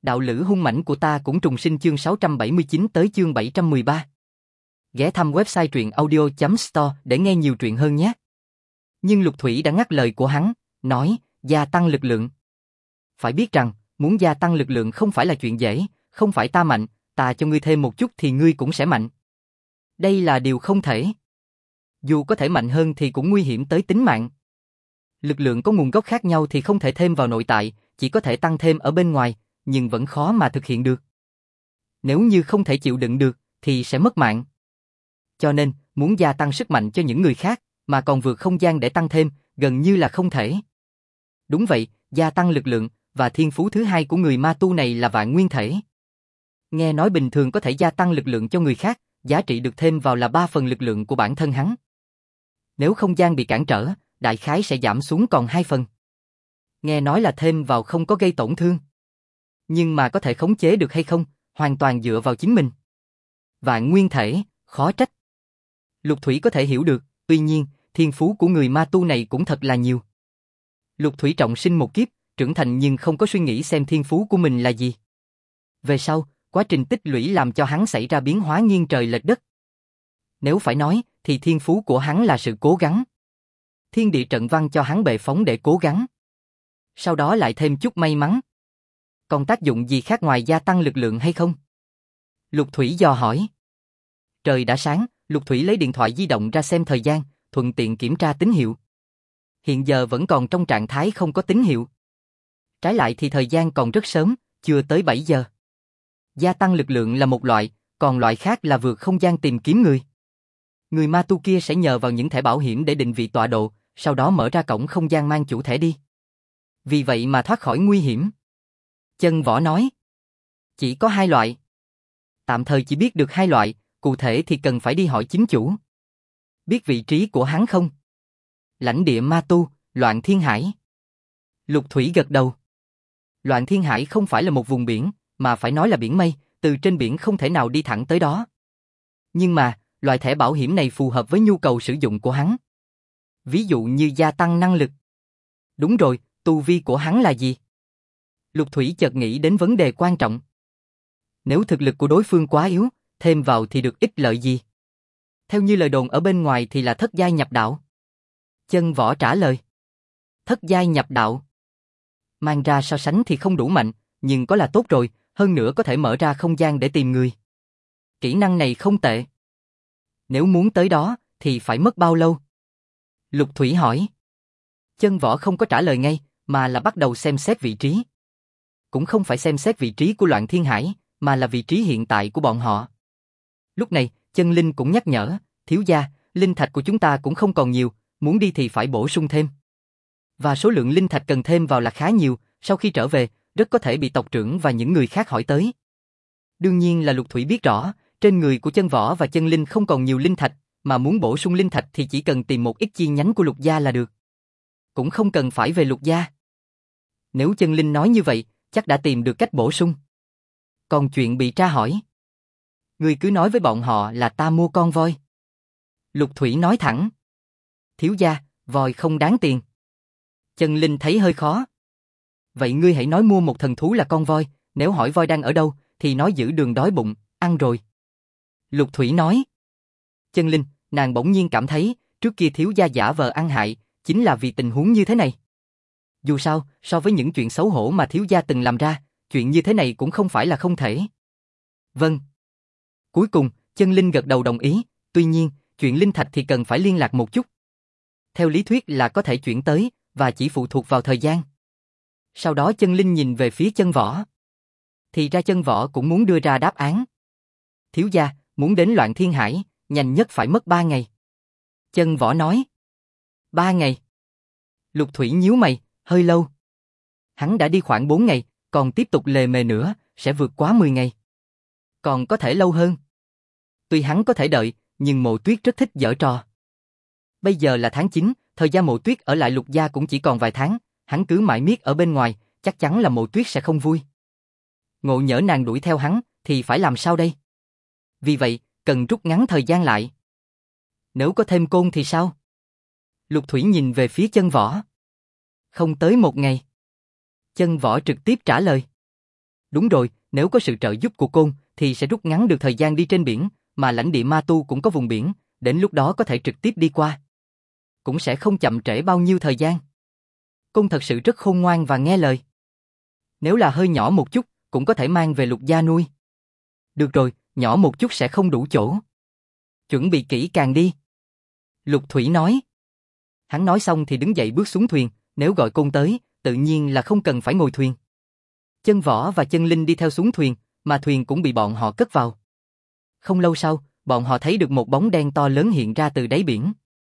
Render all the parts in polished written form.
Đạo lữ hung mãnh của ta cũng trùng sinh chương 679 tới chương 713. Ghé thăm website truyệnaudio.store để nghe nhiều truyện hơn nhé. Nhưng Lục Thủy đã ngắt lời của hắn, nói, gia tăng lực lượng. Phải biết rằng, muốn gia tăng lực lượng không phải là chuyện dễ, không phải ta mạnh, ta cho ngươi thêm một chút thì ngươi cũng sẽ mạnh. Đây là điều không thể. Dù có thể mạnh hơn thì cũng nguy hiểm tới tính mạng. Lực lượng có nguồn gốc khác nhau thì không thể thêm vào nội tại, chỉ có thể tăng thêm ở bên ngoài, nhưng vẫn khó mà thực hiện được. Nếu như không thể chịu đựng được, thì sẽ mất mạng. Cho nên, muốn gia tăng sức mạnh cho những người khác, mà còn vượt không gian để tăng thêm, gần như là không thể. Đúng vậy, gia tăng lực lượng, và thiên phú thứ hai của người ma tu này là vạn nguyên thể. Nghe nói bình thường có thể gia tăng lực lượng cho người khác, giá trị được thêm vào là 3 phần lực lượng của bản thân hắn. Nếu không gian bị cản trở, đại khái sẽ giảm xuống còn 2 phần. Nghe nói là thêm vào không có gây tổn thương. Nhưng mà có thể khống chế được hay không, hoàn toàn dựa vào chính mình. Vạn nguyên thể, khó trách. Lục Thủy có thể hiểu được, tuy nhiên, thiên phú của người ma tu này cũng thật là nhiều. Lục Thủy trọng sinh một kiếp, trưởng thành nhưng không có suy nghĩ xem thiên phú của mình là gì. Về sau, quá trình tích lũy làm cho hắn xảy ra biến hóa nghiêng trời lệch đất. Nếu phải nói, thì thiên phú của hắn là sự cố gắng. Thiên địa trận văn cho hắn bệ phóng để cố gắng. Sau đó lại thêm chút may mắn. Còn tác dụng gì khác ngoài gia tăng lực lượng hay không? Lục Thủy dò hỏi. Trời đã sáng, Lục Thủy lấy điện thoại di động ra xem thời gian, thuận tiện kiểm tra tín hiệu. Hiện giờ vẫn còn trong trạng thái không có tín hiệu. Trái lại thì thời gian còn rất sớm, chưa tới 7 giờ. Gia tăng lực lượng là một loại, còn loại khác là vượt không gian tìm kiếm người. Người ma tu kia sẽ nhờ vào những thẻ bảo hiểm để định vị tọa độ, sau đó mở ra cổng không gian mang chủ thẻ đi. Vì vậy mà thoát khỏi nguy hiểm. Chân Võ nói. Chỉ có 2 loại. Tạm thời chỉ biết được 2 loại, cụ thể thì cần phải đi hỏi chính chủ. Biết vị trí của hắn không? Lãnh địa ma tu, Loạn Thiên Hải. Lục Thủy gật đầu. Loạn Thiên Hải không phải là một vùng biển, mà phải nói là biển mây, từ trên biển không thể nào đi thẳng tới đó. Nhưng mà, loại thẻ bảo hiểm này phù hợp với nhu cầu sử dụng của hắn. Ví dụ như gia tăng năng lực. Đúng rồi, tu vi của hắn là gì? Lục Thủy chợt nghĩ đến vấn đề quan trọng. Nếu thực lực của đối phương quá yếu, thêm vào thì được ích lợi gì? Theo như lời đồn ở bên ngoài thì là thất giai nhập đạo. Chân Võ trả lời. Thất giai nhập đạo. Mang ra so sánh thì không đủ mạnh, nhưng có là tốt rồi, hơn nữa có thể mở ra không gian để tìm người. Kỹ năng này không tệ. Nếu muốn tới đó, thì phải mất bao lâu? Lục Thủy hỏi. Chân Võ không có trả lời ngay, mà là bắt đầu xem xét vị trí. Cũng không phải xem xét vị trí của Loạn Thiên Hải, mà là vị trí hiện tại của bọn họ. Lúc này, Chân Linh cũng nhắc nhở, thiếu gia, linh thạch của chúng ta cũng không còn nhiều, muốn đi thì phải bổ sung thêm. Và số lượng linh thạch cần thêm vào là khá nhiều, sau khi trở về, rất có thể bị tộc trưởng và những người khác hỏi tới. Đương nhiên là Lục Thủy biết rõ, trên người của Chân Võ và Chân Linh không còn nhiều linh thạch, mà muốn bổ sung linh thạch thì chỉ cần tìm một ít chi nhánh của Lục gia là được. Cũng không cần phải về Lục gia. Nếu Chân Linh nói như vậy, chắc đã tìm được cách bổ sung. Còn chuyện bị tra hỏi, ngươi cứ nói với bọn họ là ta mua con voi. Lục Thủy nói thẳng. Thiếu gia, voi không đáng tiền. Chân Linh thấy hơi khó. Vậy ngươi hãy nói mua một thần thú là con voi, nếu hỏi voi đang ở đâu, thì nói giữ đường đói bụng, ăn rồi. Lục Thủy nói. Chân Linh, nàng bỗng nhiên cảm thấy, trước kia thiếu gia giả vờ ăn hại, chính là vì tình huống như thế này. Dù sao, so với những chuyện xấu hổ mà thiếu gia từng làm ra, chuyện như thế này cũng không phải là không thể. Vâng. Cuối cùng, Chân Linh gật đầu đồng ý, tuy nhiên, chuyện linh thạch thì cần phải liên lạc một chút. Theo lý thuyết là có thể chuyển tới, và chỉ phụ thuộc vào thời gian. Sau đó Chân Linh nhìn về phía Chân Võ. Thì ra Chân Võ cũng muốn đưa ra đáp án. Thiếu gia, muốn đến Loạn Thiên Hải, nhanh nhất phải mất 3 ngày. Chân Võ nói. 3 ngày. Lục Thủy nhíu mày, hơi lâu. Hắn đã đi khoảng 4 ngày, còn tiếp tục lề mề nữa, sẽ vượt quá 10 ngày. Còn có thể lâu hơn. Tuy hắn có thể đợi, nhưng Mộ Tuyết rất thích giở trò. Bây giờ là tháng 9, thời gian Mộ Tuyết ở lại Lục gia cũng chỉ còn vài tháng, hắn cứ mãi miết ở bên ngoài, chắc chắn là Mộ Tuyết sẽ không vui. Ngộ nhỡ nàng đuổi theo hắn, thì phải làm sao đây? Vì vậy, cần rút ngắn thời gian lại. Nếu có thêm côn thì sao? Lục Thủy nhìn về phía Chân Võ. Không tới 1 ngày. Chân Võ trực tiếp trả lời. Đúng rồi, nếu có sự trợ giúp của Côn, thì sẽ rút ngắn được thời gian đi trên biển, mà lãnh địa ma tu cũng có vùng biển, đến lúc đó có thể trực tiếp đi qua. Cũng sẽ không chậm trễ bao nhiêu thời gian. Côn thật sự rất khôn ngoan và nghe lời. Nếu là hơi nhỏ một chút, cũng có thể mang về Lục gia nuôi. Được rồi, nhỏ một chút sẽ không đủ chỗ. Chuẩn bị kỹ càng đi. Lục Thủy nói. Hắn nói xong thì đứng dậy bước xuống thuyền, nếu gọi Côn tới, tự nhiên là không cần phải ngồi thuyền. Chân Võ và Chân Linh đi theo xuống thuyền, mà thuyền cũng bị bọn họ cất vào. Không lâu sau, bọn họ thấy được một bóng đen to lớn hiện ra từ đáy biển.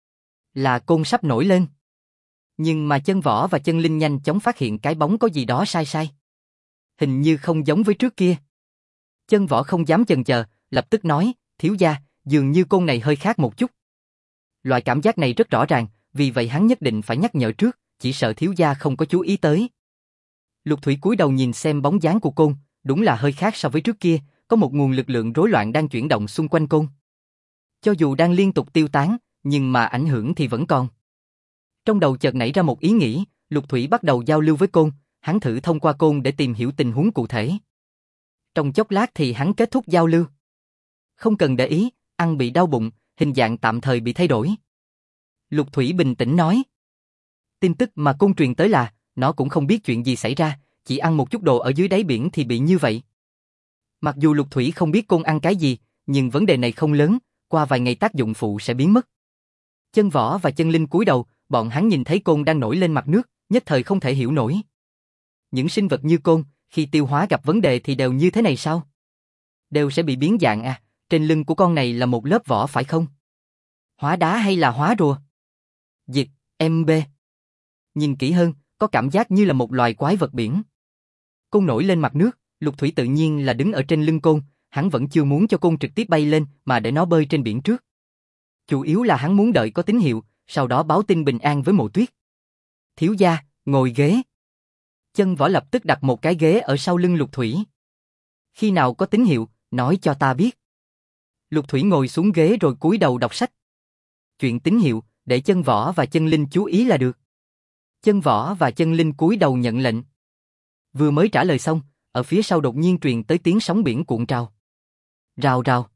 Là Côn sắp nổi lên. Nhưng mà Chân Võ và Chân Linh nhanh chóng phát hiện cái bóng có gì đó sai sai. Hình như không giống với trước kia. Chân Võ không dám chần chờ, lập tức nói, thiếu gia, dường như Côn này hơi khác một chút. Loại cảm giác này rất rõ ràng, vì vậy hắn nhất định phải nhắc nhở trước, chỉ sợ thiếu gia không có chú ý tới. Lục Thủy cúi đầu nhìn xem bóng dáng của Côn, đúng là hơi khác so với trước kia, có một nguồn lực lượng rối loạn đang chuyển động xung quanh Côn. Cho dù đang liên tục tiêu tán, nhưng mà ảnh hưởng thì vẫn còn. Trong đầu chợt nảy ra một ý nghĩ, Lục Thủy bắt đầu giao lưu với Côn, hắn thử thông qua Côn để tìm hiểu tình huống cụ thể. Trong chốc lát thì hắn kết thúc giao lưu. Không cần để ý, ăn bị đau bụng, hình dạng tạm thời bị thay đổi. Lục Thủy bình tĩnh nói. Tin tức mà Côn truyền tới là, nó cũng không biết chuyện gì xảy ra, chỉ ăn một chút đồ ở dưới đáy biển thì bị như vậy. Mặc dù Lục Thủy không biết Côn ăn cái gì, nhưng vấn đề này không lớn, qua vài ngày tác dụng phụ sẽ biến mất. Chân Võ và Chân Linh cúi đầu, bọn hắn nhìn thấy Côn đang nổi lên mặt nước, nhất thời không thể hiểu nổi. Những sinh vật như Côn, khi tiêu hóa gặp vấn đề thì đều như thế này sao? Đều sẽ bị biến dạng à, trên lưng của con này là một lớp vỏ phải không? Hóa đá hay là hóa rùa? Dịch, MB. Nhìn kỹ hơn, có cảm giác như là một loài quái vật biển. Côn nổi lên mặt nước, Lục Thủy tự nhiên là đứng ở trên lưng Côn, hắn vẫn chưa muốn cho Côn trực tiếp bay lên mà để nó bơi trên biển trước. Chủ yếu là hắn muốn đợi có tín hiệu, sau đó báo tin bình an với Mộ Tuyết. Thiếu gia, ngồi ghế. Chân Võ lập tức đặt một cái ghế ở sau lưng Lục Thủy. Khi nào có tín hiệu, nói cho ta biết. Lục Thủy ngồi xuống ghế rồi cúi đầu đọc sách. Chuyện tín hiệu, để Chân Võ và Chân Linh chú ý là được. Chân Võ và Chân Linh cúi đầu nhận lệnh. Vừa mới trả lời xong, ở phía sau đột nhiên truyền tới tiếng sóng biển cuộn trào. Rào rào.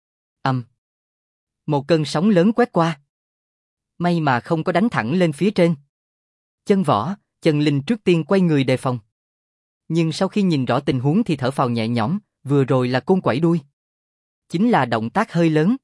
Một cơn sóng lớn quét qua. May mà không có đánh thẳng lên phía trên. Chân Võ, Chân Linh trước tiên quay người đề phòng. Nhưng sau khi nhìn rõ tình huống thì thở phào nhẹ nhõm, vừa rồi là Côn quẩy đuôi. Chính là động tác hơi lớn.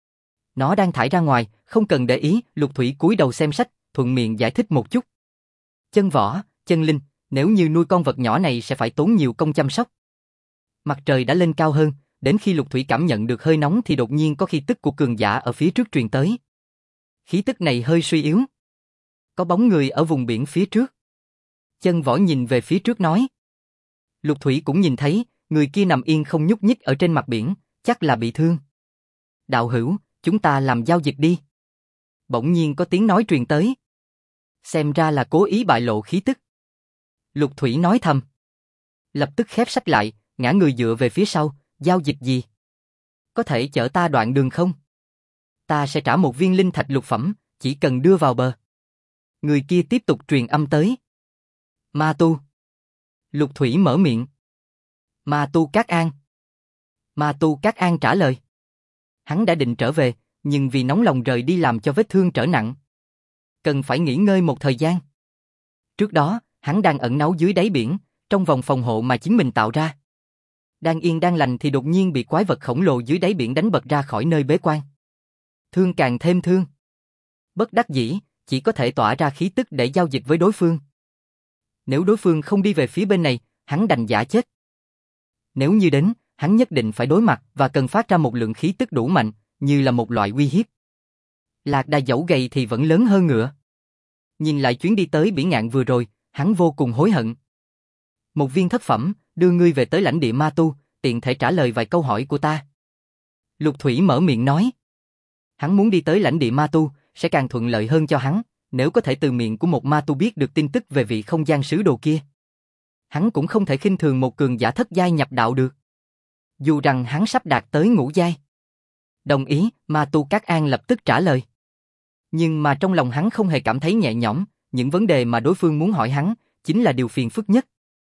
Nó đang thải ra ngoài, không cần để ý, Lục Thủy cúi đầu xem sách, thuận miệng giải thích một chút. Chân Võ, Chân Linh, nếu như nuôi con vật nhỏ này sẽ phải tốn nhiều công chăm sóc. Mặt trời đã lên cao hơn, đến khi Lục Thủy cảm nhận được hơi nóng thì đột nhiên có khí tức của cường giả ở phía trước truyền tới. Khí tức này hơi suy yếu. Có bóng người ở vùng biển phía trước. Chân Võ nhìn về phía trước nói. Lục Thủy cũng nhìn thấy, người kia nằm yên không nhúc nhích ở trên mặt biển, chắc là bị thương. Đạo hữu, chúng ta làm giao dịch đi. Bỗng nhiên có tiếng nói truyền tới. Xem ra là cố ý bại lộ khí tức. Lục Thủy nói thầm. Lập tức khép sách lại, ngã người dựa về phía sau, giao dịch gì? Có thể chở ta đoạn đường không? Ta sẽ trả một viên linh thạch lục phẩm, chỉ cần đưa vào bờ. Người kia tiếp tục truyền âm tới. Ma tu. Lục Thủy mở miệng. Ma tu Cát An. Ma tu Cát An trả lời. Hắn đã định trở về, nhưng vì nóng lòng rời đi làm cho vết thương trở nặng. Cần phải nghỉ ngơi một thời gian. Trước đó, hắn đang ẩn náu dưới đáy biển, trong vòng phòng hộ mà chính mình tạo ra. Đang yên đang lành thì đột nhiên bị quái vật khổng lồ dưới đáy biển đánh bật ra khỏi nơi bế quan. Thương càng thêm thương. Bất đắc dĩ, chỉ có thể tỏa ra khí tức để giao dịch với đối phương. Nếu đối phương không đi về phía bên này, hắn đành giả chết. Nếu như đến, hắn nhất định phải đối mặt và cần phát ra một lượng khí tức đủ mạnh, như là một loại uy hiếp. Lạc đà dẫu gầy thì vẫn lớn hơn ngựa. Nhìn lại chuyến đi tới biển ngạn vừa rồi, hắn vô cùng hối hận. Một viên thất phẩm, đưa ngươi về tới lãnh địa ma tu, tiện thể trả lời vài câu hỏi của ta. Lục Thủy mở miệng nói. Hắn muốn đi tới lãnh địa ma tu, sẽ càng thuận lợi hơn cho hắn, nếu có thể từ miệng của một ma tu biết được tin tức về vị không gian sứ đồ kia. Hắn cũng không thể khinh thường một cường giả thất giai nhập đạo được. Dù rằng hắn sắp đạt tới ngũ giai. Đồng ý, ma tu Cát An lập tức trả lời. Nhưng mà trong lòng hắn không hề cảm thấy nhẹ nhõm, những vấn đề mà đối phương muốn hỏi hắn, chính là điều phiền phức nhất.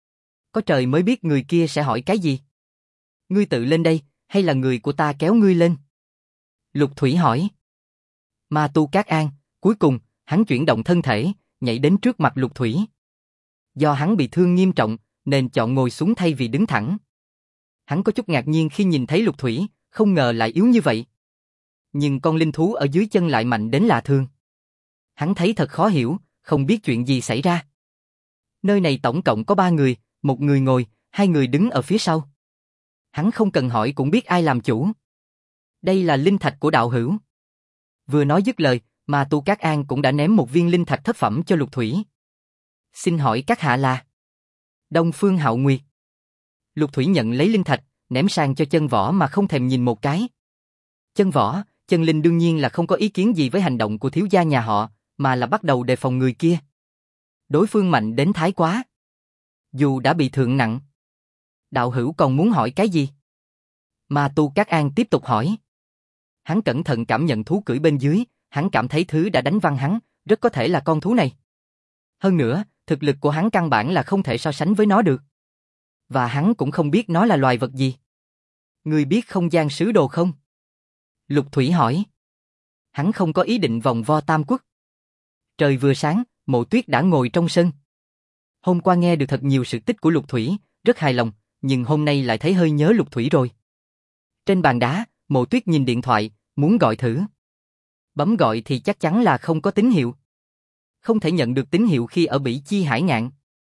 Có trời mới biết người kia sẽ hỏi cái gì. Ngươi tự lên đây, hay là người của ta kéo ngươi lên? Lục Thủy hỏi. Ma tu Cát An, cuối cùng, hắn chuyển động thân thể, nhảy đến trước mặt Lục Thủy. Do hắn bị thương nghiêm trọng, nên chọn ngồi xuống thay vì đứng thẳng. Hắn có chút ngạc nhiên khi nhìn thấy Lục Thủy, không ngờ lại yếu như vậy. Nhưng con linh thú ở dưới chân lại mạnh đến lạ thường. Hắn thấy thật khó hiểu, không biết chuyện gì xảy ra. Nơi này tổng cộng có 3 người, một người ngồi, 2 người đứng ở phía sau. Hắn không cần hỏi cũng biết ai làm chủ. Đây là linh thạch của đạo hữu. Vừa nói dứt lời, mà Tu Cát An cũng đã ném một viên linh thạch thất phẩm cho Lục Thủy. Xin hỏi các hạ là? Đông Phương Hạo Nguyệt. Lục Thủy nhận lấy linh thạch, ném sang cho Chân Võ mà không thèm nhìn một cái. Chân Võ, Chân Linh đương nhiên là không có ý kiến gì với hành động của thiếu gia nhà họ, mà là bắt đầu đề phòng người kia. Đối phương mạnh đến thái quá. Dù đã bị thương nặng. Đạo hữu còn muốn hỏi cái gì? Mà Tu Cát An tiếp tục hỏi. Hắn cẩn thận cảm nhận thú cưỡi bên dưới, hắn cảm thấy thứ đã đánh văng hắn, rất có thể là con thú này. Hơn nữa, thực lực của hắn căn bản là không thể so sánh với nó được. Và hắn cũng không biết nó là loài vật gì. Ngươi biết không gian sứ đồ không? Lục Thủy hỏi. Hắn không có ý định vòng vo Tam Quốc. Trời vừa sáng, Mộ Tuyết đã ngồi trong sân. Hôm qua nghe được thật nhiều sự tích của Lục Thủy, rất hài lòng, nhưng hôm nay lại thấy hơi nhớ Lục Thủy rồi. Trên bàn đá, Mộ Tuyết nhìn điện thoại, muốn gọi thử. Bấm gọi thì chắc chắn là không có tín hiệu. Không thể nhận được tín hiệu khi ở Bỉ Chi Hải Ngạn.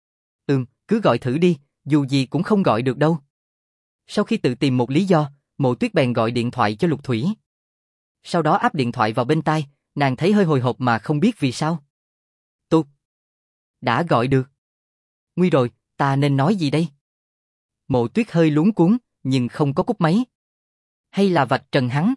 Cứ gọi thử đi, dù gì cũng không gọi được đâu. Sau khi tự tìm một lý do, Mộ Tuyết bèn gọi điện thoại cho Lục Thủy. Sau đó áp điện thoại vào bên tai, nàng thấy hơi hồi hộp mà không biết vì sao. Tụt. Đã gọi được. Nguy rồi, ta nên nói gì đây? Mộ Tuyết hơi luống cuống, nhưng không có cúp máy. Hay là vạch trần hắn?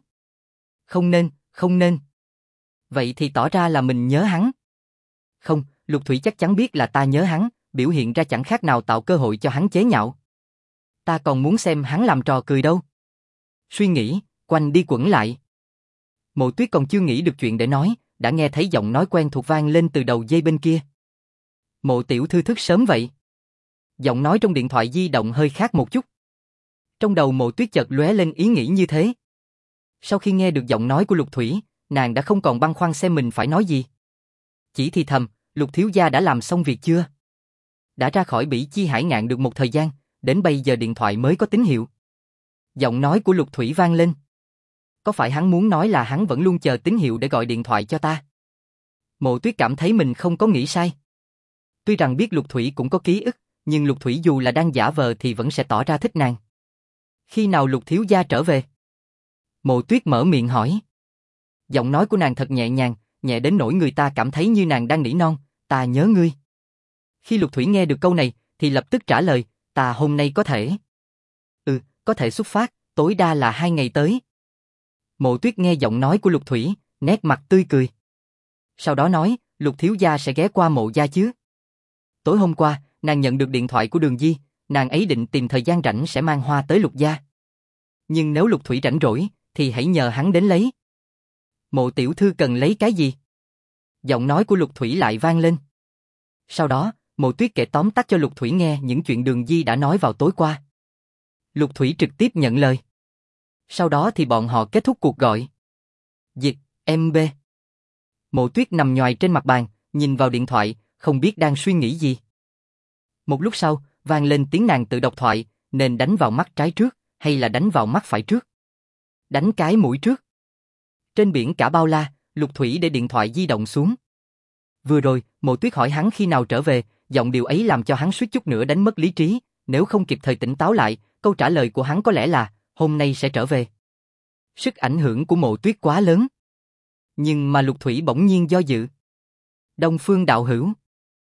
Không nên. Vậy thì tỏ ra là mình nhớ hắn. Không, Lục Thủy chắc chắn biết là ta nhớ hắn, biểu hiện ra chẳng khác nào tạo cơ hội cho hắn chế nhạo. Ta còn muốn xem hắn làm trò cười đâu. Suy nghĩ, quanh đi quẩn lại. Mộ Tuyết còn chưa nghĩ được chuyện để nói, đã nghe thấy giọng nói quen thuộc vang lên từ đầu dây bên kia. Mộ tiểu thư thức sớm vậy. Giọng nói trong điện thoại di động hơi khác một chút. Trong đầu Mộ Tuyết chợt lóe lên ý nghĩ như thế. Sau khi nghe được giọng nói của Lục Thủy, nàng đã không còn băn khoăn xem mình phải nói gì. Chỉ thì thầm, Lục thiếu gia đã làm xong việc chưa? Đã ra khỏi Bỉ Chi Hải Ngạn được một thời gian, đến bây giờ điện thoại mới có tín hiệu. Giọng nói của Lục Thủy vang lên. Có phải hắn muốn nói là hắn vẫn luôn chờ tín hiệu để gọi điện thoại cho ta? Mộ Tuyết cảm thấy mình không có nghĩ sai. Tuy rằng biết Lục Thủy cũng có ký ức, nhưng Lục Thủy dù là đang giả vờ thì vẫn sẽ tỏ ra thích nàng. Khi nào Lục thiếu gia trở về? Mộ Tuyết mở miệng hỏi. Giọng nói của nàng thật nhẹ nhàng, nhẹ đến nỗi người ta cảm thấy như nàng đang nỉ non, ta nhớ ngươi. Khi Lục Thủy nghe được câu này, thì lập tức trả lời, ta hôm nay có thể. Có thể xuất phát, tối đa là 2 ngày tới. Mộ Tuyết nghe giọng nói của Lục Thủy, nét mặt tươi cười. Sau đó nói, Lục thiếu gia sẽ ghé qua Mộ gia chứ. Tối hôm qua, nàng nhận được điện thoại của Đường Di, nàng ấy định tìm thời gian rảnh sẽ mang hoa tới Lục gia. Nhưng nếu Lục Thủy rảnh rỗi, thì hãy nhờ hắn đến lấy. Mộ tiểu thư cần lấy cái gì? Giọng nói của Lục Thủy lại vang lên. Sau đó, Mộ Tuyết kể tóm tắt cho Lục Thủy nghe những chuyện Đường Di đã nói vào tối qua. Lục Thủy trực tiếp nhận lời. Sau đó thì bọn họ kết thúc cuộc gọi. Dịch, MB. Mộ Tuyết nằm nhoài trên mặt bàn, nhìn vào điện thoại, không biết đang suy nghĩ gì. Một lúc sau, vang lên tiếng nàng tự đọc thoại, nên đánh vào mắt trái trước, hay là đánh vào mắt phải trước? Đánh cái mũi trước. Trên biển cả bao la, Lục Thủy để điện thoại di động xuống. Vừa rồi, Mộ Tuyết hỏi hắn khi nào trở về, giọng điều ấy làm cho hắn suýt chút nữa đánh mất lý trí, nếu không kịp thời tỉnh táo lại, câu trả lời của hắn có lẽ là, hôm nay sẽ trở về. Sức ảnh hưởng của Mộ Tuyết quá lớn. Nhưng mà Lục Thủy bỗng nhiên do dự. Đông Phương đạo hữu.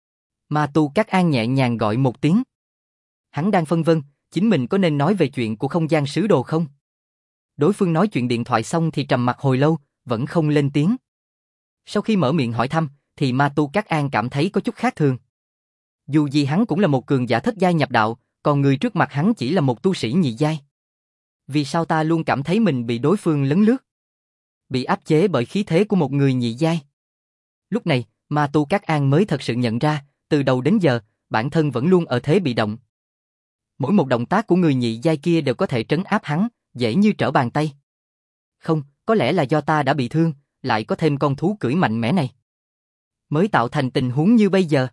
Ma Tu Cát An nhẹ nhàng gọi một tiếng. Hắn đang phân vân, chính mình có nên nói về chuyện của không gian sứ đồ không? Đối phương nói chuyện điện thoại xong thì trầm mặc hồi lâu, vẫn không lên tiếng. Sau khi mở miệng hỏi thăm, thì Ma Tu Cát An cảm thấy có chút khác thường. Dù gì hắn cũng là một cường giả thất giai nhập đạo, còn người trước mặt hắn chỉ là một tu sĩ nhị giai. Vì sao ta luôn cảm thấy mình bị đối phương lấn lướt? Bị áp chế bởi khí thế của một người nhị giai. Lúc này, Ma Tu Cát An mới thật sự nhận ra, từ đầu đến giờ, bản thân vẫn luôn ở thế bị động. Mỗi một động tác của người nhị giai kia đều có thể trấn áp hắn, dễ như trở bàn tay. Không, có lẽ là do ta đã bị thương, lại có thêm con thú cưỡi mạnh mẽ này, mới tạo thành tình huống như bây giờ.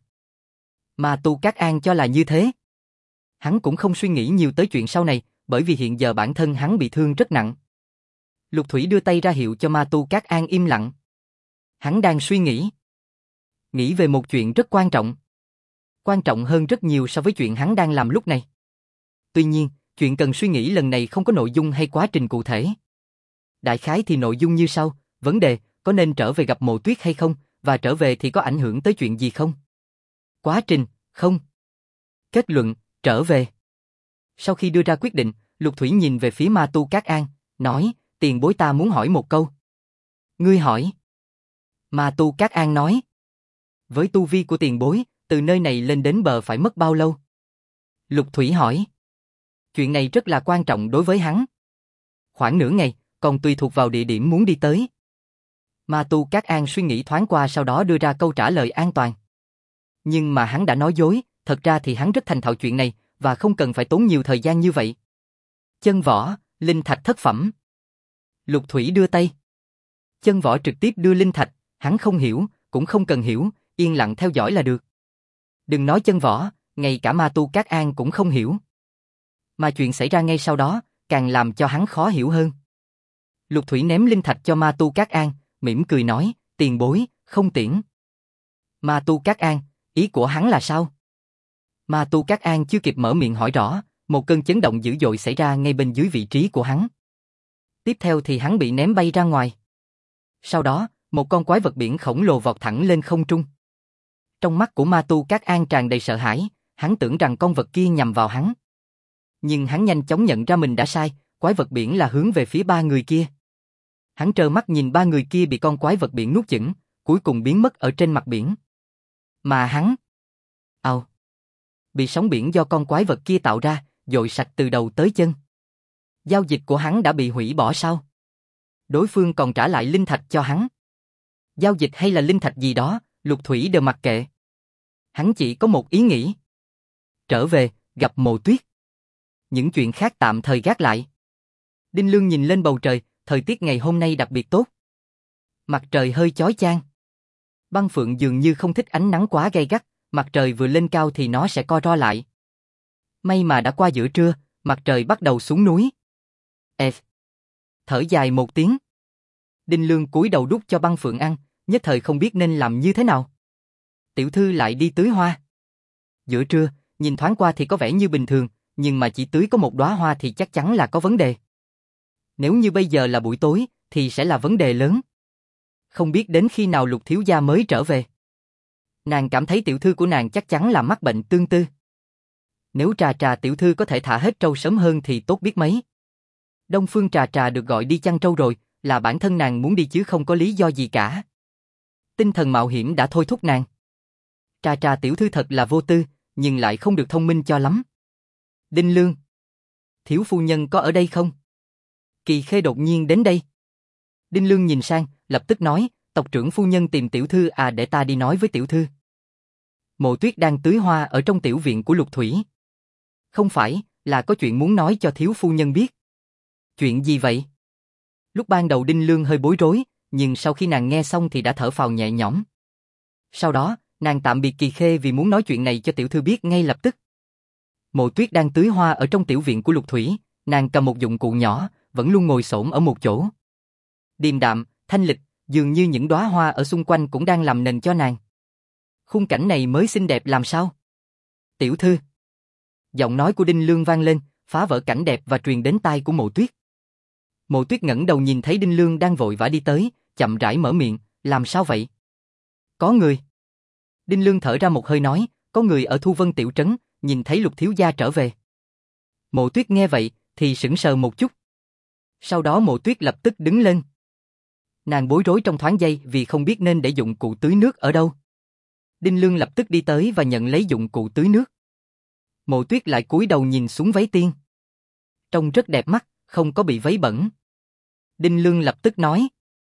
Mà Tu Cát An cho là như thế. Hắn cũng không suy nghĩ nhiều tới chuyện sau này, bởi vì hiện giờ bản thân hắn bị thương rất nặng. Lục Thủy đưa tay ra hiệu cho Ma Tu Cát An im lặng. Hắn đang suy nghĩ. Nghĩ về một chuyện rất quan trọng. Quan trọng hơn rất nhiều so với chuyện hắn đang làm lúc này. Tuy nhiên, chuyện cần suy nghĩ lần này không có nội dung hay quá trình cụ thể. Đại khái thì nội dung như sau, vấn đề, có nên trở về gặp Mộ Tuyết hay không, và trở về thì có ảnh hưởng tới chuyện gì không? Quá trình, không. Kết luận, trở về. Sau khi đưa ra quyết định, Lục Thủy nhìn về phía Ma Tu Cát An, nói, tiền bối ta muốn hỏi một câu. Ngươi hỏi. Ma Tu Cát An nói. Với tu vi của tiền bối, từ nơi này lên đến bờ phải mất bao lâu? Lục Thủy hỏi. Chuyện này rất là quan trọng đối với hắn. Khoảng nửa ngày, còn tùy thuộc vào địa điểm muốn đi tới. Ma Tu Cát An suy nghĩ thoáng qua sau đó đưa ra câu trả lời an toàn. Nhưng mà hắn đã nói dối, thật ra thì hắn rất thành thạo chuyện này, và không cần phải tốn nhiều thời gian như vậy. Chân võ, linh thạch thất phẩm. Lục Thủy đưa tay. Chân võ trực tiếp đưa linh thạch, hắn không hiểu, cũng không cần hiểu, yên lặng theo dõi là được. Đừng nói chân võ, ngay cả Ma Tu Cát An cũng không hiểu. Mà chuyện xảy ra ngay sau đó, càng làm cho hắn khó hiểu hơn. Lục Thủy ném linh thạch cho Ma Tu Cát An, mỉm cười nói, tiền bối, không tiễn. Ma Tu Cát An, ý của hắn là sao? Ma Tu Cát An chưa kịp mở miệng hỏi rõ, một cơn chấn động dữ dội xảy ra ngay bên dưới vị trí của hắn. Tiếp theo thì hắn bị ném bay ra ngoài. Sau đó, một con quái vật biển khổng lồ vọt thẳng lên không trung. Trong mắt của Ma Tu Cát An tràn đầy sợ hãi, hắn tưởng rằng con vật kia nhằm vào hắn. Nhưng hắn nhanh chóng nhận ra mình đã sai, quái vật biển là hướng về phía ba người kia. Hắn trơ mắt nhìn ba người kia bị con quái vật biển nuốt chửng, cuối cùng biến mất ở trên mặt biển. Mà hắn... bị sóng biển do con quái vật kia tạo ra, dội sạch từ đầu tới chân. Giao dịch của hắn đã bị hủy bỏ sao? Đối phương còn trả lại linh thạch cho hắn. Giao dịch hay là linh thạch gì đó, Lục Thủy đều mặc kệ. Hắn chỉ có một ý nghĩ. Trở về, gặp Mộ Tuyết. Những chuyện khác tạm thời gác lại. Đinh Lương nhìn lên bầu trời, thời tiết ngày hôm nay đặc biệt tốt. Mặt trời hơi chói chang. Băng phượng dường như không thích ánh nắng quá gay gắt, mặt trời vừa lên cao thì nó sẽ co ro lại. May mà đã qua giữa trưa, mặt trời bắt đầu xuống núi. Thở dài một tiếng. Đinh Lương cúi đầu đút cho băng phượng ăn, nhất thời không biết nên làm như thế nào. Tiểu thư lại đi tưới hoa. Giữa trưa, nhìn thoáng qua thì có vẻ như bình thường, nhưng mà chỉ tưới có một đóa hoa thì chắc chắn là có vấn đề. Nếu như bây giờ là buổi tối, thì sẽ là vấn đề lớn. Không biết đến khi nào Lục thiếu gia mới trở về. Nàng cảm thấy tiểu thư của nàng chắc chắn là mắc bệnh tương tư. Nếu Trà Trà tiểu thư có thể thả hết trâu sớm hơn thì tốt biết mấy. Đông Phương Trà Trà được gọi đi chăn trâu rồi, là bản thân nàng muốn đi chứ không có lý do gì cả. Tinh thần mạo hiểm đã thôi thúc nàng. Trà Trà tiểu thư thật là vô tư, nhưng lại không được thông minh cho lắm. Đinh Lương, thiếu phu nhân có ở đây không? Kỳ Khê đột nhiên đến đây. Đinh Lương nhìn sang, lập tức nói, tộc trưởng phu nhân tìm tiểu thư à, để ta đi nói với tiểu thư. Mộ Tuyết đang tưới hoa ở trong tiểu viện của Lục Thủy. Không phải, là có chuyện muốn nói cho thiếu phu nhân biết. Chuyện gì vậy? Lúc ban đầu Đinh Lương hơi bối rối, nhưng sau khi nàng nghe xong thì đã thở phào nhẹ nhõm. Sau đó, nàng tạm biệt Kỳ Khê vì muốn nói chuyện này cho tiểu thư biết ngay lập tức. Mộ Tuyết đang tưới hoa ở trong tiểu viện của Lục Thủy, nàng cầm một dụng cụ nhỏ, vẫn luôn ngồi xổm ở một chỗ. Điềm đạm, thanh lịch, dường như những đóa hoa ở xung quanh cũng đang làm nền cho nàng. Khung cảnh này mới xinh đẹp làm sao? Tiểu thư. Giọng nói của Đinh Lương vang lên, phá vỡ cảnh đẹp và truyền đến tai của Mộ Tuyết. Mộ Tuyết ngẩng đầu nhìn thấy Đinh Lương đang vội vã đi tới, chậm rãi mở miệng, làm sao vậy? Có người. Đinh Lương thở ra một hơi nói, có người ở Thu Vân tiểu trấn, nhìn thấy Lục thiếu gia trở về. Mộ Tuyết nghe vậy, thì sững sờ một chút. Sau đó Mộ Tuyết lập tức đứng lên. Nàng bối rối trong thoáng giây vì không biết nên để dụng cụ tưới nước ở đâu. Đinh Lương lập tức đi tới và nhận lấy dụng cụ tưới nước. Mộ Tuyết lại cúi đầu nhìn xuống váy tiên. Trông rất đẹp mắt, không có bị váy bẩn. Đinh Lương lập tức nói.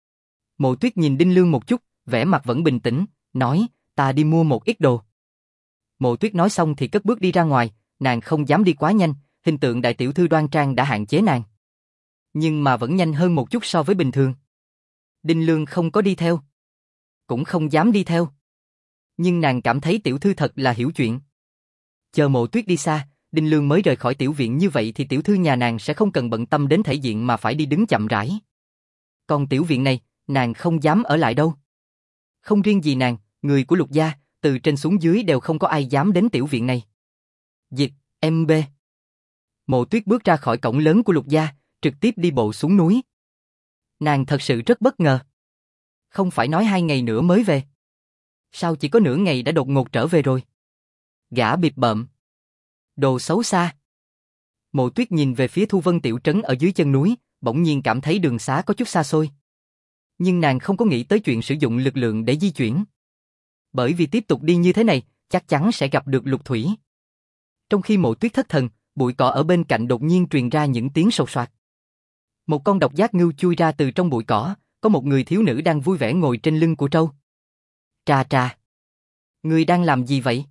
Mộ Tuyết nhìn Đinh Lương một chút, vẻ mặt vẫn bình tĩnh, nói, ta đi mua một ít đồ. Mộ Tuyết nói xong thì cất bước đi ra ngoài, nàng không dám đi quá nhanh, hình tượng đại tiểu thư đoan trang đã hạn chế nàng. Nhưng mà vẫn nhanh hơn một chút so với bình thường. Đinh Lương không có đi theo. Cũng không dám đi theo. Nhưng nàng cảm thấy tiểu thư thật là hiểu chuyện. Chờ Mộ Tuyết đi xa, Đinh Lương mới rời khỏi tiểu viện, như vậy thì tiểu thư nhà nàng sẽ không cần bận tâm đến thể diện mà phải đi đứng chậm rãi. Còn tiểu viện này, nàng không dám ở lại đâu. Không riêng gì nàng, người của Lục gia, từ trên xuống dưới đều không có ai dám đến tiểu viện này. Dịch, MB. Mộ Tuyết bước ra khỏi cổng lớn của Lục gia, trực tiếp đi bộ xuống núi. Nàng thật sự rất bất ngờ. Không phải nói 2 ngày nữa mới về. Sao chỉ có nửa ngày đã đột ngột trở về rồi? Gã bịp bợm. Đồ xấu xa. Mộ Tuyết nhìn về phía Thu Vân tiểu trấn ở dưới chân núi, bỗng nhiên cảm thấy đường xá có chút xa xôi. Nhưng nàng không có nghĩ tới chuyện sử dụng lực lượng để di chuyển. Bởi vì tiếp tục đi như thế này, chắc chắn sẽ gặp được Lục Thủy. Trong khi Mộ Tuyết thất thần, bụi cỏ ở bên cạnh đột nhiên truyền ra những tiếng sột soạt. Một con độc giác ngưu chui ra từ trong bụi cỏ, có một người thiếu nữ đang vui vẻ ngồi trên lưng của trâu. Trà trà. Người đang làm gì vậy?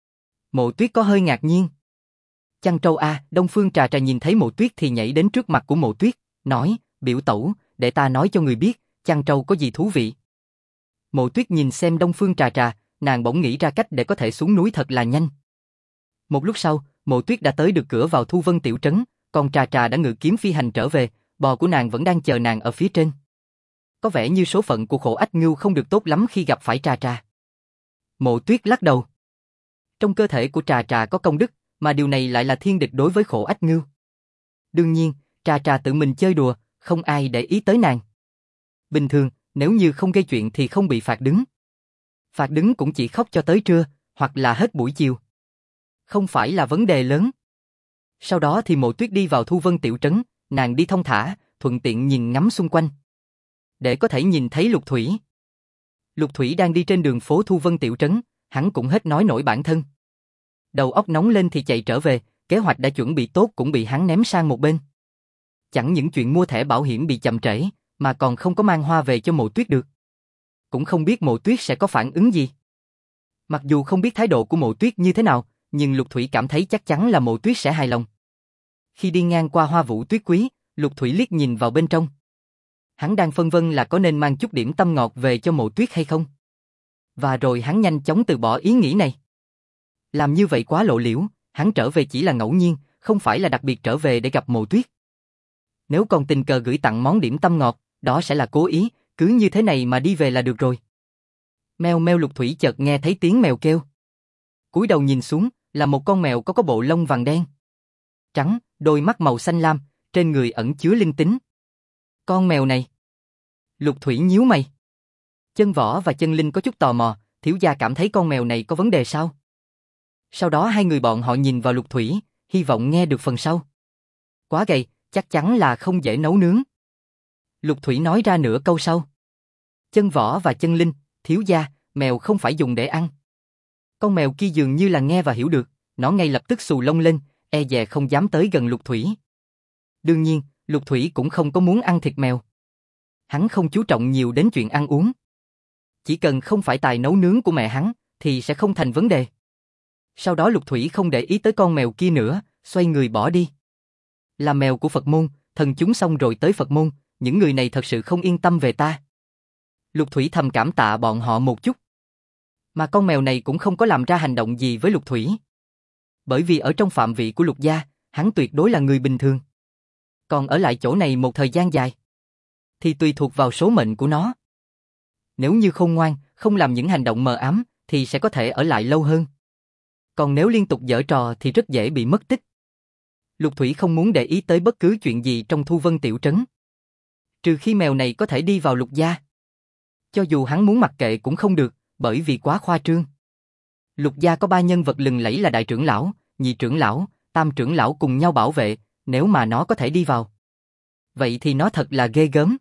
Mộ Tuyết có hơi ngạc nhiên. Chăn trâu a, Đông Phương Trà Trà nhìn thấy Mộ Tuyết thì nhảy đến trước mặt của Mộ Tuyết, nói, biểu tẩu, để ta nói cho người biết, chăn trâu có gì thú vị. Mộ Tuyết nhìn xem Đông Phương Trà Trà, nàng bỗng nghĩ ra cách để có thể xuống núi thật là nhanh. Một lúc sau, Mộ Tuyết đã tới được cửa vào Thu Vân tiểu trấn, còn Trà Trà đã ngự kiếm phi hành trở về, bò của nàng vẫn đang chờ nàng ở phía trên. Có vẻ như số phận của Khổ Ách Ngưu không được tốt lắm khi gặp phải Trà Trà. Mộ Tuyết lắc đầu. Trong cơ thể của Trà Trà có công đức, mà điều này lại là thiên địch đối với Khổ Ách Ngưu. Đương nhiên, Trà Trà tự mình chơi đùa, không ai để ý tới nàng. Bình thường, nếu như không gây chuyện thì không bị phạt đứng. Phạt đứng cũng chỉ khóc cho tới trưa, hoặc là hết buổi chiều. Không phải là vấn đề lớn. Sau đó thì Mộ Tuyết đi vào Thu Vân tiểu trấn, nàng đi thong thả, thuận tiện nhìn ngắm xung quanh. Để có thể nhìn thấy Lục Thủy. Lục Thủy đang đi trên đường phố Thu Vân tiểu trấn, hắn cũng hết nói nổi bản thân. Đầu óc nóng lên thì chạy trở về, kế hoạch đã chuẩn bị tốt cũng bị hắn ném sang một bên. Chẳng những chuyện mua thẻ bảo hiểm bị chậm trễ, mà còn không có mang hoa về cho Mộ Tuyết được. Cũng không biết Mộ Tuyết sẽ có phản ứng gì. Mặc dù không biết thái độ của Mộ Tuyết như thế nào, nhưng Lục Thủy cảm thấy chắc chắn là Mộ Tuyết sẽ hài lòng. Khi đi ngang qua Hoa Vũ Tuyết Quý, Lục Thủy liếc nhìn vào bên trong. Hắn đang phân vân là có nên mang chút điểm tâm ngọt về cho Mộ Tuyết hay không. Và rồi hắn nhanh chóng từ bỏ ý nghĩ này. Làm như vậy quá lộ liễu, hắn trở về chỉ là ngẫu nhiên, không phải là đặc biệt trở về để gặp Mộ Tuyết. Nếu còn tình cờ gửi tặng món điểm tâm ngọt, đó sẽ là cố ý, cứ như thế này mà đi về là được rồi. Meo meo. Lục Thủy chợt nghe thấy tiếng mèo kêu. Cúi đầu nhìn xuống, là một con mèo có bộ lông vàng đen, trắng, đôi mắt màu xanh lam, trên người ẩn chứa linh tính. Con mèo này. Lục Thủy nhíu mày. Chân Võ và Chân Linh có chút tò mò, thiếu gia cảm thấy con mèo này có vấn đề sao? Sau đó hai người bọn họ nhìn vào Lục Thủy, hy vọng nghe được phần sau. Quá gầy, chắc chắn là không dễ nấu nướng. Lục Thủy nói ra nửa câu sau. Chân Võ và Chân Linh, thiếu gia, mèo không phải dùng để ăn. Con mèo kia dường như là nghe và hiểu được, nó ngay lập tức xù lông lên, e dè không dám tới gần Lục Thủy. Đương nhiên, Lục Thủy cũng không có muốn ăn thịt mèo. Hắn không chú trọng nhiều đến chuyện ăn uống. Chỉ cần không phải tài nấu nướng của mẹ hắn, thì sẽ không thành vấn đề. Sau đó Lục Thủy không để ý tới con mèo kia nữa, xoay người bỏ đi. Là mèo của Phật môn, thần chúng xong rồi tới Phật môn, những người này thật sự không yên tâm về ta. Lục Thủy thầm cảm tạ bọn họ một chút. Mà con mèo này cũng không có làm ra hành động gì với Lục Thủy. Bởi vì ở trong phạm vị của Lục gia, hắn tuyệt đối là người bình thường. Còn ở lại chỗ này một thời gian dài, thì tùy thuộc vào số mệnh của nó. Nếu như khôn ngoan, không làm những hành động mờ ám, thì sẽ có thể ở lại lâu hơn. Còn nếu liên tục giở trò thì rất dễ bị mất tích. Lục Thủy không muốn để ý tới bất cứ chuyện gì trong Thu Vân tiểu trấn. Trừ khi mèo này có thể đi vào Lục gia. Cho dù hắn muốn mặc kệ cũng không được, bởi vì quá khoa trương. Lục gia có 3 nhân vật lừng lẫy là đại trưởng lão, nhị trưởng lão, tam trưởng lão cùng nhau bảo vệ, nếu mà nó có thể đi vào. Vậy thì nó thật là ghê gớm.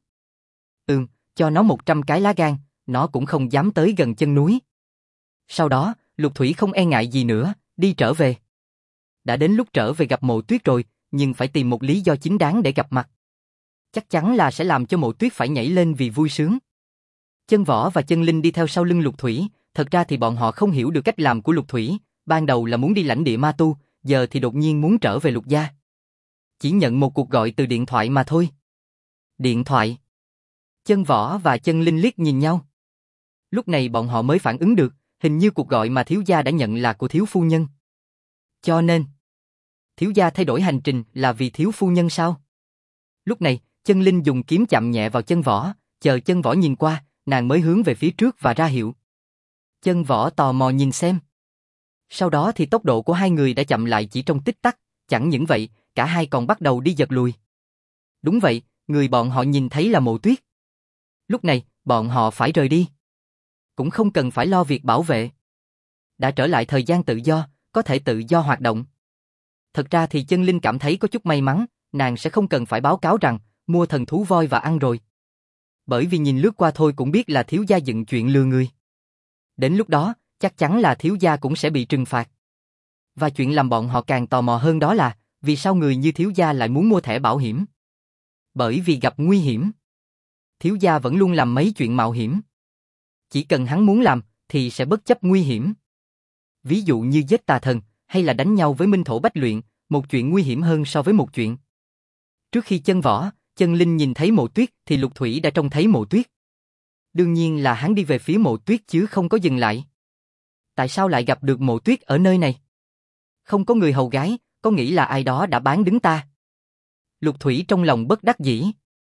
Cho nó 100 cái lá gan, nó cũng không dám tới gần chân núi. Sau đó, Lục Thủy không e ngại gì nữa, đi trở về. Đã đến lúc trở về gặp Mộ Tuyết rồi, nhưng phải tìm một lý do chính đáng để gặp mặt. Chắc chắn là sẽ làm cho Mộ Tuyết phải nhảy lên vì vui sướng. Chân Võ và Chân Linh đi theo sau lưng Lục Thủy, thật ra thì bọn họ không hiểu được cách làm của Lục Thủy, ban đầu là muốn đi lãnh địa ma tu, giờ thì đột nhiên muốn trở về Lục gia. Chỉ nhận một cuộc gọi từ điện thoại mà thôi. Điện thoại? Chân Võ và Chân Linh liếc nhìn nhau. Lúc này bọn họ mới phản ứng được, hình như cuộc gọi mà thiếu gia đã nhận là của thiếu phu nhân. Cho nên, thiếu gia thay đổi hành trình là vì thiếu phu nhân sao? Lúc này, Chân Linh dùng kiếm chạm nhẹ vào Chân Võ, chờ Chân Võ nhìn qua, nàng mới hướng về phía trước và ra hiệu. Chân Võ tò mò nhìn xem. Sau đó thì tốc độ của hai người đã chậm lại chỉ trong tích tắc, chẳng những vậy, cả hai còn bắt đầu đi giật lùi. Đúng vậy, người bọn họ nhìn thấy là Mộ Tuyết. Lúc này, bọn họ phải rời đi. Cũng không cần phải lo việc bảo vệ. Đã trở lại thời gian tự do, có thể tự do hoạt động. Thật ra thì Chân Linh cảm thấy có chút may mắn, nàng sẽ không cần phải báo cáo rằng mua thần thú voi và ăn rồi. Bởi vì nhìn lướt qua thôi cũng biết là thiếu gia dựng chuyện lừa người. Đến lúc đó, chắc chắn là thiếu gia cũng sẽ bị trừng phạt. Và chuyện làm bọn họ càng tò mò hơn đó là, vì sao người như thiếu gia lại muốn mua thẻ bảo hiểm? Bởi vì gặp nguy hiểm. Thiếu gia vẫn luôn làm mấy chuyện mạo hiểm. Chỉ cần hắn muốn làm, thì sẽ bất chấp nguy hiểm. Ví dụ như giết tà thần, hay là đánh nhau với Minh Thổ Bách Luyện, một chuyện nguy hiểm hơn so với một chuyện. Trước khi Chân Võ, Chân Linh nhìn thấy Mộ Tuyết thì Lục Thủy đã trông thấy Mộ Tuyết. Đương nhiên là hắn đi về phía Mộ Tuyết chứ không có dừng lại. Tại sao lại gặp được Mộ Tuyết ở nơi này? Không có người hầu gái, có nghĩ là ai đó đã bán đứng ta. Lục Thủy trong lòng bất đắc dĩ.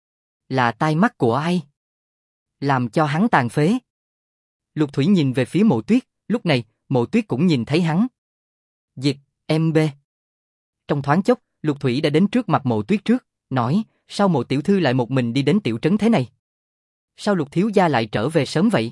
Là tai mắt của ai? Làm cho hắn tàn phế. Lục Thủy nhìn về phía Mộ Tuyết, lúc này, Mộ Tuyết cũng nhìn thấy hắn. Dịch, em bê. Trong thoáng chốc, Lục Thủy đã đến trước mặt Mộ Tuyết trước, nói, sao Mộ tiểu thư lại một mình đi đến tiểu trấn thế này? Sao Lục thiếu gia lại trở về sớm vậy?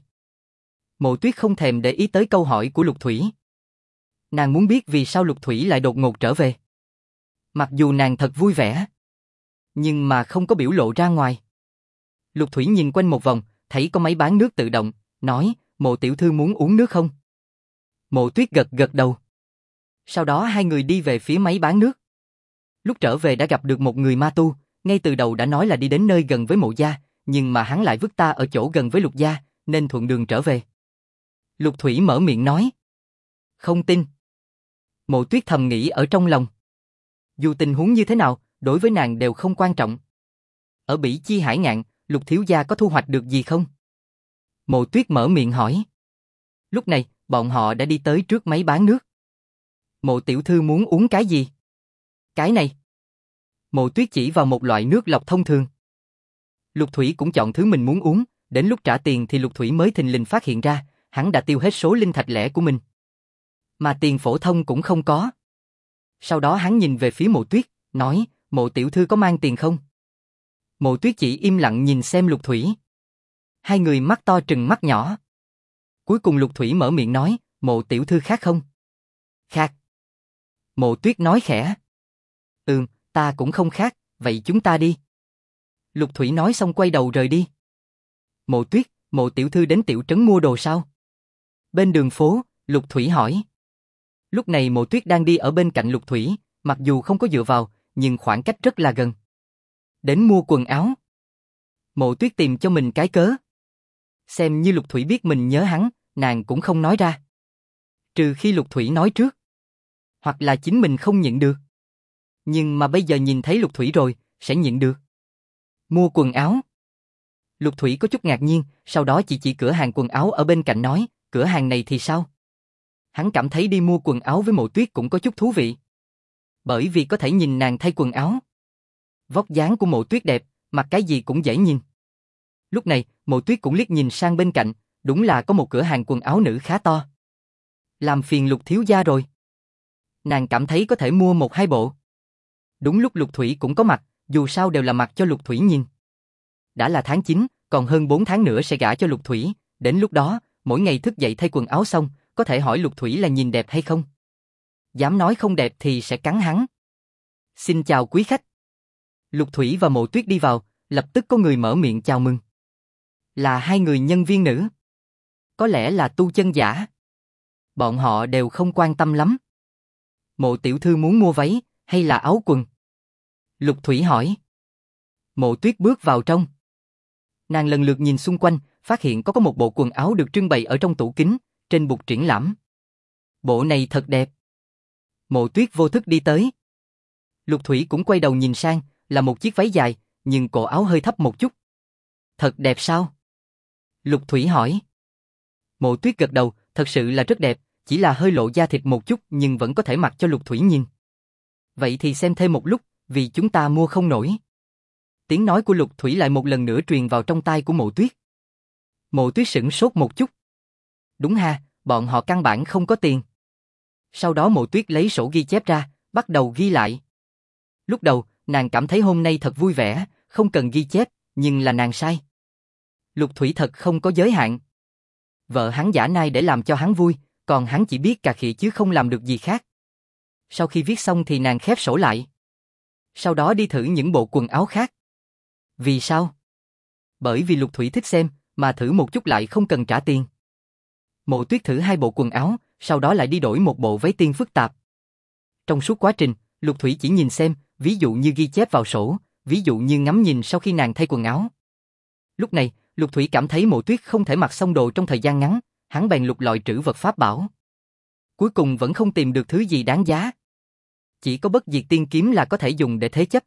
Mộ Tuyết không thèm để ý tới câu hỏi của Lục Thủy. Nàng muốn biết vì sao Lục Thủy lại đột ngột trở về. Mặc dù nàng thật vui vẻ, nhưng mà không có biểu lộ ra ngoài. Lục Thủy nhìn quanh một vòng, thấy có máy bán nước tự động, nói, Mộ tiểu thư muốn uống nước không? Mộ Tuyết gật gật đầu. Sau đó hai người đi về phía máy bán nước. Lúc trở về đã gặp được một người ma tu, ngay từ đầu đã nói là đi đến nơi gần với Mộ gia, nhưng mà hắn lại vứt ta ở chỗ gần với Lục gia, nên thuận đường trở về. Lục Thủy mở miệng nói. Không tin. Mộ Tuyết thầm nghĩ ở trong lòng. Dù tình huống như thế nào, đối với nàng đều không quan trọng. Ở Bỉ Chi Hải Ngạn, Lục thiếu gia có thu hoạch được gì không? Mộ Tuyết mở miệng hỏi. Lúc này, bọn họ đã đi tới trước máy bán nước. Mộ tiểu thư muốn uống cái gì? Cái này. Mộ Tuyết chỉ vào một loại nước lọc thông thường. Lục Thủy cũng chọn thứ mình muốn uống, đến lúc trả tiền thì Lục Thủy mới thình lình phát hiện ra, hắn đã tiêu hết số linh thạch lẻ của mình. Mà tiền phổ thông cũng không có. Sau đó hắn nhìn về phía Mộ Tuyết, nói, Mộ tiểu thư có mang tiền không? Mộ Tuyết chỉ im lặng nhìn xem Lục Thủy. Hai người mắt to trừng mắt nhỏ. Cuối cùng Lục Thủy mở miệng nói, Mộ tiểu thư khác không? Khác. Mộ Tuyết nói khẽ. Ta cũng không khác, vậy chúng ta đi. Lục Thủy nói xong quay đầu rời đi. Mộ Tuyết, Mộ tiểu thư đến tiểu trấn mua đồ sao? Bên đường phố, Lục Thủy hỏi. Lúc này Mộ Tuyết đang đi ở bên cạnh Lục Thủy, mặc dù không có dựa vào, nhưng khoảng cách rất là gần. Đến mua quần áo. Mộ Tuyết tìm cho mình cái cớ. Xem như Lục Thủy biết mình nhớ hắn, nàng cũng không nói ra. Trừ khi Lục Thủy nói trước. Hoặc là chính mình không nhịn được. Nhưng mà bây giờ nhìn thấy Lục Thủy rồi, sẽ nhịn được. Mua quần áo. Lục Thủy có chút ngạc nhiên, sau đó chỉ cửa hàng quần áo ở bên cạnh nói, cửa hàng này thì sao? Hắn cảm thấy đi mua quần áo với Mộ Tuyết cũng có chút thú vị. Bởi vì có thể nhìn nàng thay quần áo. Vóc dáng của Mộ Tuyết đẹp, mặc cái gì cũng dễ nhìn. Lúc này, Mộ Tuyết cũng liếc nhìn sang bên cạnh, đúng là có một cửa hàng quần áo nữ khá to. Làm phiền Lục thiếu gia rồi. Nàng cảm thấy có thể mua 1-2 bộ. Đúng lúc Lục Thủy cũng có mặt, dù sao đều là mặc cho Lục Thủy nhìn. Đã là tháng 9, còn hơn 4 tháng nữa sẽ gả cho Lục Thủy, đến lúc đó, mỗi ngày thức dậy thay quần áo xong, có thể hỏi Lục Thủy là nhìn đẹp hay không. Dám nói không đẹp thì sẽ cắn hắn. Xin chào quý khách. Lục Thủy và Mộ Tuyết đi vào, lập tức có người mở miệng chào mừng. Là hai người nhân viên nữ. Có lẽ là tu chân giả. Bọn họ đều không quan tâm lắm. Mộ tiểu thư muốn mua váy, hay là áo quần? Lục Thủy hỏi. Mộ Tuyết bước vào trong. Nàng lần lượt nhìn xung quanh, phát hiện có một bộ quần áo được trưng bày ở trong tủ kính, trên bục triển lãm. Bộ này thật đẹp. Mộ Tuyết vô thức đi tới. Lục Thủy cũng quay đầu nhìn sang, là một chiếc váy dài, nhưng cổ áo hơi thấp một chút. Thật đẹp sao? Lục Thủy hỏi. Mộ Tuyết gật đầu, thật sự là rất đẹp, chỉ là hơi lộ da thịt một chút nhưng vẫn có thể mặc cho Lục Thủy nhìn. Vậy thì xem thêm một lúc, vì chúng ta mua không nổi. Tiếng nói của Lục Thủy lại một lần nữa truyền vào trong tai của Mộ Tuyết. Mộ Tuyết sửng sốt một chút. Đúng ha, bọn họ căn bản không có tiền. Sau đó Mộ Tuyết lấy sổ ghi chép ra, bắt đầu ghi lại. Lúc đầu, nàng cảm thấy hôm nay thật vui vẻ, không cần ghi chép, nhưng là nàng sai. Lục Thủy thật không có giới hạn. Vợ hắn giả nai để làm cho hắn vui, còn hắn chỉ biết cà khịa chứ không làm được gì khác. Sau khi viết xong thì nàng khép sổ lại. Sau đó đi thử những bộ quần áo khác. Vì sao? Bởi vì Lục Thủy thích xem, mà thử một chút lại không cần trả tiền. Mộ Tuyết thử 2 bộ quần áo, sau đó lại đi đổi một bộ váy tiên phức tạp. Trong suốt quá trình, Lục Thủy chỉ nhìn xem, ví dụ như ghi chép vào sổ, ví dụ như ngắm nhìn sau khi nàng thay quần áo. Lúc này, Lục Thủy cảm thấy Mộ Tuyết không thể mặc xong đồ trong thời gian ngắn, hắn bèn lục lọi trữ vật pháp bảo. Cuối cùng vẫn không tìm được thứ gì đáng giá. Chỉ có bất diệt tiên kiếm là có thể dùng để thế chấp.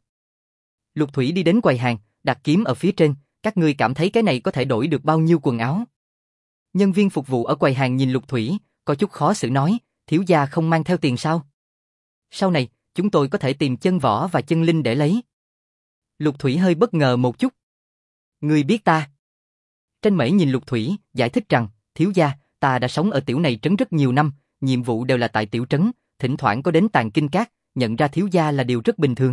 Lục Thủy đi đến quầy hàng, đặt kiếm ở phía trên, các ngươi cảm thấy cái này có thể đổi được bao nhiêu quần áo? Nhân viên phục vụ ở quầy hàng nhìn Lục Thủy, có chút khó xử nói, thiếu gia không mang theo tiền sao? Sau này, chúng tôi có thể tìm chân võ và chân linh để lấy. Lục Thủy hơi bất ngờ một chút. Ngươi biết ta? Tranh Mễ nhìn Lục Thủy, giải thích rằng, thiếu gia, ta đã sống ở tiểu này trấn rất nhiều năm, nhiệm vụ đều là tại tiểu trấn, thỉnh thoảng có đến Tàng Kinh Các, nhận ra thiếu gia là điều rất bình thường.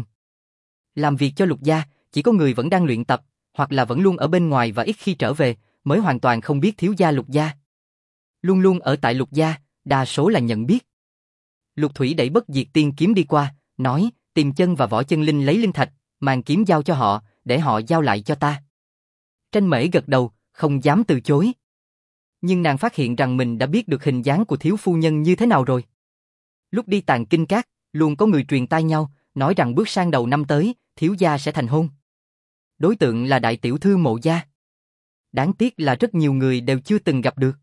Làm việc cho Lục gia, chỉ có người vẫn đang luyện tập, hoặc là vẫn luôn ở bên ngoài và ít khi trở về, mới hoàn toàn không biết thiếu gia Lục gia. Luôn luôn ở tại Lục gia, đa số là nhận biết. Lục Thủy đẩy bất diệt tiên kiếm đi qua, nói, tìm chân và võ chân linh lấy linh thạch, mang kiếm giao cho họ, để họ giao lại cho ta. Tranh Mễ gật đầu, không dám từ chối. Nhưng nàng phát hiện rằng mình đã biết được hình dáng của thiếu phu nhân như thế nào rồi. Lúc đi Tàng Kinh Các, luôn có người truyền tai nhau, nói rằng bước sang đầu năm tới, thiếu gia sẽ thành hôn. Đối tượng là đại tiểu thư Mộ gia. Đáng tiếc là rất nhiều người đều chưa từng gặp được.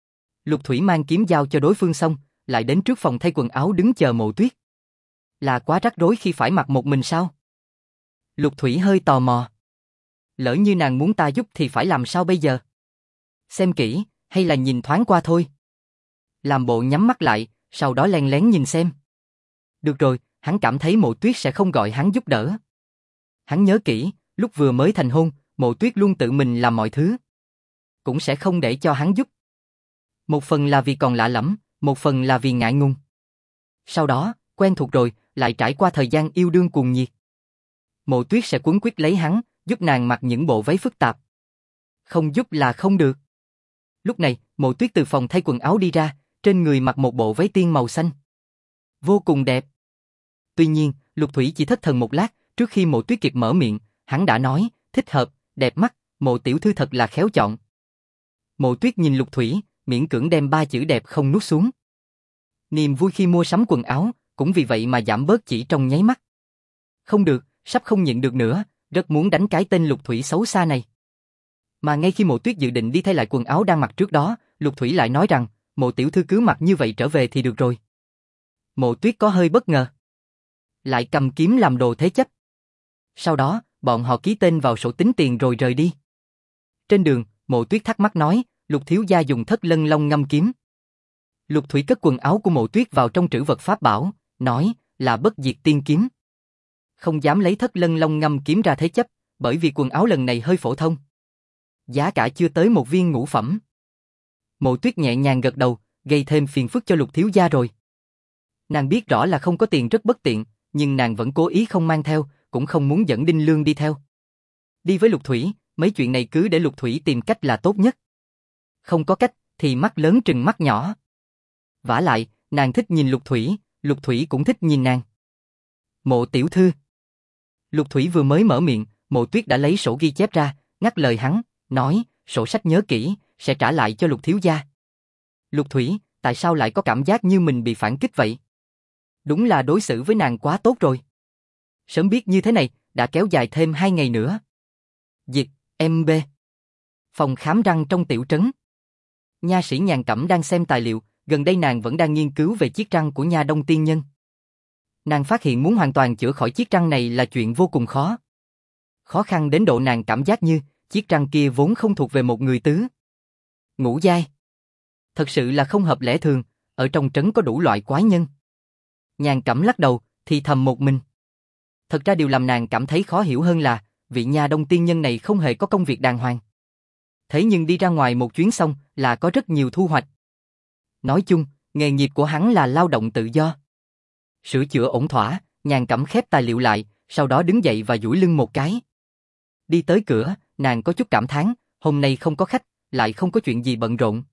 Lục Thủy mang kiếm giao cho đối phương xong, lại đến trước phòng thay quần áo đứng chờ Mộ Tuyết. Là quá rắc rối khi phải mặc một mình sao? Lục Thủy hơi tò mò. Lỡ như nàng muốn ta giúp thì phải làm sao bây giờ? Xem kỹ, hay là nhìn thoáng qua thôi? Làm bộ nhắm mắt lại, sau đó len lén nhìn xem. Được rồi, hắn cảm thấy Mộ Tuyết sẽ không gọi hắn giúp đỡ. Hắn nhớ kỹ, lúc vừa mới thành hôn, Mộ Tuyết luôn tự mình làm mọi thứ. Cũng sẽ không để cho hắn giúp. Một phần là vì còn lạ lẫm, một phần là vì ngại ngùng. Sau đó, quen thuộc rồi, lại trải qua thời gian yêu đương cuồng nhiệt. Mộ Tuyết sẽ cuống quýt lấy hắn, giúp nàng mặc những bộ váy phức tạp. Không giúp là không được. Lúc này, Mộ Tuyết từ phòng thay quần áo đi ra, trên người mặc một bộ váy tiên màu xanh. Vô cùng đẹp. Tuy nhiên, Lục Thủy chỉ thất thần một lát, trước khi Mộ Tuyết kịp mở miệng, hắn đã nói, thích hợp, đẹp mắt, Mộ tiểu thư thật là khéo chọn. Mộ Tuyết nhìn Lục Thủy, miễn cưỡng đem 3 chữ đẹp không nuốt xuống. Niềm vui khi mua sắm quần áo, cũng vì vậy mà giảm bớt chỉ trong nháy mắt. Không được, sắp không nhịn được nữa, rất muốn đánh cái tên Lục Thủy xấu xa này. Mà ngay khi Mộ Tuyết dự định đi thay lại quần áo đang mặc trước đó, Lục Thủy lại nói rằng, Mộ tiểu thư cứ mặc như vậy trở về thì được rồi. Mộ Tuyết có hơi bất ngờ. Lại cầm kiếm làm đồ thế chấp. Sau đó, bọn họ ký tên vào sổ tính tiền rồi rời đi. Trên đường, Mộ Tuyết thắc mắc nói, Lục thiếu gia dùng Thất Lân Long ngâm kiếm. Lục Thủy cất quần áo của Mộ Tuyết vào trong trữ vật pháp bảo, nói, là bất diệt tiên kiếm. Không dám lấy Thất Lân Long ngâm kiếm ra thế chấp, bởi vì quần áo lần này hơi phổ thông. Giá cả chưa tới 1 viên ngũ phẩm. Mộ Tuyết nhẹ nhàng gật đầu, gây thêm phiền phức cho Lục thiếu gia rồi. Nàng biết rõ là không có tiền rất bất tiện, nhưng nàng vẫn cố ý không mang theo, cũng không muốn dẫn Đinh Lương đi theo. Đi với Lục Thủy, mấy chuyện này cứ để Lục Thủy tìm cách là tốt nhất. Không có cách, thì mắt lớn trừng mắt nhỏ. Vả lại, nàng thích nhìn Lục Thủy cũng thích nhìn nàng. Mộ tiểu thư. Lục Thủy vừa mới mở miệng, Mộ Tuyết đã lấy sổ ghi chép ra, ngắt lời hắn, nói, sổ sách nhớ kỹ, sẽ trả lại cho Lục thiếu gia. Lục Thủy, tại sao lại có cảm giác như mình bị phản kích vậy? Đúng là đối xử với nàng quá tốt rồi. Sớm biết như thế này, đã kéo dài thêm 2 ngày nữa. Dịch, MB. Phòng khám răng trong tiểu trấn. Nha sĩ Nhàn Cẩm đang xem tài liệu, gần đây nàng vẫn đang nghiên cứu về chiếc răng của Nha Đông tiên nhân. Nàng phát hiện muốn hoàn toàn chữa khỏi chiếc răng này là chuyện vô cùng khó. Khó khăn đến độ nàng cảm giác như chiếc răng kia vốn không thuộc về một người tứ ngũ giai. Thật sự là không hợp lẽ thường, ở trong trấn có đủ loại quái nhân. Nhàn Cẩm lắc đầu, thì thầm một mình. Thật ra điều làm nàng cảm thấy khó hiểu hơn là vị nhà đông tiên nhân này không hề có công việc đàng hoàng. Thế nhưng đi ra ngoài một chuyến xong là có rất nhiều thu hoạch. Nói chung, nghề nghiệp của hắn là lao động tự do. Sửa chữa ổn thỏa, Nhàn Cẩm khép tài liệu lại, sau đó đứng dậy và duỗi lưng một cái. Đi tới cửa, nàng có chút cảm thán, hôm nay không có khách, lại không có chuyện gì bận rộn.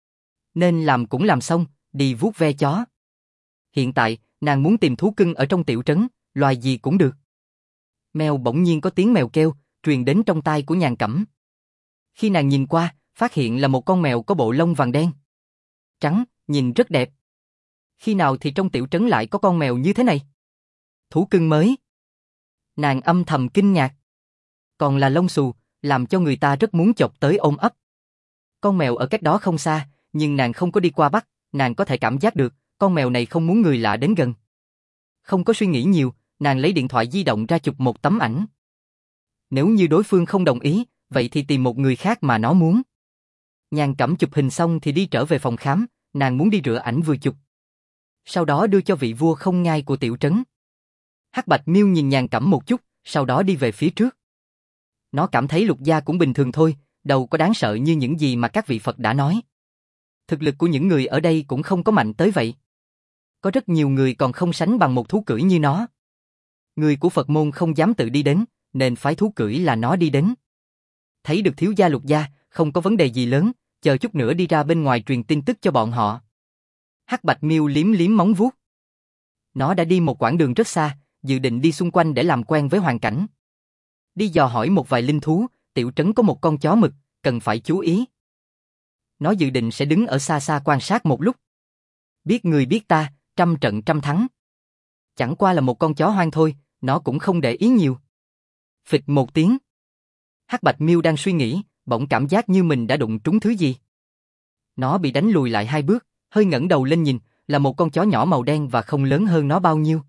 Nên làm cũng làm xong, đi vuốt ve chó. Hiện tại, nàng muốn tìm thú cưng ở trong tiểu trấn, loài gì cũng được. Mèo bỗng nhiên có tiếng mèo kêu, truyền đến trong tai của Nhàn Cẩm. Khi nàng nhìn qua, phát hiện là một con mèo có bộ lông vàng đen. Trắng, nhìn rất đẹp. Khi nào thì trong tiểu trấn lại có con mèo như thế này? Thú cưng mới. Nàng âm thầm kinh ngạc. Còn là lông xù, làm cho người ta rất muốn chọc tới ôm ấp. Con mèo ở cách đó không xa, nhưng nàng không có đi qua bắt, nàng có thể cảm giác được, con mèo này không muốn người lạ đến gần. Không có suy nghĩ nhiều, nàng lấy điện thoại di động ra chụp một tấm ảnh. Nếu như đối phương không đồng ý, vậy thì tìm một người khác mà nó muốn. Nhàn Cẩm chụp hình xong thì đi trở về phòng khám, nàng muốn đi rửa ảnh vừa chụp. Sau đó đưa cho vị vua không ngai của tiểu trấn. Hắc Bạch Miêu nhìn Nhàn Cẩm một chút, sau đó đi về phía trước. Nó cảm thấy Lục gia cũng bình thường thôi, đâu có đáng sợ như những gì mà các vị Phật đã nói. Thực lực của những người ở đây cũng không có mạnh tới vậy. Có rất nhiều người còn không sánh bằng một thú cưỡi như nó. Người của Phật môn không dám tự đi đến, nên phái thú cưỡi là nó đi đến. Thấy được thiếu gia Lục gia, không có vấn đề gì lớn, chờ chút nữa đi ra bên ngoài truyền tin tức cho bọn họ. Hắc Bạch Miêu liếm liếm móng vuốt. Nó đã đi một quãng đường rất xa, dự định đi xung quanh để làm quen với hoàn cảnh. Đi dò hỏi một vài linh thú, tiểu trấn có một con chó mực, cần phải chú ý. Nó dự định sẽ đứng ở xa xa quan sát một lúc. Biết người biết ta, trăm trận trăm thắng. Chẳng qua là một con chó hoang thôi, nó cũng không để ý nhiều. Phịch một tiếng. Hắc Bạch Miêu đang suy nghĩ, bỗng cảm giác như mình đã đụng trúng thứ gì. Nó bị đánh lùi lại 2 bước, hơi ngẩng đầu lên nhìn, là một con chó nhỏ màu đen và không lớn hơn nó bao nhiêu.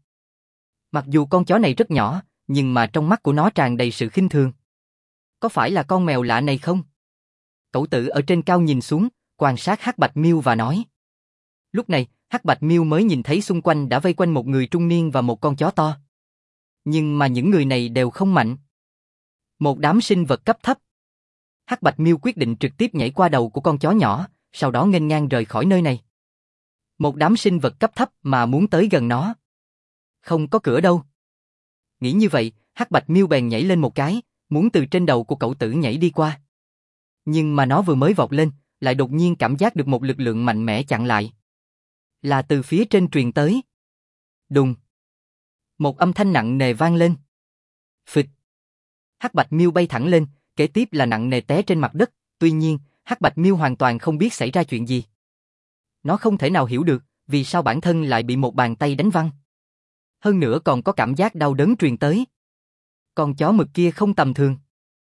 Mặc dù con chó này rất nhỏ, nhưng mà trong mắt của nó tràn đầy sự khinh thường. Có phải là con mèo lạ này không? Cẩu Tử ở trên cao nhìn xuống, quan sát Hắc Bạch Miêu và nói. Lúc này, Hắc Bạch Miêu mới nhìn thấy xung quanh đã vây quanh một người trung niên và một con chó to. Nhưng mà những người này đều không mạnh. Một đám sinh vật cấp thấp. Hắc Bạch Miêu quyết định trực tiếp nhảy qua đầu của con chó nhỏ, sau đó nghênh ngang rời khỏi nơi này. Một đám sinh vật cấp thấp mà muốn tới gần nó. Không có cửa đâu. Nghĩ như vậy, Hắc Bạch Miêu bèn nhảy lên một cái, muốn từ trên đầu của Cẩu Tử nhảy đi qua. Nhưng mà nó vừa mới vọt lên, lại đột nhiên cảm giác được một lực lượng mạnh mẽ chặn lại. Là từ phía trên truyền tới. Đùng. Một âm thanh nặng nề vang lên. Phịch. Hắc Bạch Miêu bay thẳng lên, kế tiếp là nặng nề té trên mặt đất, tuy nhiên, Hắc Bạch Miêu hoàn toàn không biết xảy ra chuyện gì. Nó không thể nào hiểu được, vì sao bản thân lại bị một bàn tay đánh văng. Hơn nữa còn có cảm giác đau đớn truyền tới. Con chó mực kia không tầm thường.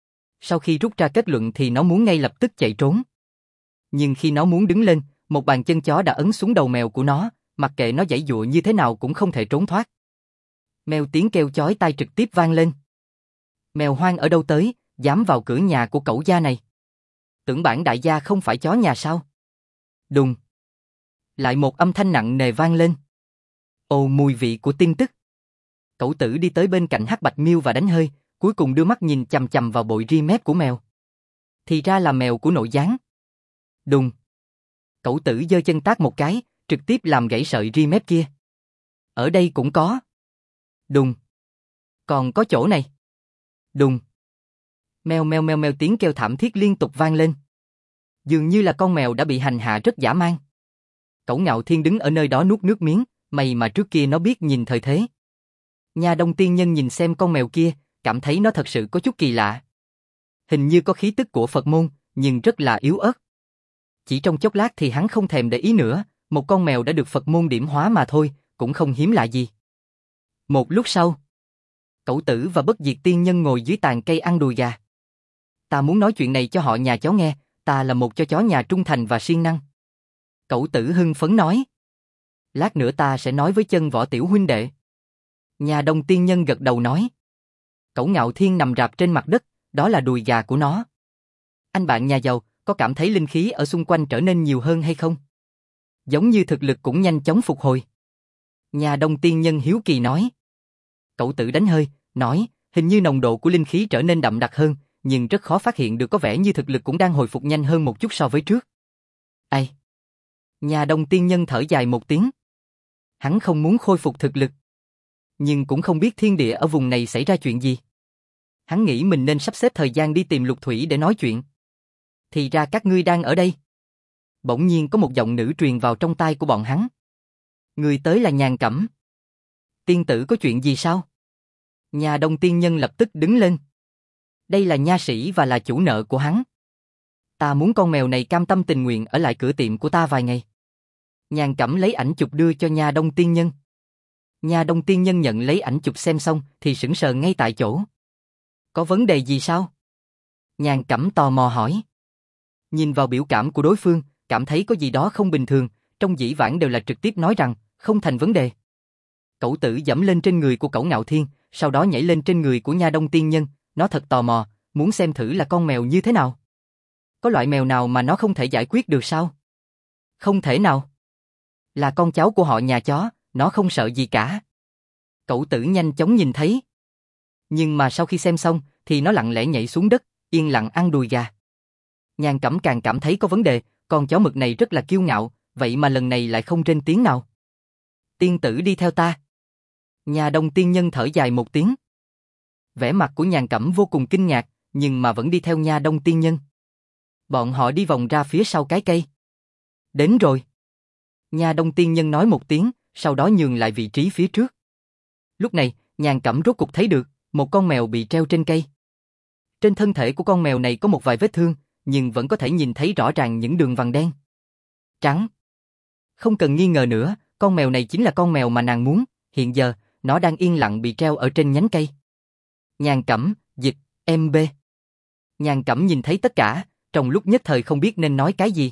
Sau khi rút ra kết luận thì nó muốn ngay lập tức chạy trốn. Nhưng khi nó muốn đứng lên, một bàn chân chó đã ấn xuống đầu mèo của nó, mặc kệ nó giãy giụa như thế nào cũng không thể trốn thoát. Mèo tiếng kêu chói tai trực tiếp vang lên. Mèo hoang ở đâu tới, dám vào cửa nhà của Cẩu gia này. Tưởng bản đại gia không phải chó nhà sao? Đùng. Lại một âm thanh nặng nề vang lên. Ồ, mùi vị của tin tức. Cẩu Tử đi tới bên cạnh Hắc Bạch Miêu và đánh hơi, cuối cùng đưa mắt nhìn chằm chằm vào bội ri mép của mèo. Thì ra là mèo của nội gián. Đùng. Cẩu Tử giơ chân tát một cái, trực tiếp làm gãy sợi ri mép kia. Ở đây cũng có. Đùng. Còn có chỗ này. Đùng. Mèo mèo mèo mèo tiếng kêu thảm thiết liên tục vang lên. Dường như là con mèo đã bị hành hạ rất dã man. Cẩu Ngạo Thiên đứng ở nơi đó nuốt nước miếng, may mà trước kia nó biết nhìn thời thế. Nhà Đông tiên nhân nhìn xem con mèo kia, cảm thấy nó thật sự có chút kỳ lạ. Hình như có khí tức của Phật môn, nhưng rất là yếu ớt. Chỉ trong chốc lát thì hắn không thèm để ý nữa, một con mèo đã được Phật môn điểm hóa mà thôi, cũng không hiếm lạ gì. Một lúc sau, Cẩu Tử và Bất Diệt tiên nhân ngồi dưới tàn cây ăn đùi gà. Ta muốn nói chuyện này cho họ nhà chó nghe, ta là một cho chó nhà trung thành và siêng năng. Cẩu Tử hưng phấn nói. Lát nữa ta sẽ nói với Chân Võ tiểu huynh đệ. Nhà Đông tiên nhân gật đầu nói. Cẩu Ngạo Thiên nằm rạp trên mặt đất, đó là đùi gà của nó. Anh bạn nhà giàu, có cảm thấy linh khí ở xung quanh trở nên nhiều hơn hay không? Giống như thực lực cũng nhanh chóng phục hồi. Nhà Đông tiên nhân hiếu kỳ nói. Cẩu tử đánh hơi, nói, hình như nồng độ của linh khí trở nên đậm đặc hơn, nhưng rất khó phát hiện được, có vẻ như thực lực cũng đang hồi phục nhanh hơn một chút so với trước. Ai? Nhà Đông tiên nhân thở dài một tiếng. Hắn không muốn khôi phục thực lực, nhưng cũng không biết thiên địa ở vùng này xảy ra chuyện gì. Hắn nghĩ mình nên sắp xếp thời gian đi tìm Lục Thủy để nói chuyện. Thì ra các ngươi đang ở đây. Bỗng nhiên có một giọng nữ truyền vào trong tai của bọn hắn. Người tới là Nhàn Cẩm. Tiên tử có chuyện gì sao? Nhà Đông tiên nhân lập tức đứng lên. Đây là nha sĩ và là chủ nợ của hắn. Ta muốn con mèo này cam tâm tình nguyện ở lại cửa tiệm của ta vài ngày. Nhàn Cẩm lấy ảnh chụp đưa cho nhà Đông tiên nhân. Nhà Đông tiên nhân nhận lấy ảnh chụp xem xong thì sững sờ ngay tại chỗ. Có vấn đề gì sao? Nhàn Cẩm tò mò hỏi. Nhìn vào biểu cảm của đối phương, cảm thấy có gì đó không bình thường, trong dĩ vãng đều là trực tiếp nói rằng, không thành vấn đề. Cẩu tử giẫm lên trên người của Cẩu Ngạo Thiên, sau đó nhảy lên trên người của Nha Đông tiên nhân, nó thật tò mò, muốn xem thử là con mèo như thế nào. Có loại mèo nào mà nó không thể giải quyết được sao? Không thể nào. Là con cháu của họ nhà chó, nó không sợ gì cả. Cẩu tử nhanh chóng nhìn thấy. Nhưng mà sau khi xem xong, thì nó lặng lẽ nhảy xuống đất, yên lặng ăn đùi gà. Nhàn Cẩm càng cảm thấy có vấn đề, con chó mực này rất là kiêu ngạo, vậy mà lần này lại không rên tiếng nào. Tiên tử đi theo ta. Nhà Đông tiên nhân thở dài một tiếng. Vẻ mặt của Nhàn Cẩm vô cùng kinh ngạc, nhưng mà vẫn đi theo Nha Đông tiên nhân. Bọn họ đi vòng ra phía sau cái cây. Đến rồi. Nha Đông tiên nhân nói một tiếng, sau đó nhường lại vị trí phía trước. Lúc này, Nhàn Cẩm rốt cục thấy được, một con mèo bị treo trên cây. Trên thân thể của con mèo này có một vài vết thương, nhưng vẫn có thể nhìn thấy rõ ràng những đường vằn đen. Trắng. Không cần nghi ngờ nữa, con mèo này chính là con mèo mà nàng muốn, hiện giờ, nó đang yên lặng bị treo ở trên nhánh cây. Nhàn Cẩm, dịch, MB. Nhàn Cẩm nhìn thấy tất cả, trong lúc nhất thời không biết nên nói cái gì.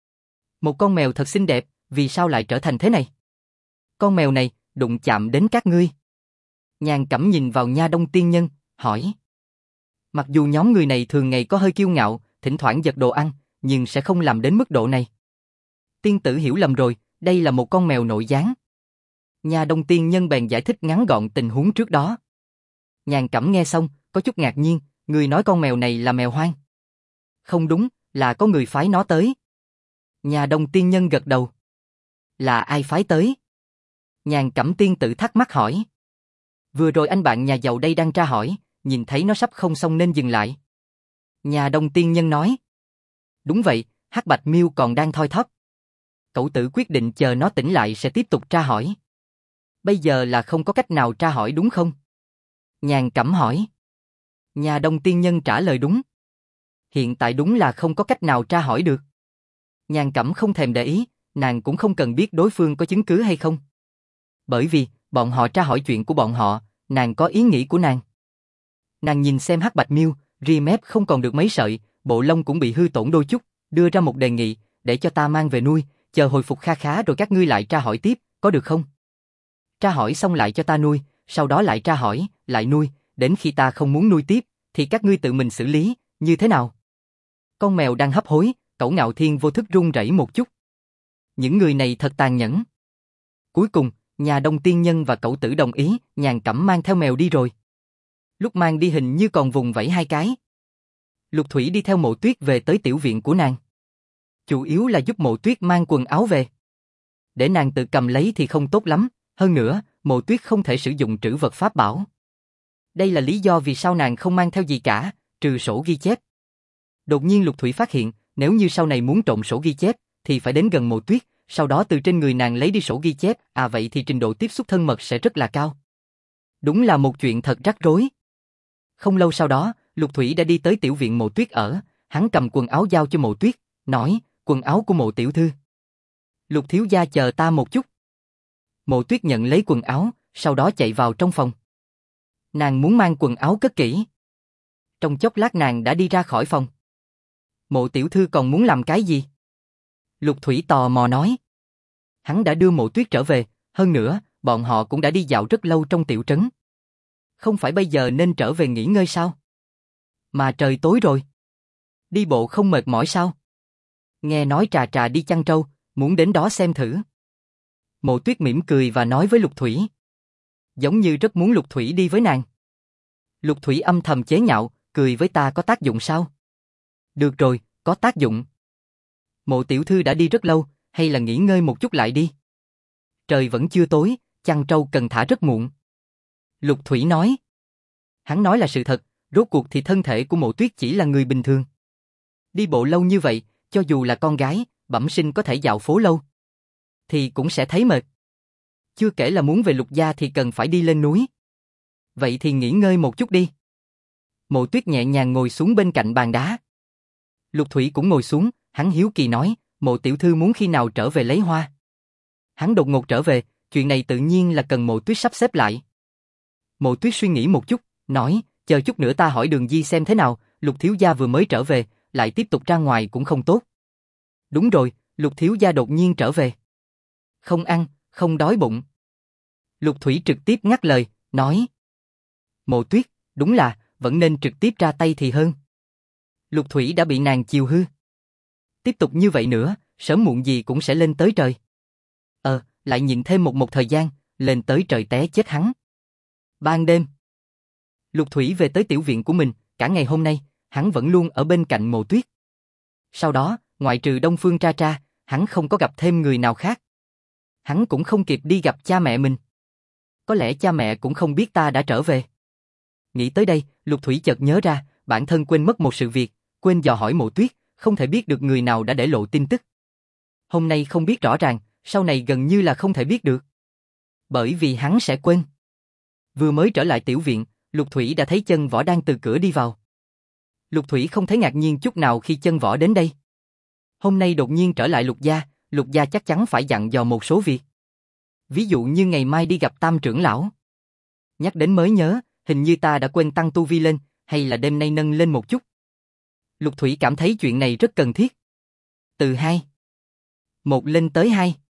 Một con mèo thật xinh đẹp, vì sao lại trở thành thế này? Con mèo này, đụng chạm đến các ngươi. Nhàn Cẩm nhìn vào Nha Đông tiên nhân, hỏi. Mặc dù nhóm người này thường ngày có hơi kiêu ngạo, thỉnh thoảng giật đồ ăn, nhưng sẽ không làm đến mức độ này. Tiên tử hiểu lầm rồi, đây là một con mèo nội gián. Nha Đông tiên nhân bèn giải thích ngắn gọn tình huống trước đó. Nhàn Cẩm nghe xong, có chút ngạc nhiên, người nói con mèo này là mèo hoang. Không đúng, là có người phái nó tới. Nha Đông tiên nhân gật đầu. Là ai phái tới? Nhàn Cẩm tiên tử thắc mắc hỏi. Vừa rồi anh bạn nhà giàu đây đang tra hỏi, nhìn thấy nó sắp không xong nên dừng lại. Nhà Đông tiên nhân nói. Đúng vậy, Hắc Bạch Miêu còn đang thoi thóp. Cẩu tử quyết định chờ nó tỉnh lại sẽ tiếp tục tra hỏi. Bây giờ là không có cách nào tra hỏi đúng không? Nhàn Cẩm hỏi. Nhà Đông tiên nhân trả lời đúng. Hiện tại đúng là không có cách nào tra hỏi được. Nhàn Cẩm không thèm để ý, nàng cũng không cần biết đối phương có chứng cứ hay không. Bởi vì, bọn họ tra hỏi chuyện của bọn họ, nàng có ý nghĩ của nàng. Nàng nhìn xem Hắc Bạch Miêu, ria mép không còn được mấy sợi, bộ lông cũng bị hư tổn đôi chút, đưa ra một đề nghị, để cho ta mang về nuôi, chờ hồi phục kha khá rồi các ngươi lại tra hỏi tiếp, có được không? Tra hỏi xong lại cho ta nuôi, sau đó lại tra hỏi, lại nuôi, đến khi ta không muốn nuôi tiếp, thì các ngươi tự mình xử lý, như thế nào? Con mèo đang hấp hối, Cẩu Ngạo Thiên vô thức run rẩy một chút. Những người này thật tàn nhẫn. Cuối cùng, Nhà Đông tiên nhân và Cẩu tử đồng ý, Nhàn Cẩm mang theo mèo đi rồi. Lúc mang đi hình như còn vùng vẫy hai cái. Lục Thủy đi theo Mộ Tuyết về tới tiểu viện của nàng. Chủ yếu là giúp Mộ Tuyết mang quần áo về. Để nàng tự cầm lấy thì không tốt lắm, hơn nữa, Mộ Tuyết không thể sử dụng trữ vật pháp bảo. Đây là lý do vì sao nàng không mang theo gì cả, trừ sổ ghi chép. Đột nhiên Lục Thủy phát hiện, nếu như sau này muốn trộm sổ ghi chép, thì phải đến gần Mộ Tuyết, sau đó từ trên người nàng lấy đi sổ ghi chép, vậy thì trình độ tiếp xúc thân mật sẽ rất là cao. Đúng là một chuyện thật rắc rối. Không lâu sau đó, Lục Thủy đã đi tới tiểu viện Mộ Tuyết ở, hắn cầm quần áo giao cho Mộ Tuyết, nói, quần áo của Mộ tiểu thư. Lục thiếu gia chờ ta một chút. Mộ Tuyết nhận lấy quần áo, sau đó chạy vào trong phòng. Nàng muốn mang quần áo cất kỹ. Trong chốc lát nàng đã đi ra khỏi phòng. Mộ tiểu thư còn muốn làm cái gì? Lục Thủy tò mò nói. Hắn đã đưa Mộ Tuyết trở về, hơn nữa, bọn họ cũng đã đi dạo rất lâu trong tiểu trấn. Không phải bây giờ nên trở về nghỉ ngơi sao? Mà trời tối rồi. Đi bộ không mệt mỏi sao? Nghe nói Trà Trà đi chăn trâu, muốn đến đó xem thử. Mộ Tuyết mỉm cười và nói với Lục Thủy. Giống như rất muốn Lục Thủy đi với nàng. Lục Thủy âm thầm chế nhạo, cười với ta có tác dụng sao? Được rồi, có tác dụng. Mộ tiểu thư đã đi rất lâu, hay là nghỉ ngơi một chút lại đi. Trời vẫn chưa tối, chăn trâu cần thả rất muộn. Lục Thủy nói. Hắn nói là sự thật, rốt cuộc thì thân thể của Mộ Tuyết chỉ là người bình thường. Đi bộ lâu như vậy, cho dù là con gái, bẩm sinh có thể dạo phố lâu, thì cũng sẽ thấy mệt. Chưa kể là muốn về Lục gia thì cần phải đi lên núi. Vậy thì nghỉ ngơi một chút đi. Mộ Tuyết nhẹ nhàng ngồi xuống bên cạnh bàn đá. Lục Thủy cũng ngồi xuống, hắn hiếu kỳ nói, Mộ tiểu thư muốn khi nào trở về lấy hoa. Hắn đột ngột trở về, chuyện này tự nhiên là cần Mộ Tuyết sắp xếp lại. Mộ Tuyết suy nghĩ một chút, nói, chờ chút nữa ta hỏi Đường Di xem thế nào, Lục thiếu gia vừa mới trở về, lại tiếp tục ra ngoài cũng không tốt. Đúng rồi, Lục thiếu gia đột nhiên trở về. Không ăn, không đói bụng. Lục Thủy trực tiếp ngắt lời, nói. Mộ Tuyết, đúng là, vẫn nên trực tiếp ra tay thì hơn. Lục Thủy đã bị nàng chiều hư. Tiếp tục như vậy nữa, sớm muộn gì cũng sẽ lên tới trời. Lại nhịn thêm một thời gian, lên tới trời té chết hắn. Ban đêm, Lục Thủy về tới tiểu viện của mình, cả ngày hôm nay, hắn vẫn luôn ở bên cạnh Mộ Tuyết. Sau đó, ngoại trừ Đông Phương Tra Tra, hắn không có gặp thêm người nào khác. Hắn cũng không kịp đi gặp cha mẹ mình. Có lẽ cha mẹ cũng không biết ta đã trở về. Nghĩ tới đây, Lục Thủy chợt nhớ ra, bản thân quên mất một sự việc, quên dò hỏi Mộ Tuyết, không thể biết được người nào đã để lộ tin tức. Hôm nay không biết rõ ràng, sau này gần như là không thể biết được. Bởi vì hắn sẽ quên. Vừa mới trở lại tiểu viện, Lục Thủy đã thấy Chân Võ đang từ cửa đi vào. Lục Thủy không thấy ngạc nhiên chút nào khi Chân Võ đến đây. Hôm nay đột nhiên trở lại Lục gia chắc chắn phải dặn dò một số việc. Ví dụ như ngày mai đi gặp Tam trưởng lão. Nhắc đến mới nhớ, hình như ta đã quên tăng tu vi lên, hay là đêm nay nâng lên một chút. Lục Thủy cảm thấy chuyện này rất cần thiết. Từ 1 lên tới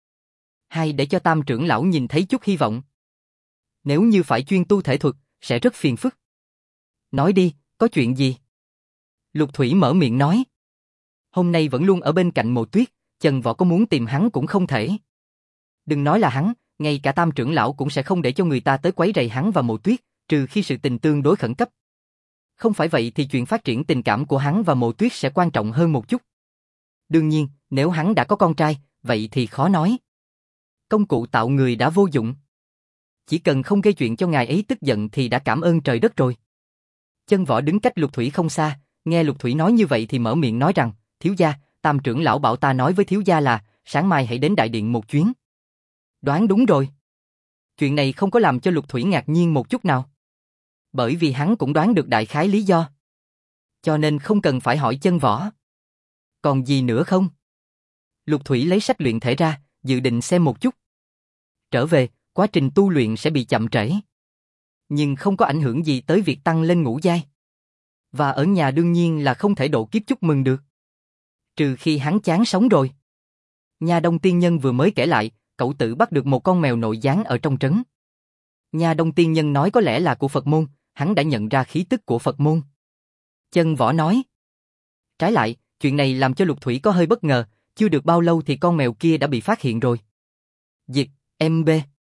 2 để cho Tam trưởng lão nhìn thấy chút hy vọng. Nếu như phải chuyên tu thể thuật, sẽ rất phiền phức. Nói đi, có chuyện gì? Lục Thủy mở miệng nói. Hôm nay vẫn luôn ở bên cạnh Mộ Tuyết, Chân Võ có muốn tìm hắn cũng không thể. Đừng nói là hắn, ngay cả Tam trưởng lão cũng sẽ không để cho người ta tới quấy rầy hắn và Mộ Tuyết, trừ khi sự tình tương đối khẩn cấp. Không phải vậy thì chuyện phát triển tình cảm của hắn và Mộ Tuyết sẽ quan trọng hơn một chút. Đương nhiên, nếu hắn đã có con trai, vậy thì khó nói. Công cụ tạo người đã vô dụng. Chỉ cần không gây chuyện cho ngài ấy tức giận thì đã cảm ơn trời đất rồi. Chân Võ đứng cách Lục Thủy không xa, nghe Lục Thủy nói như vậy thì mở miệng nói rằng, thiếu gia, Tam trưởng lão bảo ta nói với thiếu gia là, sáng mai hãy đến đại điện một chuyến. Đoán đúng rồi. Chuyện này không có làm cho Lục Thủy ngạc nhiên một chút nào. Bởi vì hắn cũng đoán được đại khái lý do. Cho nên không cần phải hỏi Chân Võ. Còn gì nữa không? Lục Thủy lấy sách luyện thể ra, dự định xem một chút. Trở về, quá trình tu luyện sẽ bị chậm trễ. Nhưng không có ảnh hưởng gì tới việc tăng lên ngũ giai. Và ở nhà đương nhiên là không thể độ kiếp chúc mừng được. Trừ khi hắn chán sống rồi. Nha Đông Tiên Nhân vừa mới kể lại, cậu tử bắt được một con mèo nội gián ở trong trấn. Nha Đông Tiên Nhân nói có lẽ là của Phật môn, hắn đã nhận ra khí tức của Phật môn. Chân Võ nói. Trái lại, chuyện này làm cho Lục Thủy có hơi bất ngờ, chưa được bao lâu thì con mèo kia đã bị phát hiện rồi. Diệt, MB.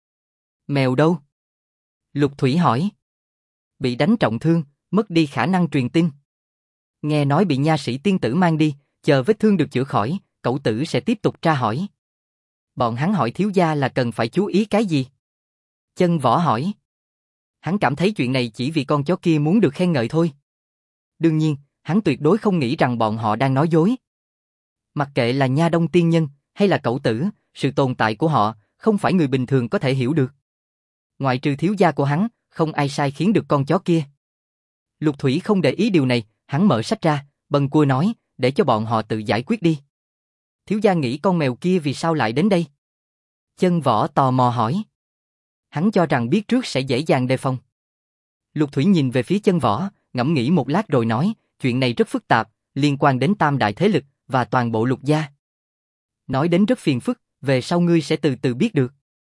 Mèo đâu? Lục Thủy hỏi. Bị đánh trọng thương, mất đi khả năng truyền tin. Nghe nói bị nha sĩ tiên tử mang đi, chờ vết thương được chữa khỏi, cậu tử sẽ tiếp tục tra hỏi. Bọn hắn hỏi thiếu gia là cần phải chú ý cái gì? Chân Võ hỏi. Hắn cảm thấy chuyện này chỉ vì con chó kia muốn được khen ngợi thôi. Đương nhiên, hắn tuyệt đối không nghĩ rằng bọn họ đang nói dối. Mặc kệ là Nha Đông Tiên Nhân hay là cậu tử, sự tồn tại của họ không phải người bình thường có thể hiểu được. Ngoại trừ thiếu gia của hắn, không ai sai khiến được con chó kia. Lục Thủy không để ý điều này, hắn mở sách ra, bâng quơ nói, để cho bọn họ tự giải quyết đi. Thiếu gia nghĩ con mèo kia vì sao lại đến đây? Chân Võ tò mò hỏi. Hắn cho rằng biết trước sẽ dễ dàng đề phòng. Lục Thủy nhìn về phía Chân Võ, ngẫm nghĩ một lát rồi nói, chuyện này rất phức tạp, liên quan đến tam đại thế lực và toàn bộ Lục gia. Nói đến rất phiền phức, về sau ngươi sẽ từ từ biết được.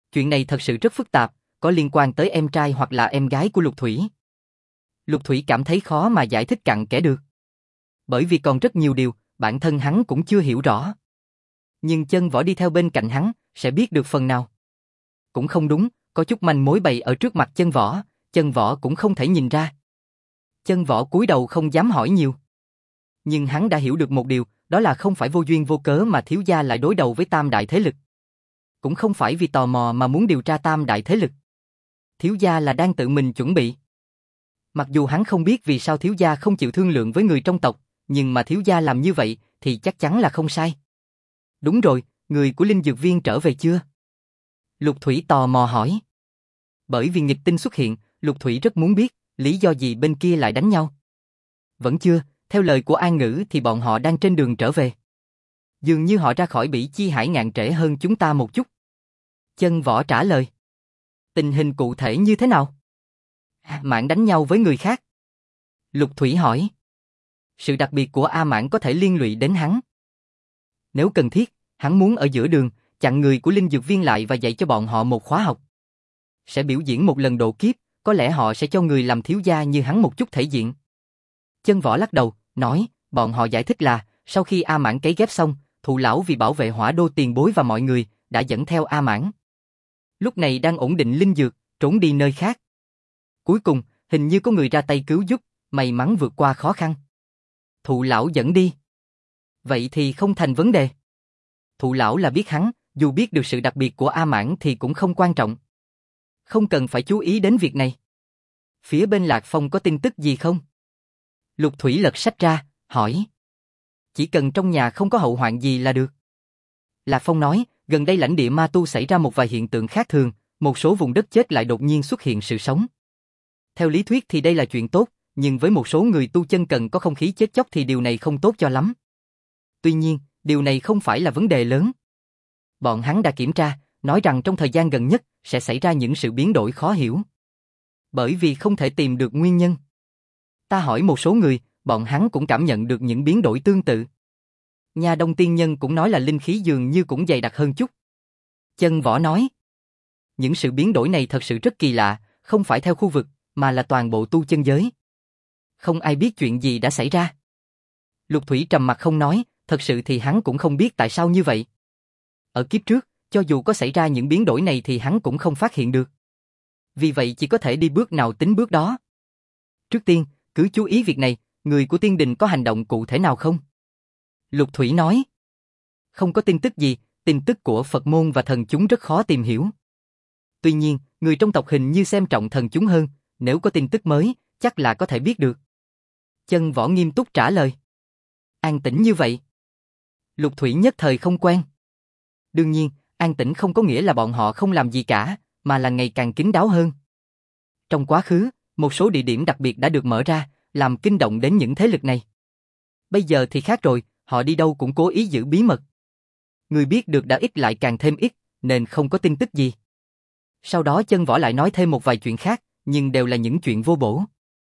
Chuyện này thật sự rất phức tạp, có liên quan tới em trai hoặc là em gái của Lục Thủy. Lục Thủy cảm thấy khó mà giải thích cặn kẽ được. Bởi vì còn rất nhiều điều, bản thân hắn cũng chưa hiểu rõ. Nhưng Chân Võ đi theo bên cạnh hắn, sẽ biết được phần nào. Cũng không đúng, có chút manh mối bày ở trước mặt Chân Võ cũng không thể nhìn ra. Chân Võ cúi đầu không dám hỏi nhiều. Nhưng hắn đã hiểu được một điều, đó là không phải vô duyên vô cớ mà thiếu gia lại đối đầu với tam đại thế lực. Cũng không phải vì tò mò mà muốn điều tra tam đại thế lực. Thiếu gia là đang tự mình chuẩn bị. Mặc dù hắn không biết vì sao thiếu gia không chịu thương lượng với người trong tộc, nhưng mà thiếu gia làm như vậy thì chắc chắn là không sai. Đúng rồi, người của Linh Dược Viên trở về chưa? Lục Thủy tò mò hỏi. Bởi vì nghịch tinh xuất hiện, Lục Thủy rất muốn biết lý do gì bên kia lại đánh nhau. Vẫn chưa, theo lời của An Ngữ thì bọn họ đang trên đường trở về. Dường như họ ra khỏi Bỉ Chi Hải ngạn trễ hơn chúng ta một chút. Chân Võ trả lời. Tình hình cụ thể như thế nào? Mãn đánh nhau với người khác. Lục Thủy hỏi. Sự đặc biệt của A Mãn có thể liên lụy đến hắn. Nếu cần thiết, hắn muốn ở giữa đường, chặn người của Linh Dược Viên lại và dạy cho bọn họ một khóa học. Sẽ biểu diễn một lần độ kiếp, có lẽ họ sẽ cho người làm thiếu gia như hắn một chút thể diện. Chân Võ lắc đầu, nói, bọn họ giải thích là, sau khi A Mãn cấy ghép xong, Thụ lão vì bảo vệ Hỏa Đô tiền bối và mọi người, đã dẫn theo A Mãn. Lúc này đang ổn định linh dược, trốn đi nơi khác. Cuối cùng, hình như có người ra tay cứu giúp, may mắn vượt qua khó khăn. Thụ lão dẫn đi. Vậy thì không thành vấn đề. Thụ lão là biết hắn, dù biết được sự đặc biệt của A Mãn thì cũng không quan trọng. Không cần phải chú ý đến việc này. Phía bên Lạc Phong có tin tức gì không? Lục Thủy lật sách ra, hỏi. Chỉ cần trong nhà không có hậu hoạn gì là được. Lạc Phong nói, gần đây lãnh địa ma tu xảy ra một vài hiện tượng khác thường, một số vùng đất chết lại đột nhiên xuất hiện sự sống. Theo lý thuyết thì đây là chuyện tốt, nhưng với một số người tu chân cần có không khí chết chóc thì điều này không tốt cho lắm. Tuy nhiên, điều này không phải là vấn đề lớn. Bọn hắn đã kiểm tra, nói rằng trong thời gian gần nhất sẽ xảy ra những sự biến đổi khó hiểu. Bởi vì không thể tìm được nguyên nhân. Ta hỏi một số người, bọn hắn cũng cảm nhận được những biến đổi tương tự. Nhà Đông Tiên Nhân cũng nói là linh khí dường như cũng dày đặc hơn chút. Chân Võ nói. Những sự biến đổi này thật sự rất kỳ lạ, không phải theo khu vực, mà là toàn bộ tu chân giới. Không ai biết chuyện gì đã xảy ra. Lục Thủy trầm mặt không nói, thật sự thì hắn cũng không biết tại sao như vậy. Ở kiếp trước, cho dù có xảy ra những biến đổi này thì hắn cũng không phát hiện được. Vì vậy chỉ có thể đi bước nào tính bước đó. Trước tiên, cứ chú ý việc này, người của tiên đình có hành động cụ thể nào không? Lục Thủy nói. Không có tin tức gì, tin tức của Phật môn và thần chúng rất khó tìm hiểu. Tuy nhiên, người trong tộc hình như xem trọng thần chúng hơn, nếu có tin tức mới, chắc là có thể biết được. Chân Võ nghiêm túc trả lời. An tĩnh như vậy. Lục Thủy nhất thời không quen. Đương nhiên, an tĩnh không có nghĩa là bọn họ không làm gì cả, mà là ngày càng kín đáo hơn. Trong quá khứ, một số địa điểm đặc biệt đã được mở ra, làm kinh động đến những thế lực này. Bây giờ thì khác rồi, họ đi đâu cũng cố ý giữ bí mật. Người biết được đã ít lại càng thêm ít, nên không có tin tức gì. Sau đó Chân Võ lại nói thêm một vài chuyện khác, nhưng đều là những chuyện vô bổ.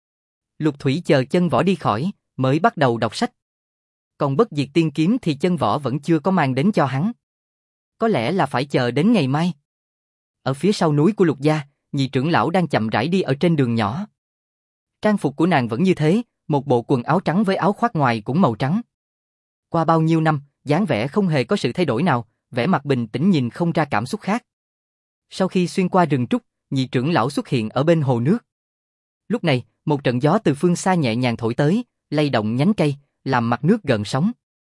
Lục Thủy chờ Chân Võ đi khỏi, mới bắt đầu đọc sách. Còn Bất Diệt Tiên Kiếm thì Chân Võ vẫn chưa có mang đến cho hắn. Có lẽ là phải chờ đến ngày mai. Ở phía sau núi của Lục gia, nhị trưởng lão đang chậm rãi đi ở trên đường nhỏ. Trang phục của nàng vẫn như thế, một bộ quần áo trắng với áo khoác ngoài cũng màu trắng. Qua bao nhiêu năm, dáng vẻ không hề có sự thay đổi nào, vẻ mặt bình tĩnh nhìn không ra cảm xúc khác. Sau khi xuyên qua rừng trúc, nhị trưởng lão xuất hiện ở bên hồ nước. Lúc này, một trận gió từ phương xa nhẹ nhàng thổi tới, lay động nhánh cây, làm mặt nước gợn sóng.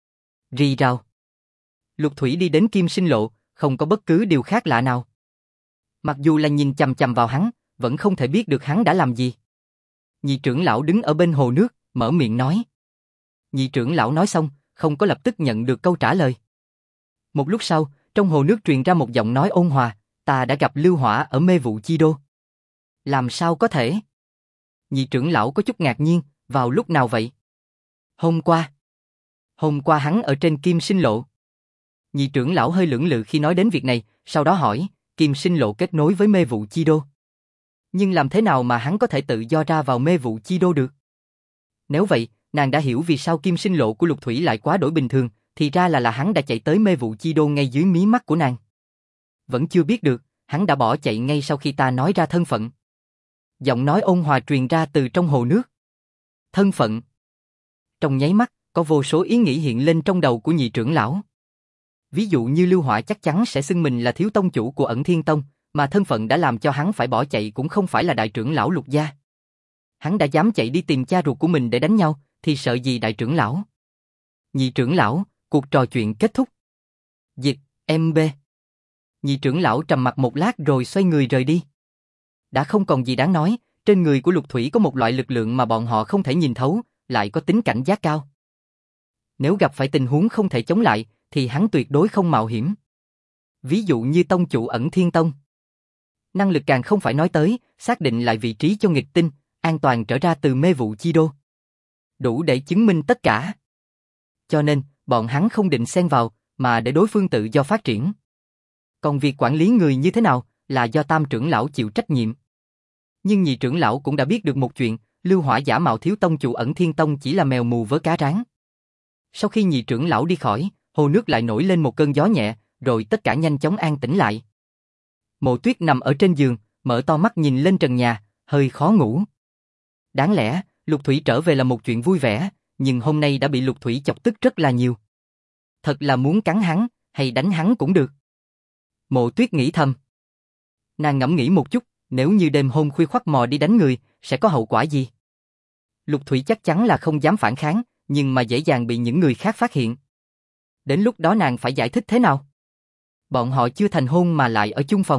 Rì rào. Lục Thủy đi đến Kim Sinh Lộ, không có bất cứ điều khác lạ nào. Mặc dù là nhìn chằm chằm vào hắn, vẫn không thể biết được hắn đã làm gì. Nhị trưởng lão đứng ở bên hồ nước, mở miệng nói. Nhị trưởng lão nói xong, không có lập tức nhận được câu trả lời. Một lúc sau, trong hồ nước truyền ra một giọng nói ôn hòa, ta đã gặp Lưu Hỏa ở Mê Vụ Chi Đô. Làm sao có thể? Nhị trưởng lão có chút ngạc nhiên, vào lúc nào vậy? Hôm qua. Hôm qua hắn ở trên Kim Sinh Lộ. Nhị trưởng lão hơi lưỡng lự khi nói đến việc này, sau đó hỏi, Kim Sinh Lộ kết nối với Mê Vụ Chi Đô. Nhưng làm thế nào mà hắn có thể tự do ra vào Mê Vụ Chi Đô được? Nếu vậy, nàng đã hiểu vì sao Kim Sinh Lộ của Lục Thủy lại quá đổi bình thường, thì ra là hắn đã chạy tới Mê Vụ Chi Đô ngay dưới mí mắt của nàng. Vẫn chưa biết được, hắn đã bỏ chạy ngay sau khi ta nói ra thân phận. Giọng nói ôn hòa truyền ra từ trong hồ nước. Thân phận. Trong nháy mắt, có vô số ý nghĩ hiện lên trong đầu của nhị trưởng lão. Ví dụ như Lưu Hỏa chắc chắn sẽ xưng mình là thiếu tông chủ của Ẩn Thiên Tông, mà thân phận đã làm cho hắn phải bỏ chạy cũng không phải là đại trưởng lão Lục gia. Hắn đã dám chạy đi tìm cha ruột của mình để đánh nhau, thì sợ gì đại trưởng lão. Nhị trưởng lão, cuộc trò chuyện kết thúc. Dịch, MB. Nhị trưởng lão trầm mặc một lát rồi xoay người rời đi. Đã không còn gì đáng nói, trên người của Lục Thủy có một loại lực lượng mà bọn họ không thể nhìn thấu, lại có tính cảnh giác cao. Nếu gặp phải tình huống không thể chống lại, thì hắn tuyệt đối không mạo hiểm. Ví dụ như tông chủ Ẩn Thiên Tông. Năng lực càng không phải nói tới, xác định lại vị trí cho nghịch tinh, an toàn trở ra từ mê vụ chi đô. Đủ để chứng minh tất cả. Cho nên, bọn hắn không định xen vào, mà để đối phương tự do phát triển. Còn việc quản lý người như thế nào, là do tam trưởng lão chịu trách nhiệm. Nhưng nhị trưởng lão cũng đã biết được một chuyện, Lưu Hỏa giả mạo thiếu tông chủ Ẩn Thiên Tông chỉ là mèo mù vớ cá rán. Sau khi nhị trưởng lão đi khỏi, hồ nước lại nổi lên một cơn gió nhẹ, rồi tất cả nhanh chóng an tĩnh lại. Mộ Tuyết nằm ở trên giường, mở to mắt nhìn lên trần nhà, hơi khó ngủ. Đáng lẽ, Lục Thủy trở về là một chuyện vui vẻ, nhưng hôm nay đã bị Lục Thủy chọc tức rất là nhiều. Thật là muốn cắn hắn, hay đánh hắn cũng được. Mộ Tuyết nghĩ thầm. Nàng ngẫm nghĩ một chút, nếu như đêm hôm khuya khoắt mò đi đánh người, sẽ có hậu quả gì? Lục Thủy chắc chắn là không dám phản kháng, nhưng mà dễ dàng bị những người khác phát hiện. Đến lúc đó nàng phải giải thích thế nào? Bọn họ chưa thành hôn mà lại ở chung phòng.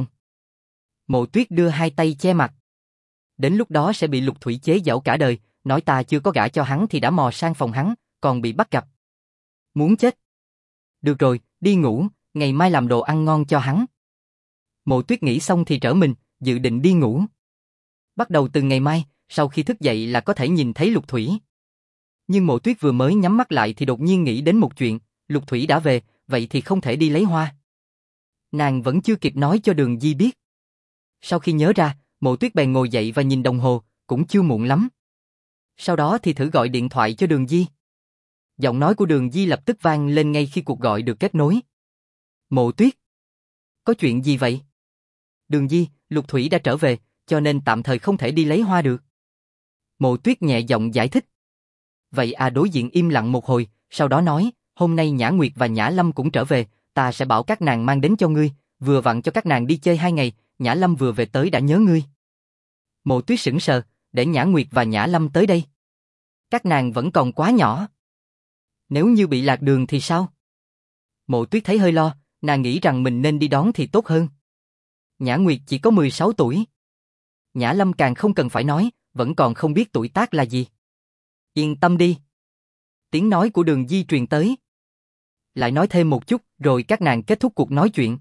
Mộ Tuyết đưa hai tay che mặt. Đến lúc đó sẽ bị Lục Thủy chế giễu cả đời, nói ta chưa có gả cho hắn thì đã mò sang phòng hắn, còn bị bắt gặp. Muốn chết. Được rồi, đi ngủ, ngày mai làm đồ ăn ngon cho hắn. Mộ Tuyết nghĩ xong thì trở mình, dự định đi ngủ. Bắt đầu từ ngày mai, sau khi thức dậy là có thể nhìn thấy Lục Thủy. Nhưng Mộ Tuyết vừa mới nhắm mắt lại thì đột nhiên nghĩ đến một chuyện, Lục Thủy đã về, vậy thì không thể đi lấy hoa. Nàng vẫn chưa kịp nói cho Đường Di biết. Sau khi nhớ ra, Mộ Tuyết bèn ngồi dậy và nhìn đồng hồ, cũng chưa muộn lắm. Sau đó thì thử gọi điện thoại cho Đường Di. Giọng nói của Đường Di lập tức vang lên ngay khi cuộc gọi được kết nối. Mộ Tuyết. Có chuyện gì vậy? Đường Di, Lục Thủy đã trở về, cho nên tạm thời không thể đi lấy hoa được. Mộ Tuyết nhẹ giọng giải thích. Vậy à, đối diện im lặng một hồi, sau đó nói, hôm nay Nhã Nguyệt và Nhã Lâm cũng trở về, ta sẽ bảo các nàng mang đến cho ngươi, vừa vặn cho các nàng đi chơi 2 ngày, Nhã Lâm vừa về tới đã nhớ ngươi. Mộ Tuyết sững sờ, để Nhã Nguyệt và Nhã Lâm tới đây. Các nàng vẫn còn quá nhỏ. Nếu như bị lạc đường thì sao? Mộ Tuyết thấy hơi lo, nàng nghĩ rằng mình nên đi đón thì tốt hơn. Nhã Nguyệt chỉ có 16 tuổi. Nhã Lâm càng không cần phải nói, vẫn còn không biết tuổi tác là gì. Yên tâm đi. Tiếng nói của Đường Di truyền tới. Lại nói thêm một chút, rồi các nàng kết thúc cuộc nói chuyện.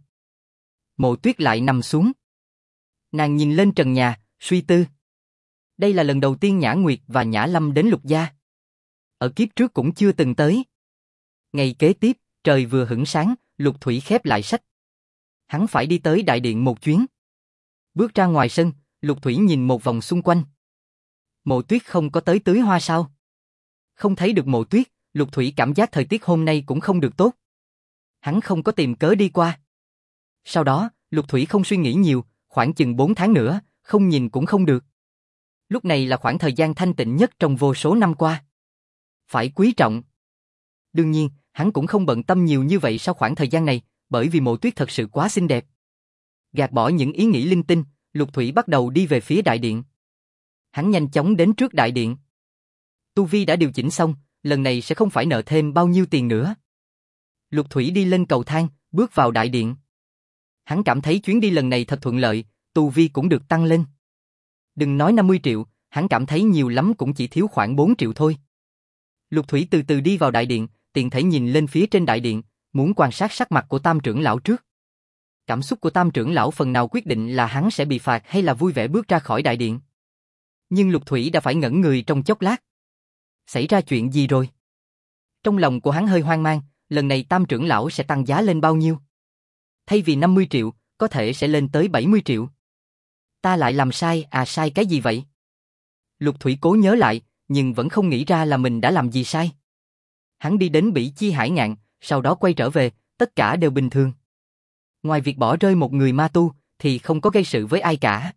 Mộ Tuyết lại nằm xuống. Nàng nhìn lên trần nhà, suy tư. Đây là lần đầu tiên Nhã Nguyệt và Nhã Lâm đến Lục gia. Ở kiếp trước cũng chưa từng tới. Ngày kế tiếp, trời vừa hửng sáng, Lục Thủy khép lại sách. Hắn phải đi tới đại điện một chuyến. Bước ra ngoài sân, Lục Thủy nhìn một vòng xung quanh. Mộ Tuyết không có tới tưới hoa sao? Không thấy được Mộ Tuyết, Lục Thủy cảm giác thời tiết hôm nay cũng không được tốt. Hắn không có tìm cớ đi qua. Sau đó, Lục Thủy không suy nghĩ nhiều, khoảng chừng 4 tháng nữa, không nhìn cũng không được. Lúc này là khoảng thời gian thanh tịnh nhất trong vô số năm qua. Phải quý trọng. Đương nhiên, hắn cũng không bận tâm nhiều như vậy sau khoảng thời gian này, bởi vì Mộ Tuyết thật sự quá xinh đẹp. Gạt bỏ những ý nghĩ linh tinh, Lục Thủy bắt đầu đi về phía đại điện. Hắn nhanh chóng đến trước đại điện. Tu vi đã điều chỉnh xong, lần này sẽ không phải nợ thêm bao nhiêu tiền nữa. Lục Thủy đi lên cầu thang, bước vào đại điện. Hắn cảm thấy chuyến đi lần này thật thuận lợi, tu vi cũng được tăng lên. Đừng nói 50 triệu, hắn cảm thấy nhiều lắm cũng chỉ thiếu khoảng 4 triệu thôi. Lục Thủy từ từ đi vào đại điện, tiện thể nhìn lên phía trên đại điện, muốn quan sát sắc mặt của Tam trưởng lão trước. Cảm xúc của Tam trưởng lão phần nào quyết định là hắn sẽ bị phạt hay là vui vẻ bước ra khỏi đại điện. Nhưng Lục Thủy đã phải ngẩn người trong chốc lát. Xảy ra chuyện gì rồi? Trong lòng của hắn hơi hoang mang, lần này Tam trưởng lão sẽ tăng giá lên bao nhiêu? Thay vì 50 triệu, có thể sẽ lên tới 70 triệu. Ta lại làm sai, sai cái gì vậy? Lục Thủy cố nhớ lại, nhưng vẫn không nghĩ ra là mình đã làm gì sai. Hắn đi đến Bỉ Chi Hải Ngạn, sau đó quay trở về, tất cả đều bình thường. Ngoài việc bỏ rơi một người ma tu, thì không có gây sự với ai cả.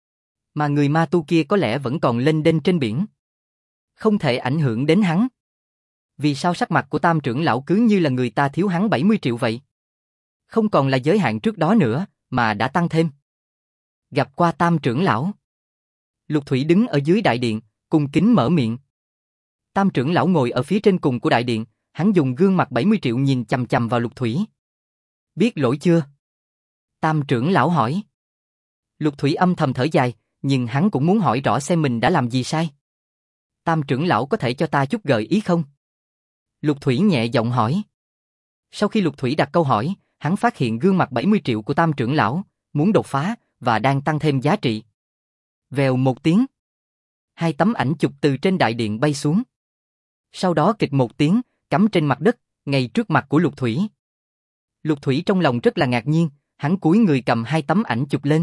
Mà người ma tu kia có lẽ vẫn còn lênh đênh trên biển. Không thể ảnh hưởng đến hắn. Vì sao sắc mặt của Tam trưởng lão cứ như là người ta thiếu hắn 70 triệu vậy? Không còn là giới hạn trước đó nữa, mà đã tăng thêm. Gặp qua Tam trưởng lão. Lục Thủy đứng ở dưới đại điện, cung kính mở miệng. Tam trưởng lão ngồi ở phía trên cùng của đại điện, hắn dùng gương mặt 70 triệu nhìn chằm chằm vào Lục Thủy. Biết lỗi chưa? Tam trưởng lão hỏi. Lục Thủy âm thầm thở dài, nhưng hắn cũng muốn hỏi rõ xem mình đã làm gì sai. Tam trưởng lão có thể cho ta chút gợi ý không? Lục Thủy nhẹ giọng hỏi. Sau khi Lục Thủy đặt câu hỏi, hắn phát hiện gương mặt 70 triệu của Tam trưởng lão, muốn đột phá, và đang tăng thêm giá trị. Vèo một tiếng. 2 tấm ảnh chụp từ trên đại điện bay xuống. Sau đó kịch một tiếng, cắm trên mặt đất, ngay trước mặt của Lục Thủy. Lục Thủy trong lòng rất là ngạc nhiên, hắn cúi người cầm 2 tấm ảnh chụp lên.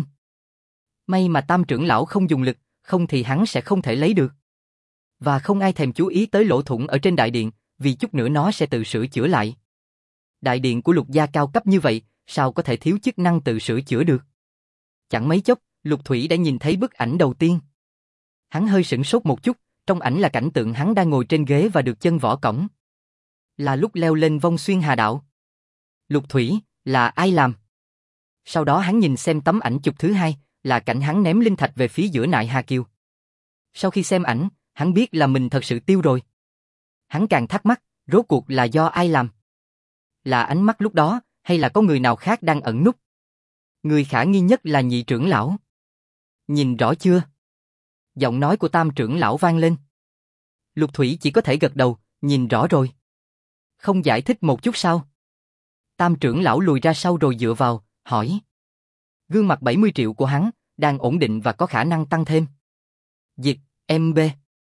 May mà Tam trưởng lão không dùng lực, không thì hắn sẽ không thể lấy được. Và không ai thèm chú ý tới lỗ thủng ở trên đại điện, vì chút nữa nó sẽ tự sửa chữa lại. Đại điện của Lục gia cao cấp như vậy, sao có thể thiếu chức năng tự sửa chữa được? Chẳng mấy chốc, Lục Thủy đã nhìn thấy bức ảnh đầu tiên. Hắn hơi sửng sốt một chút, trong ảnh là cảnh tượng hắn đang ngồi trên ghế và được chân võ cõng. Là lúc leo lên vong xuyên hà đạo. Lục Thủy, là ai làm? Sau đó hắn nhìn xem tấm ảnh chụp thứ hai, là cảnh hắn ném linh thạch về phía giữa nại Hà Kiều. Sau khi xem ảnh, hắn biết là mình thật sự tiêu rồi. Hắn càng thắc mắc, rốt cuộc là do ai làm? Là ánh mắt lúc đó, hay là có người nào khác đang ẩn núp? Người khả nghi nhất là nhị trưởng lão. Nhìn rõ chưa? Giọng nói của Tam trưởng lão vang lên. Lục Thủy chỉ có thể gật đầu, nhìn rõ rồi. Không giải thích một chút sao? Tam trưởng lão lùi ra sau rồi dựa vào, hỏi. Gương mặt 70 triệu của hắn, đang ổn định và có khả năng tăng thêm. Diệt, MB.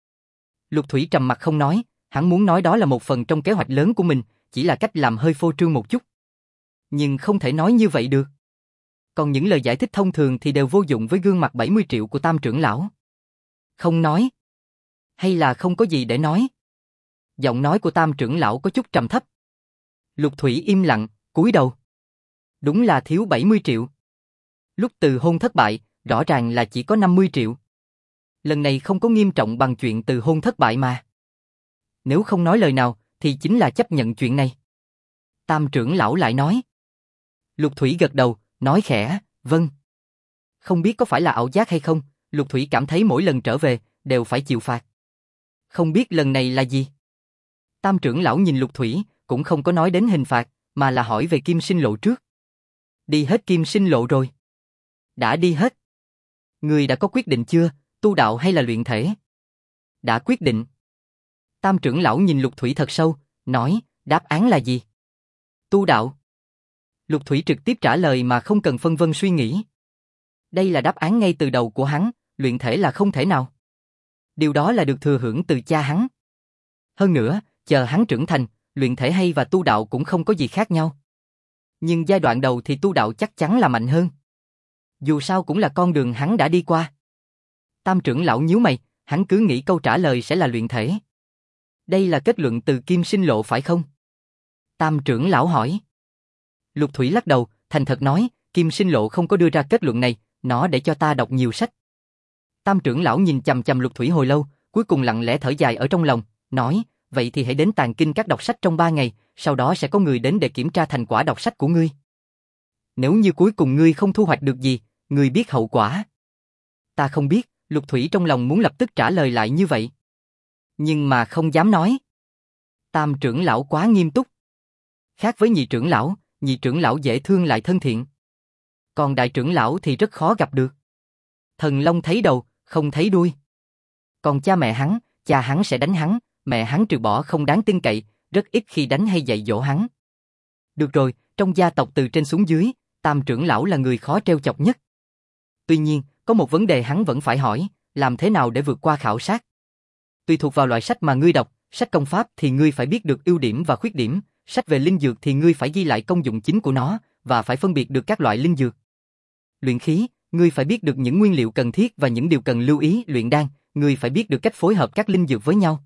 Lục Thủy trầm mặt không nói, hắn muốn nói đó là một phần trong kế hoạch lớn của mình, chỉ là cách làm hơi phô trương một chút. Nhưng không thể nói như vậy được. Còn những lời giải thích thông thường thì đều vô dụng với gương mặt 70 triệu của Tam trưởng lão. Không nói. Hay là không có gì để nói? Giọng nói của Tam trưởng lão có chút trầm thấp. Lục Thủy im lặng, cúi đầu. Đúng là thiếu 70 triệu. Lúc từ hôn thất bại, rõ ràng là chỉ có 50 triệu. Lần này không có nghiêm trọng bằng chuyện từ hôn thất bại mà. Nếu không nói lời nào, thì chính là chấp nhận chuyện này. Tam trưởng lão lại nói. Lục Thủy gật đầu, nói khẽ, vâng. Không biết có phải là ảo giác hay không, Lục Thủy cảm thấy mỗi lần trở về, đều phải chịu phạt. Không biết lần này là gì? Tam trưởng lão nhìn Lục Thủy, cũng không có nói đến hình phạt, mà là hỏi về Kim Sinh Lộ trước. Đi hết Kim Sinh Lộ rồi. Đã đi hết. Người đã có quyết định chưa, tu đạo hay là luyện thể? Đã quyết định. Tam trưởng lão nhìn Lục Thủy thật sâu, nói, đáp án là gì? Tu đạo. Lục Thủy trực tiếp trả lời mà không cần phân vân suy nghĩ. Đây là đáp án ngay từ đầu của hắn, luyện thể là không thể nào. Điều đó là được thừa hưởng từ cha hắn. Hơn nữa, chờ hắn trưởng thành, luyện thể hay và tu đạo cũng không có gì khác nhau. Nhưng giai đoạn đầu thì tu đạo chắc chắn là mạnh hơn. Dù sao cũng là con đường hắn đã đi qua. Tam trưởng lão nhíu mày, hắn cứ nghĩ câu trả lời sẽ là luyện thể. Đây là kết luận từ Kim Sinh Lộ phải không? Tam trưởng lão hỏi. Lục Thủy lắc đầu, thành thật nói, Kim Sinh Lộ không có đưa ra kết luận này, nó để cho ta đọc nhiều sách. Tam trưởng lão nhìn chằm chằm Lục Thủy hồi lâu, cuối cùng lặng lẽ thở dài ở trong lòng, nói, vậy thì hãy đến Tàng Kinh Các đọc sách trong 3 ngày, sau đó sẽ có người đến để kiểm tra thành quả đọc sách của ngươi. Nếu như cuối cùng ngươi không thu hoạch được gì, ngươi biết hậu quả. Ta không biết, Lục Thủy trong lòng muốn lập tức trả lời lại như vậy. Nhưng mà không dám nói. Tam trưởng lão quá nghiêm túc. Khác với nhị trưởng lão dễ thương lại thân thiện. Còn đại trưởng lão thì rất khó gặp được. Thần long thấy đầu, không thấy đuôi. Còn cha hắn sẽ đánh hắn, mẹ hắn trừ bỏ không đáng tin cậy, rất ít khi đánh hay dạy dỗ hắn. Được rồi, trong gia tộc từ trên xuống dưới, Tam trưởng lão là người khó trêu chọc nhất. Tuy nhiên, có một vấn đề hắn vẫn phải hỏi, làm thế nào để vượt qua khảo sát? Tùy thuộc vào loại sách mà ngươi đọc, sách công pháp thì ngươi phải biết được ưu điểm và khuyết điểm, sách về linh dược thì ngươi phải ghi lại công dụng chính của nó, và phải phân biệt được các loại linh dược. Luyện khí, ngươi phải biết được những nguyên liệu cần thiết và những điều cần lưu ý. Luyện đan, ngươi phải biết được cách phối hợp các linh dược với nhau.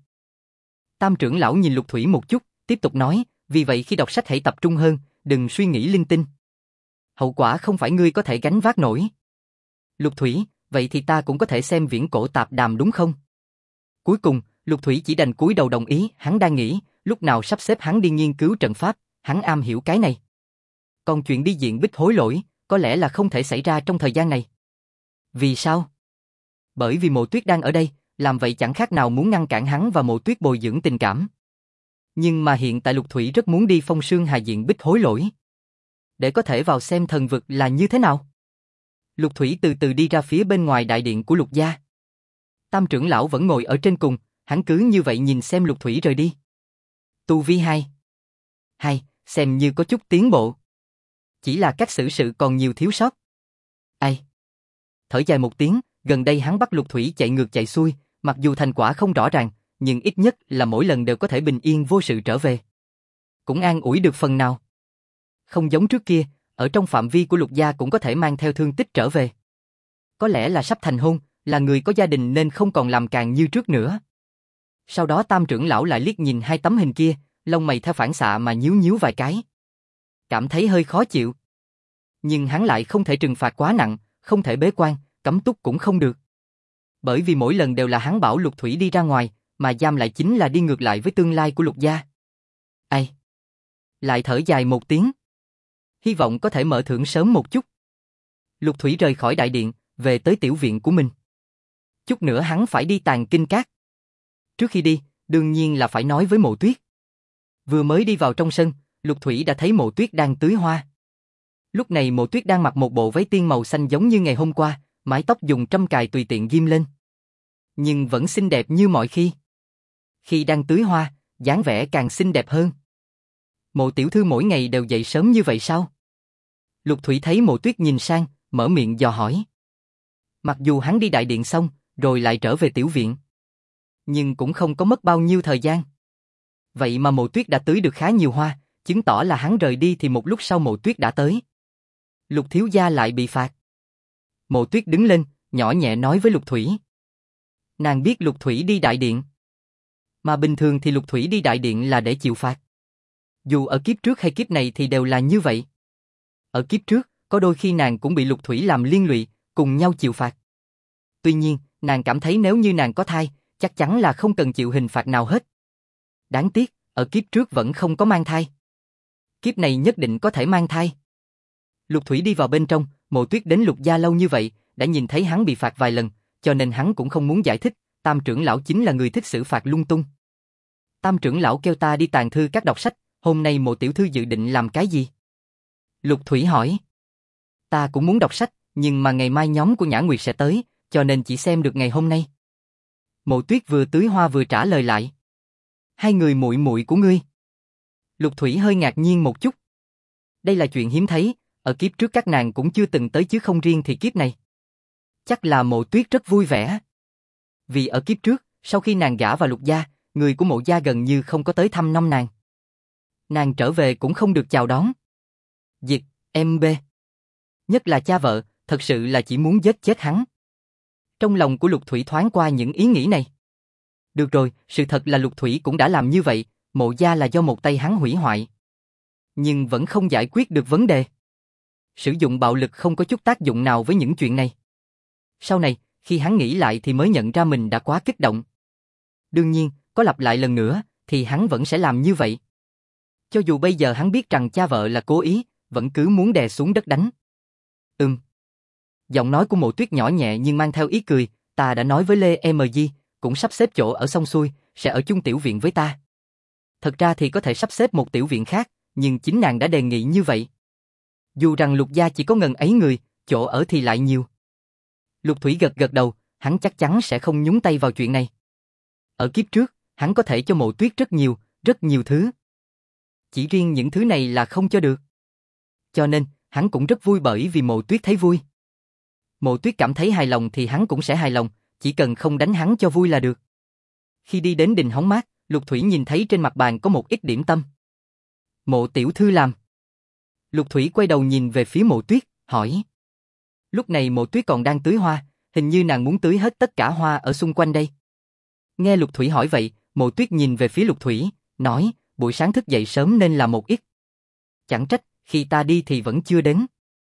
Tam trưởng lão nhìn Lục Thủy một chút, tiếp tục nói, vì vậy khi đọc sách hãy tập trung hơn, đừng suy nghĩ linh tinh. hậu quả không phải ngươi có thể gánh vác nổi. Lục Thủy, vậy thì ta cũng có thể xem viễn cổ tạp đàm đúng không? Cuối cùng, Lục Thủy chỉ đành cúi đầu đồng ý, hắn đang nghĩ, lúc nào sắp xếp hắn đi nghiên cứu trận pháp, hắn am hiểu cái này. Còn chuyện đi diện Bích hối lỗi, có lẽ là không thể xảy ra trong thời gian này. Vì sao? Bởi vì Mộ Tuyết đang ở đây, làm vậy chẳng khác nào muốn ngăn cản hắn và Mộ Tuyết bồi dưỡng tình cảm. Nhưng mà hiện tại Lục Thủy rất muốn đi Phong Sương Hà diện Bích hối lỗi. Để có thể vào xem thần vực là như thế nào. Lục Thủy từ từ đi ra phía bên ngoài đại điện của Lục gia. Tam trưởng lão vẫn ngồi ở trên cùng, hắn cứ như vậy nhìn xem Lục Thủy rời đi. Tu vi 2, xem như có chút tiến bộ. Chỉ là cách xử sự còn nhiều thiếu sót. Ai? Thở dài một tiếng, gần đây hắn bắt Lục Thủy chạy ngược chạy xuôi, mặc dù thành quả không rõ ràng, nhưng ít nhất là mỗi lần đều có thể bình yên vô sự trở về. Cũng an ủi được phần nào. Không giống trước kia, ở trong phạm vi của Lục gia cũng có thể mang theo thương tích trở về. Có lẽ là sắp thành hôn, là người có gia đình nên không còn làm càng như trước nữa. Sau đó Tam trưởng lão lại liếc nhìn hai tấm hình kia, lông mày theo phản xạ mà nhíu nhíu vài cái. Cảm thấy hơi khó chịu. Nhưng hắn lại không thể trừng phạt quá nặng, không thể bế quan, cấm túc cũng không được. Bởi vì mỗi lần đều là hắn bảo Lục Thủy đi ra ngoài, mà giam lại chính là đi ngược lại với tương lai của Lục gia. Ai? Lại thở dài một tiếng. Hy vọng có thể mở thưởng sớm một chút. Lục Thủy rời khỏi đại điện, về tới tiểu viện của mình. Chút nữa hắn phải đi Tàng Kinh Các. Trước khi đi, đương nhiên là phải nói với Mộ Tuyết. Vừa mới đi vào trong sân, Lục Thủy đã thấy Mộ Tuyết đang tưới hoa. Lúc này Mộ Tuyết đang mặc một bộ váy tiên màu xanh giống như ngày hôm qua, mái tóc dùng trâm cài tùy tiện ghim lên. Nhưng vẫn xinh đẹp như mọi khi. Khi đang tưới hoa, dáng vẻ càng xinh đẹp hơn. Mộ tiểu thư mỗi ngày đều dậy sớm như vậy sao? Lục Thủy thấy Mộ Tuyết nhìn sang, mở miệng dò hỏi. Mặc dù hắn đi đại điện xong, rồi lại trở về tiểu viện. Nhưng cũng không có mất bao nhiêu thời gian. Vậy mà Mộ Tuyết đã tưới được khá nhiều hoa, chứng tỏ là hắn rời đi thì một lúc sau Mộ Tuyết đã tới. Lục thiếu gia lại bị phạt. Mộ Tuyết đứng lên, nhỏ nhẹ nói với Lục Thủy. Nàng biết Lục Thủy đi đại điện. Mà bình thường thì Lục Thủy đi đại điện là để chịu phạt. Dù ở kiếp trước hay kiếp này thì đều là như vậy. Ở kiếp trước, có đôi khi nàng cũng bị Lục Thủy làm liên lụy, cùng nhau chịu phạt. Tuy nhiên, nàng cảm thấy nếu như nàng có thai, chắc chắn là không cần chịu hình phạt nào hết. Đáng tiếc, ở kiếp trước vẫn không có mang thai. Kiếp này nhất định có thể mang thai. Lục Thủy đi vào bên trong, Mộ Tuyết đến Lục gia lâu như vậy, đã nhìn thấy hắn bị phạt vài lần, cho nên hắn cũng không muốn giải thích, Tam trưởng lão chính là người thích xử phạt lung tung. Tam trưởng lão kêu ta đi Tàng Thư Các đọc sách, hôm nay Mộ tiểu thư dự định làm cái gì? Lục Thủy hỏi. Ta cũng muốn đọc sách, nhưng mà ngày mai nhóm của Nhã Nguyệt sẽ tới, cho nên chỉ xem được ngày hôm nay. Mộ Tuyết vừa tưới hoa vừa trả lời lại. Hai người muội muội của ngươi. Lục Thủy hơi ngạc nhiên một chút. Đây là chuyện hiếm thấy, ở kiếp trước các nàng cũng chưa từng tới chứ không riêng thì kiếp này. Chắc là Mộ Tuyết rất vui vẻ. Vì ở kiếp trước, sau khi nàng gả vào Lục gia, người của Mộ gia gần như không có tới thăm nom nàng. Nàng trở về cũng không được chào đón. Dịch, MB. Nhất là cha vợ, thật sự là chỉ muốn giết chết hắn. Trong lòng của Lục Thủy thoáng qua những ý nghĩ này. Được rồi, sự thật là Lục Thủy cũng đã làm như vậy, Mộ gia là do một tay hắn hủy hoại. Nhưng vẫn không giải quyết được vấn đề. Sử dụng bạo lực không có chút tác dụng nào với những chuyện này. Sau này, khi hắn nghĩ lại thì mới nhận ra mình đã quá kích động. Đương nhiên, có lặp lại lần nữa, thì hắn vẫn sẽ làm như vậy. Cho dù bây giờ hắn biết rằng cha vợ là cố ý, vẫn cứ muốn đè xuống đất đánh. Giọng nói của Mộ Tuyết nhỏ nhẹ nhưng mang theo ý cười, ta đã nói với Lê MG, cũng sắp xếp chỗ ở xong xuôi, sẽ ở chung tiểu viện với ta. Thật ra thì có thể sắp xếp một tiểu viện khác, nhưng chính nàng đã đề nghị như vậy. Dù rằng Lục gia chỉ có ngần ấy người, chỗ ở thì lại nhiều. Lục Thủy gật gật đầu, hắn chắc chắn sẽ không nhúng tay vào chuyện này. Ở kiếp trước, hắn có thể cho Mộ Tuyết rất nhiều thứ. Chỉ riêng những thứ này là không cho được. Cho nên, hắn cũng rất vui bởi vì Mộ Tuyết thấy vui. Mộ Tuyết cảm thấy hài lòng thì hắn cũng sẽ hài lòng, chỉ cần không đánh hắn cho vui là được. Khi đi đến đình hóng mát, Lục Thủy nhìn thấy trên mặt bàn có một ít điểm tâm. Mộ tiểu thư làm. Lục Thủy quay đầu nhìn về phía Mộ Tuyết, hỏi. Lúc này Mộ Tuyết còn đang tưới hoa, hình như nàng muốn tưới hết tất cả hoa ở xung quanh đây. Nghe Lục Thủy hỏi vậy, Mộ Tuyết nhìn về phía Lục Thủy, nói, buổi sáng thức dậy sớm nên làm một ít. Chẳng trách, khi ta đi thì vẫn chưa đến.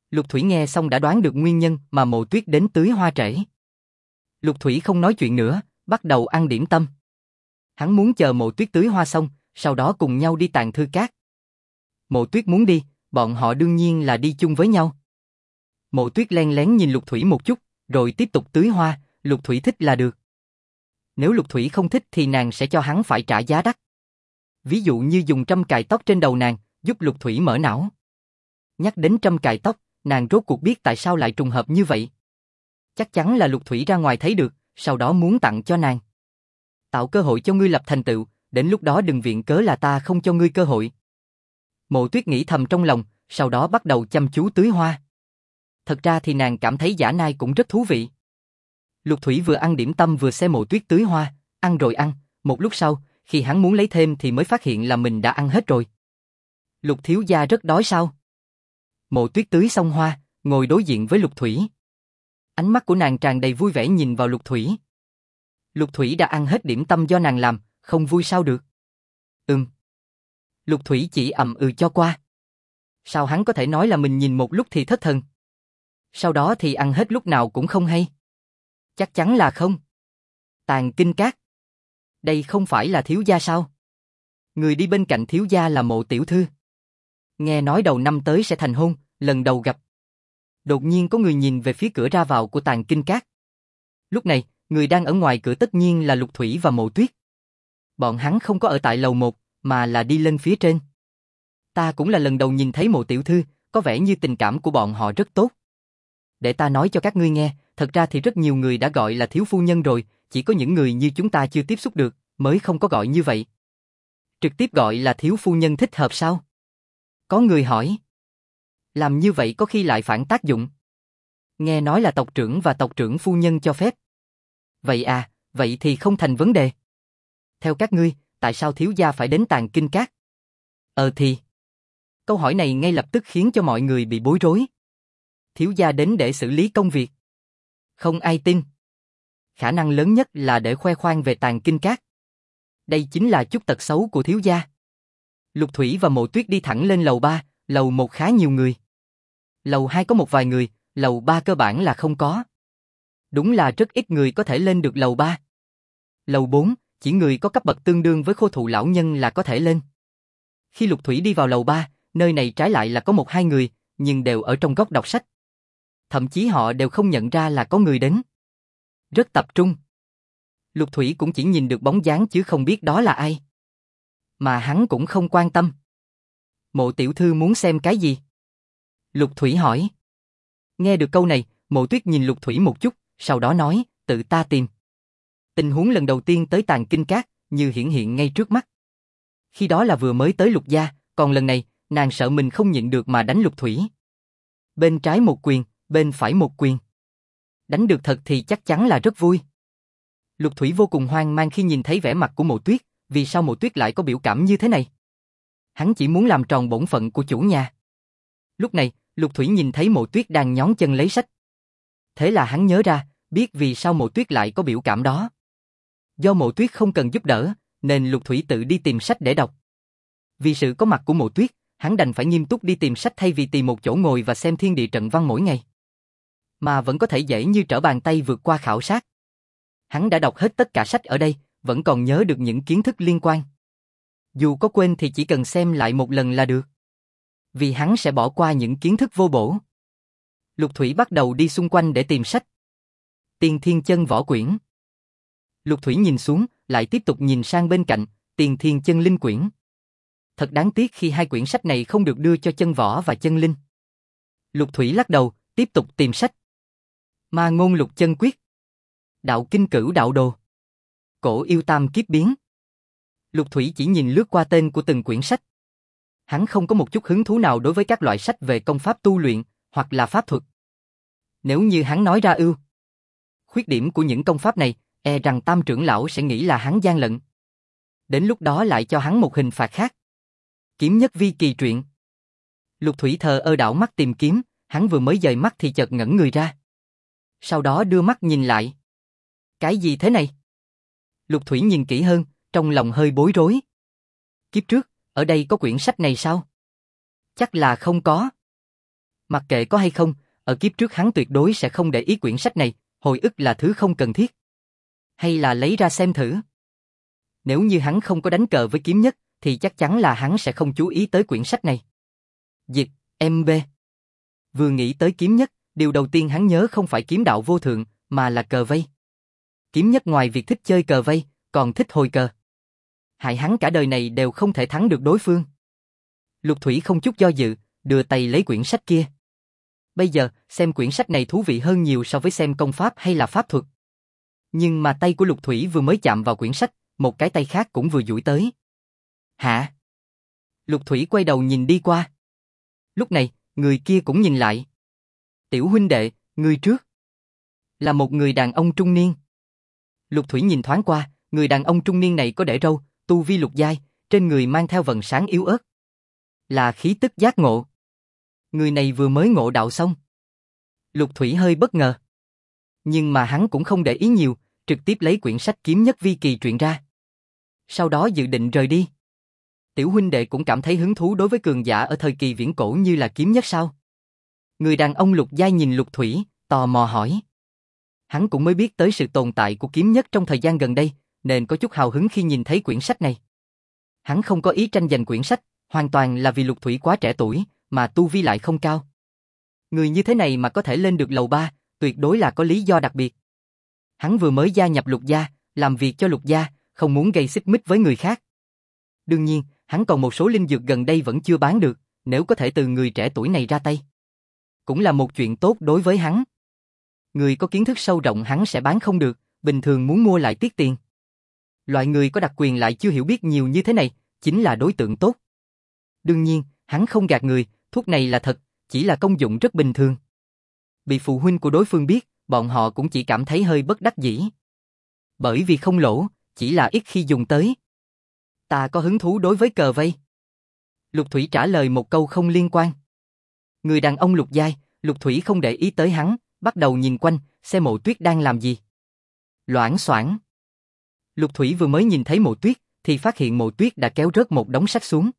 Lục Thủy nghe xong đã đoán được nguyên nhân mà Mộ Tuyết đến tưới hoa trễ. Lục Thủy không nói chuyện nữa, bắt đầu ăn điểm tâm. Hắn muốn chờ Mộ Tuyết tưới hoa xong, sau đó cùng nhau đi Tàng Thư Các. Mộ Tuyết muốn đi, bọn họ đương nhiên là đi chung với nhau. Mộ Tuyết len lén nhìn Lục Thủy một chút, rồi tiếp tục tưới hoa, Lục Thủy thích là được. Nếu Lục Thủy không thích thì nàng sẽ cho hắn phải trả giá đắt. Ví dụ như dùng trâm cài tóc trên đầu nàng, giúp Lục Thủy mở não. Nhắc đến trâm cài tóc, nàng rốt cuộc biết tại sao lại trùng hợp như vậy. Chắc chắn là Lục Thủy ra ngoài thấy được, sau đó muốn tặng cho nàng. Tạo cơ hội cho ngươi lập thành tựu, đến lúc đó đừng viện cớ là ta không cho ngươi cơ hội. Mộ Tuyết nghĩ thầm trong lòng, sau đó bắt đầu chăm chú tưới hoa. Thật ra thì nàng cảm thấy dã nai cũng rất thú vị. Lục Thủy vừa ăn điểm tâm vừa xem Mộ Tuyết tưới hoa, ăn rồi ăn, một lúc sau, khi hắn muốn lấy thêm thì mới phát hiện là mình đã ăn hết rồi. Lục thiếu gia rất đói sao? Mộ Tuyết tưới xong hoa, ngồi đối diện với Lục Thủy. Ánh mắt của nàng tràn đầy vui vẻ nhìn vào Lục Thủy. Lục Thủy đã ăn hết điểm tâm do nàng làm, không vui sao được? Lục Thủy chỉ cho qua. Sao hắn có thể nói là mình nhìn một lúc thì thất thần? Sau đó thì ăn hết lúc nào cũng không hay. Chắc chắn là không. Tàng Kinh Các. Đây không phải là thiếu gia sao? Người đi bên cạnh thiếu gia là Mộ tiểu thư. Nghe nói đầu năm tới sẽ thành hôn, lần đầu gặp. Đột nhiên có người nhìn về phía cửa ra vào của Tàng Kinh Các. Lúc này, người đang ở ngoài cửa tất nhiên là Lục Thủy và Mộ Tuyết. Bọn hắn không có ở tại lầu 1, mà là đi lên phía trên. Ta cũng là lần đầu nhìn thấy Mộ tiểu thư, có vẻ như tình cảm của bọn họ rất tốt. Để ta nói cho các ngươi nghe, thật ra thì rất nhiều người đã gọi là thiếu phu nhân rồi, chỉ có những người như chúng ta chưa tiếp xúc được, mới không có gọi như vậy. Trực tiếp gọi là thiếu phu nhân thích hợp sao? Có người hỏi. Làm như vậy có khi lại phản tác dụng. Nghe nói là tộc trưởng và tộc trưởng phu nhân cho phép. Vậy à, vậy thì không thành vấn đề. Theo các ngươi, tại sao thiếu gia phải đến Tàng Kinh Các? Thì... Câu hỏi này ngay lập tức khiến cho mọi người bị bối rối. Thiếu gia đến để xử lý công việc. Không ai tin. Khả năng lớn nhất là để khoe khoang về Tàng Kinh Các. Đây chính là chút tật xấu của thiếu gia. Lục Thủy và Mộ Tuyết đi thẳng lên lầu 3, lầu 1 khá nhiều người. Lầu 2 có một vài người, lầu 3 cơ bản là không có. Đúng là rất ít người có thể lên được lầu 3. Lầu 4, chỉ người có cấp bậc tương đương với Khô Thụ lão nhân là có thể lên. Khi Lục Thủy đi vào lầu 3, nơi này trái lại là có một hai người, nhưng đều ở trong góc đọc sách. Thậm chí họ đều không nhận ra là có người đến. Rất tập trung. Lục Thủy cũng chỉ nhìn được bóng dáng chứ không biết đó là ai. Mà hắn cũng không quan tâm. Mộ tiểu thư muốn xem cái gì? Lục Thủy hỏi. Nghe được câu này, Mộ Tuyết nhìn Lục Thủy một chút, sau đó nói, tự ta tìm. Tình huống lần đầu tiên tới Tàng Kinh Các, như hiển hiện ngay trước mắt. Khi đó là vừa mới tới Lục gia, còn lần này, nàng sợ mình không nhịn được mà đánh Lục Thủy. Bên trái một quyền, bên phải một quyền. Đánh được thật thì chắc chắn là rất vui. Lục Thủy vô cùng hoang mang khi nhìn thấy vẻ mặt của Mộ Tuyết, vì sao Mộ Tuyết lại có biểu cảm như thế này? Hắn chỉ muốn làm tròn bổn phận của chủ nhà. Lúc này, Lục Thủy nhìn thấy Mộ Tuyết đang nhón chân lấy sách. Thế là hắn nhớ ra, biết vì sao Mộ Tuyết lại có biểu cảm đó. Do Mộ Tuyết không cần giúp đỡ, nên Lục Thủy tự đi tìm sách để đọc. Vì sự có mặt của Mộ Tuyết, hắn đành phải nghiêm túc đi tìm sách thay vì tìm một chỗ ngồi và xem thiên địa trận văn mỗi ngày. Mà vẫn có thể dễ như trở bàn tay vượt qua khảo sát. Hắn đã đọc hết tất cả sách ở đây, vẫn còn nhớ được những kiến thức liên quan. Dù có quên thì chỉ cần xem lại một lần là được. Vì hắn sẽ bỏ qua những kiến thức vô bổ. Lục Thủy bắt đầu đi xung quanh để tìm sách. Tiên Thiên Chân Võ Quyển. Lục Thủy nhìn xuống, lại tiếp tục nhìn sang bên cạnh, Tiên Thiên Chân Linh Quyển. Thật đáng tiếc khi hai quyển sách này không được đưa cho Chân Võ và Chân Linh. Lục Thủy lắc đầu, tiếp tục tìm sách. Ma Ngôn Lục Chân Quyết. Đạo Kinh Cửu Đạo Đồ. Cổ Yêu Tam Kiếp Biến. Lục Thủy chỉ nhìn lướt qua tên của từng quyển sách. Hắn không có một chút hứng thú nào đối với các loại sách về công pháp tu luyện, hoặc là pháp thuật. Nếu như hắn nói ra khuyết điểm của những công pháp này, e rằng Tam trưởng lão sẽ nghĩ là hắn gian lận. Đến lúc đó lại cho hắn một hình phạt khác. Kiếm Nhất Vi Kỳ truyện. Lục Thủy thờ ơ đảo mắt tìm kiếm, hắn vừa mới dời mắt thì chợt ngẩn người ra. Sau đó đưa mắt nhìn lại. Cái gì thế này? Lục Thủy nhìn kỹ hơn, trong lòng hơi bối rối. Kiếp trước, ở đây có quyển sách này sao? Chắc là không có. Mặc kệ có hay không, ở kiếp trước hắn tuyệt đối sẽ không để ý quyển sách này, hồi ức là thứ không cần thiết. Hay là lấy ra xem thử. Nếu như hắn không có đánh cờ với kiếm nhất, thì chắc chắn là hắn sẽ không chú ý tới quyển sách này. Dịch, MB. Vừa nghĩ tới kiếm nhất, điều đầu tiên hắn nhớ không phải kiếm đạo vô thượng, mà là cờ vây. Kiếm nhất ngoài việc thích chơi cờ vây, còn thích hồi cờ. Hại hắn cả đời này đều không thể thắng được đối phương. Lục Thủy không chút do dự, đưa tay lấy quyển sách kia. Bây giờ, xem quyển sách này thú vị hơn nhiều so với xem công pháp hay là pháp thuật. Nhưng mà tay của Lục Thủy vừa mới chạm vào quyển sách, một cái tay khác cũng vừa duỗi tới. Hả? Lục Thủy quay đầu nhìn đi qua. Lúc này, người kia cũng nhìn lại. Tiểu huynh đệ, người trước. Là một người đàn ông trung niên. Lục Thủy nhìn thoáng qua, người đàn ông trung niên này có để râu, tu vi lục giai, trên người mang theo vầng sáng yếu ớt. Là khí tức giác ngộ. Người này vừa mới ngộ đạo xong. Lục Thủy hơi bất ngờ. Nhưng mà hắn cũng không để ý nhiều, trực tiếp lấy quyển sách kiếm nhất vi kỳ truyện ra. Sau đó dự định rời đi. Tiểu huynh đệ cũng cảm thấy hứng thú đối với cường giả ở thời kỳ viễn cổ như là kiếm nhất sao? Người đàn ông lục giai nhìn Lục Thủy, tò mò hỏi. Hắn cũng mới biết tới sự tồn tại của kiếm nhất trong thời gian gần đây, nên có chút hào hứng khi nhìn thấy quyển sách này. Hắn không có ý tranh giành quyển sách, hoàn toàn là vì Lục Thủy quá trẻ tuổi, mà tu vi lại không cao. Người như thế này mà có thể lên được lầu 3, tuyệt đối là có lý do đặc biệt. Hắn vừa mới gia nhập Lục gia, làm việc cho Lục gia, không muốn gây xích mích với người khác. Đương nhiên, hắn còn một số linh dược gần đây vẫn chưa bán được, nếu có thể từ người trẻ tuổi này ra tay. Cũng là một chuyện tốt đối với hắn. Người có kiến thức sâu rộng hắn sẽ bán không được, bình thường muốn mua lại tiếc tiền. Loại người có đặc quyền lại chưa hiểu biết nhiều như thế này, chính là đối tượng tốt. Đương nhiên, hắn không gạt người, thuốc này là thật, chỉ là công dụng rất bình thường. Bị phụ huynh của đối phương biết, bọn họ cũng chỉ cảm thấy hơi bất đắc dĩ. Bởi vì không lỗ, chỉ là ít khi dùng tới. Ta có hứng thú đối với cờ vây. Lục Thủy trả lời một câu không liên quan. Người đàn ông lục giai, Lục Thủy không để ý tới hắn, bắt đầu nhìn quanh, xem Mộ Tuyết đang làm gì. Loảng xoảng. Lục Thủy vừa mới nhìn thấy Mộ Tuyết, thì phát hiện Mộ Tuyết đã kéo rớt một đống sách xuống.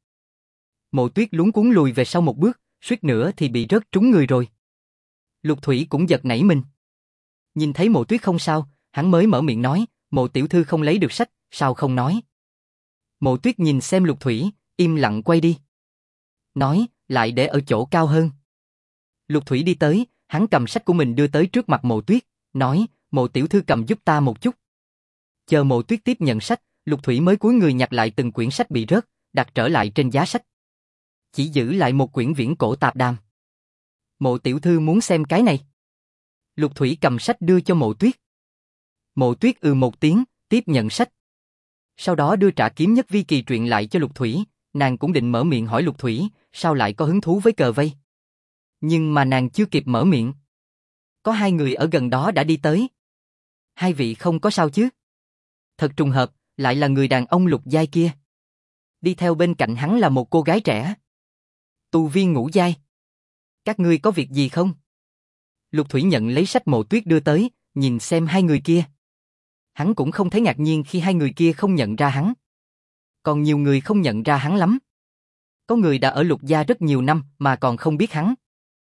Mộ Tuyết luống cuống lùi về sau một bước, suýt nữa thì bị rớt trúng người rồi. Lục Thủy cũng giật nảy mình. Nhìn thấy Mộ Tuyết không sao, hắn mới mở miệng nói, Mộ tiểu thư không lấy được sách, sao không nói. Mộ Tuyết nhìn xem Lục Thủy, im lặng quay đi. Nói, lại để ở chỗ cao hơn. Lục Thủy đi tới, hắn cầm sách của mình đưa tới trước mặt Mộ Tuyết, nói, Mộ tiểu thư cầm giúp ta một chút. Chờ Mộ Tuyết tiếp nhận sách, Lục Thủy mới cúi người nhặt lại từng quyển sách bị rớt, đặt trở lại trên giá sách. Chỉ giữ lại một quyển viễn cổ tạp đàm. Mộ tiểu thư muốn xem cái này. Lục Thủy cầm sách đưa cho Mộ Tuyết. Mộ Tuyết một tiếng, tiếp nhận sách. Sau đó đưa trả kiếm nhất vi kỳ truyện lại cho Lục Thủy, nàng cũng định mở miệng hỏi Lục Thủy, sao lại có hứng thú với cờ vây. Nhưng mà nàng chưa kịp mở miệng. Có hai người ở gần đó đã đi tới. Hai vị không có sao chứ? Thật trùng hợp, lại là người đàn ông lục giai kia. Đi theo bên cạnh hắn là một cô gái trẻ. Tu vi ngũ giai. Các ngươi có việc gì không? Lục Thủy nhận lấy sách Mộ Tuyết đưa tới, nhìn xem hai người kia. Hắn cũng không thấy ngạc nhiên khi hai người kia không nhận ra hắn. Còn nhiều người không nhận ra hắn lắm. Có người đã ở Lục gia rất nhiều năm mà còn không biết hắn.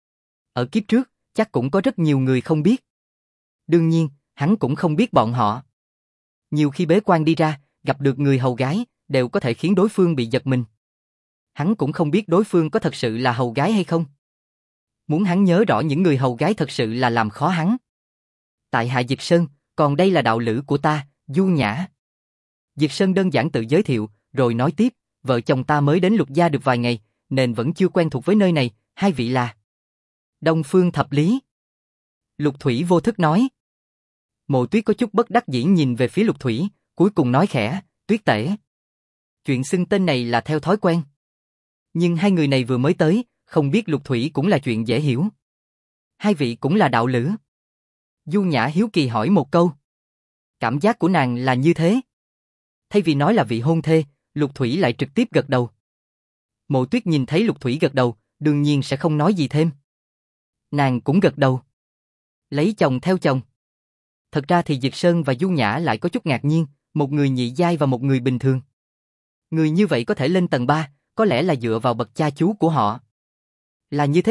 Ở kiếp trước, chắc cũng có rất nhiều người không biết. Đương nhiên, hắn cũng không biết bọn họ. Nhiều khi bế quan đi ra, gặp được người hầu gái, đều có thể khiến đối phương bị giật mình. Hắn cũng không biết đối phương có thật sự là hầu gái hay không. Muốn hắn nhớ rõ những người hầu gái thật sự là làm khó hắn. Tại hạ Diệt Sơn, còn đây là đạo lữ của ta, Du Nhã. Diệt Sơn đơn giản tự giới thiệu, rồi nói tiếp, vợ chồng ta mới đến Lục gia được vài ngày, nên vẫn chưa quen thuộc với nơi này, hai vị là Đông Phương Thập Lý. Lục Thủy vô thức nói. Mộ Tuyết có chút bất đắc dĩ nhìn về phía Lục Thủy, cuối cùng nói khẽ, Tuyết tể. Chuyện xưng tên này là theo thói quen. Nhưng hai người này vừa mới tới, không biết Lục Thủy cũng là chuyện dễ hiểu. Hai vị cũng là đạo lữ. Du Nhã hiếu kỳ hỏi một câu. Cảm giác của nàng là như thế. Thay vì nói là vị hôn thê, Lục Thủy lại trực tiếp gật đầu. Mộ Tuyết nhìn thấy Lục Thủy gật đầu, đương nhiên sẽ không nói gì thêm. Nàng cũng gật đầu. Lấy chồng theo chồng. Thật ra thì Diệt Sơn và Du Nhã lại có chút ngạc nhiên, một người nhị giai và một người bình thường. Người như vậy có thể lên tầng 3, có lẽ là dựa vào bậc cha chú của họ. Là như thế này,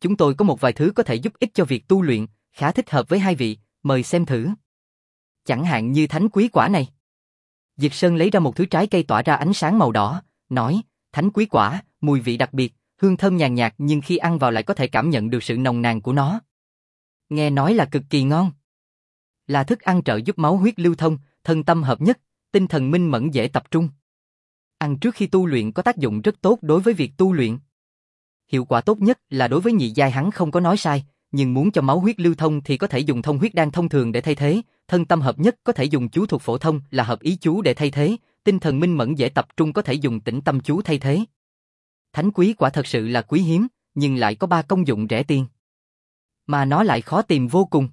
chúng tôi có một vài thứ có thể giúp ích cho việc tu luyện, khá thích hợp với hai vị, mời xem thử. Chẳng hạn như thánh quý quả này. Diệt Sơn lấy ra một thứ trái cây tỏa ra ánh sáng màu đỏ, nói, thánh quý quả, mùi vị đặc biệt, hương thơm nhàn nhạt nhưng khi ăn vào lại có thể cảm nhận được sự nồng nàn của nó. Nghe nói là cực kỳ ngon. Là thức ăn trợ giúp máu huyết lưu thông, thân tâm hợp nhất, tinh thần minh mẫn dễ tập trung. Ăn trước khi tu luyện có tác dụng rất tốt đối với việc tu luyện. Hiệu quả tốt nhất là đối với nhị giai hắn không có nói sai, nhưng muốn cho máu huyết lưu thông thì có thể dùng thông huyết đan thông thường để thay thế, thân tâm hợp nhất có thể dùng chú thuật phổ thông là hợp ý chú để thay thế, tinh thần minh mẫn dễ tập trung có thể dùng tĩnh tâm chú thay thế. Thánh quý quả thật sự là quý hiếm, nhưng lại có 3 công dụng rẻ tiền. Mà nó lại khó tìm vô cùng.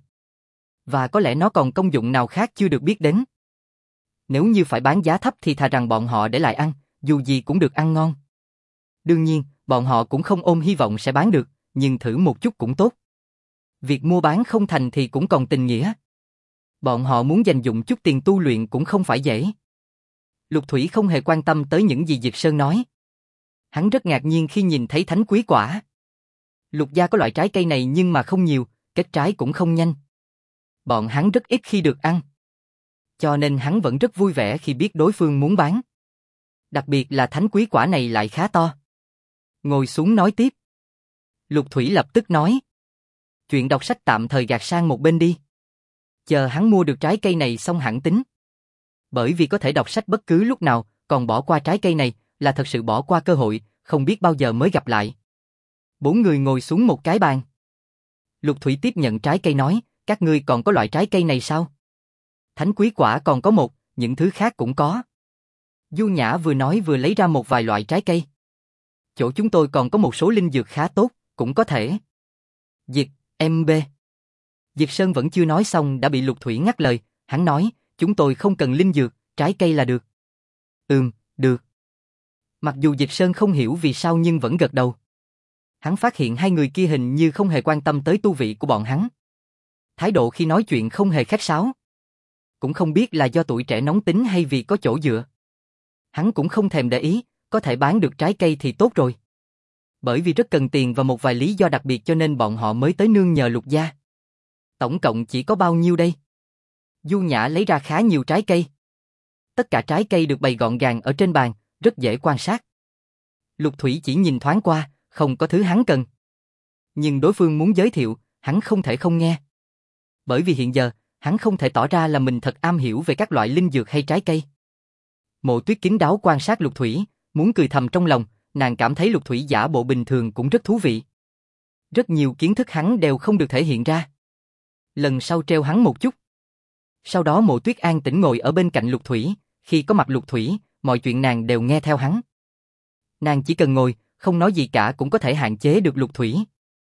Và có lẽ nó còn công dụng nào khác chưa được biết đến. Nếu như phải bán giá thấp thì thà rằng bọn họ để lại ăn, dù gì cũng được ăn ngon. Đương nhiên, bọn họ cũng không ôm hy vọng sẽ bán được, nhưng thử một chút cũng tốt. Việc mua bán không thành thì cũng còn tình nghĩa. Bọn họ muốn dành dụm chút tiền tu luyện cũng không phải dễ. Lục Thủy không hề quan tâm tới những gì Diệt Sơn nói. Hắn rất ngạc nhiên khi nhìn thấy thánh quý quả. Lục gia có loại trái cây này nhưng mà không nhiều, kết trái cũng không nhanh. Bọn hắn rất ít khi được ăn. Cho nên hắn vẫn rất vui vẻ khi biết đối phương muốn bán. Đặc biệt là thánh quý quả này lại khá to. Ngồi xuống nói tiếp. Lục Thủy lập tức nói. Chuyện đọc sách tạm thời gạt sang một bên đi. Chờ hắn mua được trái cây này xong hẳn tính. Bởi vì có thể đọc sách bất cứ lúc nào, còn bỏ qua trái cây này là thật sự bỏ qua cơ hội, không biết bao giờ mới gặp lại. 4 người ngồi xuống một cái bàn. Lục Thủy tiếp nhận trái cây nói, các ngươi còn có loại trái cây này sao? Thánh quý quả còn có một, những thứ khác cũng có. Du Nhã vừa nói vừa lấy ra một vài loại trái cây. Chỗ chúng tôi còn có một số linh dược khá tốt, cũng có thể. Diệt, MB. Diệt Sơn vẫn chưa nói xong đã bị Lục Thủy ngắt lời, hắn nói, chúng tôi không cần linh dược, trái cây là được. Được. Mặc dù Diệt Sơn không hiểu vì sao nhưng vẫn gật đầu. Hắn phát hiện hai người kia hình như không hề quan tâm tới tu vị của bọn hắn. Thái độ khi nói chuyện không hề khách sáo. Cũng không biết là do tuổi trẻ nóng tính hay vì có chỗ dựa. Hắn cũng không thèm để ý, có thể bán được trái cây thì tốt rồi. Bởi vì rất cần tiền và một vài lý do đặc biệt cho nên bọn họ mới tới nương nhờ Lục gia. Tổng cộng chỉ có bao nhiêu đây? Du Nhã lấy ra khá nhiều trái cây. Tất cả trái cây được bày gọn gàng ở trên bàn, rất dễ quan sát. Lục Thủy chỉ nhìn thoáng qua, không có thứ hắn cần. Nhưng đối phương muốn giới thiệu, hắn không thể không nghe. Bởi vì hiện giờ, hắn không thể tỏ ra là mình thật am hiểu về các loại linh dược hay trái cây. Mộ Tuyết kín đáo quan sát Lục Thủy, muốn cười thầm trong lòng, nàng cảm thấy Lục Thủy giả bộ bình thường cũng rất thú vị. Rất nhiều kiến thức hắn đều không được thể hiện ra. Lần sau treo hắn một chút. Sau đó Mộ Tuyết an tĩnh ngồi ở bên cạnh Lục Thủy, khi có mặt Lục Thủy, mọi chuyện nàng đều nghe theo hắn. Nàng chỉ cần ngồi, không nói gì cả cũng có thể hạn chế được Lục Thủy.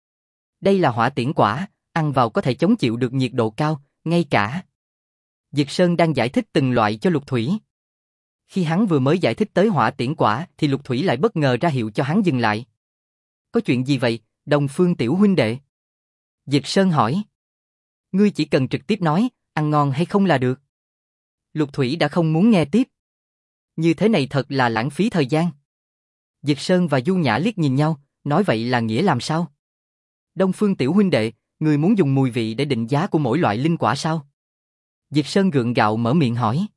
Đây là hỏa tiễn quả, ăn vào có thể chống chịu được nhiệt độ cao, ngay cả. Diệt Sơn đang giải thích từng loại cho Lục Thủy. Khi hắn vừa mới giải thích tới hỏa tiễn quả thì Lục Thủy lại bất ngờ ra hiệu cho hắn dừng lại. Có chuyện gì vậy, Đông Phương tiểu huynh đệ? Diệt Sơn hỏi. Ngươi chỉ cần trực tiếp nói, ăn ngon hay không là được. Lục Thủy đã không muốn nghe tiếp. Như thế này thật là lãng phí thời gian. Diệt Sơn và Du Nhã liếc nhìn nhau, nói vậy là nghĩa làm sao? Đông Phương tiểu huynh đệ, ngươi muốn dùng mùi vị để định giá của mỗi loại linh quả sao? Diệt Sơn gượng gạo mở miệng hỏi.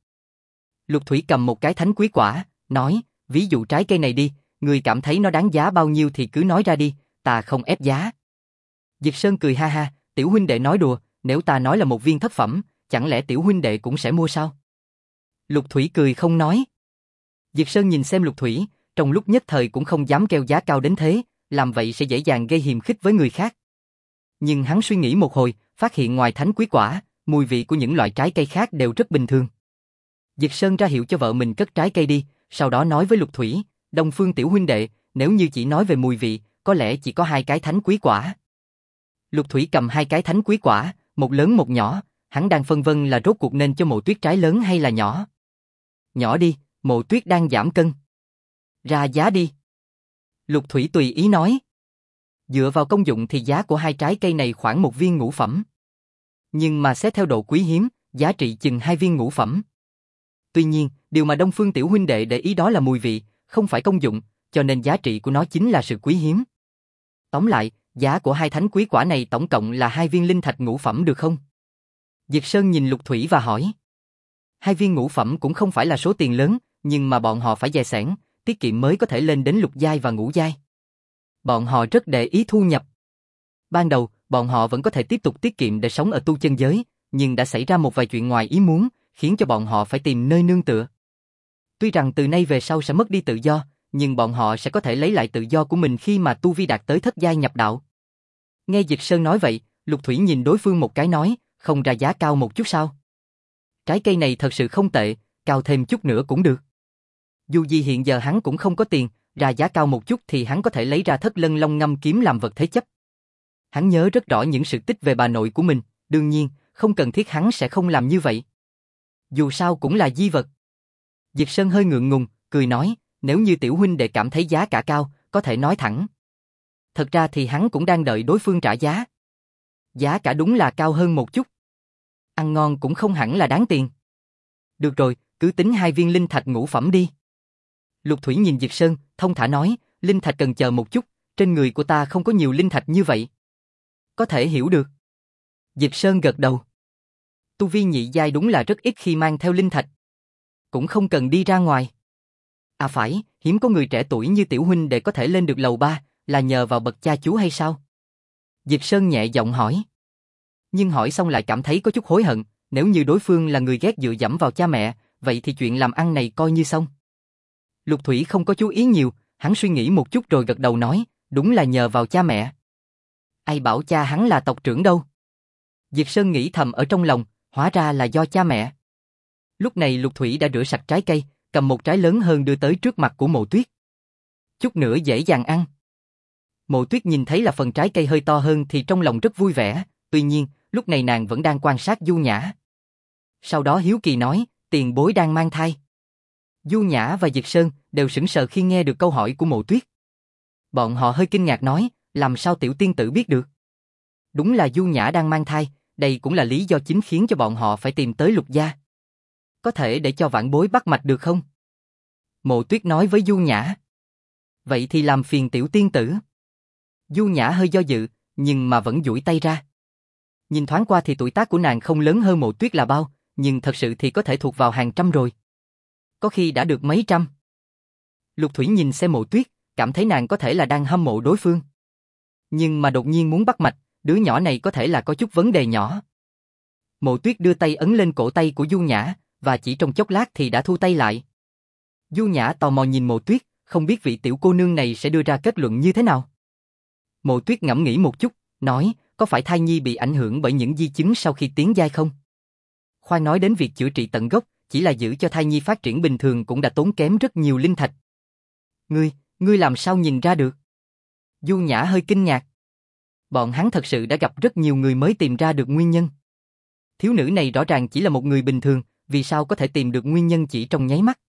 Lục Thủy cầm một cái thánh quý quả, nói, ví dụ trái cây này đi, ngươi cảm thấy nó đáng giá bao nhiêu thì cứ nói ra đi, ta không ép giá. Diệt Sơn cười ha ha, tiểu huynh đệ nói đùa, nếu ta nói là một viên thất phẩm, chẳng lẽ tiểu huynh đệ cũng sẽ mua sao? Lục Thủy cười không nói. Diệt Sơn nhìn xem Lục Thủy, trong lúc nhất thời cũng không dám kêu giá cao đến thế, làm vậy sẽ dễ dàng gây hiềm khích với người khác. Nhưng hắn suy nghĩ một hồi, phát hiện ngoài thánh quý quả, mùi vị của những loại trái cây khác đều rất bình thường. Diệt Sơn ra hiệu cho vợ mình cất trái cây đi, sau đó nói với Lục Thủy, Đông Phương tiểu huynh đệ, nếu như chỉ nói về mùi vị, có lẽ chỉ có 2 cái thánh quý quả. Lục Thủy cầm 2 cái thánh quý quả, một lớn một nhỏ, hắn đang phân vân là rốt cuộc nên cho Mộ Tuyết trái lớn hay là nhỏ. Nhỏ đi, Mộ Tuyết đang giảm cân. Ra giá đi. Lục Thủy tùy ý nói. Dựa vào công dụng thì giá của 2 trái cây này khoảng 1 viên ngũ phẩm. Nhưng mà xét theo độ quý hiếm, giá trị chừng 2 viên ngũ phẩm. Tuy nhiên, điều mà Đông Phương tiểu huynh đệ để ý đó là mùi vị, không phải công dụng, cho nên giá trị của nó chính là sự quý hiếm. Tóm lại, giá của hai thánh quý quả này tổng cộng là 2 viên linh thạch ngũ phẩm được không? Diệt Sơn nhìn Lục Thủy và hỏi. 2 viên ngũ phẩm cũng không phải là số tiền lớn, nhưng mà bọn họ phải dè sẻn, tiết kiệm mới có thể lên đến lục giai và ngũ giai. Bọn họ rất để ý thu nhập. Ban đầu, bọn họ vẫn có thể tiếp tục tiết kiệm để sống ở tu chân giới, nhưng đã xảy ra một vài chuyện ngoài ý muốn, khiến cho bọn họ phải tìm nơi nương tựa. Tuy rằng từ nay về sau sẽ mất đi tự do, nhưng bọn họ sẽ có thể lấy lại tự do của mình khi mà tu vi đạt tới thất giai nhập đạo. Nghe Dịch Sơn nói vậy, Lục Thủy nhìn đối phương một cái nói, không ra giá cao một chút sao? Trái cây này thật sự không tệ, cao thêm chút nữa cũng được. Dù gì hiện giờ hắn cũng không có tiền, ra giá cao một chút thì hắn có thể lấy ra Thất Lân Long Ngâm kiếm làm vật thế chấp. Hắn nhớ rất rõ những sự tích về bà nội của mình, đương nhiên, không cần thiết hắn sẽ không làm như vậy. Dù sao cũng là di vật. Diệt Sơn hơi ngượng ngùng, cười nói, nếu như tiểu huynh đệ cảm thấy giá cả cao, có thể nói thẳng. Thật ra thì hắn cũng đang đợi đối phương trả giá. Giá cả đúng là cao hơn một chút. Ăn ngon cũng không hẳn là đáng tiền. Được rồi, cứ tính 2 viên linh thạch ngũ phẩm đi. Lục Thủy nhìn Diệt Sơn, thông thả nói, linh thạch cần chờ một chút, trên người của ta không có nhiều linh thạch như vậy. Có thể hiểu được. Diệt Sơn gật đầu. Tu vi nhị giai đúng là rất ít khi mang theo linh thạch. Cũng không cần đi ra ngoài. À phải, hiếm có người trẻ tuổi như tiểu huynh để có thể lên được lầu 3, là nhờ vào bậc cha chú hay sao? Diệt Sơn nhẹ giọng hỏi. Nhưng hỏi xong lại cảm thấy có chút hối hận, nếu như đối phương là người ghét dựa dẫm vào cha mẹ, vậy thì chuyện làm ăn này coi như xong. Lục Thủy không có chú ý nhiều, hắn suy nghĩ một chút rồi gật đầu nói, đúng là nhờ vào cha mẹ. Ai bảo cha hắn là tộc trưởng đâu? Diệt Sơn nghĩ thầm ở trong lòng, hóa ra là do cha mẹ. Lúc này Lục Thủy đã rửa sạch trái cây, cầm một trái lớn hơn đưa tới trước mặt của Mộ Tuyết. Chút nữa dễ dàng ăn. Mộ Tuyết nhìn thấy là phần trái cây hơi to hơn thì trong lòng rất vui vẻ, tuy nhiên, lúc này nàng vẫn đang quan sát Du Nhã. Sau đó hiếu kỳ nói, tiền bối đang mang thai. Du Nhã và Diệt Sơn đều sững sờ khi nghe được câu hỏi của Mộ Tuyết. Bọn họ hơi kinh ngạc nói, làm sao tiểu tiên tử biết được? Đúng là Du Nhã đang mang thai, đây cũng là lý do chính khiến cho bọn họ phải tìm tới Lục gia. Có thể để cho vãn bối bắt mạch được không? Mộ Tuyết nói với Du Nhã. Vậy thì làm phiền tiểu tiên tử. Du Nhã hơi do dự, nhưng mà vẫn duỗi tay ra. Nhìn thoáng qua thì tuổi tác của nàng không lớn hơn Mộ Tuyết là bao, nhưng thật sự thì có thể thuộc vào hàng trăm rồi. Có khi đã được mấy trăm. Lục Thủy nhìn xem Mộ Tuyết, cảm thấy nàng có thể là đang hâm mộ đối phương. Nhưng mà đột nhiên muốn bắt mạch, đứa nhỏ này có thể là có chút vấn đề nhỏ. Mộ Tuyết đưa tay ấn lên cổ tay của Du Nhã, và chỉ trong chốc lát thì đã thu tay lại. Du Nhã tò mò nhìn Mộ Tuyết, không biết vị tiểu cô nương này sẽ đưa ra kết luận như thế nào. Mộ Tuyết ngẫm nghĩ một chút, nói, có phải thai nhi bị ảnh hưởng bởi những di chứng sau khi tiến giai không? Khoan nói đến việc chữa trị tận gốc, chỉ là giữ cho thai nhi phát triển bình thường cũng đã tốn kém rất nhiều linh thạch. Ngươi làm sao nhìn ra được? Du Nhã hơi kinh ngạc. Bọn hắn thật sự đã gặp rất nhiều người mới tìm ra được nguyên nhân. Thiếu nữ này rõ ràng chỉ là một người bình thường, vì sao có thể tìm được nguyên nhân chỉ trong nháy mắt?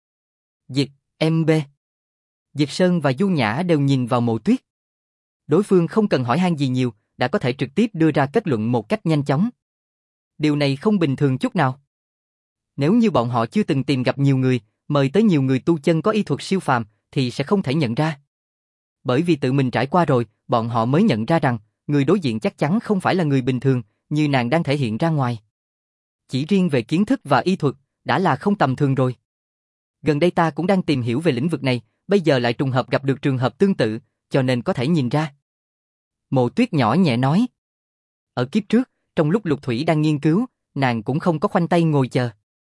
MB. Diệt Sơn và Du Nhã đều nhìn vào Mộ Tuyết. Đối phương không cần hỏi han gì nhiều, đã có thể trực tiếp đưa ra kết luận một cách nhanh chóng. Điều này không bình thường chút nào. Nếu như bọn họ chưa từng tìm gặp nhiều người, mời tới nhiều người tu chân có y thuật siêu phàm, thì sẽ không thể nhận ra. Bởi vì tự mình trải qua rồi, bọn họ mới nhận ra rằng, người đối diện chắc chắn không phải là người bình thường, như nàng đang thể hiện ra ngoài. Chỉ riêng về kiến thức và y thuật, đã là không tầm thường rồi. Gần đây ta cũng đang tìm hiểu về lĩnh vực này, bây giờ lại trùng hợp gặp được trường hợp tương tự, cho nên có thể nhìn ra. Mộ Tuyết nhỏ nhẹ nói. Ở kiếp trước, trong lúc Lục Thủy đang nghiên cứu, nàng cũng không có khoanh tay ngồi chờ.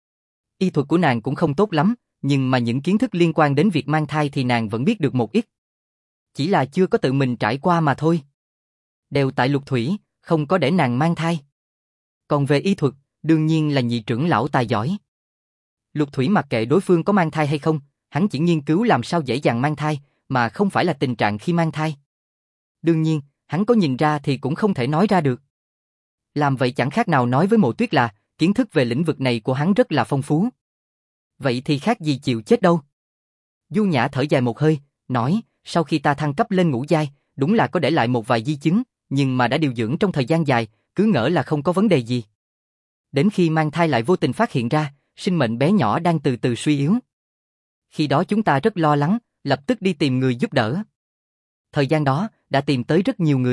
Y thuật của nàng cũng không tốt lắm, nhưng mà những kiến thức liên quan đến việc mang thai thì nàng vẫn biết được một ít. Chỉ là chưa có tự mình trải qua mà thôi. Đều tại Lục Thủy, không có để nàng mang thai. Còn về y thuật, đương nhiên là nhị trưởng lão tài giỏi. Lục Thủy mặc kệ đối phương có mang thai hay không, hắn chỉ nghiên cứu làm sao dễ dàng mang thai, mà không phải là tình trạng khi mang thai. Đương nhiên, hắn có nhìn ra thì cũng không thể nói ra được. Làm vậy chẳng khác nào nói với Mộ Tuyết là, kiến thức về lĩnh vực này của hắn rất là phong phú. Vậy thì khác gì chịu chết đâu. Du Nhã thở dài một hơi, nói, sau khi ta thăng cấp lên ngũ giai, đúng là có để lại một vài di chứng, nhưng mà đã điều dưỡng trong thời gian dài, cứ ngỡ là không có vấn đề gì. Đến khi mang thai lại vô tình phát hiện ra, sinh mệnh bé nhỏ đang từ từ suy yếu. Khi đó chúng ta rất lo lắng, lập tức đi tìm người giúp đỡ. Thời gian đó, đã tìm tới rất nhiều người,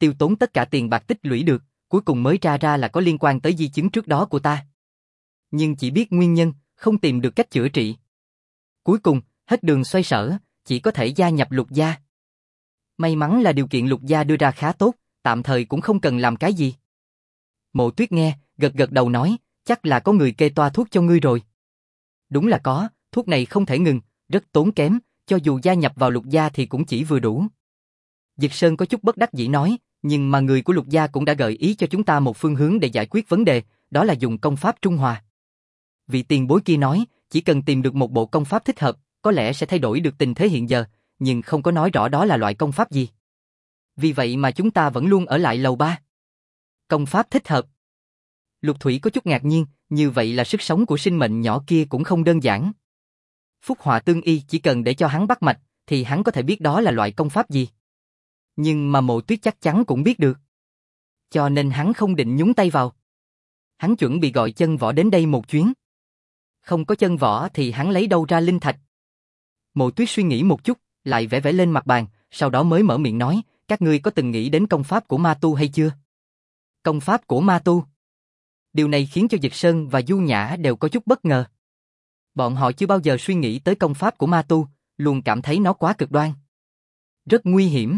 tiêu tốn tất cả tiền bạc tích lũy được, cuối cùng mới tra ra là có liên quan tới di chứng trước đó của ta. Nhưng chỉ biết nguyên nhân, không tìm được cách chữa trị. Cuối cùng, hết đường xoay sở, chỉ có thể gia nhập Lục gia. May mắn là điều kiện Lục gia đưa ra khá tốt, tạm thời cũng không cần làm cái gì. Mộ Tuyết nghe, gật gật đầu nói, chắc là có người kê toa thuốc cho ngươi rồi. Đúng là có, thuốc này không thể ngừng, rất tốn kém, cho dù gia nhập vào Lục gia thì cũng chỉ vừa đủ. Diệt Sơn có chút bất đắc dĩ nói, nhưng mà người của Lục gia cũng đã gợi ý cho chúng ta một phương hướng để giải quyết vấn đề, đó là dùng công pháp Trung Hòa. Vị tiền bối kia nói, chỉ cần tìm được một bộ công pháp thích hợp, có lẽ sẽ thay đổi được tình thế hiện giờ, nhưng không có nói rõ đó là loại công pháp gì. Vì vậy mà chúng ta vẫn luôn ở lại lầu 3. Công pháp thích hợp. Lục Thủy có chút ngạc nhiên, như vậy là sức sống của sinh mệnh nhỏ kia cũng không đơn giản. Phúc họa tương y, chỉ cần để cho hắn bắt mạch, thì hắn có thể biết đó là loại công pháp gì. Nhưng mà Mộ Tuyết chắc chắn cũng biết được. Cho nên hắn không định nhúng tay vào. Hắn chuẩn bị gọi chân võ đến đây một chuyến. Không có chân võ thì hắn lấy đâu ra linh thạch. Mộ Tuyết suy nghĩ một chút, lại vẽ vẽ lên mặt bàn, sau đó mới mở miệng nói, các ngươi có từng nghĩ đến công pháp của ma tu hay chưa? Công pháp của ma tu. Điều này khiến cho Dịch Sơn và Du Nhã đều có chút bất ngờ. Bọn họ chưa bao giờ suy nghĩ tới công pháp của ma tu, luôn cảm thấy nó quá cực đoan. Rất nguy hiểm.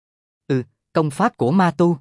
Công pháp của ma tu.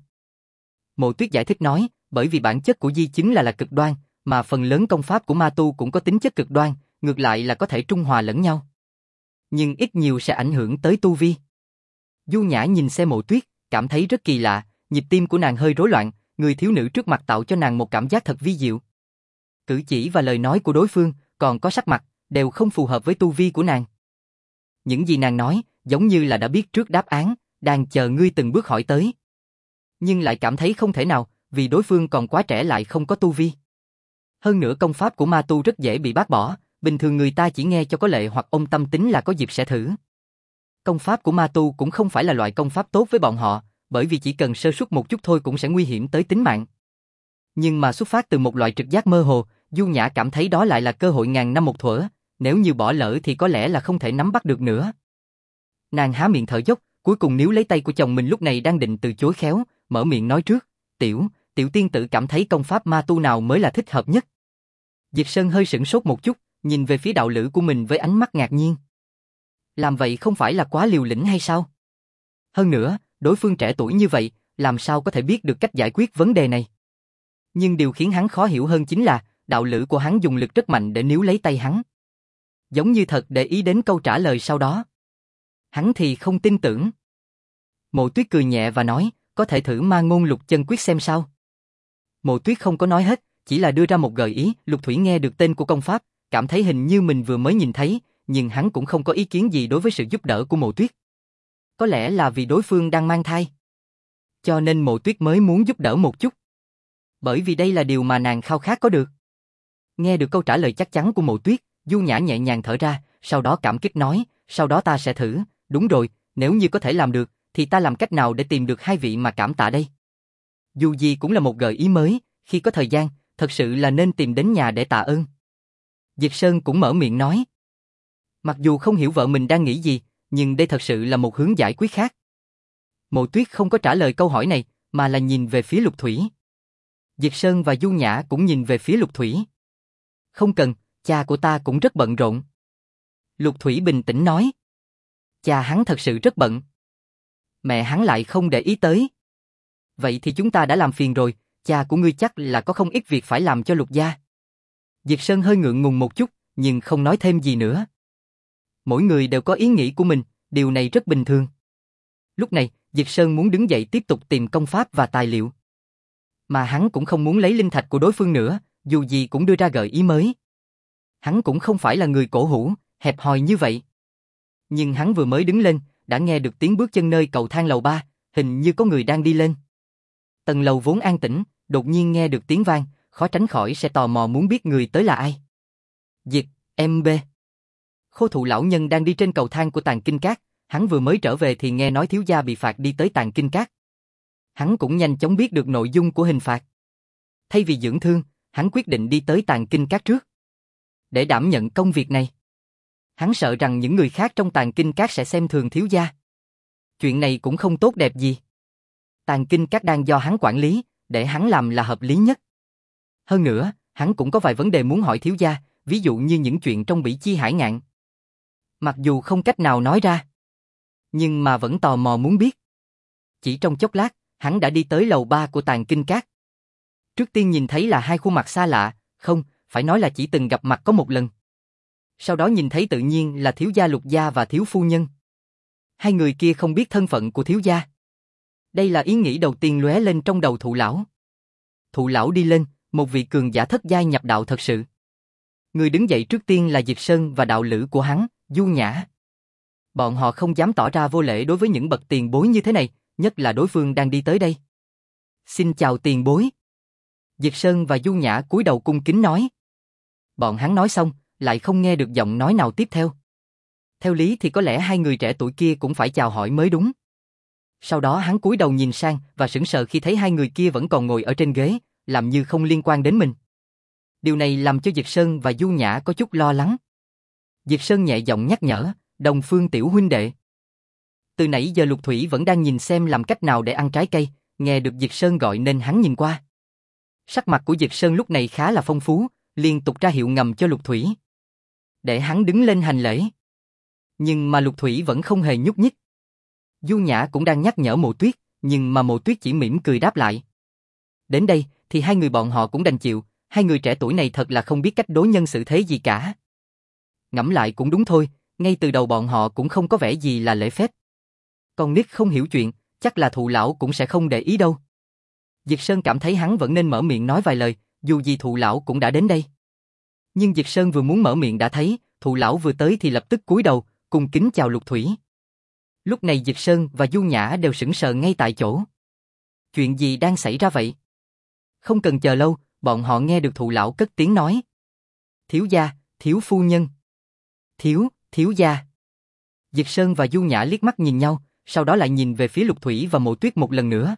Mộ Tuyết giải thích nói, bởi vì bản chất của di chứng là cực đoan, mà phần lớn công pháp của ma tu cũng có tính chất cực đoan, ngược lại là có thể trung hòa lẫn nhau. Nhưng ít nhiều sẽ ảnh hưởng tới tu vi. Du Nhã nhìn xem Mộ Tuyết, cảm thấy rất kỳ lạ, nhịp tim của nàng hơi rối loạn, người thiếu nữ trước mặt tạo cho nàng một cảm giác thật vi diệu. Cử chỉ và lời nói của đối phương, còn có sắc mặt, đều không phù hợp với tu vi của nàng. Những gì nàng nói, giống như là đã biết trước đáp án, đang chờ ngươi từng bước hỏi tới. Nhưng lại cảm thấy không thể nào, vì đối phương còn quá trẻ lại không có tu vi. Hơn nữa công pháp của ma tu rất dễ bị bác bỏ, bình thường người ta chỉ nghe cho có lệ hoặc ôm tâm tính là có dịp sẽ thử. Công pháp của ma tu cũng không phải là loại công pháp tốt với bọn họ, bởi vì chỉ cần sơ suất một chút thôi cũng sẽ nguy hiểm tới tính mạng. Nhưng mà xuất phát từ một loại trực giác mơ hồ, Du Nhã cảm thấy đó lại là cơ hội ngàn năm một thuở, nếu như bỏ lỡ thì có lẽ là không thể nắm bắt được nữa. Nàng há miệng thở dốc, cuối cùng níu lấy tay của chồng mình lúc này đang định từ chối khéo, mở miệng nói trước, tiểu tiên tử cảm thấy công pháp ma tu nào mới là thích hợp nhất. Diệp Sơn hơi sửng sốt một chút, nhìn về phía đạo lữ của mình với ánh mắt ngạc nhiên. Làm vậy không phải là quá liều lĩnh hay sao? Hơn nữa, đối phương trẻ tuổi như vậy, làm sao có thể biết được cách giải quyết vấn đề này? Nhưng điều khiến hắn khó hiểu hơn chính là, đạo lữ của hắn dùng lực rất mạnh để níu lấy tay hắn. Giống như thật để ý đến câu trả lời sau đó. Hắn thì không tin tưởng. Mộ Tuyết cười nhẹ và nói, có thể thử ma ngôn lục chân quyết xem sao. Mộ Tuyết không có nói hết, chỉ là đưa ra một gợi ý. Lục Thủy nghe được tên của công pháp, cảm thấy hình như mình vừa mới nhìn thấy, nhưng hắn cũng không có ý kiến gì đối với sự giúp đỡ của Mộ Tuyết. Có lẽ là vì đối phương đang mang thai. Cho nên Mộ Tuyết mới muốn giúp đỡ một chút. Bởi vì đây là điều mà nàng khao khát có được. Nghe được câu trả lời chắc chắn của Mộ Tuyết, Du Nhã nhẹ nhàng thở ra, sau đó cảm kích nói, sau đó ta sẽ thử, đúng rồi, nếu như có thể làm được, thì ta làm cách nào để tìm được hai vị mà cảm tạ đây? Dù gì cũng là một gợi ý mới, khi có thời gian, thật sự là nên tìm đến nhà để tạ ơn. Diệp Sơn cũng mở miệng nói. Mặc dù không hiểu vợ mình đang nghĩ gì, nhưng đây thật sự là một hướng giải quyết khác. Mộ Tuyết không có trả lời câu hỏi này, mà là nhìn về phía Lục Thủy. Diệp Sơn và Du Nhã cũng nhìn về phía Lục Thủy. Không cần, cha của ta cũng rất bận rộn. Lục Thủy bình tĩnh nói. Cha hắn thật sự rất bận. Mẹ hắn lại không để ý tới. Vậy thì chúng ta đã làm phiền rồi, cha của ngươi chắc là có không ít việc phải làm cho Lục gia. Diệp Sơn hơi ngượng ngùng một chút, nhưng không nói thêm gì nữa. Mỗi người đều có ý nghĩ của mình, điều này rất bình thường. Lúc này, Diệp Sơn muốn đứng dậy tiếp tục tìm công pháp và tài liệu. Mà hắn cũng không muốn lấy linh thạch của đối phương nữa, dù gì cũng đưa ra gợi ý mới. Hắn cũng không phải là người cổ hủ, hẹp hòi như vậy. Nhưng hắn vừa mới đứng lên, đã nghe được tiếng bước chân nơi cầu thang lầu 3, hình như có người đang đi lên. Tầng lầu vốn an tĩnh, đột nhiên nghe được tiếng vang, khó tránh khỏi sẽ tò mò muốn biết người tới là ai. Diệp, MB. Khô Thụ lão nhân đang đi trên cầu thang của Tàng Kinh Các, hắn vừa mới trở về thì nghe nói thiếu gia bị phạt đi tới Tàng Kinh Các. Hắn cũng nhanh chóng biết được nội dung của hình phạt. Thay vì dưỡng thương, hắn quyết định đi tới Tàng Kinh Các trước. Để đảm nhận công việc này. Hắn sợ rằng những người khác trong Tàng Kinh Các sẽ xem thường thiếu gia. Chuyện này cũng không tốt đẹp gì. Tàng kinh các đang do hắn quản lý, để hắn làm là hợp lý nhất. Hơn nữa, hắn cũng có vài vấn đề muốn hỏi thiếu gia, ví dụ như những chuyện trong Bỉ Chi Hải Ngạn. Mặc dù không cách nào nói ra, nhưng mà vẫn tò mò muốn biết. Chỉ trong chốc lát, hắn đã đi tới lầu 3 của Tàng Kinh Các. Trước tiên nhìn thấy là hai khuôn mặt xa lạ, không, phải nói là chỉ từng gặp mặt có một lần. Sau đó nhìn thấy tự nhiên là thiếu gia Lục gia và thiếu phu nhân. Hai người kia không biết thân phận của thiếu gia. Đây là ý nghĩ đầu tiên lóe lên trong đầu Thụ lão. Thụ lão đi lên, một vị cường giả thất giai nhập đạo thật sự. Người đứng dậy trước tiên là Diệt Sơn và đạo lữ của hắn, Du Nhã. Bọn họ không dám tỏ ra vô lễ đối với những bậc tiền bối như thế này, nhất là đối phương đang đi tới đây. Xin chào tiền bối. Diệt Sơn và Du Nhã cúi đầu cung kính nói. Bọn hắn nói xong, lại không nghe được giọng nói nào tiếp theo. Theo lý thì có lẽ hai người trẻ tuổi kia cũng phải chào hỏi mới đúng. Sau đó hắn cúi đầu nhìn sang và sững sờ khi thấy hai người kia vẫn còn ngồi ở trên ghế, làm như không liên quan đến mình. Điều này làm cho Diệt Sơn và Du Nhã có chút lo lắng. Diệt Sơn nhẹ giọng nhắc nhở, Đồng Phương tiểu huynh đệ. Từ nãy giờ Lục Thủy vẫn đang nhìn xem làm cách nào để ăn trái cây, nghe được Diệt Sơn gọi nên hắn nhìn qua. Sắc mặt của Diệt Sơn lúc này khá là phong phú, liên tục ra hiệu ngầm cho Lục Thủy. Để hắn đứng lên hành lễ. Nhưng mà Lục Thủy vẫn không hề nhúc nhích. Du Nhã cũng đang nhắc nhở Mộ Tuyết, nhưng mà Mộ Tuyết chỉ mỉm cười đáp lại. Đến đây thì hai người bọn họ cũng đành chịu, hai người trẻ tuổi này thật là không biết cách đối nhân xử thế gì cả. Ngẫm lại cũng đúng thôi, ngay từ đầu bọn họ cũng không có vẻ gì là lễ phép. Con nít không hiểu chuyện, chắc là Thụ lão cũng sẽ không để ý đâu. Diệt Sơn cảm thấy hắn vẫn nên mở miệng nói vài lời, dù gì Thụ lão cũng đã đến đây. Nhưng Diệt Sơn vừa muốn mở miệng đã thấy, Thụ lão vừa tới thì lập tức cúi đầu, cung kính chào Lục Thủy. Lúc này Diệt Sơn và Du Nhã đều sững sờ ngay tại chỗ. Chuyện gì đang xảy ra vậy? Không cần chờ lâu, bọn họ nghe được Thụ lão cất tiếng nói. Thiếu gia, thiếu phu nhân. Thiếu gia. Diệt Sơn và Du Nhã liếc mắt nhìn nhau, sau đó lại nhìn về phía Lục Thủy và Mộ Tuyết một lần nữa.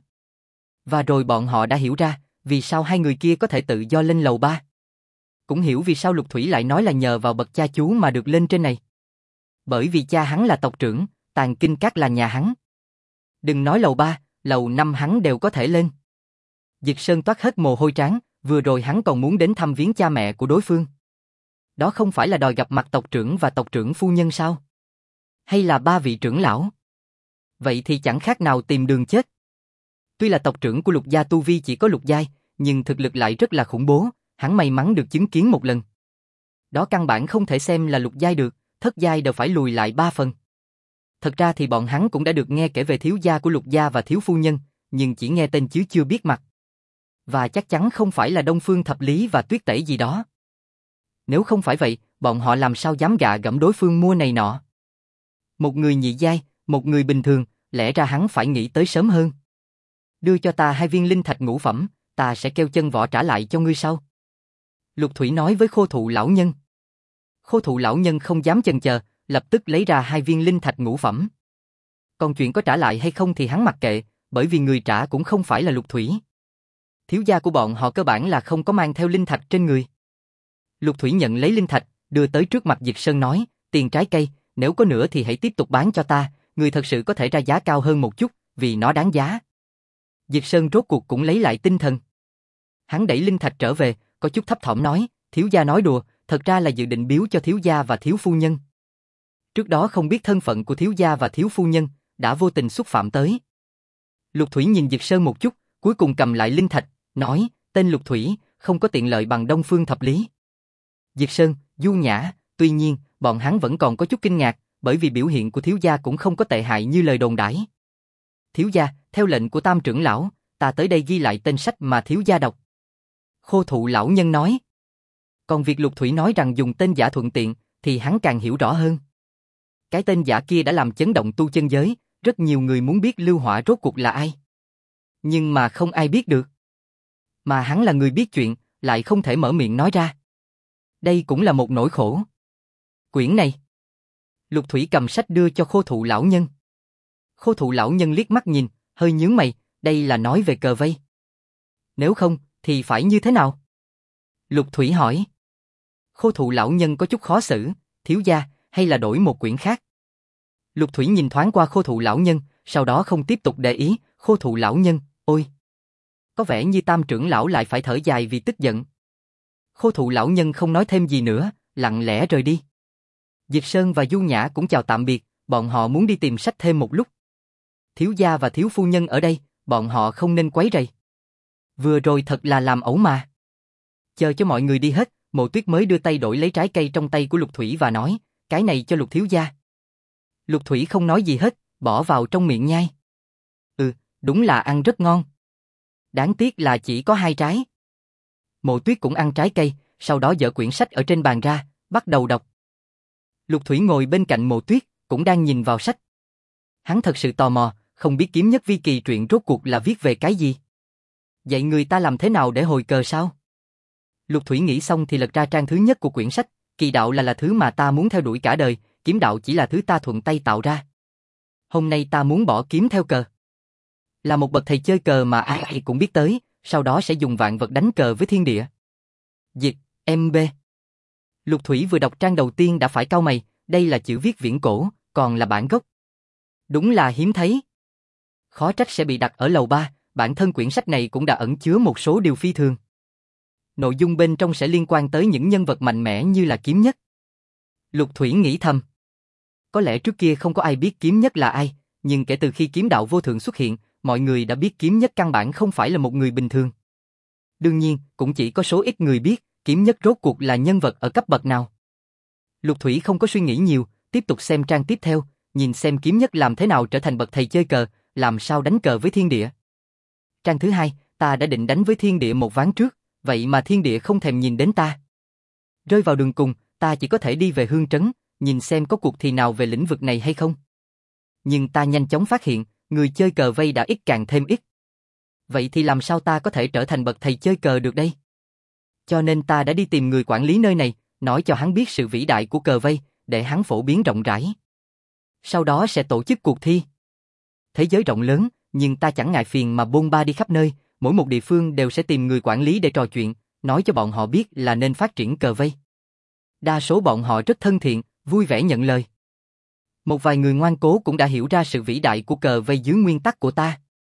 Và rồi bọn họ đã hiểu ra, vì sao hai người kia có thể tự do lên lầu 3. Cũng hiểu vì sao Lục Thủy lại nói là nhờ vào bậc cha chú mà được lên trên này. Bởi vì cha hắn là tộc trưởng, Tàng Kinh Các là nhà hắn. Đừng nói lầu 3, lầu 5 hắn đều có thể lên. Diệt Sơn toát hết mồ hôi trán, vừa rồi hắn còn muốn đến thăm viếng cha mẹ của đối phương. Đó không phải là đòi gặp mặt tộc trưởng và tộc trưởng phu nhân sao? Hay là ba vị trưởng lão? Vậy thì chẳng khác nào tìm đường chết. Tuy là tộc trưởng của Lục gia tu vi chỉ có lục giai, nhưng thực lực lại rất là khủng bố, hắn may mắn được chứng kiến một lần. Đó căn bản không thể xem là lục giai được, thất giai đều phải lùi lại 3 phần. Thật ra thì bọn hắn cũng đã được nghe kể về thiếu gia của Lục gia và thiếu phu nhân, nhưng chỉ nghe tên chứ chưa biết mặt. Và chắc chắn không phải là Đông Phương Thập Lý và Tuyết Tẩy gì đó. Nếu không phải vậy, bọn họ làm sao dám gạ gẫm đối phương mua này nọ. Một người nhị giai, một người bình thường, lẽ ra hắn phải nghĩ tới sớm hơn. Đưa cho ta 2 viên linh thạch ngũ phẩm, ta sẽ kêu chân võ trả lại cho ngươi sau. Lục Thủy nói với Khô Thụ lão nhân. Khô Thụ lão nhân không dám chần chờ, lập tức lấy ra 2 viên linh thạch ngũ phẩm. Còn chuyện có trả lại hay không thì hắn mặc kệ, bởi vì người trả cũng không phải là Lục Thủy. Thiếu gia của bọn họ cơ bản là không có mang theo linh thạch trên người. Lục Thủy nhận lấy linh thạch, đưa tới trước mặt Diệt Sơn nói, tiền trái cây, nếu có nữa thì hãy tiếp tục bán cho ta, người thật sự có thể ra giá cao hơn một chút, vì nó đáng giá. Diệt Sơn rốt cuộc cũng lấy lại tinh thần. Hắn đẩy linh thạch trở về, có chút thấp thỏm nói, thiếu gia nói đùa, thật ra là dự định biếu cho thiếu gia và thiếu phu nhân. Trước đó không biết thân phận của thiếu gia và thiếu phu nhân, đã vô tình xúc phạm tới. Lục Thủy nhìn Diệt Sơn một chút, cuối cùng cầm lại linh thạch, nói, tên Lục Thủy, không có tiện lợi bằng Đông Phương Thập Lý. Diệt Sơn, Du Nhã, tuy nhiên, bọn hắn vẫn còn có chút kinh ngạc, bởi vì biểu hiện của thiếu gia cũng không có tệ hại như lời đồn đãi. Thiếu gia, theo lệnh của Tam trưởng lão, ta tới đây ghi lại tên sách mà thiếu gia đọc. Khô Thụ lão nhân nói. Còn việc Lục Thủy nói rằng dùng tên giả thuận tiện, thì hắn càng hiểu rõ hơn. Cái tên giả kia đã làm chấn động tu chân giới, rất nhiều người muốn biết Lưu Hỏa rốt cuộc là ai. Nhưng mà không ai biết được. Mà hắn là người biết chuyện, lại không thể mở miệng nói ra. Đây cũng là một nỗi khổ. Quyển này. Lục Thủy cầm sách đưa cho Khô Thụ lão nhân. Khô Thụ lão nhân liếc mắt nhìn, hơi nhướng mày, đây là nói về cờ vây. Nếu không, thì phải như thế nào? Lục Thủy hỏi. Khô Thụ lão nhân có chút khó xử, thiếu gia, hay là đổi một quyển khác? Lục Thủy nhìn thoáng qua Khô Thụ lão nhân, sau đó không tiếp tục để ý, Khô thụ lão nhân, ôi! Có vẻ như Tam trưởng lão lại phải thở dài vì tức giận. Khô thụ lão nhân không nói thêm gì nữa, lặng lẽ rời đi. Diệp Sơn và Du Nhã cũng chào tạm biệt, bọn họ muốn đi tìm sách thêm một lúc. Thiếu gia và thiếu phu nhân ở đây, bọn họ không nên quấy rầy. Vừa rồi thật là làm ẩu mà. Chờ cho mọi người đi hết, Mộ Tuyết mới đưa tay đổi lấy trái cây trong tay của Lục Thủy và nói, cái này cho Lục thiếu gia. Lục Thủy không nói gì hết, bỏ vào trong miệng nhai. Đúng là ăn rất ngon. Đáng tiếc là chỉ có 2 trái. Mộ Tuyết cũng ăn trái cây, sau đó dỡ quyển sách ở trên bàn ra, bắt đầu đọc. Lục Thủy ngồi bên cạnh Mộ Tuyết, cũng đang nhìn vào sách. Hắn thật sự tò mò, không biết kiếm nhất vi kỳ truyện rốt cuộc là viết về cái gì. Dạy người ta làm thế nào để hồi cờ sao? Lục Thủy nghĩ xong thì lật ra trang thứ nhất của quyển sách, kỳ đạo là thứ mà ta muốn theo đuổi cả đời, kiếm đạo chỉ là thứ ta thuận tay tạo ra. Hôm nay ta muốn bỏ kiếm theo cờ. Là một bậc thầy chơi cờ mà ai cũng biết tới, sau đó sẽ dùng vạn vật đánh cờ với thiên địa. Dịch, MB. Lục Thủy vừa đọc trang đầu tiên đã phải cau mày, đây là chữ viết viễn cổ, còn là bản gốc. Đúng là hiếm thấy. Khó trách sẽ bị đặt ở lầu 3, bản thân quyển sách này cũng đã ẩn chứa một số điều phi thường. Nội dung bên trong sẽ liên quan tới những nhân vật mạnh mẽ như là Kiếm Nhất. Lục Thủy nghĩ thầm. Có lẽ trước kia không có ai biết Kiếm Nhất là ai, nhưng kể từ khi kiếm đạo vô thượng xuất hiện, mọi người đã biết Kiếm Nhất căn bản không phải là một người bình thường. Đương nhiên, cũng chỉ có số ít người biết Kiếm Nhất rốt cuộc là nhân vật ở cấp bậc nào. Lục Thủy không có suy nghĩ nhiều, tiếp tục xem trang tiếp theo, nhìn xem Kiếm Nhất làm thế nào trở thành bậc thầy chơi cờ, làm sao đánh cờ với thiên địa. Trang thứ 2, ta đã định đánh với thiên địa một ván trước, vậy mà thiên địa không thèm nhìn đến ta. Rơi vào đường cùng, ta chỉ có thể đi về Hương Trấn, nhìn xem có cuộc thi nào về lĩnh vực này hay không. Nhưng ta nhanh chóng phát hiện, người chơi cờ vây đã ít càng thêm ít. Vậy thì làm sao ta có thể trở thành bậc thầy chơi cờ được đây? Cho nên ta đã đi tìm người quản lý nơi này, nói cho hắn biết sự vĩ đại của cờ vây, để hắn phổ biến rộng rãi. Sau đó sẽ tổ chức cuộc thi. Thế giới rộng lớn, nhưng ta chẳng ngại phiền mà bôn ba đi khắp nơi, mỗi một địa phương đều sẽ tìm người quản lý để trò chuyện, nói cho bọn họ biết là nên phát triển cờ vây. Đa số bọn họ rất thân thiện, vui vẻ nhận lời. Một vài người ngoan cố cũng đã hiểu ra sự vĩ đại của cờ vây dưới nguyên tắc của ta.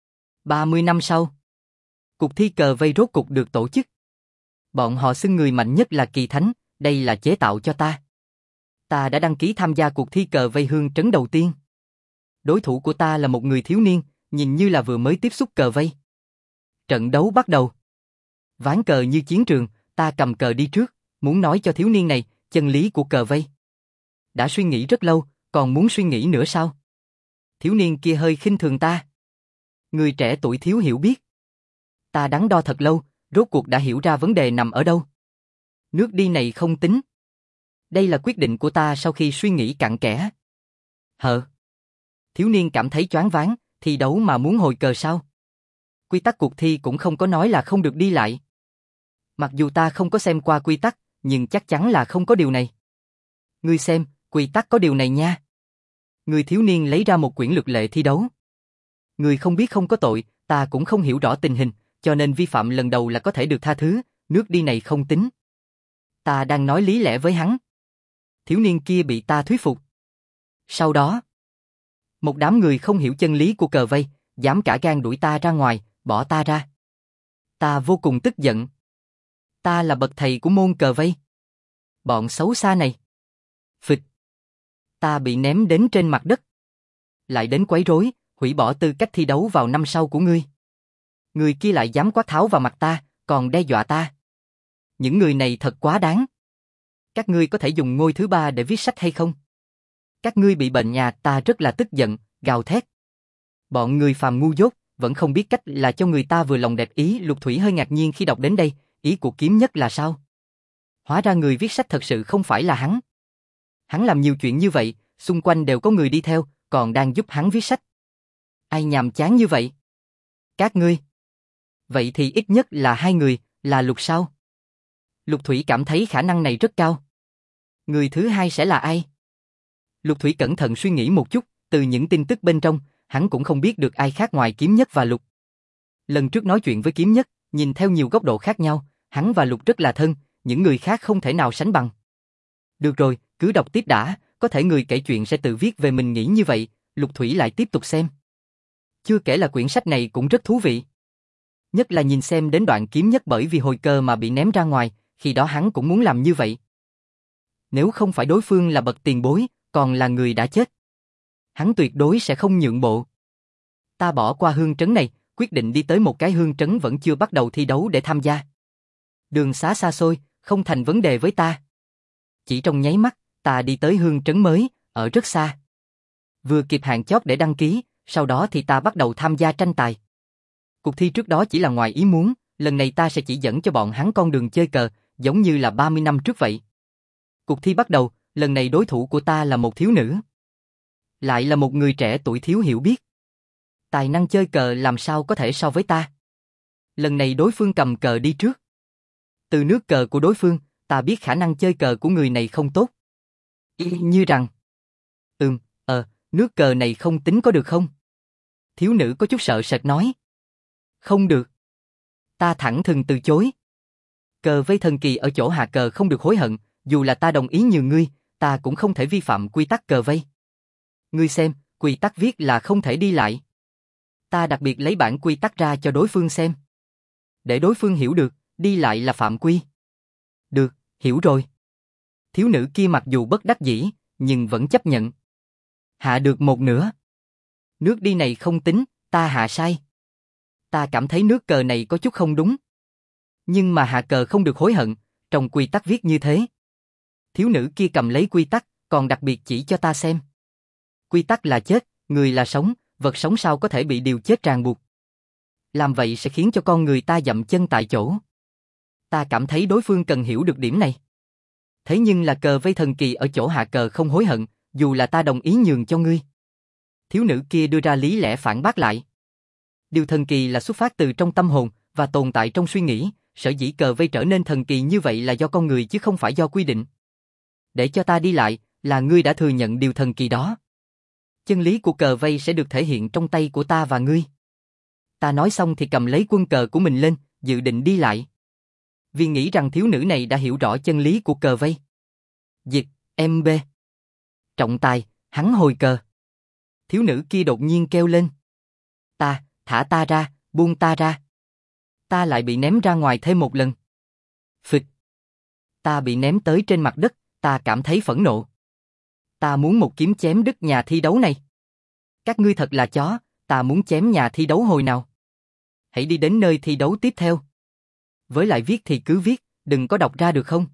30 năm sau, cuộc thi cờ vây rốt cục được tổ chức. Bọn họ xưng người mạnh nhất là Kỳ Thánh, đây là chế tạo cho ta. Ta đã đăng ký tham gia cuộc thi cờ vây Hương Trấn đầu tiên. Đối thủ của ta là một người thiếu niên, nhìn như là vừa mới tiếp xúc cờ vây. Trận đấu bắt đầu. Ván cờ như chiến trường, ta cầm cờ đi trước, muốn nói cho thiếu niên này chân lý của cờ vây. Đã suy nghĩ rất lâu, còn muốn suy nghĩ nữa sao? Thiếu niên kia hơi khinh thường ta. Người trẻ tuổi thiếu hiểu biết. Ta đắn đo thật lâu, rốt cuộc đã hiểu ra vấn đề nằm ở đâu. Nước đi này không tính. Đây là quyết định của ta sau khi suy nghĩ cặn kẽ. Thiếu niên cảm thấy choáng váng, thi đấu mà muốn hồi cờ sao? Quy tắc cuộc thi cũng không có nói là không được đi lại. Mặc dù ta không có xem qua quy tắc, nhưng chắc chắn là không có điều này. Ngươi xem, quy tắc có điều này nha. Người thiếu niên lấy ra một quyển luật lệ thi đấu. Người không biết không có tội, ta cũng không hiểu rõ tình hình, cho nên vi phạm lần đầu là có thể được tha thứ, nước đi này không tính. Ta đang nói lý lẽ với hắn. Thiếu niên kia bị ta thuyết phục. Sau đó, một đám người không hiểu chân lý của cờ vây, dám cả gan đuổi ta ra ngoài, bỏ ta ra. Ta vô cùng tức giận. Ta là bậc thầy của môn cờ vây. Bọn xấu xa này. Phịch. Ta bị ném đến trên mặt đất. Lại đến quấy rối, hủy bỏ tư cách thi đấu vào năm sau của ngươi. Người kia lại dám quát tháo vào mặt ta, còn đe dọa ta. Những người này thật quá đáng. Các ngươi có thể dùng ngôi thứ 3 để viết sách hay không? Các ngươi bị bệnh nhà, ta rất là tức giận, gào thét. Bọn người phàm ngu dốt, vẫn không biết cách là cho người ta vừa lòng đẹp ý. Lục Thủy hơi ngạc nhiên khi đọc đến đây, ý của Kiếm Nhất là sao? Hóa ra người viết sách thật sự không phải là hắn. Hắn làm nhiều chuyện như vậy, xung quanh đều có người đi theo, còn đang giúp hắn viết sách. Ai nhàm chán như vậy? Các ngươi. Vậy thì ít nhất là 2 người, là Lục sao? Lục Thủy cảm thấy khả năng này rất cao. Người thứ 2 sẽ là ai? Lục Thủy cẩn thận suy nghĩ một chút, từ những tin tức bên trong, hắn cũng không biết được ai khác ngoài Kiếm Nhất và Lục. Lần trước nói chuyện với Kiếm Nhất, nhìn theo nhiều góc độ khác nhau, hắn và Lục rất là thân, những người khác không thể nào sánh bằng. Được rồi, cứ đọc tiếp đã, có thể người kể chuyện sẽ tự viết về mình nghĩ như vậy. Lục Thủy lại tiếp tục xem. Chưa kể là quyển sách này cũng rất thú vị. Nhất là nhìn xem đến đoạn kiếm nhất bởi vì hồi cơ mà bị ném ra ngoài, khi đó hắn cũng muốn làm như vậy. Nếu không phải đối phương là bậc tiền bối, còn là người đã chết, hắn tuyệt đối sẽ không nhượng bộ. Ta bỏ qua hương trấn này, quyết định đi tới một cái hương trấn vẫn chưa bắt đầu thi đấu để tham gia. Đường xá xa xôi, không thành vấn đề với ta. Chỉ trong nháy mắt, ta đi tới hương trấn mới, ở rất xa. Vừa kịp hạn chót để đăng ký, sau đó thì ta bắt đầu tham gia tranh tài. Cuộc thi trước đó chỉ là ngoài ý muốn, lần này ta sẽ chỉ dẫn cho bọn hắn con đường chơi cờ, giống như là 30 năm trước vậy. Cuộc thi bắt đầu, lần này đối thủ của ta là một thiếu nữ. Lại là một người trẻ tuổi thiếu hiểu biết. Tài năng chơi cờ làm sao có thể so với ta. Lần này đối phương cầm cờ đi trước. Từ nước cờ của đối phương, ta biết khả năng chơi cờ của người này không tốt. Như rằng, nước cờ này không tính có được không? Thiếu nữ có chút sợ sệt nói. Không được. Ta thẳng thừng từ chối. Cờ vây thần kỳ ở chỗ hạ cờ không được hối hận, dù là ta đồng ý nhường ngươi, ta cũng không thể vi phạm quy tắc cờ vây. Ngươi xem, quy tắc viết là không thể đi lại. Ta đặc biệt lấy bản quy tắc ra cho đối phương xem. Để đối phương hiểu được, đi lại là phạm quy. Được, hiểu rồi. Thiếu nữ kia mặc dù bất đắc dĩ, nhưng vẫn chấp nhận. Hạ được một nửa. Nước đi này không tính, ta hạ sai. Ta cảm thấy nước cờ này có chút không đúng. Nhưng mà hạ cờ không được hối hận, trong quy tắc viết như thế. Thiếu nữ kia cầm lấy quy tắc, còn đặc biệt chỉ cho ta xem. Quy tắc là chết, người là sống, vật sống sao có thể bị điều chết ràng buộc. Làm vậy sẽ khiến cho con người ta dậm chân tại chỗ. Ta cảm thấy đối phương cần hiểu được điểm này. Thế nhưng là cờ vây thần kỳ ở chỗ hạ cờ không hối hận, dù là ta đồng ý nhường cho ngươi. Thiếu nữ kia đưa ra lý lẽ phản bác lại. Điều thần kỳ là xuất phát từ trong tâm hồn và tồn tại trong suy nghĩ, sở dĩ cờ vây trở nên thần kỳ như vậy là do con người chứ không phải do quy định. Để cho ta đi lại, là ngươi đã thừa nhận điều thần kỳ đó. Chân lý của cờ vây sẽ được thể hiện trong tay của ta và ngươi. Ta nói xong thì cầm lấy quân cờ của mình lên, dự định đi lại. Vì nghĩ rằng thiếu nữ này đã hiểu rõ chân lý của cờ vây. Dịch, MB. Trọng tài, hắn hồi cờ. Thiếu nữ kia đột nhiên kêu lên. Thả ta ra, buông ta ra. Ta lại bị ném ra ngoài thêm một lần. Phịch. Ta bị ném tới trên mặt đất, ta cảm thấy phẫn nộ. Ta muốn một kiếm chém đứt nhà thi đấu này. Các ngươi thật là chó, ta muốn chém nhà thi đấu hồi nào. Hãy đi đến nơi thi đấu tiếp theo. Với lại viết thì cứ viết, đừng có đọc ra được không?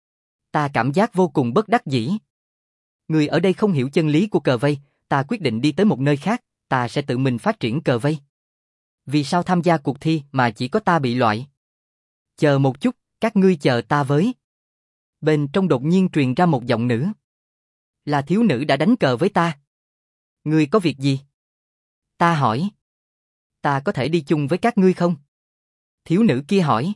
Ta cảm giác vô cùng bất đắc dĩ. Người ở đây không hiểu chân lý của cờ vây, ta quyết định đi tới một nơi khác, ta sẽ tự mình phát triển cờ vây. Vì sao tham gia cuộc thi mà chỉ có ta bị loại? Chờ một chút, các ngươi chờ ta với. Bên trong đột nhiên truyền ra một giọng nữ. Là thiếu nữ đã đánh cờ với ta. Ngươi có việc gì? Ta hỏi. Ta có thể đi chung với các ngươi không? Thiếu nữ kia hỏi.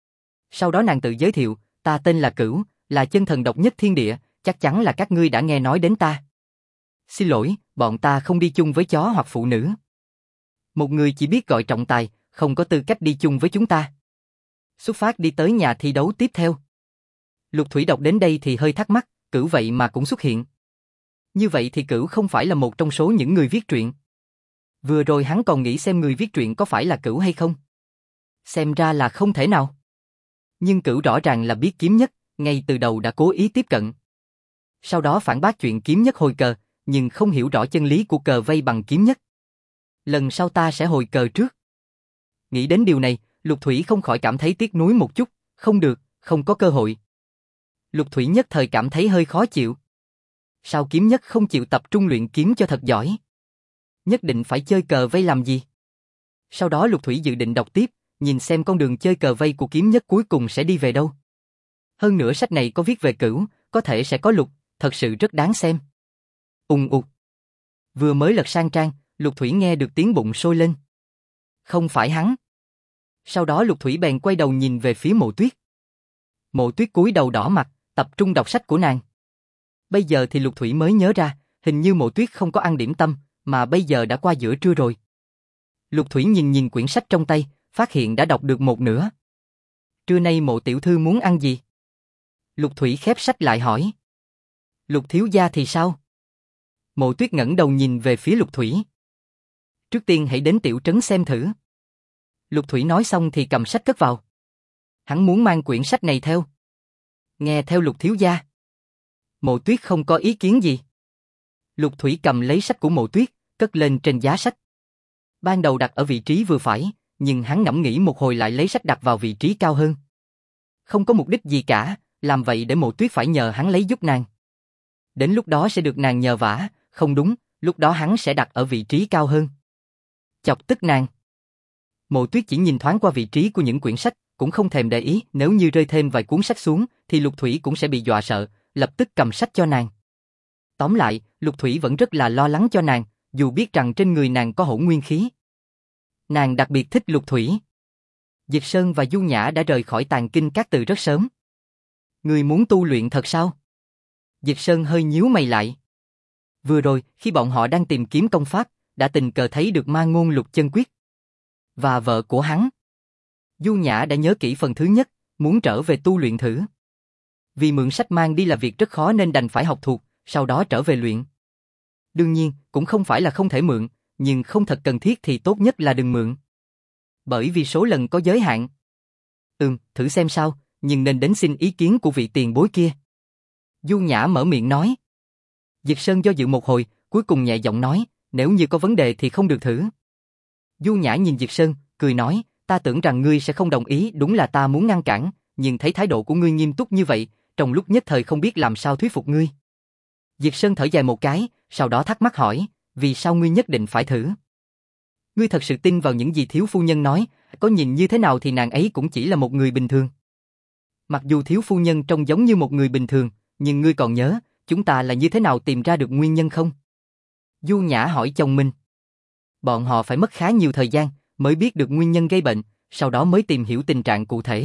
Sau đó nàng tự giới thiệu, ta tên là Cửu, là chân thần độc nhất thiên địa, chắc chắn là các ngươi đã nghe nói đến ta. Xin lỗi, bọn ta không đi chung với chó hoặc phụ nữ. Một người chỉ biết gọi trọng tài, không có tư cách đi chung với chúng ta. Xuất phát đi tới nhà thi đấu tiếp theo. Lục Thủy đọc đến đây thì hơi thắc mắc, Cửu vậy mà cũng xuất hiện. Như vậy thì Cửu không phải là một trong số những người viết truyện. Vừa rồi hắn còn nghĩ xem người viết truyện có phải là Cửu hay không. Xem ra là không thể nào. Nhưng Cửu rõ ràng là biết kiếm nhất, ngay từ đầu đã cố ý tiếp cận. Sau đó phản bác chuyện kiếm nhất hồi cờ, nhưng không hiểu rõ chân lý của cờ vây bằng kiếm nhất. Lần sau ta sẽ hồi cờ trước. Nghĩ đến điều này, Lục Thủy không khỏi cảm thấy tiếc nuối một chút, không được, không có cơ hội. Lục Thủy nhất thời cảm thấy hơi khó chịu. Sao kiếm nhất không chịu tập trung luyện kiếm cho thật giỏi? Nhất định phải chơi cờ vây làm gì? Sau đó Lục Thủy dự định đọc tiếp, nhìn xem con đường chơi cờ vây của kiếm nhất cuối cùng sẽ đi về đâu. Hơn nữa sách này có viết về Cửu, có thể sẽ có Lục, thật sự rất đáng xem. Ùng ục. Vừa mới lật sang trang, Lục Thủy nghe được tiếng bụng sôi lên. Không phải hắn. Sau đó Lục Thủy bèn quay đầu nhìn về phía Mộ Tuyết. Mộ Tuyết cúi đầu đỏ mặt, tập trung đọc sách của nàng. Bây giờ thì Lục Thủy mới nhớ ra, hình như Mộ Tuyết không có ăn điểm tâm, mà bây giờ đã qua giữa trưa rồi. Lục Thủy nhìn quyển sách trong tay, phát hiện đã đọc được một nửa. Trưa nay Mộ tiểu thư muốn ăn gì? Lục Thủy khép sách lại hỏi. Lục thiếu gia thì sao? Mộ Tuyết ngẩng đầu nhìn về phía Lục Thủy. Trước tiên hãy đến tiểu trấn xem thử. Lục Thủy nói xong thì cầm sách cất vào. Hắn muốn mang quyển sách này theo. Nghe theo Lục thiếu gia. Mộ Tuyết không có ý kiến gì. Lục Thủy cầm lấy sách của Mộ Tuyết, cất lên trên giá sách. Ban đầu đặt ở vị trí vừa phải, nhưng hắn ngẫm nghĩ một hồi lại lấy sách đặt vào vị trí cao hơn. Không có mục đích gì cả, làm vậy để Mộ Tuyết phải nhờ hắn lấy giúp nàng. Đến lúc đó sẽ được nàng nhờ vả, không đúng, lúc đó hắn sẽ đặt ở vị trí cao hơn. Chọc tức nàng. Mộ Tuyết chỉ nhìn thoáng qua vị trí của những quyển sách, cũng không thèm để ý, nếu như rơi thêm vài cuốn sách xuống, thì Lục Thủy cũng sẽ bị dọa sợ, lập tức cầm sách cho nàng. Tóm lại, Lục Thủy vẫn rất là lo lắng cho nàng, dù biết rằng trên người nàng có hỗn nguyên khí. Nàng đặc biệt thích Lục Thủy. Diệp Sơn và Du Nhã đã rời khỏi Tàng Kinh Các từ rất sớm. Ngươi muốn tu luyện thật sao? Diệp Sơn hơi nhíu mày lại. Vừa rồi, khi bọn họ đang tìm kiếm công pháp, đã tình cờ thấy được Ma Ngôn Lục Chân Quyết. Và vợ của hắn. Du Nhã đã nhớ kỹ phần thứ nhất, muốn trở về tu luyện thử. Vì mượn sách mang đi là việc rất khó nên đành phải học thuộc, sau đó trở về luyện. Đương nhiên, cũng không phải là không thể mượn, nhưng không thật cần thiết thì tốt nhất là đừng mượn. Bởi vì số lần có giới hạn. Thử xem sao, nhưng nên đến xin ý kiến của vị tiền bối kia. Du Nhã mở miệng nói. Diệp Sơn do dự một hồi, cuối cùng nhẹ giọng nói, nếu như có vấn đề thì không được thử. Du Nhã nhìn Diệp Sơn, cười nói, ta tưởng rằng ngươi sẽ không đồng ý, đúng là ta muốn ngăn cản, nhưng thấy thái độ của ngươi nghiêm túc như vậy, trong lúc nhất thời không biết làm sao thuyết phục ngươi. Diệp Sơn thở dài một cái, sau đó thắc mắc hỏi, vì sao ngươi nhất định phải thử? Ngươi thật sự tin vào những gì thiếu phu nhân nói, có nhìn như thế nào thì nàng ấy cũng chỉ là một người bình thường. Mặc dù thiếu phu nhân trông giống như một người bình thường, nhưng ngươi còn nhớ, chúng ta là như thế nào tìm ra được nguyên nhân không? Du Nhã hỏi chồng mình. Bọn họ phải mất khá nhiều thời gian, mới biết được nguyên nhân gây bệnh, sau đó mới tìm hiểu tình trạng cụ thể.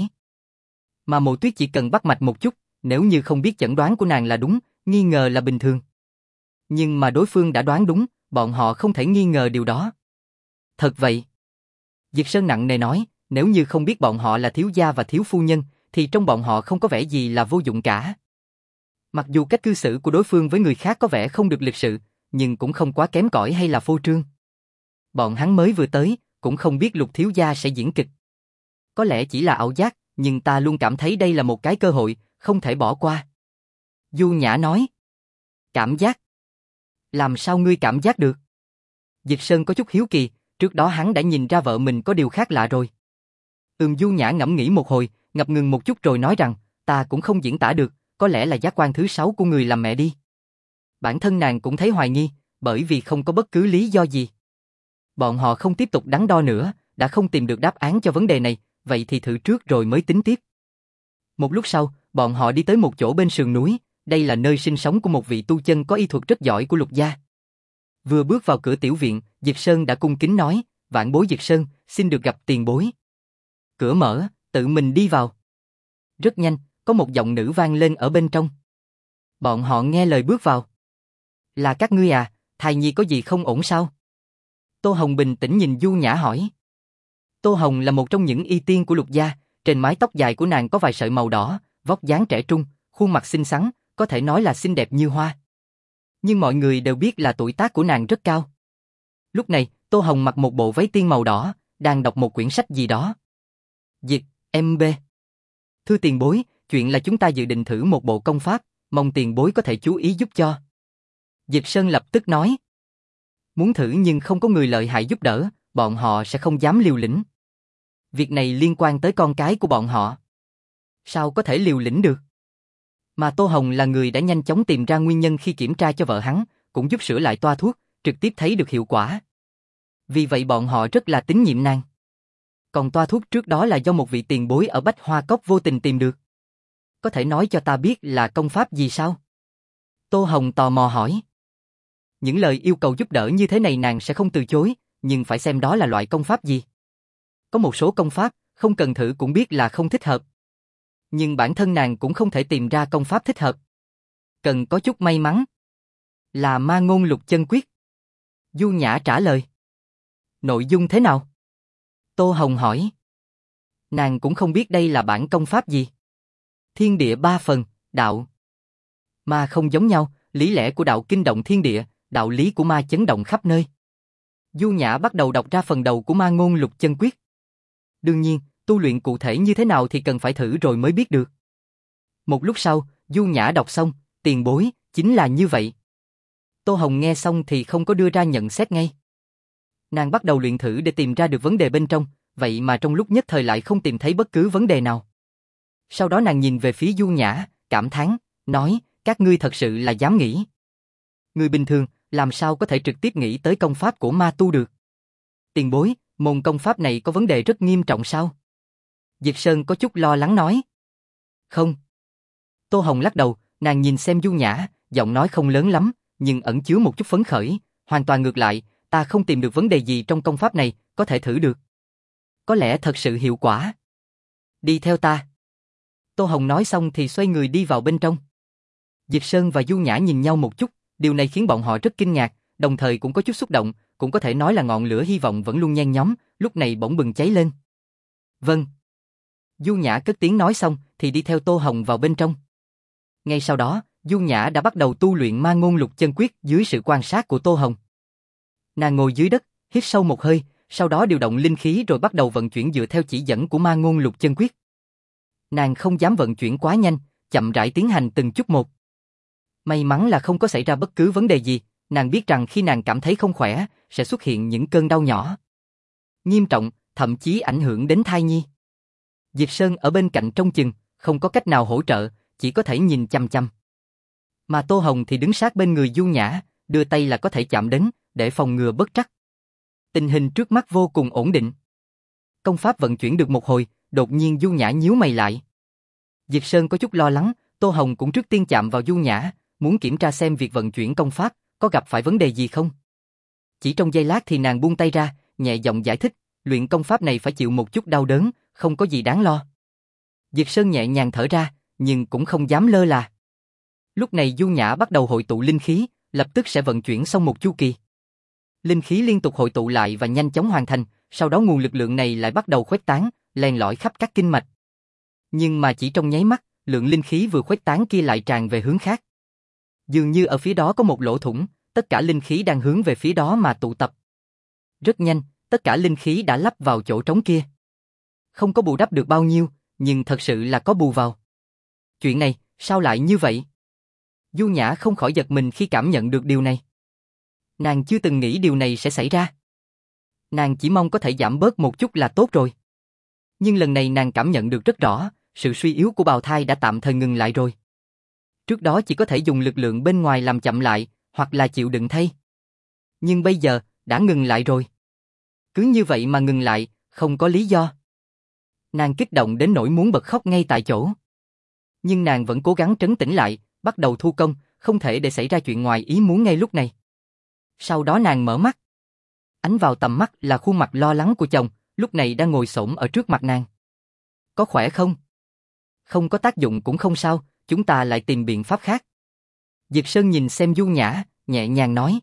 Mà Mộ Tuyết chỉ cần bắt mạch một chút, nếu như không biết chẩn đoán của nàng là đúng, nghi ngờ là bình thường. Nhưng mà đối phương đã đoán đúng, bọn họ không thể nghi ngờ điều đó. Thật vậy. Diệp Sơn nặng nề nói, nếu như không biết bọn họ là thiếu gia và thiếu phu nhân, thì trong bọn họ không có vẻ gì là vô dụng cả. Mặc dù cách cư xử của đối phương với người khác có vẻ không được lịch sự, nhưng cũng không quá kém cỏi hay là phô trương. Bọn hắn mới vừa tới, cũng không biết Lục thiếu gia sẽ diễn kịch. Có lẽ chỉ là ảo giác, nhưng ta luôn cảm thấy đây là một cái cơ hội, không thể bỏ qua. Du Nhã nói. Cảm giác? Làm sao ngươi cảm giác được? Diệp Sơn có chút hiếu kỳ, trước đó hắn đã nhìn ra vợ mình có điều khác lạ rồi. Du Nhã ngẫm nghĩ một hồi, ngập ngừng một chút rồi nói rằng, ta cũng không diễn tả được, có lẽ là giác quan thứ 6 của người làm mẹ đi. Bản thân nàng cũng thấy hoài nghi, bởi vì không có bất cứ lý do gì. Bọn họ không tiếp tục đắn đo nữa, đã không tìm được đáp án cho vấn đề này, vậy thì thử trước rồi mới tính tiếp. Một lúc sau, bọn họ đi tới một chỗ bên sườn núi, đây là nơi sinh sống của một vị tu chân có y thuật rất giỏi của Lục gia. Vừa bước vào cửa tiểu viện, Diệp Sơn đã cung kính nói, vạn bối Diệp Sơn, xin được gặp tiền bối. Cửa mở, tự mình đi vào. Rất nhanh, có một giọng nữ vang lên ở bên trong. Bọn họ nghe lời bước vào. Là các ngươi à, thai nhi có gì không ổn sao? Tô Hồng bình tĩnh nhìn Du Nhã hỏi. Tô Hồng là một trong những y tiên của Lục gia, trên mái tóc dài của nàng có vài sợi màu đỏ, vóc dáng trẻ trung, khuôn mặt xinh xắn, có thể nói là xinh đẹp như hoa. Nhưng mọi người đều biết là tuổi tác của nàng rất cao. Lúc này, Tô Hồng mặc một bộ váy tiên màu đỏ, đang đọc một quyển sách gì đó. Dịch, MB. Thưa tiền bối, chuyện là chúng ta dự định thử một bộ công pháp, mong tiền bối có thể chú ý giúp cho. Diệp Sơn lập tức nói. Muốn thử nhưng không có người lợi hại giúp đỡ, bọn họ sẽ không dám liều lĩnh. Việc này liên quan tới con cái của bọn họ. Sao có thể liều lĩnh được? Mà Tô Hồng là người đã nhanh chóng tìm ra nguyên nhân khi kiểm tra cho vợ hắn, cũng giúp sửa lại toa thuốc, trực tiếp thấy được hiệu quả. Vì vậy bọn họ rất là tín nhiệm nàng. Còn toa thuốc trước đó là do một vị tiền bối ở Bách Hoa Cốc vô tình tìm được. Có thể nói cho ta biết là công pháp gì sao? Tô Hồng tò mò hỏi. Những lời yêu cầu giúp đỡ như thế này nàng sẽ không từ chối, nhưng phải xem đó là loại công pháp gì. Có một số công pháp, không cần thử cũng biết là không thích hợp. Nhưng bản thân nàng cũng không thể tìm ra công pháp thích hợp. Cần có chút may mắn. Là Ma Ngôn Lục Chân Quyết. Du Nhã trả lời. Nội dung thế nào? Tô Hồng hỏi. Nàng cũng không biết đây là bản công pháp gì. Thiên địa 3 phần, đạo. Ma không giống nhau, lý lẽ của đạo kinh động thiên địa, đạo lý của ma chấn động khắp nơi. Du Nhã bắt đầu đọc ra phần đầu của Ma Ngôn Lục Chân Quyết. Đương nhiên, tu luyện cụ thể như thế nào thì cần phải thử rồi mới biết được. Một lúc sau, Du Nhã đọc xong, tiền bối, chính là như vậy. Tô Hồng nghe xong thì không có đưa ra nhận xét ngay. Nàng bắt đầu luyện thử để tìm ra được vấn đề bên trong, vậy mà trong lúc nhất thời lại không tìm thấy bất cứ vấn đề nào. Sau đó nàng nhìn về phía Du Nhã, cảm thán, nói, các ngươi thật sự là dám nghĩ. Người bình thường, làm sao có thể trực tiếp nghĩ tới công pháp của ma tu được? Tiền bối, môn công pháp này có vấn đề rất nghiêm trọng sao? Diệp Sơn có chút lo lắng nói. Không. Tô Hồng lắc đầu, nàng nhìn xem Du Nhã, giọng nói không lớn lắm, nhưng ẩn chứa một chút phấn khởi, hoàn toàn ngược lại, ta không tìm được vấn đề gì trong công pháp này, có thể thử được. Có lẽ thật sự hiệu quả. Đi theo ta. Tô Hồng nói xong thì xoay người đi vào bên trong. Diệp Sơn và Du Nhã nhìn nhau một chút, điều này khiến bọn họ rất kinh ngạc, đồng thời cũng có chút xúc động, cũng có thể nói là ngọn lửa hy vọng vẫn luôn nhen nhóm, lúc này bỗng bừng cháy lên. Vâng. Du Nhã cất tiếng nói xong thì đi theo Tô Hồng vào bên trong. Ngay sau đó, Du Nhã đã bắt đầu tu luyện Ma Ngôn Lục Chân Quyết dưới sự quan sát của Tô Hồng. Nàng ngồi dưới đất, hít sâu một hơi, sau đó điều động linh khí rồi bắt đầu vận chuyển dựa theo chỉ dẫn của Ma Ngôn Lục Chân Quyết. Nàng không dám vận chuyển quá nhanh, chậm rãi tiến hành từng chút một. May mắn là không có xảy ra bất cứ vấn đề gì, nàng biết rằng khi nàng cảm thấy không khỏe, sẽ xuất hiện những cơn đau nhỏ. Nghiêm trọng, thậm chí ảnh hưởng đến thai nhi. Diệp Sơn ở bên cạnh trông chừng, không có cách nào hỗ trợ, chỉ có thể nhìn chăm chăm. Mà Tô Hồng thì đứng sát bên người Du Nhã, đưa tay là có thể chạm đến, để phòng ngừa bất trắc. Tình hình trước mắt vô cùng ổn định. Công pháp vận chuyển được một hồi, đột nhiên Du Nhã nhíu mày lại. Diệp Sơn có chút lo lắng, Tô Hồng cũng trước tiên chạm vào Du Nhã, muốn kiểm tra xem việc vận chuyển công pháp có gặp phải vấn đề gì không. Chỉ trong giây lát thì nàng buông tay ra, nhẹ giọng giải thích, luyện công pháp này phải chịu một chút đau đớn, không có gì đáng lo. Diệp Sơn nhẹ nhàng thở ra, nhưng cũng không dám lơ là. Lúc này Du Nhã bắt đầu hội tụ linh khí, lập tức sẽ vận chuyển xong một chu kỳ. Linh khí liên tục hội tụ lại và nhanh chóng hoàn thành, sau đó nguồn lực lượng này lại bắt đầu khuếch tán, len lỏi khắp các kinh mạch. Nhưng mà chỉ trong nháy mắt, lượng linh khí vừa khuếch tán kia lại tràn về hướng khác. Dường như ở phía đó có một lỗ thủng, tất cả linh khí đang hướng về phía đó mà tụ tập. Rất nhanh, tất cả linh khí đã lắp vào chỗ trống kia. Không có bù đắp được bao nhiêu, nhưng thật sự là có bù vào. Chuyện này, sao lại như vậy? Du Nhã không khỏi giật mình khi cảm nhận được điều này. Nàng chưa từng nghĩ điều này sẽ xảy ra. Nàng chỉ mong có thể giảm bớt một chút là tốt rồi. Nhưng lần này nàng cảm nhận được rất rõ, sự suy yếu của bào thai đã tạm thời ngừng lại rồi. Trước đó chỉ có thể dùng lực lượng bên ngoài làm chậm lại, hoặc là chịu đựng thay. Nhưng bây giờ, đã ngừng lại rồi. Cứ như vậy mà ngừng lại, không có lý do. Nàng kích động đến nỗi muốn bật khóc ngay tại chỗ. Nhưng nàng vẫn cố gắng trấn tĩnh lại, bắt đầu thu công, không thể để xảy ra chuyện ngoài ý muốn ngay lúc này. Sau đó nàng mở mắt. Ánh vào tầm mắt là khuôn mặt lo lắng của chồng, lúc này đang ngồi xổm ở trước mặt nàng. Có khỏe không? Không có tác dụng cũng không sao, chúng ta lại tìm biện pháp khác. Diệp Sơn nhìn xem Du Nhã, nhẹ nhàng nói.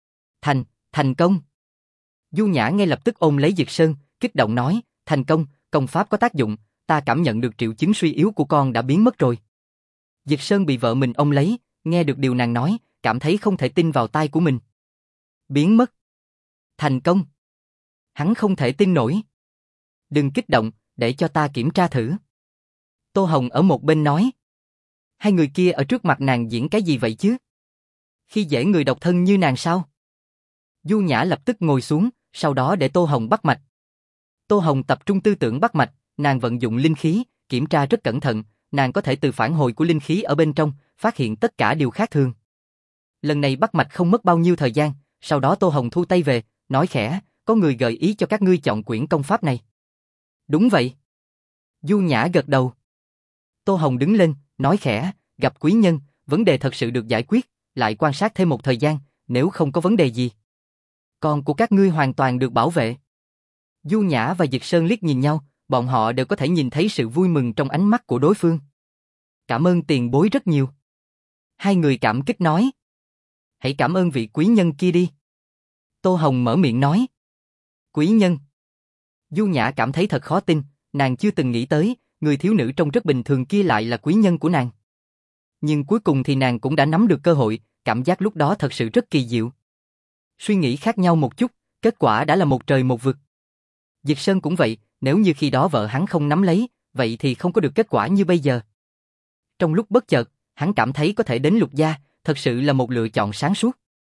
Thành công. Du Nhã ngay lập tức ôm lấy Diệp Sơn, kích động nói, thành công, công pháp có tác dụng, ta cảm nhận được triệu chứng suy yếu của con đã biến mất rồi. Diệp Sơn bị vợ mình ôm lấy, nghe được điều nàng nói, cảm thấy không thể tin vào tai của mình. Biến mất. Thành công. Hắn không thể tin nổi. Đừng kích động, để cho ta kiểm tra thử. Tô Hồng ở một bên nói. Hai người kia ở trước mặt nàng diễn cái gì vậy chứ? Khi dễ người độc thân như nàng sao? Du Nhã lập tức ngồi xuống, sau đó để Tô Hồng bắt mạch. Tô Hồng tập trung tư tưởng bắt mạch, nàng vận dụng linh khí, kiểm tra rất cẩn thận, nàng có thể từ phản hồi của linh khí ở bên trong, phát hiện tất cả điều khác thường. Lần này bắt mạch không mất bao nhiêu thời gian, sau đó Tô Hồng thu tay về, nói khẽ, có người gợi ý cho các ngươi chọn quyển công pháp này. Đúng vậy. Du Nhã gật đầu. Tô Hồng đứng lên, nói khẽ, gặp quý nhân, vấn đề thật sự được giải quyết, lại quan sát thêm một thời gian, nếu không có vấn đề gì. Con của các ngươi hoàn toàn được bảo vệ. Du Nhã và Diệp Sơn liếc nhìn nhau, bọn họ đều có thể nhìn thấy sự vui mừng trong ánh mắt của đối phương. Cảm ơn tiền bối rất nhiều. Hai người cảm kích nói. Hãy cảm ơn vị quý nhân kia đi. Tô Hồng mở miệng nói. Quý nhân. Du Nhã cảm thấy thật khó tin, nàng chưa từng nghĩ tới, người thiếu nữ trông rất bình thường kia lại là quý nhân của nàng. Nhưng cuối cùng thì nàng cũng đã nắm được cơ hội, cảm giác lúc đó thật sự rất kỳ diệu. Suy nghĩ khác nhau một chút, Kết quả đã là một trời một vực. Diệt Sơn cũng vậy, nếu như khi đó vợ hắn không nắm lấy, vậy thì không có được kết quả như bây giờ. Trong lúc bất chợt, hắn cảm thấy có thể đến Lục gia, thật sự là một lựa chọn sáng suốt.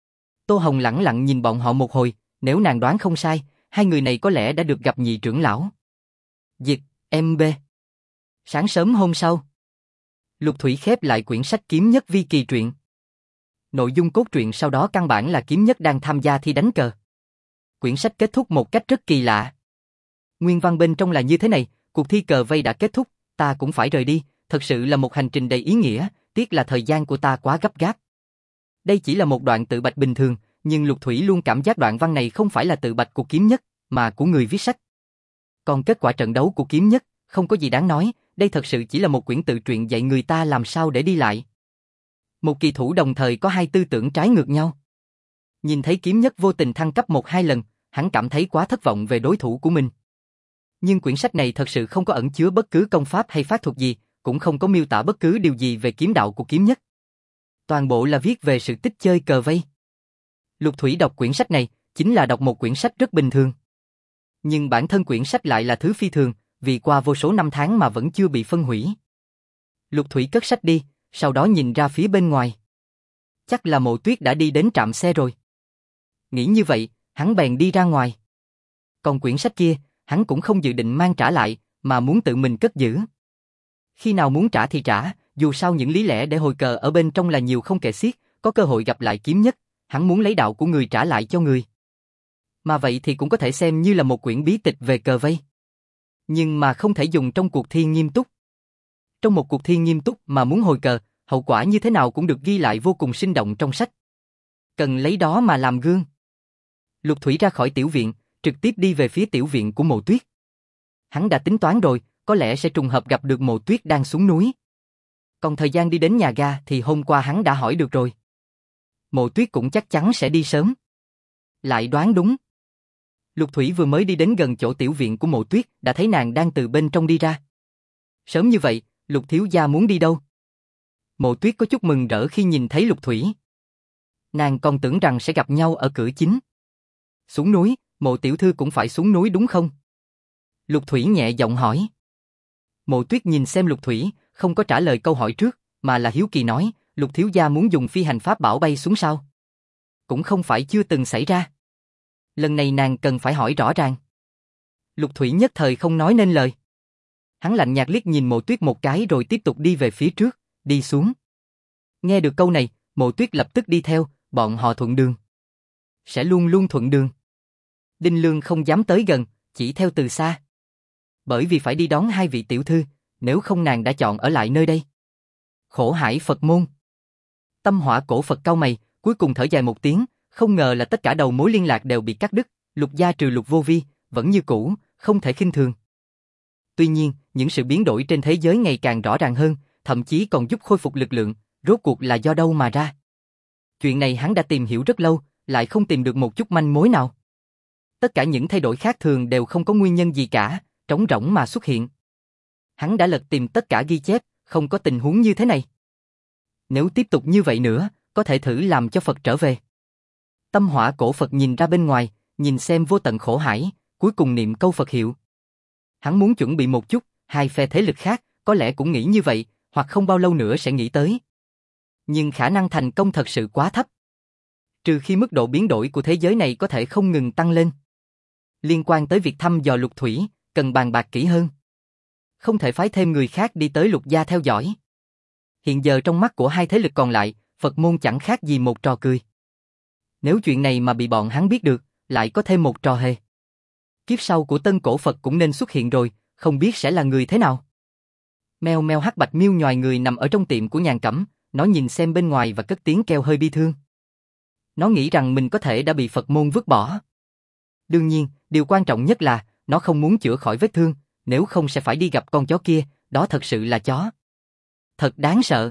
Tô Hồng lẳng lặng nhìn bọn họ một hồi, nếu nàng đoán không sai, hai người này có lẽ đã được gặp nhị trưởng lão. Diệt, MB. Sáng sớm hôm sau, Lục Thủy khép lại quyển sách Kiếm Nhất Vi Kỳ truyện. Nội dung cốt truyện sau đó căn bản là Kiếm Nhất đang tham gia thi đánh cờ. Quyển sách kết thúc một cách rất kỳ lạ. Nguyên văn bên trong là như thế này, cuộc thi cờ vây đã kết thúc, ta cũng phải rời đi, thật sự là một hành trình đầy ý nghĩa, tiếc là thời gian của ta quá gấp gáp. Đây chỉ là một đoạn tự bạch bình thường, nhưng Lục Thủy luôn cảm giác đoạn văn này không phải là tự bạch của Kiếm Nhất, mà của người viết sách. Còn kết quả trận đấu của Kiếm Nhất, không có gì đáng nói, đây thật sự chỉ là một quyển tự truyện dạy người ta làm sao để đi lại. Một kỳ thủ đồng thời có hai tư tưởng trái ngược nhau. Nhìn thấy Kiếm Nhất vô tình thăng cấp 1-2 lần, hắn cảm thấy quá thất vọng về đối thủ của mình. Nhưng quyển sách này thật sự không có ẩn chứa bất cứ công pháp hay pháp thuật gì, cũng không có miêu tả bất cứ điều gì về kiếm đạo của Kiếm Nhất. Toàn bộ là viết về sự tích chơi cờ vây. Lục Thủy đọc quyển sách này, chính là đọc một quyển sách rất bình thường. Nhưng bản thân quyển sách lại là thứ phi thường, vì qua vô số năm tháng mà vẫn chưa bị phân hủy. Lục Thủy cất sách đi, sau đó nhìn ra phía bên ngoài. Chắc là Mộ Tuyết đã đi đến trạm xe rồi. Nghĩ như vậy, hắn bèn đi ra ngoài. Còn quyển sách kia, hắn cũng không dự định mang trả lại, mà muốn tự mình cất giữ. Khi nào muốn trả thì trả, dù sao những lý lẽ để hồi cờ ở bên trong là nhiều không kể xiết, có cơ hội gặp lại Kiếm Nhất, hắn muốn lấy đạo của người trả lại cho người. Mà vậy thì cũng có thể xem như là một quyển bí tịch về cờ vây. Nhưng mà không thể dùng trong cuộc thi nghiêm túc. Trong một cuộc thi nghiêm túc mà muốn hồi cờ, hậu quả như thế nào cũng được ghi lại vô cùng sinh động trong sách. Cần lấy đó mà làm gương. Lục Thủy ra khỏi tiểu viện, trực tiếp đi về phía tiểu viện của Mộ Tuyết. Hắn đã tính toán rồi, có lẽ sẽ trùng hợp gặp được Mộ Tuyết đang xuống núi. Còn thời gian đi đến nhà ga thì hôm qua hắn đã hỏi được rồi. Mộ Tuyết cũng chắc chắn sẽ đi sớm. Lại đoán đúng. Lục Thủy vừa mới đi đến gần chỗ tiểu viện của Mộ Tuyết, đã thấy nàng đang từ bên trong đi ra. Sớm như vậy, Lục thiếu gia muốn đi đâu? Mộ Tuyết có chút mừng rỡ khi nhìn thấy Lục Thủy. Nàng còn tưởng rằng sẽ gặp nhau ở cửa chính. Xuống núi, Mộ tiểu thư cũng phải xuống núi đúng không? Lục Thủy nhẹ giọng hỏi. Mộ Tuyết nhìn xem Lục Thủy, không có trả lời câu hỏi trước, mà là hiếu kỳ nói, Lục thiếu gia muốn dùng phi hành pháp bảo bay xuống sao? Cũng không phải chưa từng xảy ra. Lần này nàng cần phải hỏi rõ ràng. Lục Thủy nhất thời không nói nên lời. Hắn lạnh nhạt liếc nhìn Mộ Tuyết một cái rồi tiếp tục đi về phía trước, đi xuống. Nghe được câu này, Mộ Tuyết lập tức đi theo, bọn họ thuận đường. Sẽ luôn luôn thuận đường. Đinh Lương không dám tới gần, chỉ theo từ xa. Bởi vì phải đi đón hai vị tiểu thư, nếu không nàng đã chọn ở lại nơi đây. Khổ hải Phật môn. Tâm Hỏa cổ Phật cau mày, cuối cùng thở dài một tiếng, không ngờ là tất cả đầu mối liên lạc đều bị cắt đứt, Lục gia trừ Lục Vô Vi, vẫn như cũ, không thể khinh thường. Tuy nhiên, những sự biến đổi trên thế giới ngày càng rõ ràng hơn, thậm chí còn giúp khôi phục lực lượng, rốt cuộc là do đâu mà ra. Chuyện này hắn đã tìm hiểu rất lâu, lại không tìm được một chút manh mối nào. Tất cả những thay đổi khác thường đều không có nguyên nhân gì cả, trống rỗng mà xuất hiện. Hắn đã lật tìm tất cả ghi chép, không có tình huống như thế này. Nếu tiếp tục như vậy nữa, có thể thử làm cho Phật trở về. Tâm Hỏa cổ Phật nhìn ra bên ngoài, nhìn xem vô tận khổ hải, cuối cùng niệm câu Phật hiệu. Hắn muốn chuẩn bị một chút, hai phe thế lực khác, có lẽ cũng nghĩ như vậy, hoặc không bao lâu nữa sẽ nghĩ tới. Nhưng khả năng thành công thật sự quá thấp. Trừ khi mức độ biến đổi của thế giới này có thể không ngừng tăng lên. Liên quan tới việc thăm dò Lục Thủy, cần bàn bạc kỹ hơn. Không thể phái thêm người khác đi tới Lục gia theo dõi. Hiện giờ trong mắt của hai thế lực còn lại, Phật môn chẳng khác gì một trò cười. Nếu chuyện này mà bị bọn hắn biết được, lại có thêm một trò hề. Kiếp sau của Tân Cổ Phật cũng nên xuất hiện rồi, không biết sẽ là người thế nào. Meo meo hắc bạch miêu nhòi người nằm ở trong tiệm của Nhàn Cẩm, nó nhìn xem bên ngoài và cất tiếng kêu hơi bi thương. Nó nghĩ rằng mình có thể đã bị Phật môn vứt bỏ. Đương nhiên, điều quan trọng nhất là, nó không muốn chữa khỏi vết thương, nếu không sẽ phải đi gặp con chó kia, đó thật sự là chó. Thật đáng sợ.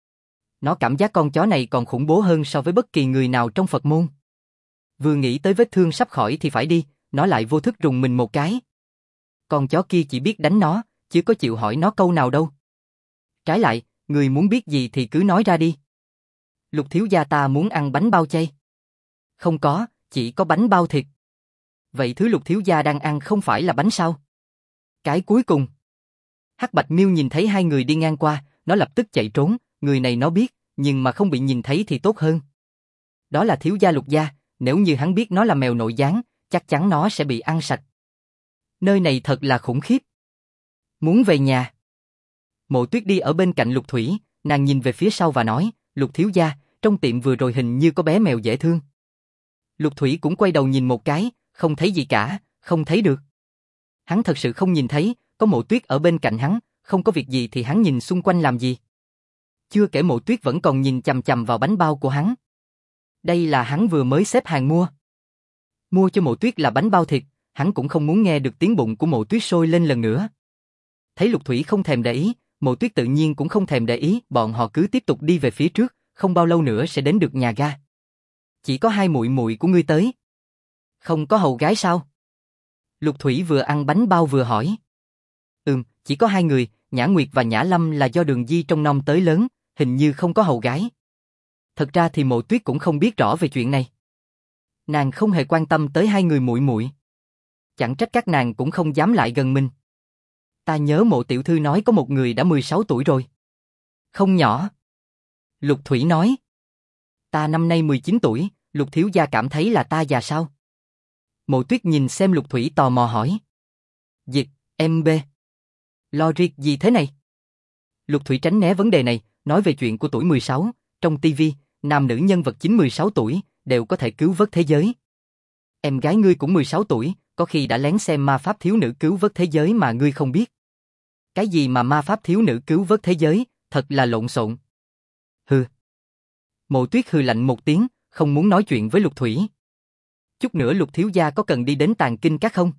Nó cảm giác con chó này còn khủng bố hơn so với bất kỳ người nào trong Phật môn. Vừa nghĩ tới vết thương sắp khỏi thì phải đi, nó lại vô thức rùng mình một cái. Con chó kia chỉ biết đánh nó, chứ có chịu hỏi nó câu nào đâu. Trái lại, người muốn biết gì thì cứ nói ra đi. Lục thiếu gia ta muốn ăn bánh bao chay. Không có, chỉ có bánh bao thịt. Vậy thứ Lục thiếu gia đang ăn không phải là bánh sao? Cái cuối cùng. Hắc Bạch Miêu nhìn thấy hai người đi ngang qua, nó lập tức chạy trốn, người này nó biết, nhưng mà không bị nhìn thấy thì tốt hơn. Đó là thiếu gia Lục gia, nếu như hắn biết nó là mèo nội gián, chắc chắn nó sẽ bị ăn sạch. Nơi này thật là khủng khiếp. Muốn về nhà. Mộ Tuyết đi ở bên cạnh Lục Thủy, nàng nhìn về phía sau và nói, Lục thiếu gia, trong tiệm vừa rồi hình như có bé mèo dễ thương. Lục Thủy cũng quay đầu nhìn một cái, không thấy gì cả, không thấy được. Hắn thật sự không nhìn thấy, có Mộ Tuyết ở bên cạnh hắn, không có việc gì thì hắn nhìn xung quanh làm gì. Chưa kể Mộ Tuyết vẫn còn nhìn chằm chằm vào bánh bao của hắn. Đây là hắn vừa mới xếp hàng mua. Mua cho Mộ Tuyết là bánh bao thịt, hắn cũng không muốn nghe được tiếng bụng của Mộ Tuyết sôi lên lần nữa. Thấy Lục Thủy không thèm để ý, Mộ Tuyết tự nhiên cũng không thèm để ý, bọn họ cứ tiếp tục đi về phía trước, không bao lâu nữa sẽ đến được nhà ga. Chỉ có hai muội muội của ngươi tới. Không có hầu gái sao? Lục Thủy vừa ăn bánh bao vừa hỏi. Chỉ có hai người, Nhã Nguyệt và Nhã Lâm là do Đường Di trông nom tới lớn, hình như không có hầu gái. Thật ra thì Mộ Tuyết cũng không biết rõ về chuyện này. Nàng không hề quan tâm tới hai người muội muội. Chẳng trách các nàng cũng không dám lại gần mình. Ta nhớ Mộ tiểu thư nói có một người đã 16 tuổi rồi. Không nhỏ. Lục Thủy nói. Ta năm nay 19 tuổi, Lục thiếu gia cảm thấy là ta già sao? Mộ Tuyết nhìn xem Lục Thủy tò mò hỏi. Dịch, em bê. Logic gì thế này? Lục Thủy tránh né vấn đề này, nói về chuyện của tuổi 16, trong TV, nam nữ nhân vật chính 16 tuổi, đều có thể cứu vớt thế giới. Em gái ngươi cũng 16 tuổi, có khi đã lén xem ma pháp thiếu nữ cứu vớt thế giới mà ngươi không biết. Cái gì mà ma pháp thiếu nữ cứu vớt thế giới, thật là lộn xộn. Hừ. Mộ Tuyết hừ lạnh một tiếng, không muốn nói chuyện với Lục Thủy. Chút nữa Lục thiếu gia có cần đi đến Tàng Kinh Các không?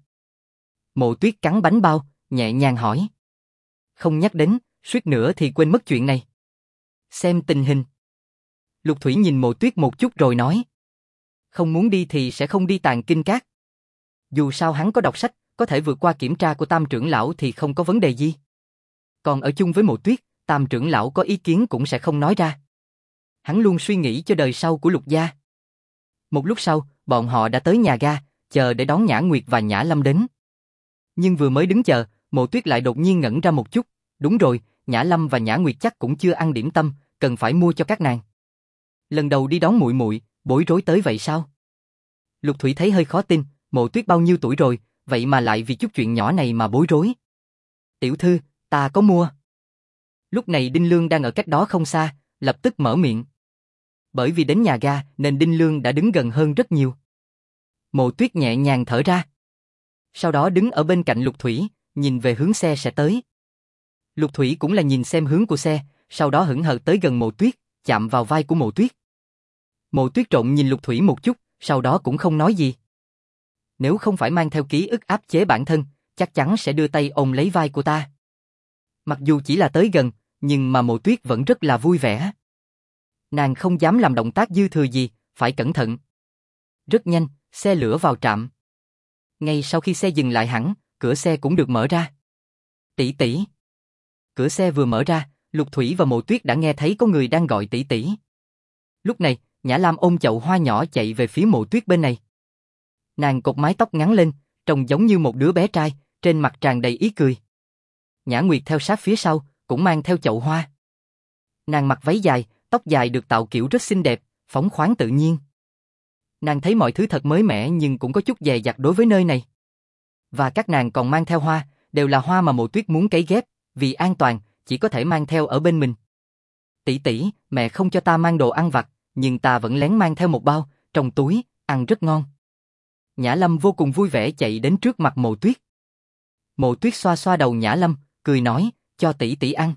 Mộ Tuyết cắn bánh bao, nhẹ nhàng hỏi. Không nhắc đến, suýt nữa thì quên mất chuyện này. Xem tình hình. Lục Thủy nhìn Mộ Tuyết một chút rồi nói. Không muốn đi thì sẽ không đi Tàng Kinh Các. Dù sao hắn có đọc sách, có thể vượt qua kiểm tra của Tam trưởng lão thì không có vấn đề gì. Còn ở chung với Mộ Tuyết, Tam trưởng lão có ý kiến cũng sẽ không nói ra. Hắn luôn suy nghĩ cho đời sau của Lục gia. Một lúc sau, bọn họ đã tới nhà ga, chờ để đón Nhã Nguyệt và Nhã Lâm đến. Nhưng vừa mới đứng chờ, Mộ Tuyết lại đột nhiên ngẩn ra một chút. Đúng rồi, Nhã Lâm và Nhã Nguyệt chắc cũng chưa ăn điểm tâm, cần phải mua cho các nàng. Lần đầu đi đón muội muội, bối rối tới vậy sao? Lục Thủy thấy hơi khó tin, Mộ Tuyết bao nhiêu tuổi rồi, vậy mà lại vì chút chuyện nhỏ này mà bối rối. Tiểu thư, ta có mua. Lúc này Đinh Lương đang ở cách đó không xa, lập tức mở miệng. Bởi vì đến nhà ga nên Đinh Lương đã đứng gần hơn rất nhiều. Mộ Tuyết nhẹ nhàng thở ra. Sau đó đứng ở bên cạnh Lục Thủy, nhìn về hướng xe sẽ tới. Lục Thủy cũng là nhìn xem hướng của xe, sau đó hững hờ tới gần Mộ Tuyết, chạm vào vai của Mộ Tuyết. Mộ Tuyết trộn nhìn Lục Thủy một chút, sau đó cũng không nói gì. Nếu không phải mang theo ký ức áp chế bản thân, chắc chắn sẽ đưa tay ôm lấy vai của ta. Mặc dù chỉ là tới gần, nhưng mà Mộ Tuyết vẫn rất là vui vẻ. Nàng không dám làm động tác dư thừa gì, phải cẩn thận. Rất nhanh, xe lửa vào trạm. Ngay sau khi xe dừng lại hẳn, cửa xe cũng được mở ra. Tỷ tỷ. Cửa xe vừa mở ra, Lục Thủy và Mộ Tuyết đã nghe thấy có người đang gọi tỷ tỷ. Lúc này, Nhã Lam ôm chậu hoa nhỏ chạy về phía Mộ Tuyết bên này. Nàng cột mái tóc ngắn lên, trông giống như một đứa bé trai, trên mặt tràn đầy ý cười. Nhã Nguyệt theo sát phía sau, cũng mang theo chậu hoa. Nàng mặc váy dài, tóc dài được tạo kiểu rất xinh đẹp, phóng khoáng tự nhiên. Nàng thấy mọi thứ thật mới mẻ nhưng cũng có chút dè dặt đối với nơi này. Và các nàng còn mang theo hoa, đều là hoa mà Mộ Tuyết muốn cấy ghép, vì an toàn, chỉ có thể mang theo ở bên mình. Tỷ tỷ, mẹ không cho ta mang đồ ăn vặt, nhưng ta vẫn lén mang theo một bao, trong túi, ăn rất ngon. Nhã Lâm vô cùng vui vẻ chạy đến trước mặt Mộ Tuyết. Mộ Tuyết xoa xoa đầu Nhã Lâm, cười nói, cho tỷ tỷ ăn.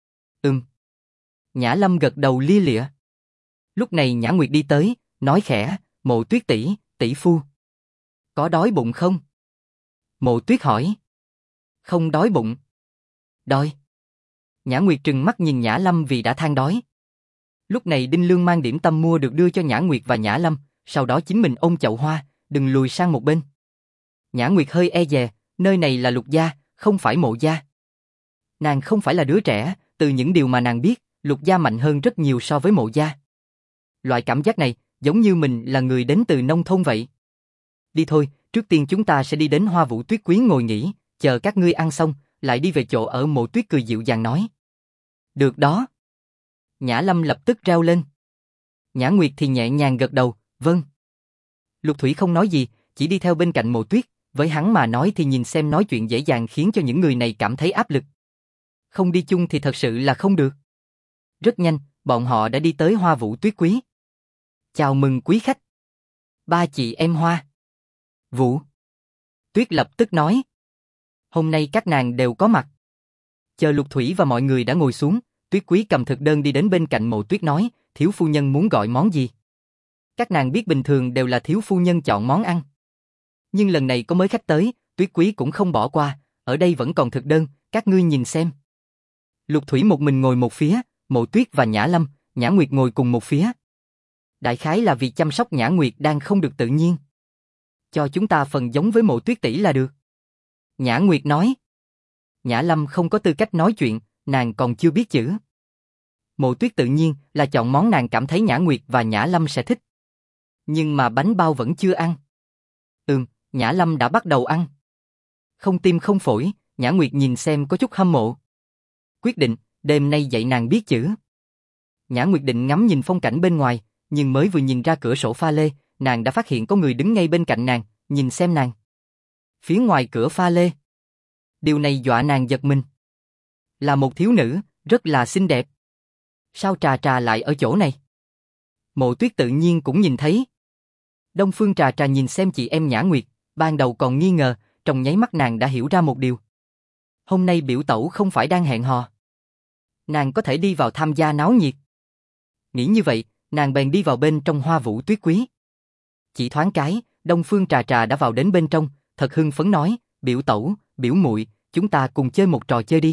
Nhã Lâm gật đầu lia lịa. Lúc này Nhã Nguyệt đi tới, nói khẽ, Mộ Tuyết tỷ, tỷ phu. Có đói bụng không? Mộ Tuyết hỏi. Không đói bụng. Đói. Nhã Nguyệt trừng mắt nhìn Nhã Lâm vì đã than đói. Lúc này Đinh Lương mang điểm tâm mua được đưa cho Nhã Nguyệt và Nhã Lâm, sau đó chính mình ôm chậu hoa, đừng lùi sang một bên. Nhã Nguyệt hơi e dè, nơi này là Lục gia, không phải Mộ gia. Nàng không phải là đứa trẻ, từ những điều mà nàng biết, Lục gia mạnh hơn rất nhiều so với Mộ gia. Loại cảm giác này, giống như mình là người đến từ nông thôn vậy. Đi thôi, trước tiên chúng ta sẽ đi đến Hoa Vũ Tuyết Quý ngồi nghỉ, chờ các ngươi ăn xong, lại đi về chỗ ở. Mộ Tuyết cười dịu dàng nói. Được đó. Nhã Lâm lập tức reo lên. Nhã Nguyệt thì nhẹ nhàng gật đầu, vâng. Lục Thủy không nói gì, chỉ đi theo bên cạnh Mộ Tuyết, với hắn mà nói thì nhìn xem nói chuyện dễ dàng khiến cho những người này cảm thấy áp lực. Không đi chung thì thật sự là không được. Rất nhanh, bọn họ đã đi tới Hoa Vũ Tuyết Quý. Chào mừng quý khách. Ba chị em Hoa Vũ Tuyết lập tức nói. Hôm nay các nàng đều có mặt. Chờ Lục Thủy và mọi người đã ngồi xuống, Tuyết Quý cầm thực đơn đi đến bên cạnh Mộ Tuyết nói, thiếu phu nhân muốn gọi món gì? Các nàng biết bình thường đều là thiếu phu nhân chọn món ăn. Nhưng lần này có mới khách tới, Tuyết Quý cũng không bỏ qua, ở đây vẫn còn thực đơn, các ngươi nhìn xem. Lục Thủy một mình ngồi một phía, Mộ Tuyết và Nhã Lâm, Nhã Nguyệt ngồi cùng một phía. Đại khái là vì chăm sóc Nhã Nguyệt đang không được tự nhiên. Cho chúng ta phần giống với Mộ Tuyết tỷ là được. Nhã Nguyệt nói. Nhã Lâm không có tư cách nói chuyện, nàng còn chưa biết chữ. Mộ Tuyết tự nhiên là chọn món nàng cảm thấy Nhã Nguyệt và Nhã Lâm sẽ thích. Nhưng mà bánh bao vẫn chưa ăn. Nhã Lâm đã bắt đầu ăn. Không tim không phổi, Nhã Nguyệt nhìn xem có chút hâm mộ. Quyết định, đêm nay dạy nàng biết chữ. Nhã Nguyệt định ngắm nhìn phong cảnh bên ngoài, nhưng mới vừa nhìn ra cửa sổ pha lê, nàng đã phát hiện có người đứng ngay bên cạnh nàng, nhìn xem nàng. Phía ngoài cửa pha lê. Điều này dọa nàng giật mình. Là một thiếu nữ, rất là xinh đẹp. Sao Trà Trà lại ở chỗ này? Mộ Tuyết tự nhiên cũng nhìn thấy. Đông Phương Trà Trà nhìn xem chị em Nhã Nguyệt, ban đầu còn nghi ngờ, trong nháy mắt nàng đã hiểu ra một điều. Hôm nay biểu tẩu không phải đang hẹn hò. Nàng có thể đi vào tham gia náo nhiệt. Nghĩ như vậy, nàng bèn đi vào bên trong Hoa Vũ Tuyết Quý. Chỉ thoáng cái, Đông Phương Trà Trà đã vào đến bên trong, thật hưng phấn nói, biểu tẩu, biểu muội, chúng ta cùng chơi một trò chơi đi.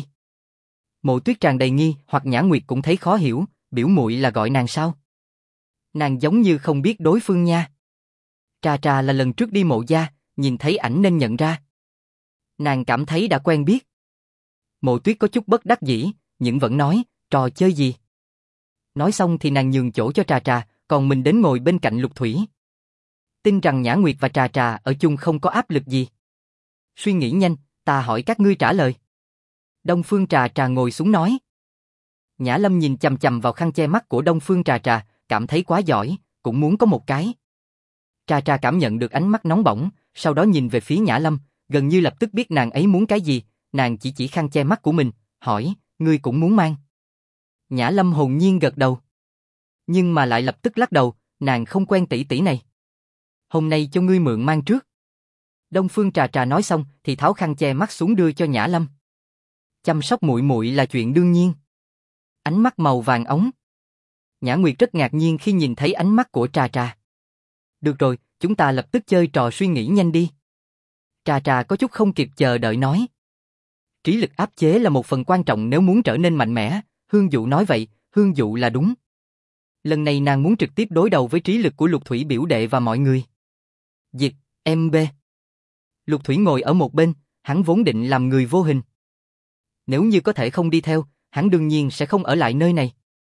Mộ Tuyết tràn đầy nghi, hoặc Nhã Nguyệt cũng thấy khó hiểu, biểu muội là gọi nàng sao? Nàng giống như không biết đối phương nha. Trà Trà là lần trước đi Mộ gia, nhìn thấy ảnh nên nhận ra. Nàng cảm thấy đã quen biết. Mộ Tuyết có chút bất đắc dĩ, nhưng vẫn nói, trò chơi gì? Nói xong thì nàng nhường chỗ cho Trà Trà, còn mình đến ngồi bên cạnh Lục Thủy. Tin rằng Nhã Nguyệt và Trà Trà ở chung không có áp lực gì. Suy nghĩ nhanh, ta hỏi các ngươi trả lời. Đông Phương Trà Trà ngồi xuống nói. Nhã Lâm nhìn chằm chằm vào khăn che mắt của Đông Phương Trà Trà, cảm thấy quá giỏi, cũng muốn có một cái. Trà Trà cảm nhận được ánh mắt nóng bỏng, sau đó nhìn về phía Nhã Lâm, gần như lập tức biết nàng ấy muốn cái gì, nàng chỉ khăn che mắt của mình, hỏi, ngươi cũng muốn mang? Nhã Lâm hồn nhiên gật đầu. Nhưng mà lại lập tức lắc đầu, nàng không quen tỷ tỷ này. Hôm nay cho ngươi mượn mang trước. Đông Phương Trà Trà nói xong thì tháo khăn che mắt xuống đưa cho Nhã Lâm. Chăm sóc muội muội là chuyện đương nhiên. Ánh mắt màu vàng óng. Nhã Nguyệt rất ngạc nhiên khi nhìn thấy ánh mắt của Trà Trà. Được rồi, chúng ta lập tức chơi trò suy nghĩ nhanh đi. Trà Trà có chút không kịp chờ đợi nói. Trí lực áp chế là một phần quan trọng nếu muốn trở nên mạnh mẽ, Hương Dụ nói vậy, Hương Dụ là đúng. Lần này nàng muốn trực tiếp đối đầu với trí lực của Lục Thủy biểu đệ và mọi người. Dịch, MB. Lục Thủy ngồi ở một bên, hắn vốn định làm người vô hình. Nếu như có thể không đi theo, hắn đương nhiên sẽ không ở lại nơi này.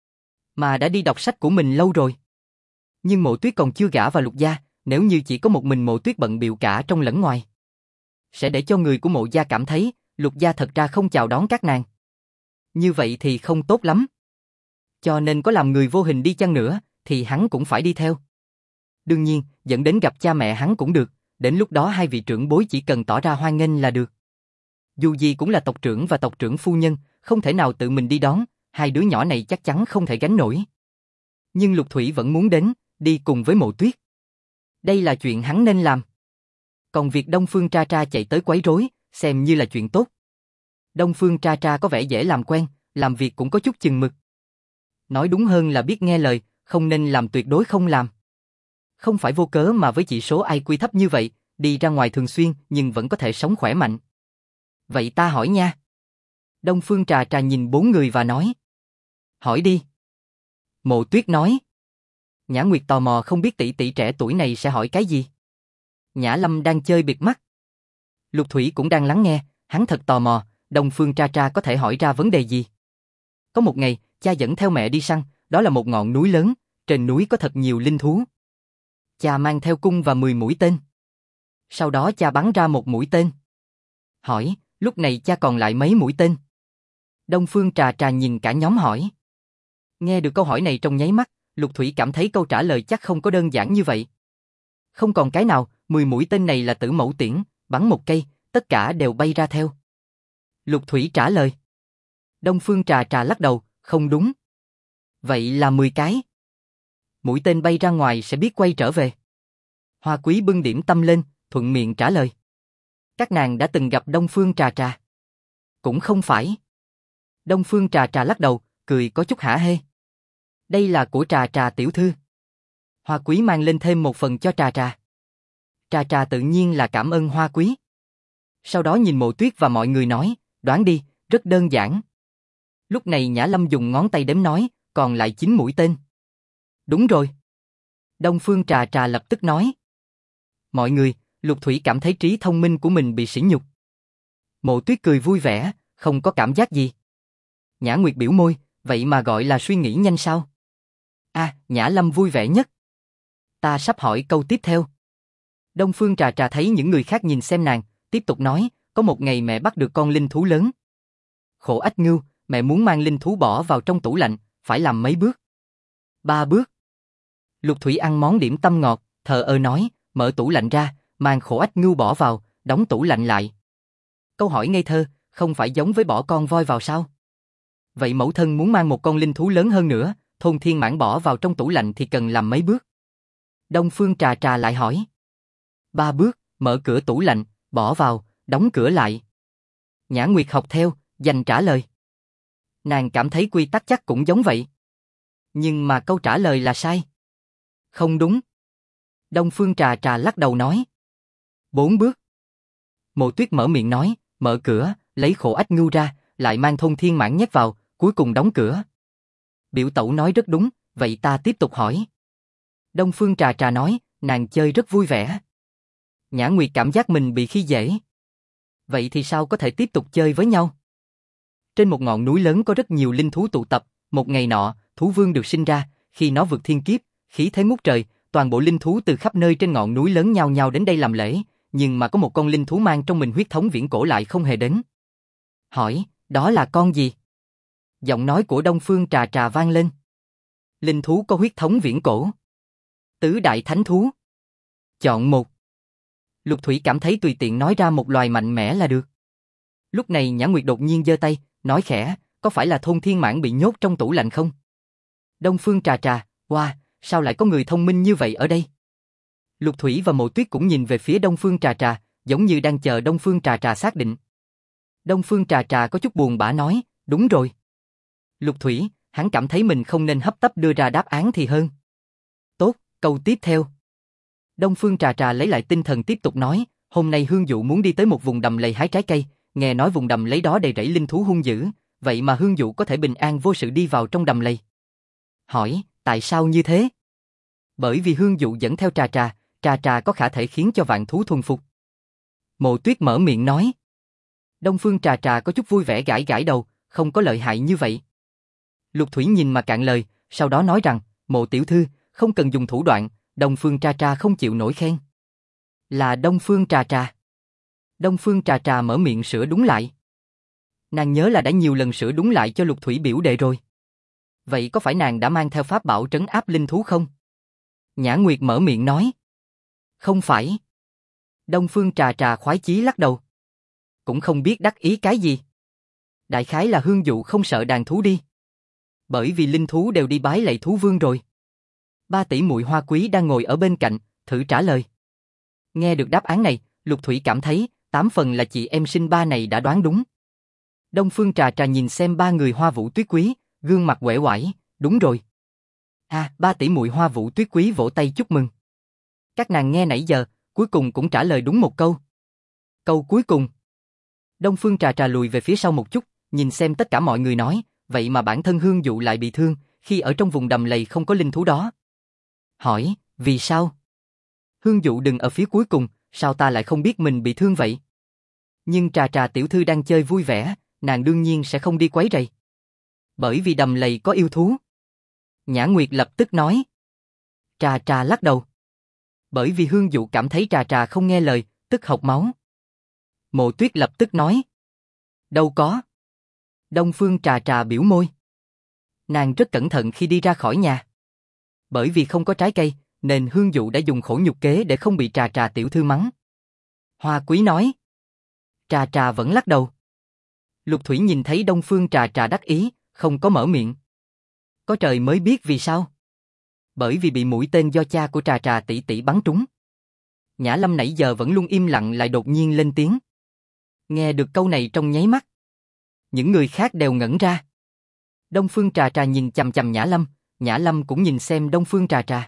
Mà đã đi đọc sách của mình lâu rồi. Nhưng Mộ Tuyết còn chưa gả vào Lục gia, nếu như chỉ có một mình Mộ Tuyết bận bịu cả trong lẫn ngoài, sẽ để cho người của Mộ gia cảm thấy Lục gia thật ra không chào đón các nàng. Như vậy thì không tốt lắm. Cho nên có làm người vô hình đi chăng nữa, thì hắn cũng phải đi theo. Đương nhiên, dẫn đến gặp cha mẹ hắn cũng được, đến lúc đó hai vị trưởng bối chỉ cần tỏ ra hoan nghênh là được. Dù gì cũng là tộc trưởng và tộc trưởng phu nhân, không thể nào tự mình đi đón, hai đứa nhỏ này chắc chắn không thể gánh nổi. Nhưng Lục Thủy vẫn muốn đến, đi cùng với Mộ Tuyết. Đây là chuyện hắn nên làm. Còn việc Đông Phương Tra Tra chạy tới quấy rối, xem như là chuyện tốt. Đông Phương Tra Tra có vẻ dễ làm quen, làm việc cũng có chút chừng mực. Nói đúng hơn là biết nghe lời, không nên làm tuyệt đối không làm. Không phải vô cớ mà với chỉ số IQ thấp như vậy, đi ra ngoài thường xuyên nhưng vẫn có thể sống khỏe mạnh. Vậy ta hỏi nha. Đông Phương Trà Trà nhìn bốn người và nói. Hỏi đi. Mộ Tuyết nói. Nhã Nguyệt tò mò không biết tỷ tỷ trẻ tuổi này sẽ hỏi cái gì. Nhã Lâm đang chơi bịt mắt. Lục Thủy cũng đang lắng nghe, hắn thật tò mò, Đông Phương Tra Tra có thể hỏi ra vấn đề gì. Có một ngày, cha dẫn theo mẹ đi săn, đó là một ngọn núi lớn, trên núi có thật nhiều linh thú. Cha mang theo cung và 10 mũi tên. Sau đó cha bắn ra một mũi tên. Hỏi, lúc này cha còn lại mấy mũi tên? Đông Phương Trà Trà nhìn cả nhóm hỏi. Nghe được câu hỏi này trong nháy mắt, Lục Thủy cảm thấy câu trả lời chắc không có đơn giản như vậy. Không còn cái nào, 10 mũi tên này là tử mẫu tiễn, bắn một cây, tất cả đều bay ra theo. Lục Thủy trả lời. Đông Phương Trà Trà lắc đầu, không đúng. Vậy là 10 cái. Mũi tên bay ra ngoài sẽ biết quay trở về. Hoa Quý bưng điểm tâm lên, thuận miệng trả lời. Các nàng đã từng gặp Đông Phương Trà Trà. Cũng không phải. Đông Phương Trà Trà lắc đầu, cười có chút hả hê. Đây là của Trà Trà tiểu thư. Hoa Quý mang lên thêm một phần cho Trà Trà. Trà Trà tự nhiên là cảm ơn Hoa Quý. Sau đó nhìn Mộ Tuyết và mọi người nói, đoán đi, rất đơn giản. Lúc này Nhã Lâm dùng ngón tay đếm nói, còn lại 9 mũi tên. Đúng rồi. Đông Phương Trà Trà lập tức nói. Mọi người, Lục Thủy cảm thấy trí thông minh của mình bị sỉ nhục. Mộ Tuyết cười vui vẻ, không có cảm giác gì. Nhã Nguyệt biểu môi, vậy mà gọi là suy nghĩ nhanh sao? Nhã Lâm vui vẻ nhất. Ta sắp hỏi câu tiếp theo. Đông Phương Trà Trà thấy những người khác nhìn xem nàng, tiếp tục nói, có một ngày mẹ bắt được con linh thú lớn. Khổ ách ngưu, mẹ muốn mang linh thú bỏ vào trong tủ lạnh, phải làm mấy bước? 3 bước. Lục Thủy ăn món điểm tâm ngọt, thờ ơ nói, mở tủ lạnh ra, mang khổ ách ngưu bỏ vào, đóng tủ lạnh lại. Câu hỏi ngây thơ, không phải giống với bỏ con voi vào sao? Vậy mẫu thân muốn mang một con linh thú lớn hơn nữa, thôn thiên mãn bỏ vào trong tủ lạnh thì cần làm mấy bước? Đông Phương Trà Trà lại hỏi. 3 bước, mở cửa tủ lạnh, bỏ vào, đóng cửa lại. Nhã Nguyệt học theo, dành trả lời. Nàng cảm thấy quy tắc chắc cũng giống vậy. Nhưng mà câu trả lời là sai. Không đúng. Đông Phương Trà Trà lắc đầu nói. 4 bước. Mộ Tuyết mở miệng nói, mở cửa, lấy khổ ách ngưu ra, lại mang thôn thiên mãn nhét vào, cuối cùng đóng cửa. Biểu tẩu nói rất đúng, vậy ta tiếp tục hỏi. Đông Phương Trà Trà nói, nàng chơi rất vui vẻ. Nhã Nguyệt cảm giác mình bị khi dễ. Vậy thì sao có thể tiếp tục chơi với nhau? Trên một ngọn núi lớn có rất nhiều linh thú tụ tập, một ngày nọ, thú vương được sinh ra, khi nó vượt thiên kiếp, khí thế ngút trời, toàn bộ linh thú từ khắp nơi trên ngọn núi lớn nhao nhao đến đây làm lễ, nhưng mà có một con linh thú mang trong mình huyết thống viễn cổ lại không hề đến. Hỏi, đó là con gì? Giọng nói của Đông Phương Trà Trà vang lên. Linh thú có huyết thống viễn cổ. Tứ đại thánh thú. Chọn một. Lục Thủy cảm thấy tùy tiện nói ra một loài mạnh mẽ là được. Lúc này Nhã Nguyệt đột nhiên giơ tay, nói khẽ, có phải là thôn thiên mãn bị nhốt trong tủ lạnh không? Đông Phương Trà Trà, wow, sao lại có người thông minh như vậy ở đây? Lục Thủy và Mộ Tuyết cũng nhìn về phía Đông Phương Trà Trà, giống như đang chờ Đông Phương Trà Trà xác định. Đông Phương Trà Trà có chút buồn bã nói, đúng rồi. Lục Thủy, hắn cảm thấy mình không nên hấp tấp đưa ra đáp án thì hơn. Tốt, câu tiếp theo. Đông Phương Trà Trà lấy lại tinh thần tiếp tục nói, hôm nay Hương Dụ muốn đi tới một vùng đầm lầy hái trái cây, nghe nói vùng đầm lầy đó đầy rẫy linh thú hung dữ, vậy mà Hương Dụ có thể bình an vô sự đi vào trong đầm lầy. Hỏi, tại sao như thế? Bởi vì Hương Dụ dẫn theo Trà Trà, Trà Trà có khả thể khiến cho vạn thú thuần phục. Mộ Tuyết mở miệng nói. Đông Phương Trà Trà có chút vui vẻ gãi gãi đầu, không có lợi hại như vậy. Lục Thủy nhìn mà cạn lời, sau đó nói rằng, Mộ tiểu thư, không cần dùng thủ đoạn, Đông Phương Trà Trà không chịu nổi khen. Là Đông Phương Trà Trà. Đông Phương Trà Trà mở miệng sửa đúng lại. Nàng nhớ là đã nhiều lần sửa đúng lại cho Lục Thủy biểu đệ rồi. Vậy có phải nàng đã mang theo pháp bảo trấn áp linh thú không? Nhã Nguyệt mở miệng nói. Không phải. Đông Phương Trà Trà khoái chí lắc đầu. Cũng không biết đắc ý cái gì. Đại khái là Hương Dụ không sợ đàn thú đi. Bởi vì linh thú đều đi bái lạy thú vương rồi. 3 tỷ muội Hoa Quý đang ngồi ở bên cạnh, thử trả lời. Nghe được đáp án này, Lục Thủy cảm thấy, 8 phần là chị em sinh ba này đã đoán đúng. Đông Phương Trà Trà nhìn xem 3 người Hoa Vũ Tuyết Quý, gương mặt uể oải, đúng rồi. 3 tỷ muội Hoa Vũ Tuyết Quý vỗ tay chúc mừng. Các nàng nghe nãy giờ, cuối cùng cũng trả lời đúng một câu. Câu cuối cùng. Đông Phương Trà Trà lùi về phía sau một chút, nhìn xem tất cả mọi người nói, vậy mà bản thân Hương Dụ lại bị thương, khi ở trong vùng đầm lầy không có linh thú đó. Hỏi, vì sao? Hương Dụ đừng ở phía cuối cùng, sao ta lại không biết mình bị thương vậy? Nhưng Trà Trà tiểu thư đang chơi vui vẻ, nàng đương nhiên sẽ không đi quấy rầy. Bởi vì đầm lầy có yêu thú. Nhã Nguyệt lập tức nói. Trà Trà lắc đầu. Bởi vì Hương Dụ cảm thấy Trà Trà không nghe lời, tức hộc máu. Mộ Tuyết lập tức nói. Đâu có. Đông Phương Trà Trà biểu môi. Nàng rất cẩn thận khi đi ra khỏi nhà. Bởi vì không có trái cây, nên Hương Dụ đã dùng khổ nhục kế để không bị Trà Trà tiểu thư mắng. Hoa Quý nói. Trà Trà vẫn lắc đầu. Lục Thủy nhìn thấy Đông Phương Trà Trà đắc ý, không có mở miệng. Có trời mới biết vì sao. Bởi vì bị mũi tên do cha của Trà Trà tỷ tỷ bắn trúng. Nhã Lâm nãy giờ vẫn luôn im lặng lại đột nhiên lên tiếng. Nghe được câu này trong nháy mắt. Những người khác đều ngẩn ra. Đông Phương Trà Trà nhìn chằm chằm Nhã Lâm, Nhã Lâm cũng nhìn xem Đông Phương Trà Trà.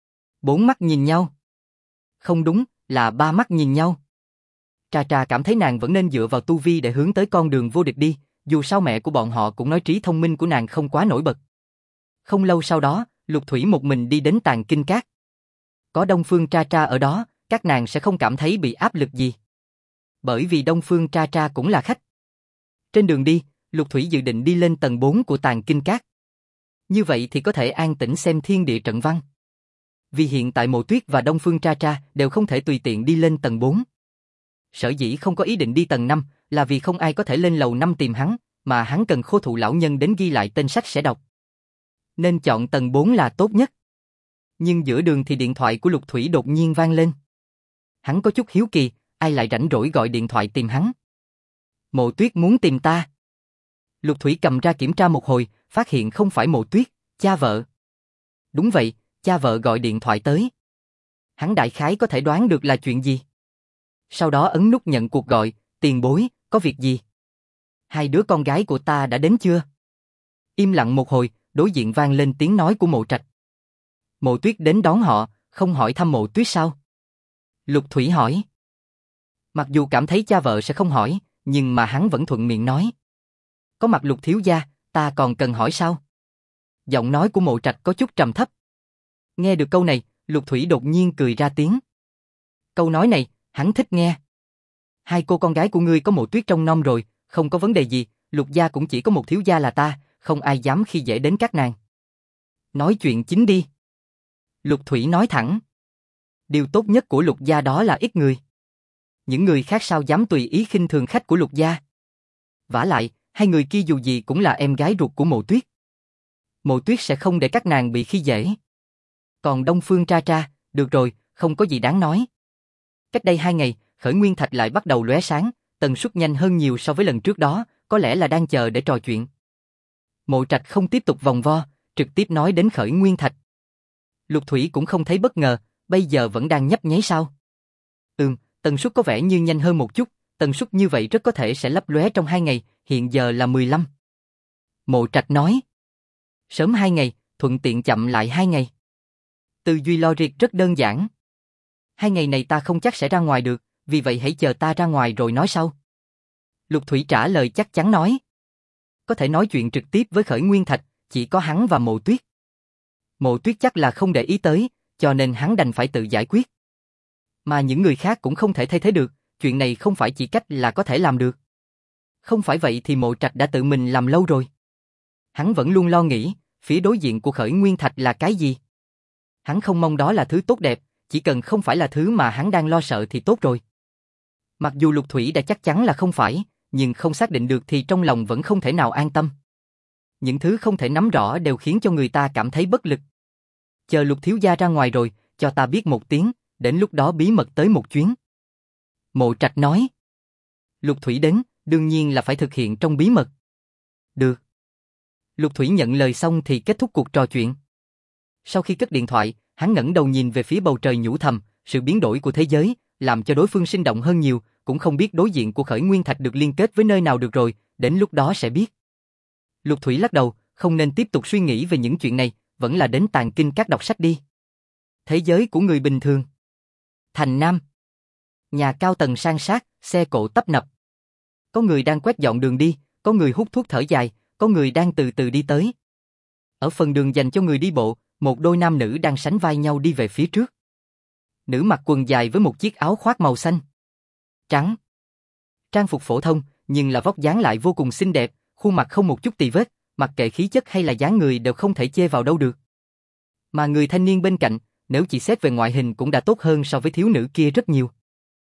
4 mắt nhìn nhau. Không đúng, là 3 mắt nhìn nhau. Trà Trà cảm thấy nàng vẫn nên dựa vào tu vi để hướng tới con đường vô địch đi, dù sao mẹ của bọn họ cũng nói trí thông minh của nàng không quá nổi bật. Không lâu sau đó, Lục Thủy một mình đi đến Tàng Kinh Các. Có Đông Phương Tra Tra ở đó, các nàng sẽ không cảm thấy bị áp lực gì. Bởi vì Đông Phương Tra Tra cũng là khách. Trên đường đi, Lục Thủy dự định đi lên tầng 4 của Tàng Kinh Các. Như vậy thì có thể an tĩnh xem thiên địa trận văn. Vì hiện tại Mộ Tuyết và Đông Phương Tra Tra đều không thể tùy tiện đi lên tầng 4. Sở dĩ không có ý định đi tầng 5 là vì không ai có thể lên lầu 5 tìm hắn, mà hắn cần Khô Thụ lão nhân đến ghi lại tên sách sẽ đọc. Nên chọn tầng 4 là tốt nhất. Nhưng giữa đường thì điện thoại của Lục Thủy đột nhiên vang lên. Hắn có chút hiếu kỳ, ai lại rảnh rỗi gọi điện thoại tìm hắn. Mộ Tuyết muốn tìm ta. Lục Thủy cầm ra kiểm tra một hồi, phát hiện không phải Mộ Tuyết, cha vợ. Đúng vậy, cha vợ gọi điện thoại tới. Hắn đại khái có thể đoán được là chuyện gì. Sau đó ấn nút nhận cuộc gọi, tiền bối, có việc gì? Hai đứa con gái của ta đã đến chưa? Im lặng một hồi, đối diện vang lên tiếng nói của Mộ Trạch. Mộ Tuyết đến đón họ, không hỏi thăm Mộ Tuyết sao? Lục Thủy hỏi. Mặc dù cảm thấy cha vợ sẽ không hỏi, nhưng mà hắn vẫn thuận miệng nói. Có mặt Lục thiếu gia, ta còn cần hỏi sao? Giọng nói của Mộ Trạch có chút trầm thấp. Nghe được câu này, Lục Thủy đột nhiên cười ra tiếng. Câu nói này, hắn thích nghe. Hai cô con gái của ngươi có Mộ Tuyết trong nom rồi, không có vấn đề gì, Lục gia cũng chỉ có một thiếu gia là ta, không ai dám khi dễ đến các nàng. Nói chuyện chính đi. Lục Thủy nói thẳng. Điều tốt nhất của Lục gia đó là ít người. Những người khác sao dám tùy ý khinh thường khách của Lục gia. Vả lại, hai người kia dù gì cũng là em gái ruột của Mộ Tuyết. Mộ Tuyết sẽ không để các nàng bị khi dễ. Còn Đông Phương Tra Tra, được rồi, không có gì đáng nói. Cách đây 2 ngày, Khởi Nguyên Thạch lại bắt đầu lóe sáng, tần suất nhanh hơn nhiều so với lần trước đó, có lẽ là đang chờ để trò chuyện. Mộ Trạch không tiếp tục vòng vo, trực tiếp nói đến Khởi Nguyên Thạch. Lục Thủy cũng không thấy bất ngờ, bây giờ vẫn đang nhấp nháy sao? Tần suất có vẻ như nhanh hơn một chút, tần suất như vậy rất có thể sẽ lấp lóe trong 2 ngày, hiện giờ là 15. Mộ Trạch nói. Sớm 2 ngày, thuận tiện chậm lại 2 ngày. Tư duy logic rất đơn giản. 2 ngày này ta không chắc sẽ ra ngoài được, vì vậy hãy chờ ta ra ngoài rồi nói sau. Lục Thủy trả lời chắc chắn nói. Có thể nói chuyện trực tiếp với Khởi Nguyên Thạch, chỉ có hắn và Mộ Tuyết. Mộ Tuyết chắc là không để ý tới, cho nên hắn đành phải tự giải quyết. Mà những người khác cũng không thể thay thế được, chuyện này không phải chỉ cách là có thể làm được. Không phải vậy thì Mộ Trạch đã tự mình làm lâu rồi. Hắn vẫn luôn lo nghĩ, phía đối diện của Khởi Nguyên Thạch là cái gì. Hắn không mong đó là thứ tốt đẹp, chỉ cần không phải là thứ mà hắn đang lo sợ thì tốt rồi. Mặc dù Lục Thủy đã chắc chắn là không phải, nhưng không xác định được thì trong lòng vẫn không thể nào an tâm. Những thứ không thể nắm rõ đều khiến cho người ta cảm thấy bất lực. Chờ Lục thiếu gia ra ngoài rồi, cho ta biết một tiếng, đến lúc đó bí mật tới một chuyến. Mộ Trạch nói. Lục Thủy đến, đương nhiên là phải thực hiện trong bí mật. Được. Lục Thủy nhận lời xong thì kết thúc cuộc trò chuyện. Sau khi cất điện thoại, hắn ngẩng đầu nhìn về phía bầu trời nhủ thầm, sự biến đổi của thế giới, làm cho đối phương sinh động hơn nhiều, cũng không biết đối diện của Khởi Nguyên Thạch được liên kết với nơi nào được rồi, đến lúc đó sẽ biết. Lục Thủy lắc đầu, không nên tiếp tục suy nghĩ về những chuyện này, vẫn là đến Tàng Kinh Các đọc sách đi. Thế giới của người bình thường. Thành Nam. Nhà cao tầng san sát, xe cộ tấp nập. Có người đang quét dọn đường đi, có người hút thuốc thở dài, có người đang từ từ đi tới. Ở phần đường dành cho người đi bộ, một đôi nam nữ đang sánh vai nhau đi về phía trước. Nữ mặc quần dài với một chiếc áo khoác màu xanh trắng. Trang phục phổ thông, nhưng là vóc dáng lại vô cùng xinh đẹp, khuôn mặt không một chút tì vết, mặc kệ khí chất hay là dáng người đều không thể chê vào đâu được. Mà người thanh niên bên cạnh, nếu chỉ xét về ngoại hình cũng đã tốt hơn so với thiếu nữ kia rất nhiều.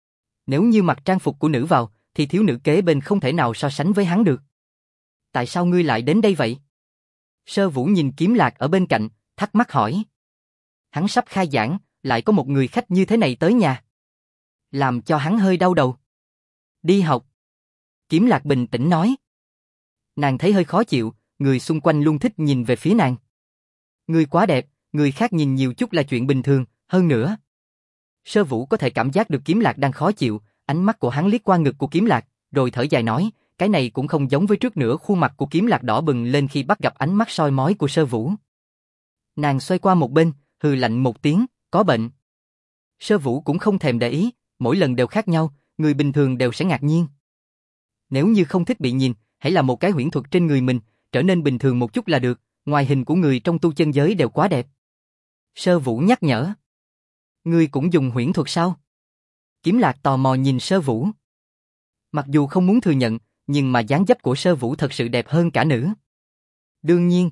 Nếu như mặc trang phục của nữ vào, thì thiếu nữ kế bên không thể nào so sánh với hắn được. Tại sao ngươi lại đến đây vậy? Sơ Vũ nhìn Kiếm Lạc ở bên cạnh, thắc mắc hỏi. Hắn sắp khai giảng, lại có một người khách như thế này tới nhà. Làm cho hắn hơi đau đầu. Đi học. Kiếm Lạc bình tĩnh nói. Nàng thấy hơi khó chịu, người xung quanh luôn thích nhìn về phía nàng. Ngươi quá đẹp, người khác nhìn nhiều chút là chuyện bình thường, hơn nữa. Sơ Vũ có thể cảm giác được Kiếm Lạc đang khó chịu, ánh mắt của hắn liếc qua ngực của Kiếm Lạc, rồi thở dài nói, cái này cũng không giống với trước nữa. Khuôn mặt của Kiếm Lạc đỏ bừng lên khi bắt gặp ánh mắt soi mói của Sơ Vũ. Nàng xoay qua một bên, hừ lạnh một tiếng, có bệnh. Sơ Vũ cũng không thèm để ý, mỗi lần đều khác nhau, người bình thường đều sẽ ngạc nhiên. Nếu như không thích bị nhìn, hãy làm một cái huyễn thuật trên người mình, trở nên bình thường một chút là được, ngoại hình của người trong tu chân giới đều quá đẹp. Sơ Vũ nhắc nhở. Ngươi cũng dùng huyễn thuật sao? Kiếm Lạc tò mò nhìn Sơ Vũ. Mặc dù không muốn thừa nhận, nhưng mà dáng dấp của Sơ Vũ thật sự đẹp hơn cả nữ. Đương nhiên.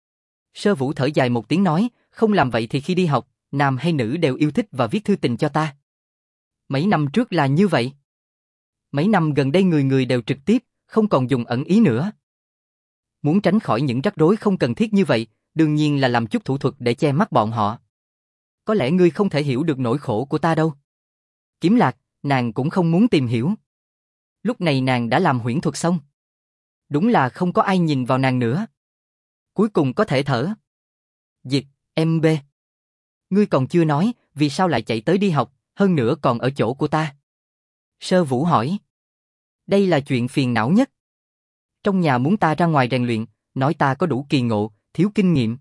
Sơ Vũ thở dài một tiếng nói, không làm vậy thì khi đi học, nam hay nữ đều yêu thích và viết thư tình cho ta. Mấy năm trước là như vậy. Mấy năm gần đây người người đều trực tiếp, không còn dùng ẩn ý nữa. Muốn tránh khỏi những rắc rối không cần thiết như vậy, đương nhiên là làm chút thủ thuật để che mắt bọn họ. Có lẽ ngươi không thể hiểu được nỗi khổ của ta đâu. Kiếm Lạc, nàng cũng không muốn tìm hiểu. Lúc này nàng đã làm huyễn thuật xong. Đúng là không có ai nhìn vào nàng nữa. Cuối cùng có thể thở. Dịch, MB. Ngươi còn chưa nói, vì sao lại chạy tới đi học, hơn nữa còn ở chỗ của ta. Sơ Vũ hỏi. Đây là chuyện phiền não nhất. Trong nhà muốn ta ra ngoài rèn luyện, nói ta có đủ kỳ ngộ, thiếu kinh nghiệm.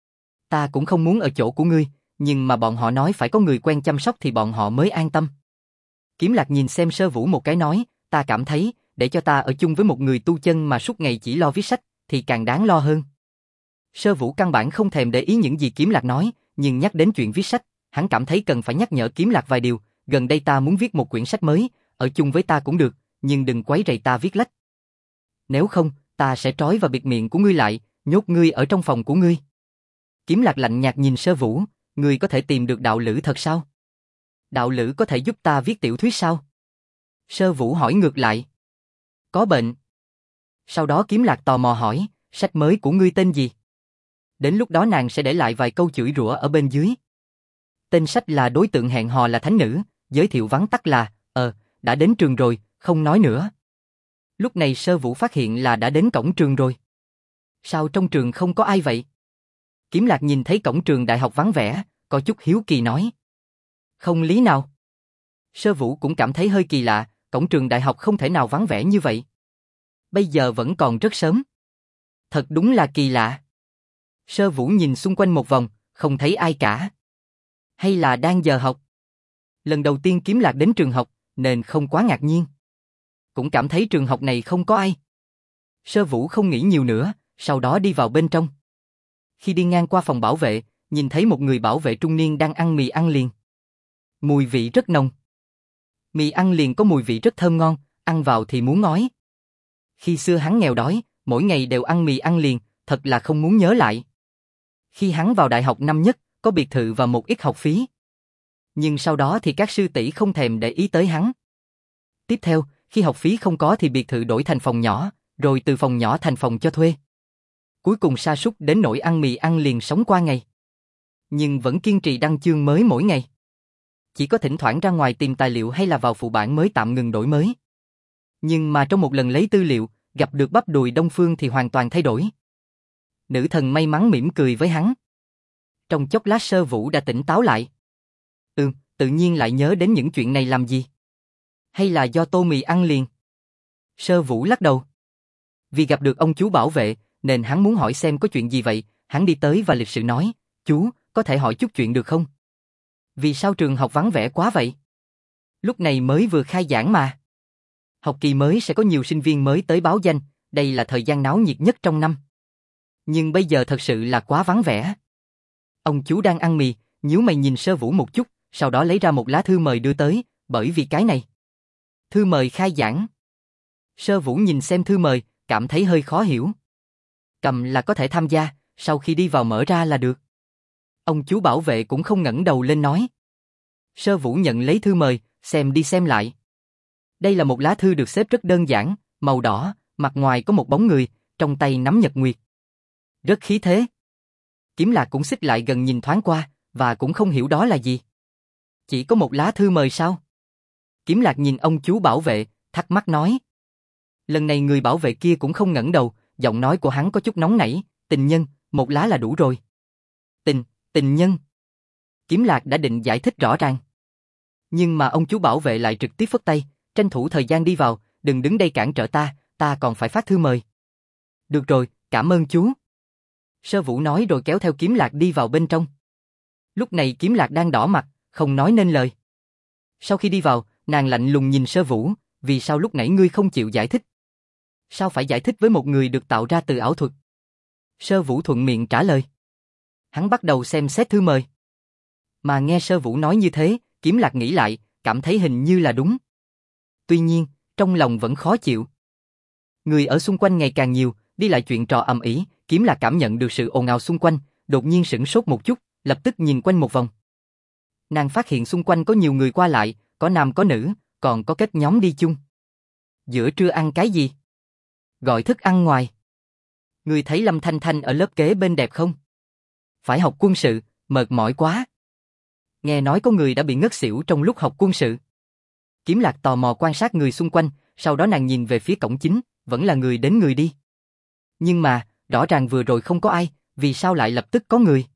Ta cũng không muốn ở chỗ của ngươi, nhưng mà bọn họ nói phải có người quen chăm sóc thì bọn họ mới an tâm. Kiếm Lạc nhìn xem Sơ Vũ một cái nói, ta cảm thấy, để cho ta ở chung với một người tu chân mà suốt ngày chỉ lo viết sách, thì càng đáng lo hơn. Sơ Vũ căn bản không thèm để ý những gì Kiếm Lạc nói, nhưng nhắc đến chuyện viết sách, hắn cảm thấy cần phải nhắc nhở Kiếm Lạc vài điều, gần đây ta muốn viết một quyển sách mới, ở chung với ta cũng được, nhưng đừng quấy rầy ta viết lách. Nếu không, ta sẽ trói và bịt miệng của ngươi lại, nhốt ngươi ở trong phòng của ngươi. Kiếm Lạc lạnh nhạt nhìn Sơ Vũ, ngươi có thể tìm được đạo lữ thật sao? Đạo lữ có thể giúp ta viết tiểu thuyết sao? Sơ Vũ hỏi ngược lại. Có bệnh. Sau đó Kiếm Lạc tò mò hỏi, sách mới của ngươi tên gì? Đến lúc đó nàng sẽ để lại vài câu chửi rủa ở bên dưới. Tên sách là Đối tượng hẹn hò là thánh nữ, giới thiệu vắn tắt là, đã đến trường rồi, không nói nữa. Lúc này Sơ Vũ phát hiện là đã đến cổng trường rồi. Sao trong trường không có ai vậy? Kiếm Lạc nhìn thấy cổng trường đại học vắng vẻ, có chút hiếu kỳ nói. Không lý nào. Sơ Vũ cũng cảm thấy hơi kỳ lạ, cổng trường đại học không thể nào vắng vẻ như vậy. Bây giờ vẫn còn rất sớm. Thật đúng là kỳ lạ. Sơ Vũ nhìn xung quanh một vòng, không thấy ai cả. Hay là đang giờ học? Lần đầu tiên Kiếm Lạc đến trường học, nên không quá ngạc nhiên. Cũng cảm thấy trường học này không có ai. Sơ Vũ không nghĩ nhiều nữa, sau đó đi vào bên trong. Khi đi ngang qua phòng bảo vệ, nhìn thấy một người bảo vệ trung niên đang ăn mì ăn liền. Mùi vị rất nồng. Mì ăn liền có mùi vị rất thơm ngon, ăn vào thì muốn ngói. Khi xưa hắn nghèo đói, mỗi ngày đều ăn mì ăn liền, thật là không muốn nhớ lại. Khi hắn vào đại học năm nhất, có biệt thự và một ít học phí. Nhưng sau đó thì các sư tỷ không thèm để ý tới hắn. Tiếp theo, khi học phí không có thì biệt thự đổi thành phòng nhỏ, rồi từ phòng nhỏ thành phòng cho thuê. Cuối cùng sa sút đến nỗi ăn mì ăn liền sống qua ngày. Nhưng vẫn kiên trì đăng chương mới mỗi ngày. Chỉ có thỉnh thoảng ra ngoài tìm tài liệu hay là vào phụ bản mới tạm ngừng đổi mới. Nhưng mà trong một lần lấy tư liệu, gặp được bắp đùi Đông Phương thì hoàn toàn thay đổi. Nữ thần may mắn mỉm cười với hắn. Trong chốc lát Sơ Vũ đã tỉnh táo lại. Tự nhiên lại nhớ đến những chuyện này làm gì? Hay là do tô mì ăn liền? Sơ Vũ lắc đầu. Vì gặp được ông chú bảo vệ, nên hắn muốn hỏi xem có chuyện gì vậy, hắn đi tới và lịch sự nói, chú, có thể hỏi chút chuyện được không? Vì sao trường học vắng vẻ quá vậy? Lúc này mới vừa khai giảng mà. Học kỳ mới sẽ có nhiều sinh viên mới tới báo danh, đây là thời gian náo nhiệt nhất trong năm. Nhưng bây giờ thật sự là quá vắng vẻ. Ông chú đang ăn mì, nhíu mày nhìn Sơ Vũ một chút, sau đó lấy ra một lá thư mời đưa tới, bởi vì cái này. Thư mời khai giảng. Sơ Vũ nhìn xem thư mời, cảm thấy hơi khó hiểu. Cầm là có thể tham gia, sau khi đi vào mở ra là được. Ông chú bảo vệ cũng không ngẩng đầu lên nói. Sơ Vũ nhận lấy thư mời, xem đi xem lại. Đây là một lá thư được xếp rất đơn giản, màu đỏ, mặt ngoài có một bóng người, trong tay nắm nhật nguyệt. Rất khí thế. Kiếm Lạc cũng xích lại gần nhìn thoáng qua, và cũng không hiểu đó là gì. Chỉ có một lá thư mời sao? Kiếm Lạc nhìn ông chú bảo vệ, thắc mắc nói. Lần này người bảo vệ kia cũng không ngẩng đầu, giọng nói của hắn có chút nóng nảy, tình nhân, một lá là đủ rồi. Tình nhân. Kiếm Lạc đã định giải thích rõ ràng. Nhưng mà ông chú bảo vệ lại trực tiếp phất tay, tranh thủ thời gian đi vào, đừng đứng đây cản trở ta còn phải phát thư mời. Được rồi, cảm ơn chú. Sơ Vũ nói rồi kéo theo Kiếm Lạc đi vào bên trong. Lúc này Kiếm Lạc đang đỏ mặt, không nói nên lời. Sau khi đi vào, nàng lạnh lùng nhìn Sơ Vũ, vì sao lúc nãy ngươi không chịu giải thích? Sao phải giải thích với một người được tạo ra từ ảo thuật? Sơ Vũ thuận miệng trả lời. Hắn bắt đầu xem xét thư mời. Mà nghe Sơ Vũ nói như thế, Kiếm Lạc nghĩ lại, cảm thấy hình như là đúng. Tuy nhiên, trong lòng vẫn khó chịu. Người ở xung quanh ngày càng nhiều, đi lại chuyện trò ầm ĩ, Kiếm Lạc cảm nhận được sự ồn ào xung quanh, đột nhiên sửng sốt một chút, lập tức nhìn quanh một vòng. Nàng phát hiện xung quanh có nhiều người qua lại, có nam có nữ, còn có kết nhóm đi chung. Giữa trưa ăn cái gì? Gọi thức ăn ngoài. Người thấy Lâm Thanh Thanh ở lớp kế bên đẹp không? Phải học quân sự, mệt mỏi quá. Nghe nói có người đã bị ngất xỉu trong lúc học quân sự. Kiếm Lạc tò mò quan sát người xung quanh, sau đó nàng nhìn về phía cổng chính, vẫn là người đến người đi. Nhưng mà, rõ ràng vừa rồi không có ai, vì sao lại lập tức có người?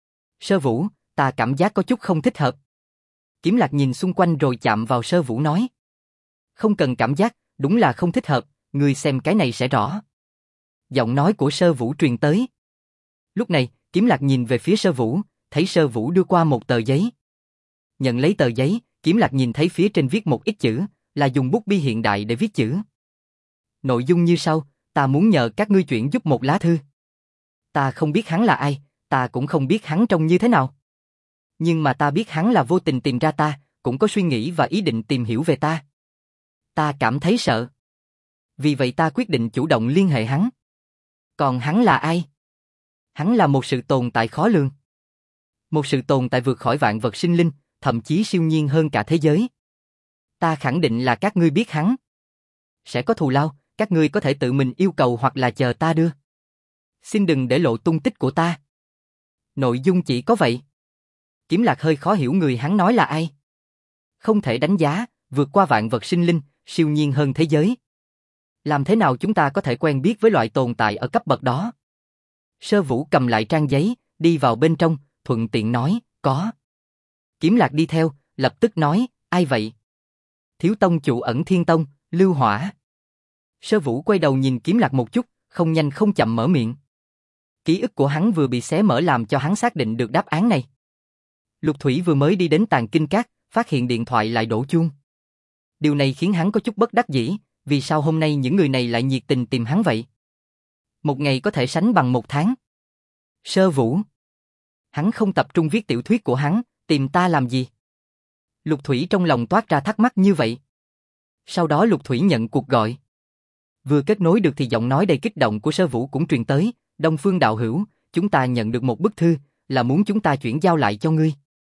Sơ Vũ, ta cảm giác có chút không thích hợp. Kiếm Lạc nhìn xung quanh rồi chạm vào Sơ Vũ nói. Không cần cảm giác, đúng là không thích hợp, ngươi xem cái này sẽ rõ. Giọng nói của Sơ Vũ truyền tới. Lúc này, Kiếm Lạc nhìn về phía Sơ Vũ, thấy Sơ Vũ đưa qua một tờ giấy. Nhận lấy tờ giấy, Kiếm Lạc nhìn thấy phía trên viết một ít chữ, là dùng bút bi hiện đại để viết chữ. Nội dung như sau, ta muốn nhờ các ngươi chuyển giúp một lá thư. Ta không biết hắn là ai, ta cũng không biết hắn trông như thế nào. Nhưng mà ta biết hắn là vô tình tìm ra ta, cũng có suy nghĩ và ý định tìm hiểu về ta. Ta cảm thấy sợ. Vì vậy ta quyết định chủ động liên hệ hắn. Còn hắn là ai? Hắn là một sự tồn tại khó lường. Một sự tồn tại vượt khỏi vạn vật sinh linh, thậm chí siêu nhiên hơn cả thế giới. Ta khẳng định là các ngươi biết hắn. Sẽ có thù lao, các ngươi có thể tự mình yêu cầu hoặc là chờ ta đưa. Xin đừng để lộ tung tích của ta. Nội dung chỉ có vậy. Kiếm Lạc hơi khó hiểu người hắn nói là ai. Không thể đánh giá, vượt qua vạn vật sinh linh, siêu nhiên hơn thế giới. Làm thế nào chúng ta có thể quen biết với loại tồn tại ở cấp bậc đó? Sơ Vũ cầm lại trang giấy, đi vào bên trong, thuận tiện nói, có. Kiếm Lạc đi theo, lập tức nói, ai vậy? Thiếu tông chủ Ẩn Thiên Tông, Lưu Hỏa. Sơ Vũ quay đầu nhìn Kiếm Lạc một chút, không nhanh không chậm mở miệng. Ký ức của hắn vừa bị xé mở làm cho hắn xác định được đáp án này. Lục Thủy vừa mới đi đến Tàng Kinh Các, phát hiện điện thoại lại đổ chuông. Điều này khiến hắn có chút bất đắc dĩ, vì sao hôm nay những người này lại nhiệt tình tìm hắn vậy? Một ngày có thể sánh bằng một tháng. Sơ Vũ. Hắn không tập trung viết tiểu thuyết của hắn, tìm ta làm gì? Lục Thủy trong lòng toát ra thắc mắc như vậy. Sau đó Lục Thủy nhận cuộc gọi. Vừa kết nối được thì giọng nói đầy kích động của Sơ Vũ cũng truyền tới, Đông Phương đạo hữu, chúng ta nhận được một bức thư, là muốn chúng ta chuyển giao lại cho ngươi.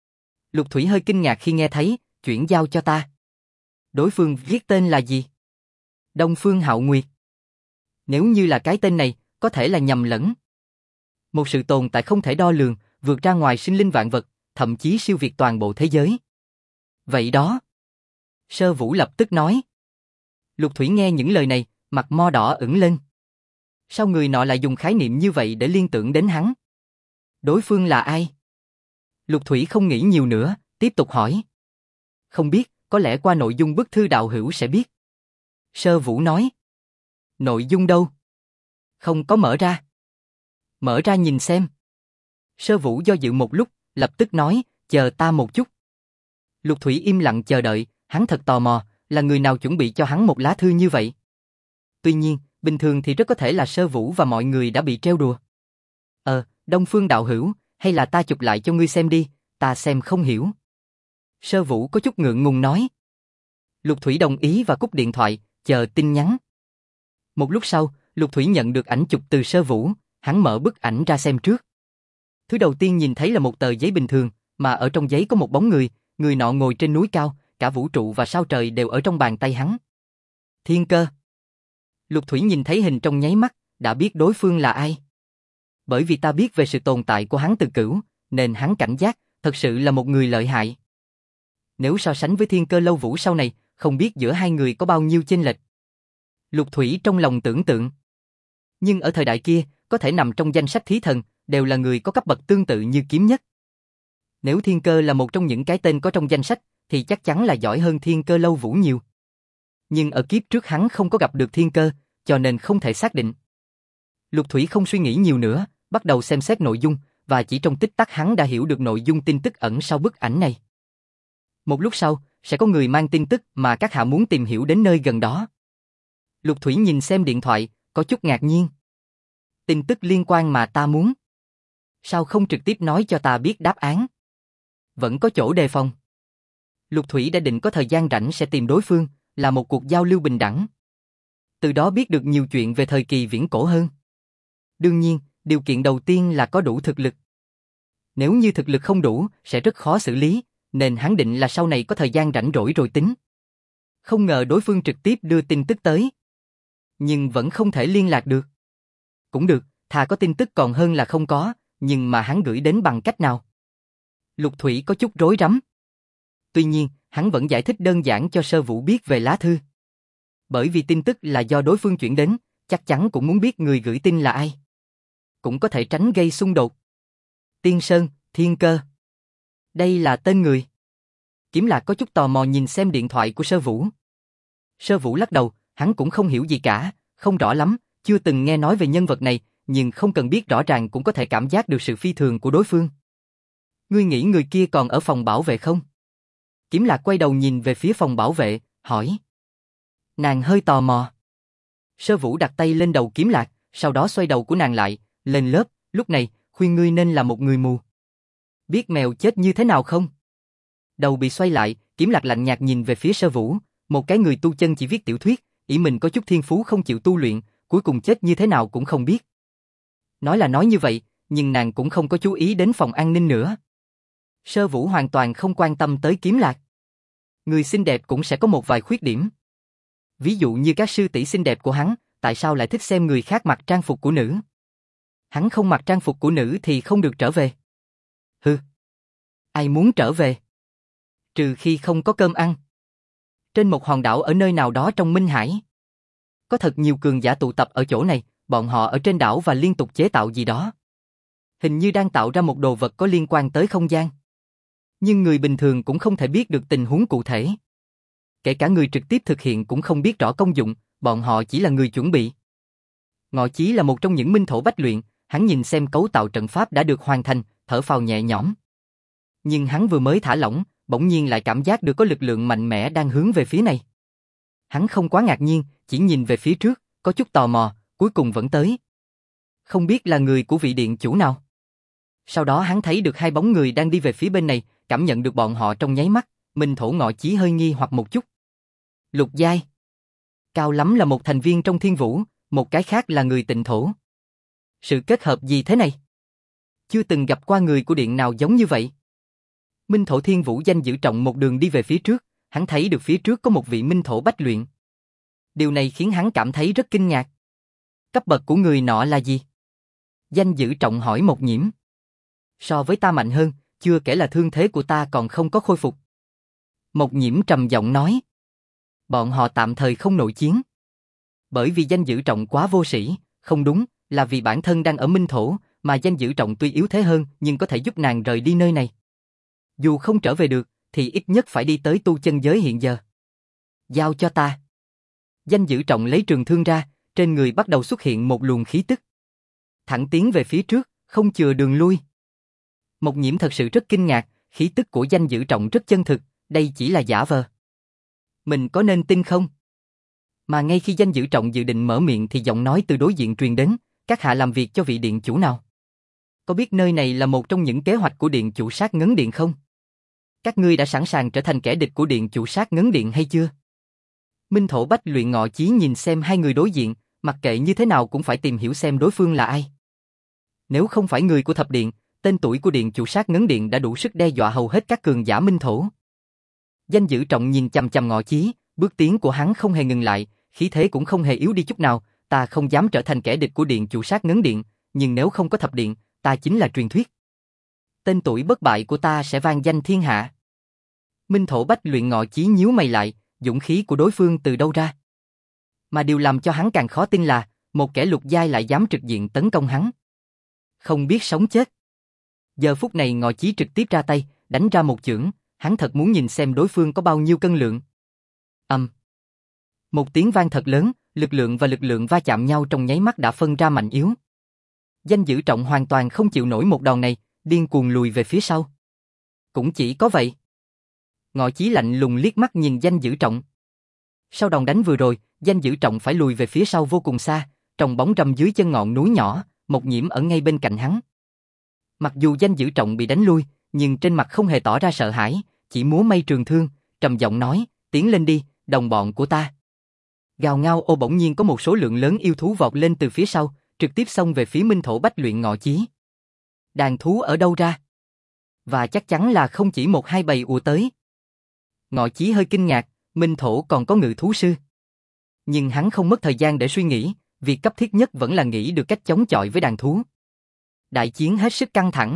Lục Thủy hơi kinh ngạc khi nghe thấy, chuyển giao cho ta. Đối phương viết tên là gì? Đông Phương Hạo Nguyệt. Nếu như là cái tên này, có thể là nhầm lẫn. Một sự tồn tại không thể đo lường, vượt ra ngoài sinh linh vạn vật, thậm chí siêu việt toàn bộ thế giới. Vậy đó. Sơ Vũ lập tức nói. Lục Thủy nghe những lời này, mặt mo đỏ ửng lên. Sao người nọ lại dùng khái niệm như vậy để liên tưởng đến hắn? Đối phương là ai? Lục Thủy không nghĩ nhiều nữa, tiếp tục hỏi. Không biết, có lẽ qua nội dung bức thư đạo hữu sẽ biết. Sơ Vũ nói. Nội dung đâu? Không có mở ra. Mở ra nhìn xem. Sơ Vũ do dự một lúc, lập tức nói, chờ ta một chút. Lục Thủy im lặng chờ đợi, hắn thật tò mò, là người nào chuẩn bị cho hắn một lá thư như vậy. Tuy nhiên, bình thường thì rất có thể là Sơ Vũ và mọi người đã bị trêu đùa. Đông Phương đạo hữu, hay là ta chụp lại cho ngươi xem đi, ta xem không hiểu. Sơ Vũ có chút ngượng ngùng nói. Lục Thủy đồng ý và cúp điện thoại, chờ tin nhắn. Một lúc sau, Lục Thủy nhận được ảnh chụp từ Sơ Vũ, hắn mở bức ảnh ra xem trước. Thứ đầu tiên nhìn thấy là một tờ giấy bình thường, mà ở trong giấy có một bóng người, người nọ ngồi trên núi cao, cả vũ trụ và sao trời đều ở trong bàn tay hắn. Thiên Cơ. Lục Thủy nhìn thấy hình trong nháy mắt, đã biết đối phương là ai. Bởi vì ta biết về sự tồn tại của hắn từ cửu, nên hắn cảnh giác, thật sự là một người lợi hại. Nếu so sánh với Thiên Cơ Lâu Vũ sau này, không biết giữa hai người có bao nhiêu chênh lệch. Lục Thủy trong lòng tưởng tượng. Nhưng ở thời đại kia, có thể nằm trong danh sách thí thần, đều là người có cấp bậc tương tự như Kiếm Nhất. Nếu Thiên Cơ là một trong những cái tên có trong danh sách, thì chắc chắn là giỏi hơn Thiên Cơ Lâu Vũ nhiều. Nhưng ở kiếp trước hắn không có gặp được Thiên Cơ, cho nên không thể xác định. Lục Thủy không suy nghĩ nhiều nữa, bắt đầu xem xét nội dung, và chỉ trong tích tắc hắn đã hiểu được nội dung tin tức ẩn sau bức ảnh này. Một lúc sau, sẽ có người mang tin tức mà các hạ muốn tìm hiểu đến nơi gần đó. Lục Thủy nhìn xem điện thoại, có chút ngạc nhiên. Tin tức liên quan mà ta muốn. Sao không trực tiếp nói cho ta biết đáp án? Vẫn có chỗ đề phòng. Lục Thủy đã định có thời gian rảnh sẽ tìm đối phương, là một cuộc giao lưu bình đẳng. Từ đó biết được nhiều chuyện về thời kỳ viễn cổ hơn. Đương nhiên, điều kiện đầu tiên là có đủ thực lực. Nếu như thực lực không đủ, sẽ rất khó xử lý, nên hắn định là sau này có thời gian rảnh rỗi rồi tính. Không ngờ đối phương trực tiếp đưa tin tức tới. Nhưng vẫn không thể liên lạc được. Cũng được, thà có tin tức còn hơn là không có, nhưng mà hắn gửi đến bằng cách nào? Lục Thủy có chút rối rắm. Tuy nhiên, hắn vẫn giải thích đơn giản cho Sơ Vũ biết về lá thư. Bởi vì tin tức là do đối phương chuyển đến, chắc chắn cũng muốn biết người gửi tin là ai. Cũng có thể tránh gây xung đột. Tiên Sơn, Thiên Cơ. Đây là tên người. Kiếm Lạc có chút tò mò nhìn xem điện thoại của Sơ Vũ. Sơ Vũ lắc đầu, hắn cũng không hiểu gì cả, không rõ lắm, chưa từng nghe nói về nhân vật này, nhưng không cần biết rõ ràng cũng có thể cảm giác được sự phi thường của đối phương. Ngươi nghĩ người kia còn ở phòng bảo vệ không? Kiếm Lạc quay đầu nhìn về phía phòng bảo vệ, hỏi. Nàng hơi tò mò. Sơ Vũ đặt tay lên đầu Kiếm Lạc, sau đó xoay đầu của nàng lại, lên lớp, lúc này, khuyên ngươi nên là một người mù. Biết mèo chết như thế nào không? Đầu bị xoay lại, Kiếm Lạc lạnh nhạt nhìn về phía Sơ Vũ, một cái người tu chân chỉ viết tiểu thuyết, ỷ mình có chút thiên phú không chịu tu luyện, cuối cùng chết như thế nào cũng không biết. Nói là nói như vậy, nhưng nàng cũng không có chú ý đến phòng an ninh nữa. Sơ Vũ hoàn toàn không quan tâm tới Kiếm Lạc. Người xinh đẹp cũng sẽ có một vài khuyết điểm. Ví dụ như các sư tỷ xinh đẹp của hắn, tại sao lại thích xem người khác mặc trang phục của nữ? Hắn không mặc trang phục của nữ thì không được trở về. Hừ. Ai muốn trở về? Trừ khi không có cơm ăn. Trên một hòn đảo ở nơi nào đó trong Minh Hải. Có thật nhiều cường giả tụ tập ở chỗ này, bọn họ ở trên đảo và liên tục chế tạo gì đó. Hình như đang tạo ra một đồ vật có liên quan tới không gian. Nhưng người bình thường cũng không thể biết được tình huống cụ thể. Kể cả người trực tiếp thực hiện cũng không biết rõ công dụng, bọn họ chỉ là người chuẩn bị. Ngọ Chí là một trong những minh thổ bách luyện, hắn nhìn xem cấu tạo trận pháp đã được hoàn thành, thở phào nhẹ nhõm. Nhưng hắn vừa mới thả lỏng, bỗng nhiên lại cảm giác được có lực lượng mạnh mẽ đang hướng về phía này. Hắn không quá ngạc nhiên, chỉ nhìn về phía trước, có chút tò mò, cuối cùng vẫn tới. Không biết là người của vị điện chủ nào. Sau đó hắn thấy được hai bóng người đang đi về phía bên này, cảm nhận được bọn họ trong nháy mắt, minh thổ Ngọ Chí hơi nghi hoặc một chút. Lục giai. Cao lắm là một thành viên trong Thiên Vũ, một cái khác là người Tịnh thổ. Sự kết hợp gì thế này? Chưa từng gặp qua người của điện nào giống như vậy. Minh thổ Thiên Vũ danh giữ trọng một đường đi về phía trước, hắn thấy được phía trước có một vị minh thổ bách luyện. Điều này khiến hắn cảm thấy rất kinh ngạc. Cấp bậc của người nọ là gì? Danh giữ trọng hỏi Một Nhiễm. So với ta mạnh hơn, chưa kể là thương thế của ta còn không có khôi phục. Một Nhiễm trầm giọng nói. Bọn họ tạm thời không nội chiến. Bởi vì danh giữ trọng quá vô sĩ, không đúng, là vì bản thân đang ở minh thổ, mà danh giữ trọng tuy yếu thế hơn nhưng có thể giúp nàng rời đi nơi này. Dù không trở về được, thì ít nhất phải đi tới tu chân giới hiện giờ. Giao cho ta. Danh giữ trọng lấy trường thương ra, trên người bắt đầu xuất hiện một luồng khí tức. Thẳng tiến về phía trước, không chừa đường lui. Một Nhiễm thật sự rất kinh ngạc, khí tức của danh giữ trọng rất chân thực, đây chỉ là giả vờ. Mình có nên tin không? Mà ngay khi danh giữ trọng dự định mở miệng thì giọng nói từ đối diện truyền đến, các hạ làm việc cho vị điện chủ nào? Có biết nơi này là một trong những kế hoạch của điện chủ Sát Ngấn Điện không? Các ngươi đã sẵn sàng trở thành kẻ địch của điện chủ Sát Ngấn Điện hay chưa? Minh thổ bách luyện Ngọ Chí nhìn xem hai người đối diện, mặc kệ như thế nào cũng phải tìm hiểu xem đối phương là ai. Nếu không phải người của thập điện, tên tuổi của điện chủ Sát Ngấn Điện đã đủ sức đe dọa hầu hết các cường giả minh thổ. Danh Dữ Trọng nhìn chằm chằm Ngọ Chí, bước tiến của hắn không hề ngừng lại, khí thế cũng không hề yếu đi chút nào, ta không dám trở thành kẻ địch của điện chủ Sát Ngấn Điện, nhưng nếu không có thập điện, ta chính là truyền thuyết. Tên tuổi bất bại của ta sẽ vang danh thiên hạ. Minh Thổ Bách Luyện Ngọ Chí nhíu mày lại, dũng khí của đối phương từ đâu ra? Mà điều làm cho hắn càng khó tin là, một kẻ lục giai lại dám trực diện tấn công hắn. Không biết sống chết. Giờ phút này Ngọ Chí trực tiếp ra tay, đánh ra một chưởng, hắn thật muốn nhìn xem đối phương có bao nhiêu cân lượng. Một tiếng vang thật lớn, lực lượng va chạm nhau trong nháy mắt đã phân ra mạnh yếu. Danh Dữ Trọng hoàn toàn không chịu nổi một đòn này, điên cuồng lùi về phía sau. Cũng chỉ có vậy. Ngọ Chí lạnh lùng liếc mắt nhìn Danh Dữ Trọng. Sau đòn đánh vừa rồi, Danh Dữ Trọng phải lùi về phía sau vô cùng xa, trong bóng râm dưới chân ngọn núi nhỏ, Một Nhiễm ở ngay bên cạnh hắn. Mặc dù Danh Dữ Trọng bị đánh lui, nhưng trên mặt không hề tỏ ra sợ hãi, chỉ múa may trường thương, trầm giọng nói, tiến lên đi, đồng bọn của ta. Gào ngao ô bỗng nhiên có một số lượng lớn yêu thú vọt lên từ phía sau, trực tiếp xông về phía Minh Thổ Bách Luyện Ngọ Chí. Đàn thú ở đâu ra? Và chắc chắn là không chỉ một hai bầy ùa tới. Ngọ Chí hơi kinh ngạc, Minh Thổ còn có ngự thú sư. Nhưng hắn không mất thời gian để suy nghĩ, việc cấp thiết nhất vẫn là nghĩ được cách chống chọi với đàn thú. Đại chiến hết sức căng thẳng.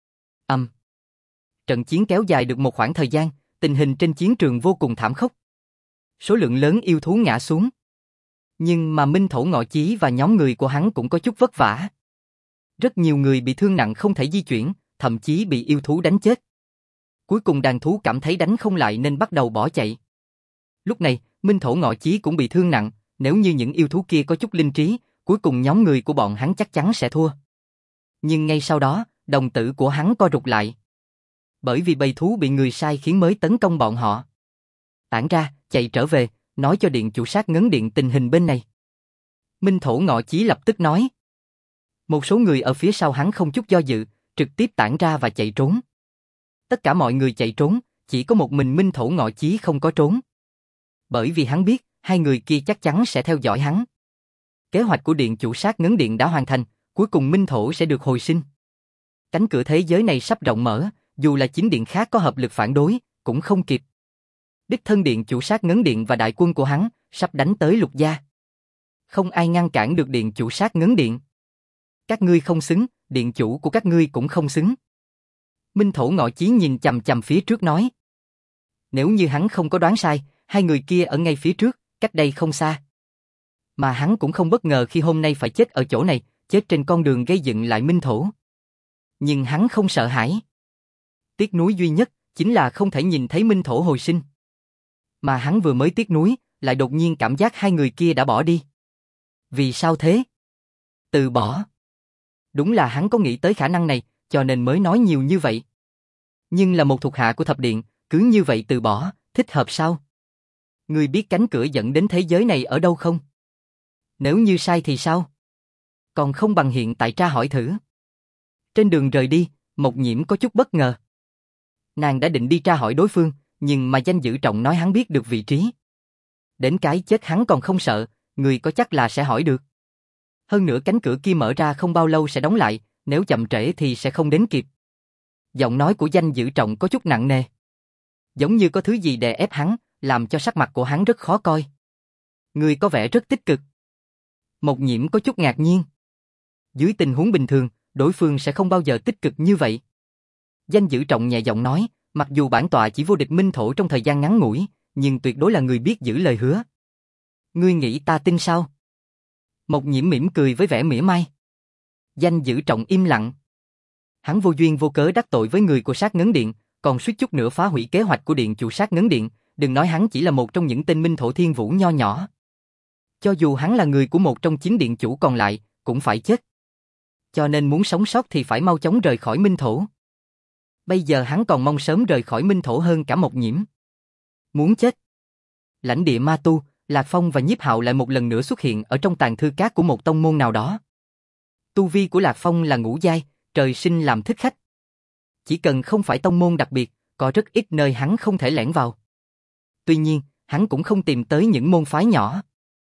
Trận chiến kéo dài được một khoảng thời gian, tình hình trên chiến trường vô cùng thảm khốc. Số lượng lớn yêu thú ngã xuống. Nhưng mà Minh Thổ Ngọ Chí và nhóm người của hắn cũng có chút vất vả. Rất nhiều người bị thương nặng không thể di chuyển, thậm chí bị yêu thú đánh chết. Cuối cùng đàn thú cảm thấy đánh không lại nên bắt đầu bỏ chạy. Lúc này, Minh Thổ Ngọ Chí cũng bị thương nặng, nếu như những yêu thú kia có chút linh trí, cuối cùng nhóm người của bọn hắn chắc chắn sẽ thua. Nhưng ngay sau đó, đồng tử của hắn co rụt lại. Bởi vì bầy thú bị người sai khiến mới tấn công bọn họ. Tản ra, chạy trở về, nói cho điện chủ Sát Ngấn Điện tình hình bên này. Minh Thổ Ngọ Chí lập tức nói. Một số người ở phía sau hắn không chút do dự, trực tiếp tản ra và chạy trốn. Tất cả mọi người chạy trốn, chỉ có một mình Minh Thổ Ngọ Chí không có trốn. Bởi vì hắn biết, hai người kia chắc chắn sẽ theo dõi hắn. Kế hoạch của điện chủ Sát Ngấn Điện đã hoàn thành, cuối cùng Minh Thổ sẽ được hồi sinh. Cánh cửa thế giới này sắp rộng mở, dù là chính điện khác có hợp lực phản đối, cũng không kịp. Đích thân điện chủ Sát Ngấn Điện và đại quân của hắn sắp đánh tới Lục Gia. Không ai ngăn cản được điện chủ Sát Ngấn Điện. Các ngươi không xứng, điện chủ của các ngươi cũng không xứng. Minh Thổ Ngọ Chí nhìn chằm chằm phía trước nói. Nếu như hắn không có đoán sai, hai người kia ở ngay phía trước, cách đây không xa. Mà hắn cũng không bất ngờ khi hôm nay phải chết ở chỗ này, chết trên con đường gây dựng lại Minh Thổ. Nhưng hắn không sợ hãi. Tiếc nuối duy nhất chính là không thể nhìn thấy Minh Thổ hồi sinh. Mà hắn vừa mới tiếc nuối, lại đột nhiên cảm giác hai người kia đã bỏ đi. Vì sao thế? Từ bỏ. Đúng là hắn có nghĩ tới khả năng này, cho nên mới nói nhiều như vậy. Nhưng là một thuộc hạ của thập điện, cứ như vậy từ bỏ, thích hợp sao? Ngươi biết cánh cửa dẫn đến thế giới này ở đâu không? Nếu như sai thì sao? Còn không bằng hiện tại tra hỏi thử. Trên đường rời đi, Một Nhiễm có chút bất ngờ. Nàng đã định đi tra hỏi đối phương, nhưng mà Danh Dữ Trọng nói hắn biết được vị trí. Đến cái chết hắn còn không sợ, người có chắc là sẽ hỏi được. Hơn nữa cánh cửa kia mở ra không bao lâu sẽ đóng lại, nếu chậm trễ thì sẽ không đến kịp. Giọng nói của Danh Dữ Trọng có chút nặng nề. Giống như có thứ gì đè ép hắn, làm cho sắc mặt của hắn rất khó coi. Người có vẻ rất tích cực. Một Nhiễm có chút ngạc nhiên. Dưới tình huống bình thường, đối phương sẽ không bao giờ tích cực như vậy. Danh Dữ Trọng nhẹ giọng nói, mặc dù bản tọa chỉ vô địch Minh Thổ trong thời gian ngắn ngủi, nhưng tuyệt đối là người biết giữ lời hứa. Ngươi nghĩ ta tin sao? Một Nhiễm mỉm cười với vẻ mỉa mai. Danh Dữ Trọng im lặng. Hắn vô duyên vô cớ đắc tội với người của Sát Ngấn Điện, còn suýt chút nữa phá hủy kế hoạch của điện chủ Sát Ngấn Điện, đừng nói hắn chỉ là một trong những tên Minh Thổ Thiên Vũ nho nhỏ. Cho dù hắn là người của một trong 9 điện chủ còn lại, cũng phải chết. Cho nên muốn sống sót thì phải mau chóng rời khỏi Minh Thổ. Bây giờ hắn còn mong sớm rời khỏi Minh Thổ hơn cả Một Nhiễm. Muốn chết. Lãnh địa ma tu, Lạc Phong và Nhiếp Hạo lại một lần nữa xuất hiện ở trong tàng thư cát của một tông môn nào đó. Tu vi của Lạc Phong là ngũ giai, trời sinh làm thích khách. Chỉ cần không phải tông môn đặc biệt, có rất ít nơi hắn không thể lẻn vào. Tuy nhiên, hắn cũng không tìm tới những môn phái nhỏ,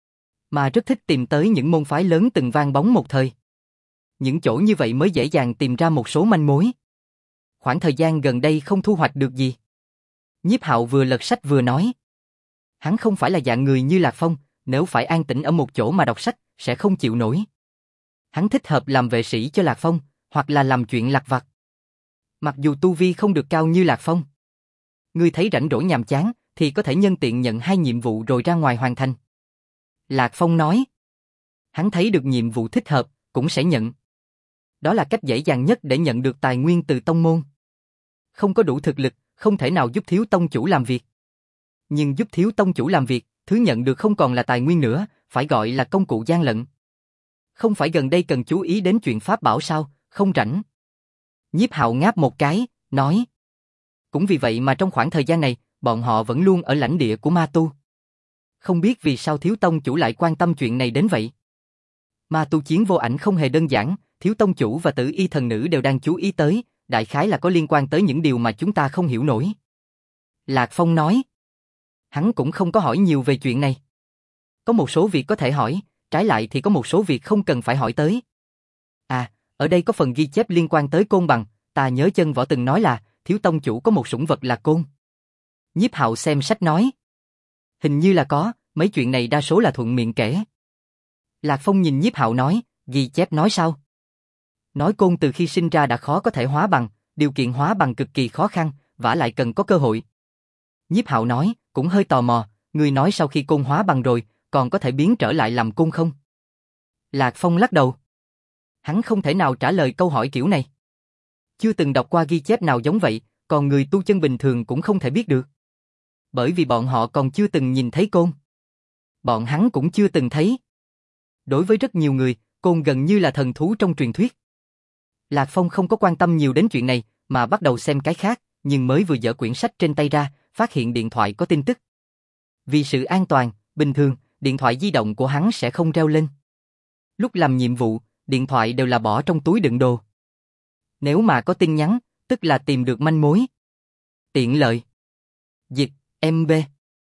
mà rất thích tìm tới những môn phái lớn từng vang bóng một thời. Những chỗ như vậy mới dễ dàng tìm ra một số manh mối. Khoảng thời gian gần đây không thu hoạch được gì. Nhiếp Hạo vừa lật sách vừa nói. Hắn không phải là dạng người như Lạc Phong, nếu phải an tĩnh ở một chỗ mà đọc sách, sẽ không chịu nổi. Hắn thích hợp làm vệ sĩ cho Lạc Phong, hoặc là làm chuyện lặt vặt. Mặc dù tu vi không được cao như Lạc Phong. Ngươi thấy rảnh rỗi nhàm chán, thì có thể nhân tiện nhận 2 nhiệm vụ rồi ra ngoài hoàn thành. Lạc Phong nói. Hắn thấy được nhiệm vụ thích hợp, cũng sẽ nhận. Đó là cách dễ dàng nhất để nhận được tài nguyên từ tông môn. Không có đủ thực lực, không thể nào giúp thiếu tông chủ làm việc. Nhưng giúp thiếu tông chủ làm việc, thứ nhận được không còn là tài nguyên nữa, phải gọi là công cụ gian lận. Không phải gần đây cần chú ý đến chuyện pháp bảo sao, không rảnh. Nhiếp Hạo ngáp một cái, nói. Cũng vì vậy mà trong khoảng thời gian này, bọn họ vẫn luôn ở lãnh địa của ma tu. Không biết vì sao thiếu tông chủ lại quan tâm chuyện này đến vậy. Ma tu chiến vô ảnh không hề đơn giản, thiếu tông chủ và tử y thần nữ đều đang chú ý tới, đại khái là có liên quan tới những điều mà chúng ta không hiểu nổi. Lạc Phong nói. Hắn cũng không có hỏi nhiều về chuyện này. Có một số việc có thể hỏi, trái lại thì có một số việc không cần phải hỏi tới. À, ở đây có phần ghi chép liên quan tới côn bằng, ta nhớ Chân Võ từng nói là, thiếu tông chủ có một sủng vật là côn. Nhiếp Hạo xem sách nói. Hình như là có, mấy chuyện này đa số là thuận miệng kể. Lạc Phong nhìn Nhiếp Hạo nói, ghi chép nói sao? Nói côn từ khi sinh ra đã khó có thể hóa bằng, điều kiện hóa bằng cực kỳ khó khăn, vả lại cần có cơ hội. Nhiếp Hạo nói, cũng hơi tò mò, ngươi nói sau khi côn hóa bằng rồi, còn có thể biến trở lại làm côn không? Lạc Phong lắc đầu. Hắn không thể nào trả lời câu hỏi kiểu này. Chưa từng đọc qua ghi chép nào giống vậy, còn người tu chân bình thường cũng không thể biết được. Bởi vì bọn họ còn chưa từng nhìn thấy côn. Bọn hắn cũng chưa từng thấy. Đối với rất nhiều người, côn gần như là thần thú trong truyền thuyết. Lạc Phong không có quan tâm nhiều đến chuyện này, mà bắt đầu xem cái khác, nhưng mới vừa dở quyển sách trên tay ra, phát hiện điện thoại có tin tức. Vì sự an toàn, bình thường, điện thoại di động của hắn sẽ không reo lên. Lúc làm nhiệm vụ, điện thoại đều là bỏ trong túi đựng đồ. Nếu mà có tin nhắn, tức là tìm được manh mối. Tiện lợi. Dịch, MB.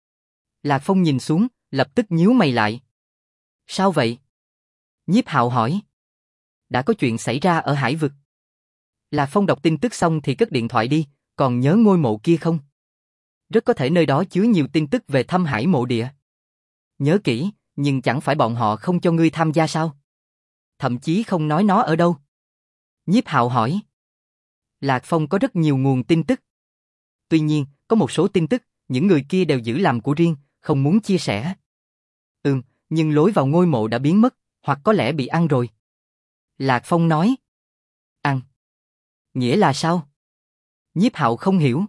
Lạc Phong nhìn xuống, lập tức nhíu mày lại. Sao vậy? Nhiếp Hạo hỏi. Đã có chuyện xảy ra ở Hải Vực. Lạc Phong đọc tin tức xong thì cất điện thoại đi, còn nhớ ngôi mộ kia không? Rất có thể nơi đó chứa nhiều tin tức về Thâm Hải mộ địa. Nhớ kỹ, nhưng chẳng phải bọn họ không cho ngươi tham gia sao? Thậm chí không nói nó ở đâu. Nhiếp Hạo hỏi. Lạc Phong có rất nhiều nguồn tin tức. Tuy nhiên, có một số tin tức, những người kia đều giữ làm của riêng, không muốn chia sẻ. Nhưng lối vào ngôi mộ đã biến mất, hoặc có lẽ bị ăn rồi. Lạc Phong nói. Ăn? Nghĩa là sao? Nhiếp Hạo không hiểu.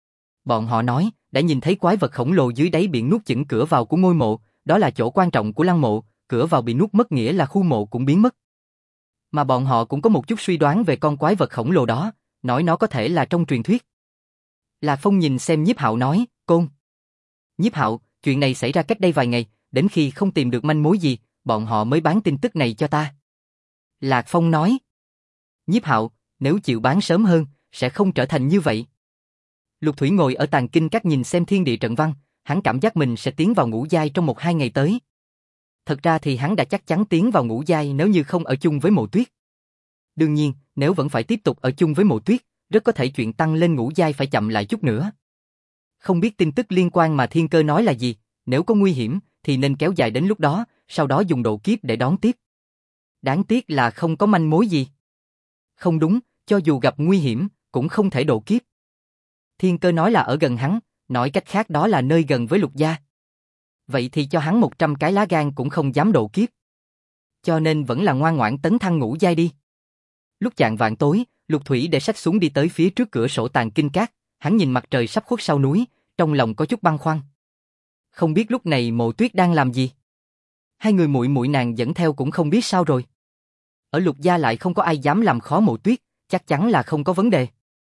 Bọn họ nói, đã nhìn thấy quái vật khổng lồ dưới đáy biển nuốt chửng cửa vào của ngôi mộ, đó là chỗ quan trọng của lăng mộ, cửa vào bị nuốt mất nghĩa là khu mộ cũng biến mất. Mà bọn họ cũng có một chút suy đoán về con quái vật khổng lồ đó, nói nó có thể là trong truyền thuyết. Lạc Phong nhìn xem Nhiếp Hạo nói, côn. Nhiếp Hạo, chuyện này xảy ra cách đây vài ngày, đến khi không tìm được manh mối gì, bọn họ mới bán tin tức này cho ta. Lạc Phong nói. Nhiếp Hạo, nếu chịu bán sớm hơn, sẽ không trở thành như vậy. Lục Thủy ngồi ở tàng kinh các nhìn xem thiên địa trận văn, hắn cảm giác mình sẽ tiến vào ngũ giai trong 1-2 ngày tới. Thật ra thì hắn đã chắc chắn tiến vào ngũ giai nếu như không ở chung với Mộ Tuyết. Đương nhiên, nếu vẫn phải tiếp tục ở chung với Mộ Tuyết, rất có thể chuyện tăng lên ngũ giai phải chậm lại chút nữa. Không biết tin tức liên quan mà Thiên Cơ nói là gì, nếu có nguy hiểm thì nên kéo dài đến lúc đó, sau đó dùng độ kiếp để đón tiếp. Đáng tiếc là không có manh mối gì. Không đúng, cho dù gặp nguy hiểm, cũng không thể độ kiếp. Thiên Cơ nói là ở gần hắn, nói cách khác đó là nơi gần với Lục gia. Vậy thì cho hắn 100 cái lá gan cũng không dám độ kiếp. Cho nên vẫn là ngoan ngoãn tấn thăng ngũ giai đi. Lúc chạng vạng tối, Lục Thủy để sách xuống đi tới phía trước cửa sổ tàng kinh các, hắn nhìn mặt trời sắp khuất sau núi, trong lòng có chút băn khoăn. Không biết lúc này Mộ Tuyết đang làm gì? Hai người muội muội nàng dẫn theo cũng không biết sao rồi. Ở Lục gia lại không có ai dám làm khó Mộ Tuyết, chắc chắn là không có vấn đề.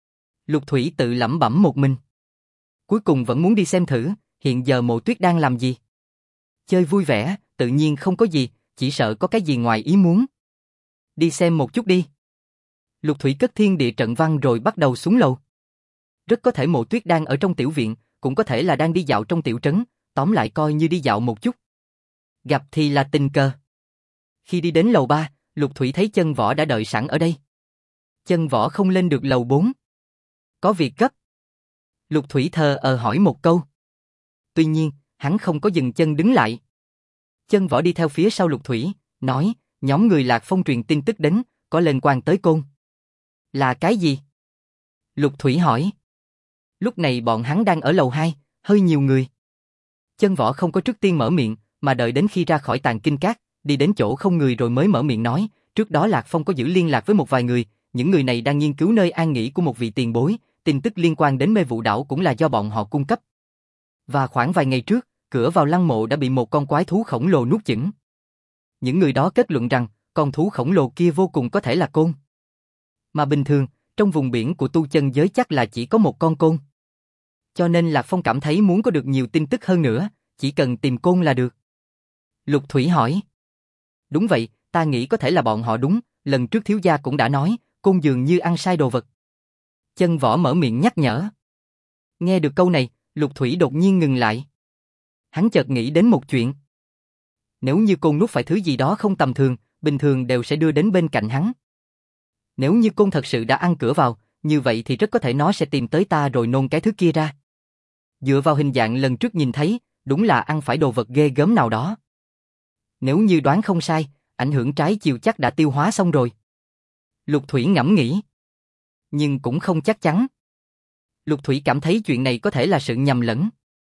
Lục Thủy tự lẩm bẩm một mình. Cuối cùng vẫn muốn đi xem thử, hiện giờ Mộ Tuyết đang làm gì. Chơi vui vẻ, tự nhiên không có gì, chỉ sợ có cái gì ngoài ý muốn. Đi xem một chút đi. Lục Thủy cất thiên địa trận văn rồi bắt đầu xuống lầu. Rất có thể Mộ Tuyết đang ở trong tiểu viện, cũng có thể là đang đi dạo trong tiểu trấn, tóm lại coi như đi dạo một chút. Gặp thì là tình cờ. Khi đi đến lầu 3, Lục Thủy thấy Chân Võ đã đợi sẵn ở đây. Chân Võ không lên được lầu 4. Có việc gấp. Lục Thủy thờ hỏi một câu. Tuy nhiên, hắn không có dừng chân đứng lại. Chân Võ đi theo phía sau Lục Thủy, nói, nhóm người Lạc Phong truyền tin tức đến, có liên quan tới Côn. Là cái gì? Lục Thủy hỏi. Lúc này bọn hắn đang ở lầu 2, hơi nhiều người. Chân Võ không có trước tiên mở miệng, mà đợi đến khi ra khỏi Tàng Kinh Các, đi đến chỗ không người rồi mới mở miệng nói, trước đó Lạc Phong có giữ liên lạc với một vài người, những người này đang nghiên cứu nơi an nghỉ của một vị tiền bối, tin tức liên quan đến Mê Vụ Đảo cũng là do bọn họ cung cấp. Và khoảng vài ngày trước, cửa vào lăng mộ đã bị một con quái thú khổng lồ nuốt chửng. Những người đó kết luận rằng, con thú khổng lồ kia vô cùng có thể là Côn. Mà bình thường, trong vùng biển của tu chân giới chắc là chỉ có một con Côn. Cho nên Lạc Phong cảm thấy muốn có được nhiều tin tức hơn nữa, chỉ cần tìm Côn là được. Lục Thủy hỏi. Đúng vậy, ta nghĩ có thể là bọn họ đúng, lần trước thiếu gia cũng đã nói, Côn dường như ăn sai đồ vật. Chân Võ mở miệng nhắc nhở. Nghe được câu này, Lục Thủy đột nhiên ngừng lại. Hắn chợt nghĩ đến một chuyện. Nếu như Côn nuốt phải thứ gì đó không tầm thường, bình thường đều sẽ đưa đến bên cạnh hắn. Nếu như Côn thật sự đã ăn cửa vào, như vậy thì rất có thể nó sẽ tìm tới ta rồi nôn cái thứ kia ra. Dựa vào hình dạng lần trước nhìn thấy, đúng là ăn phải đồ vật ghê gớm nào đó. Nếu như đoán không sai, ảnh hưởng trái chiều chắc đã tiêu hóa xong rồi. Lục Thủy ngẫm nghĩ. Nhưng cũng không chắc chắn. Lục Thủy cảm thấy chuyện này có thể là sự nhầm lẫn.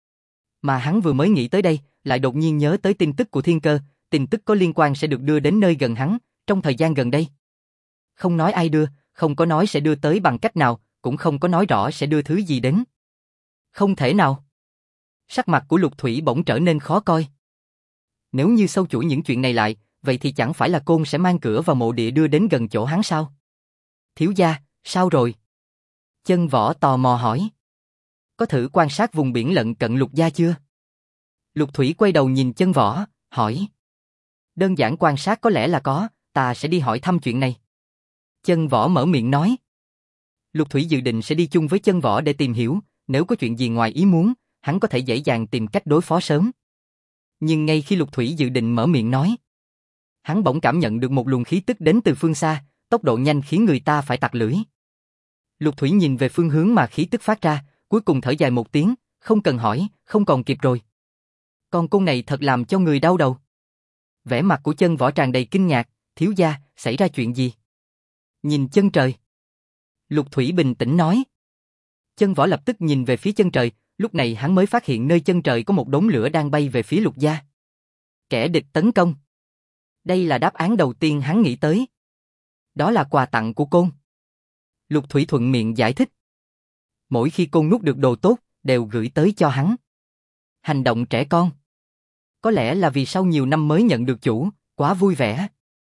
Mà hắn vừa mới nghĩ tới đây, lại đột nhiên nhớ tới tin tức của Thiên Cơ, tin tức có liên quan sẽ được đưa đến nơi gần hắn, trong thời gian gần đây. Không nói ai đưa, không có nói sẽ đưa tới bằng cách nào, cũng không có nói rõ sẽ đưa thứ gì đến. Không thể nào. Sắc mặt của Lục Thủy bỗng trở nên khó coi. Nếu như sâu chuỗi những chuyện này lại, vậy thì chẳng phải là Côn sẽ mang cửa vào mộ địa đưa đến gần chỗ hắn sao? Thiếu gia, sao rồi? Chân Võ tò mò hỏi. Có thử quan sát vùng biển lận cận Lục gia chưa? Lục Thủy quay đầu nhìn Chân Võ, hỏi. Đơn giản quan sát có lẽ là có, ta sẽ đi hỏi thăm chuyện này. Chân Võ mở miệng nói. Lục Thủy dự định sẽ đi chung với Chân Võ để tìm hiểu, nếu có chuyện gì ngoài ý muốn, hắn có thể dễ dàng tìm cách đối phó sớm. Nhưng ngay khi Lục Thủy dự định mở miệng nói, hắn bỗng cảm nhận được một luồng khí tức đến từ phương xa, tốc độ nhanh khiến người ta phải tặc lưỡi. Lục Thủy nhìn về phương hướng mà khí tức phát ra, cuối cùng thở dài một tiếng, không cần hỏi, không còn kịp rồi. Con côn này thật làm cho người đau đầu. Vẻ mặt của Chân Võ tràn đầy kinh ngạc, thiếu gia, xảy ra chuyện gì? Nhìn chân trời. Lục Thủy bình tĩnh nói. Chân Võ lập tức nhìn về phía chân trời, lúc này hắn mới phát hiện nơi chân trời có một đống lửa đang bay về phía Lục gia. Kẻ địch tấn công. Đây là đáp án đầu tiên hắn nghĩ tới. Đó là quà tặng của Côn. Lục Thủy thuận miệng giải thích. Mỗi khi Côn nuốt được đồ tốt, đều gửi tới cho hắn. Hành động trẻ con. Có lẽ là vì sau nhiều năm mới nhận được chủ, quá vui vẻ.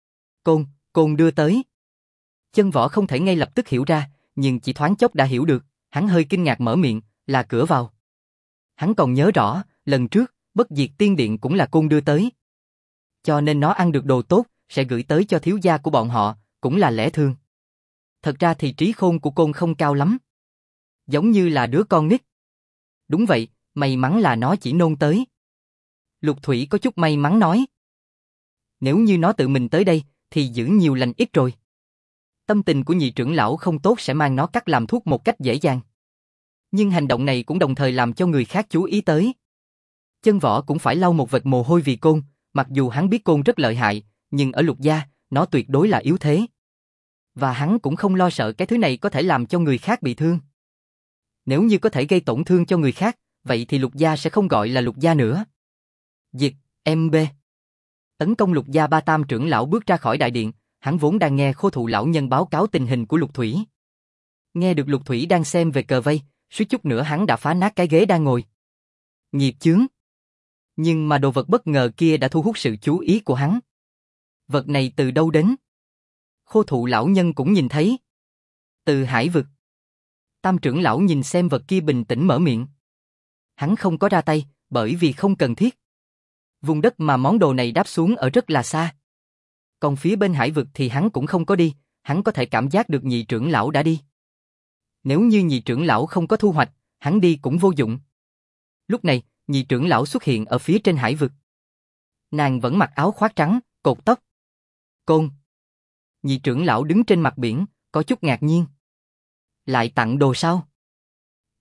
Côn đưa tới. Chân Võ không thể ngay lập tức hiểu ra, nhưng chỉ thoáng chốc đã hiểu được, hắn hơi kinh ngạc mở miệng, là cửa vào. Hắn còn nhớ rõ, lần trước, Bất Diệt Tiên Điện cũng là Côn đưa tới. Cho nên nó ăn được đồ tốt, sẽ gửi tới cho thiếu gia của bọn họ, cũng là lẽ thường. Thật ra thì trí khôn của Côn không cao lắm. Giống như là đứa con nít. Đúng vậy, may mắn là nó chỉ nôn tới. Lục Thủy có chút may mắn nói. Nếu như nó tự mình tới đây, thì giữ nhiều lành ít rồi. Tâm tình của nhị trưởng lão không tốt sẽ mang nó cắt làm thuốc một cách dễ dàng. Nhưng hành động này cũng đồng thời làm cho người khác chú ý tới. Chân Võ cũng phải lau một vệt mồ hôi vì Côn, mặc dù hắn biết Côn rất lợi hại, nhưng ở Lục gia, nó tuyệt đối là yếu thế. Và hắn cũng không lo sợ cái thứ này có thể làm cho người khác bị thương. Nếu như có thể gây tổn thương cho người khác, vậy thì Lục gia sẽ không gọi là Lục gia nữa. Diệt, MB. Tấn công Lục gia ba tam trưởng lão bước ra khỏi đại điện, hắn vốn đang nghe Khô Thụ lão nhân báo cáo tình hình của Lục Thủy. Nghe được Lục Thủy đang xem về cờ vây, suýt chút nữa hắn đã phá nát cái ghế đang ngồi. Nghiệp chướng. Nhưng mà đồ vật bất ngờ kia đã thu hút sự chú ý của hắn. Vật này từ đâu đến? Khô Thụ lão nhân cũng nhìn thấy. Từ hải vực. Tam trưởng lão nhìn xem vật kia bình tĩnh mở miệng. Hắn không có ra tay, bởi vì không cần thiết. Vùng đất mà món đồ này đáp xuống ở rất là xa. Còn phía bên hải vực thì hắn cũng không có đi, hắn có thể cảm giác được nhị trưởng lão đã đi. Nếu như nhị trưởng lão không có thu hoạch, hắn đi cũng vô dụng. Lúc này, nhị trưởng lão xuất hiện ở phía trên hải vực. Nàng vẫn mặc áo khoác trắng, cột tóc. Côn. Nhị trưởng lão đứng trên mặt biển, có chút ngạc nhiên. Lại tặng đồ sao?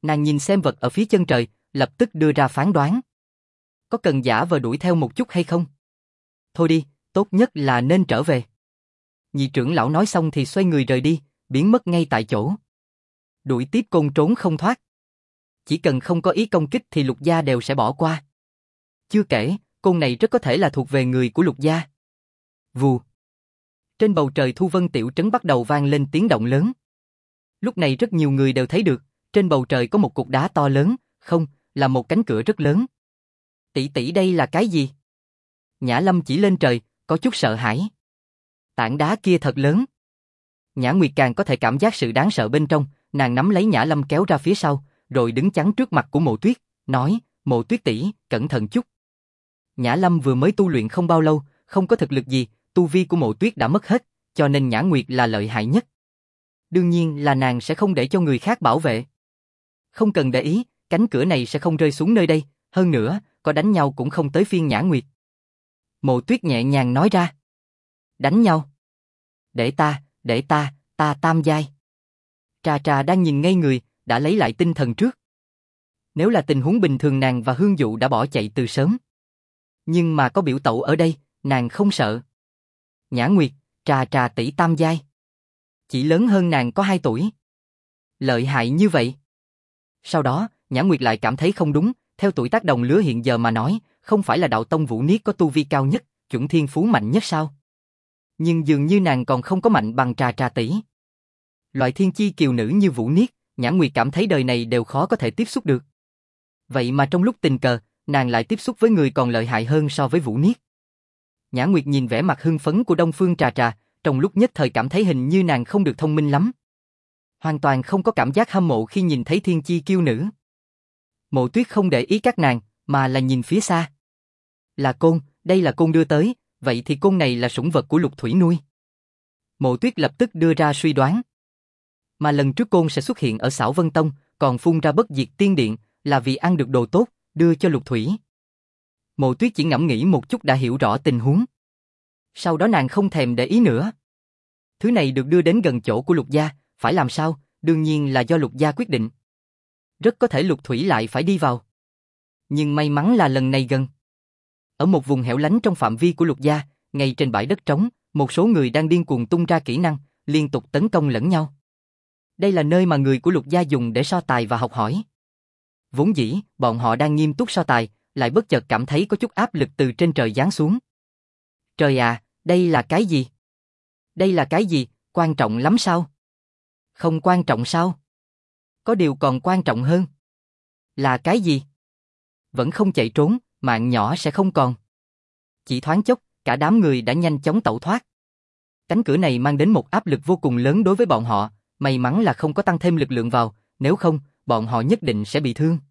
Nàng nhìn xem vật ở phía chân trời, lập tức đưa ra phán đoán. Có cần giả vờ đuổi theo một chút hay không? Thôi đi, tốt nhất là nên trở về. Nhị trưởng lão nói xong thì xoay người rời đi, biến mất ngay tại chỗ. Đuổi tiếp côn trốn không thoát. Chỉ cần không có ý công kích thì Lục gia đều sẽ bỏ qua. Chưa kể, côn này rất có thể là thuộc về người của Lục gia. Vù. Trên bầu trời Thu Vân tiểu trấn bắt đầu vang lên tiếng động lớn. Lúc này rất nhiều người đều thấy được, trên bầu trời có một cục đá to lớn, không, là một cánh cửa rất lớn. Tỷ tỷ đây là cái gì? Nhã Lâm chỉ lên trời, có chút sợ hãi. Tảng đá kia thật lớn. Nhã Nguyệt càng có thể cảm giác sự đáng sợ bên trong, nàng nắm lấy Nhã Lâm kéo ra phía sau, rồi đứng chắn trước mặt của Mộ Tuyết, nói, Mộ Tuyết tỷ, cẩn thận chút. Nhã Lâm vừa mới tu luyện không bao lâu, không có thực lực gì, tu vi của Mộ Tuyết đã mất hết, cho nên Nhã Nguyệt là lợi hại nhất. Đương nhiên là nàng sẽ không để cho người khác bảo vệ. Không cần để ý, cánh cửa này sẽ không rơi xuống nơi đây, hơn nữa, có đánh nhau cũng không tới phiên Nhã Nguyệt. Mộ Tuyết nhẹ nhàng nói ra. Đánh nhau? Để ta tam giai. Trà Trà đang nhìn ngây người, đã lấy lại tinh thần trước. Nếu là tình huống bình thường nàng và Hương Dụ đã bỏ chạy từ sớm. Nhưng mà có biểu tẩu ở đây, nàng không sợ. Nhã Nguyệt, Trà Trà tỷ tam giai. Chỉ lớn hơn nàng có 2 tuổi. Lợi hại như vậy. Sau đó, Nhã Nguyệt lại cảm thấy không đúng, theo tuổi tác đồng lứa hiện giờ mà nói, không phải là đạo tông Vũ Niết có tu vi cao nhất, chuẩn thiên phú mạnh nhất sao? Nhưng dường như nàng còn không có mạnh bằng Trà Trà tỷ. Loại thiên chi kiều nữ như Vũ Niết, Nhã Nguyệt cảm thấy đời này đều khó có thể tiếp xúc được. Vậy mà trong lúc tình cờ, nàng lại tiếp xúc với người còn lợi hại hơn so với Vũ Niết. Nhã Nguyệt nhìn vẻ mặt hưng phấn của Đông Phương Trà Trà, trong lúc nhất thời cảm thấy hình như nàng không được thông minh lắm. Hoàn toàn không có cảm giác hâm mộ khi nhìn thấy thiên chi kiêu nữ. Mộ Tuyết không để ý các nàng, mà là nhìn phía xa. Là côn, đây là côn đưa tới, vậy thì côn này là sủng vật của Lục Thủy nuôi. Mộ Tuyết lập tức đưa ra suy đoán. Mà lần trước côn sẽ xuất hiện ở Xảo Vân Tông, còn phun ra bất diệt tiên điện, là vì ăn được đồ tốt, đưa cho Lục Thủy. Mộ Tuyết chỉ ngẫm nghĩ một chút đã hiểu rõ tình huống. Sau đó nàng không thèm để ý nữa. Thứ này được đưa đến gần chỗ của Lục gia, phải làm sao, đương nhiên là do Lục gia quyết định. Rất có thể Lục Thủy lại phải đi vào. Nhưng may mắn là lần này gần. Ở một vùng hẻo lánh trong phạm vi của Lục gia, ngay trên bãi đất trống, một số người đang điên cuồng tung ra kỹ năng, liên tục tấn công lẫn nhau. Đây là nơi mà người của Lục gia dùng để so tài và học hỏi. Vốn dĩ, bọn họ đang nghiêm túc so tài, lại bất chợt cảm thấy có chút áp lực từ trên trời giáng xuống. Trời à, đây là cái gì? Đây là cái gì, quan trọng lắm sao? Không quan trọng sao? Có điều còn quan trọng hơn. Là cái gì? Vẫn không chạy trốn, mạng nhỏ sẽ không còn. Chỉ thoáng chốc, cả đám người đã nhanh chóng tẩu thoát. Cánh cửa này mang đến một áp lực vô cùng lớn đối với bọn họ, may mắn là không có tăng thêm lực lượng vào, nếu không, bọn họ nhất định sẽ bị thương.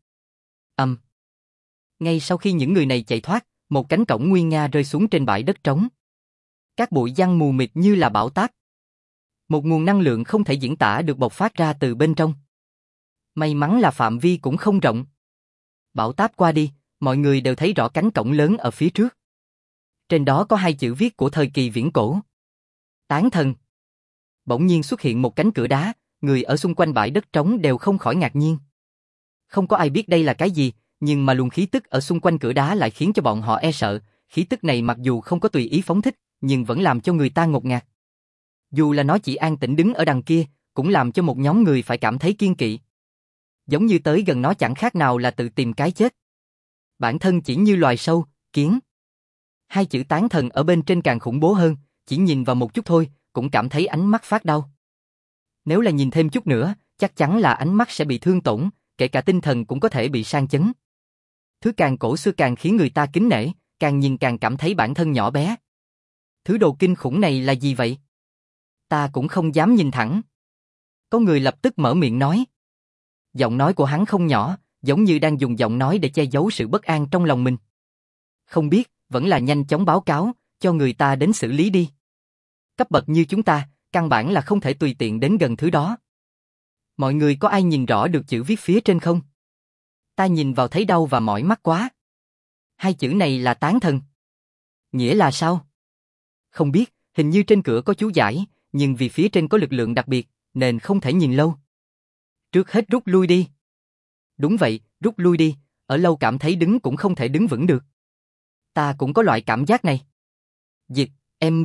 Ngay sau khi những người này chạy thoát, một cánh cổng nguy nga rơi xuống trên bãi đất trống. Các bụi giăng mù mịt như là bão táp. Một nguồn năng lượng không thể diễn tả được bộc phát ra từ bên trong. May mắn là phạm vi cũng không rộng. Bão táp qua đi, mọi người đều thấy rõ cánh cổng lớn ở phía trước. Trên đó có 2 chữ viết của thời kỳ viễn cổ. Tán thần. Bỗng nhiên xuất hiện một cánh cửa đá, người ở xung quanh bãi đất trống đều không khỏi ngạc nhiên. Không có ai biết đây là cái gì, nhưng mà luồng khí tức ở xung quanh cửa đá lại khiến cho bọn họ e sợ, khí tức này mặc dù không có tùy ý phóng thích, nhưng vẫn làm cho người ta ngột ngạt. Dù là nó chỉ an tĩnh đứng ở đằng kia, cũng làm cho một nhóm người phải cảm thấy kiêng kỵ. Giống như tới gần nó chẳng khác nào là tự tìm cái chết. Bản thân chỉ như loài sâu, kiến. 2 chữ tán thần ở bên trên càng khủng bố hơn, chỉ nhìn vào một chút thôi, cũng cảm thấy ánh mắt phát đau. Nếu là nhìn thêm chút nữa, chắc chắn là ánh mắt sẽ bị thương tổn, kể cả tinh thần cũng có thể bị sang chấn. Thứ càng cổ xưa càng khiến người ta kính nể, càng nhìn càng cảm thấy bản thân nhỏ bé. Thứ đồ kinh khủng này là gì vậy? Ta cũng không dám nhìn thẳng. Có người lập tức mở miệng nói. Giọng nói của hắn không nhỏ, giống như đang dùng giọng nói để che giấu sự bất an trong lòng mình. Không biết, vẫn là nhanh chóng báo cáo, cho người ta đến xử lý đi. Cấp bậc như chúng ta, căn bản là không thể tùy tiện đến gần thứ đó. Mọi người có ai nhìn rõ được chữ viết phía trên không? Ta nhìn vào thấy đau và mỏi mắt quá. 2 chữ này là tán thần. Nghĩa là sao? Không biết, hình như trên cửa có chú giải, nhưng vì phía trên có lực lượng đặc biệt, nên không thể nhìn lâu. Trước hết rút lui đi. Đúng vậy, rút lui đi, ở lâu cảm thấy đứng cũng không thể đứng vững được. Ta cũng có loại cảm giác này. Diệt, MB.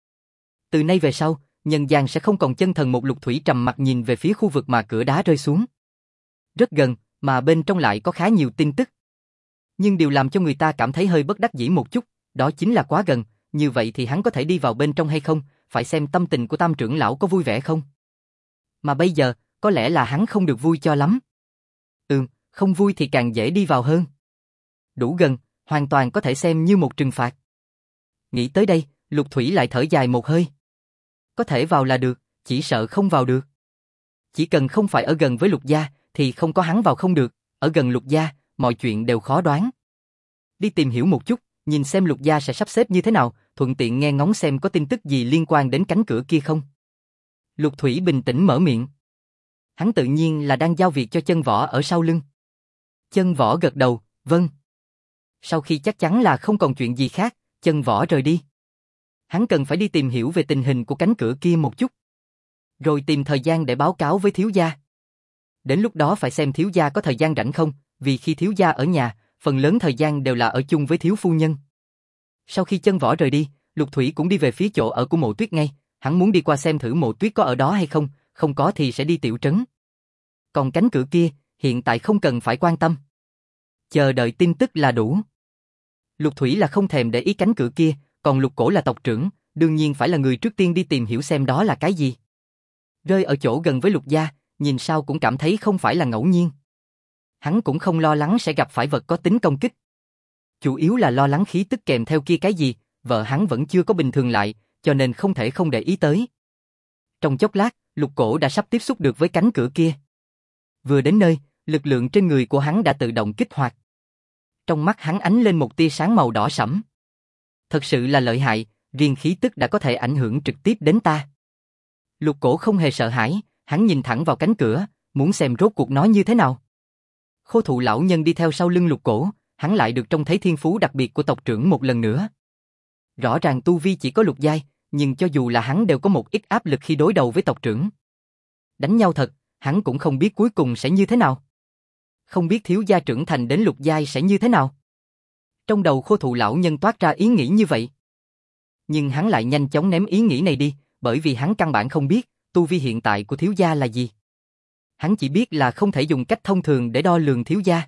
Từ nay về sau, nhân gian sẽ không còn chân thần. Một Lục Thủy trầm mặt nhìn về phía khu vực mà cửa đá rơi xuống. Rất gần, mà bên trong lại có khá nhiều tin tức. Nhưng điều làm cho người ta cảm thấy hơi bất đắc dĩ một chút, đó chính là quá gần, như vậy thì hắn có thể đi vào bên trong hay không, phải xem tâm tình của Tam trưởng lão có vui vẻ không. Mà bây giờ, có lẽ là hắn không được vui cho lắm. Không vui thì càng dễ đi vào hơn. Đủ gần, hoàn toàn có thể xem như một trừng phạt. Nghĩ tới đây, Lục Thủy lại thở dài một hơi. Có thể vào là được, chỉ sợ không vào được. Chỉ cần không phải ở gần với Lục gia, thì không có hắn vào không được, ở gần Lục gia, mọi chuyện đều khó đoán. Đi tìm hiểu một chút, nhìn xem Lục gia sẽ sắp xếp như thế nào, thuận tiện nghe ngóng xem có tin tức gì liên quan đến cánh cửa kia không. Lục Thủy bình tĩnh mở miệng. Hắn tự nhiên là đang giao việc cho Chân Võ ở sau lưng. Chân Võ gật đầu, vâng. Sau khi chắc chắn là không còn chuyện gì khác, Chân Võ rời đi. Hắn cần phải đi tìm hiểu về tình hình của cánh cửa kia một chút. Rồi tìm thời gian để báo cáo với thiếu gia. Đến lúc đó phải xem thiếu gia có thời gian rảnh không, vì khi thiếu gia ở nhà, phần lớn thời gian đều là ở chung với thiếu phu nhân. Sau khi Chân Võ rời đi, Lục Thủy cũng đi về phía chỗ ở của Mộ Tuyết ngay, hắn muốn đi qua xem thử Mộ Tuyết có ở đó hay không, không có thì sẽ đi tiểu trấn. Còn cánh cửa kia, hiện tại không cần phải quan tâm. Chờ đợi tin tức là đủ. Lục Thủy là không thèm để ý cánh cửa kia, còn Lục Cổ là tộc trưởng, đương nhiên phải là người trước tiên đi tìm hiểu xem đó là cái gì. Rơi ở chỗ gần với Lục gia, nhìn sao cũng cảm thấy không phải là ngẫu nhiên. Hắn cũng không lo lắng sẽ gặp phải vật có tính công kích. Chủ yếu là lo lắng khí tức kèm theo kia cái gì, vợ hắn vẫn chưa có bình thường lại, cho nên không thể không để ý tới. Trong chốc lát, Lục Cổ đã sắp tiếp xúc được với cánh cửa kia. Vừa đến nơi, lực lượng trên người của hắn đã tự động kích hoạt. Trong mắt hắn ánh lên một tia sáng màu đỏ sẫm. Thật sự là lợi hại, riêng khí tức đã có thể ảnh hưởng trực tiếp đến ta. Lục Cổ không hề sợ hãi, hắn nhìn thẳng vào cánh cửa, muốn xem rốt cuộc nó như thế nào. Khô Thụ lão nhân đi theo sau lưng Lục Cổ, hắn lại được trông thấy thiên phú đặc biệt của tộc trưởng một lần nữa. Rõ ràng tu vi chỉ có lục giai, nhưng cho dù là hắn đều có một ít áp lực khi đối đầu với tộc trưởng. Đánh nhau thật, hắn cũng không biết cuối cùng sẽ như thế nào. Không biết thiếu gia trưởng thành đến lục giai sẽ như thế nào. Trong đầu Khô Thụ lão nhân toát ra ý nghĩ như vậy. Nhưng hắn lại nhanh chóng ném ý nghĩ này đi, bởi vì hắn căn bản không biết tu vi hiện tại của thiếu gia là gì. Hắn chỉ biết là không thể dùng cách thông thường để đo lường thiếu gia.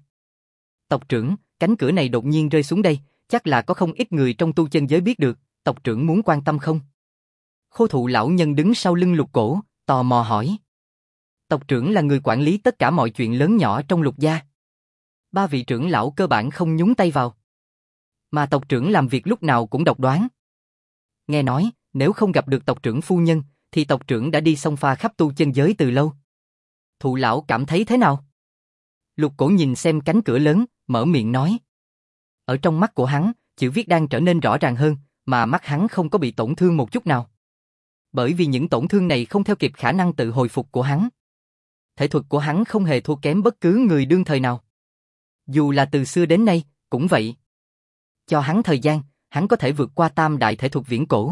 Tộc trưởng, cánh cửa này đột nhiên rơi xuống đây, chắc là có không ít người trong tu chân giới biết được, tộc trưởng muốn quan tâm không? Khô Thụ lão nhân đứng sau lưng Lục Cổ, tò mò hỏi. Tộc trưởng là người quản lý tất cả mọi chuyện lớn nhỏ trong Lục gia. Ba vị trưởng lão cơ bản không nhúng tay vào. Mà tộc trưởng làm việc lúc nào cũng độc đoán. Nghe nói, nếu không gặp được tộc trưởng phu nhân, thì tộc trưởng đã đi xông pha khắp tu chân giới từ lâu. Thụ lão cảm thấy thế nào? Lục Cổ nhìn xem cánh cửa lớn, mở miệng nói. Ở trong mắt của hắn, chữ viết đang trở nên rõ ràng hơn, mà mắt hắn không có bị tổn thương một chút nào. Bởi vì những tổn thương này không theo kịp khả năng tự hồi phục của hắn. Thể thuật của hắn không hề thua kém bất cứ người đương thời nào. Dù là từ xưa đến nay, cũng vậy. Cho hắn thời gian, hắn có thể vượt qua tam đại thể thuật viễn cổ.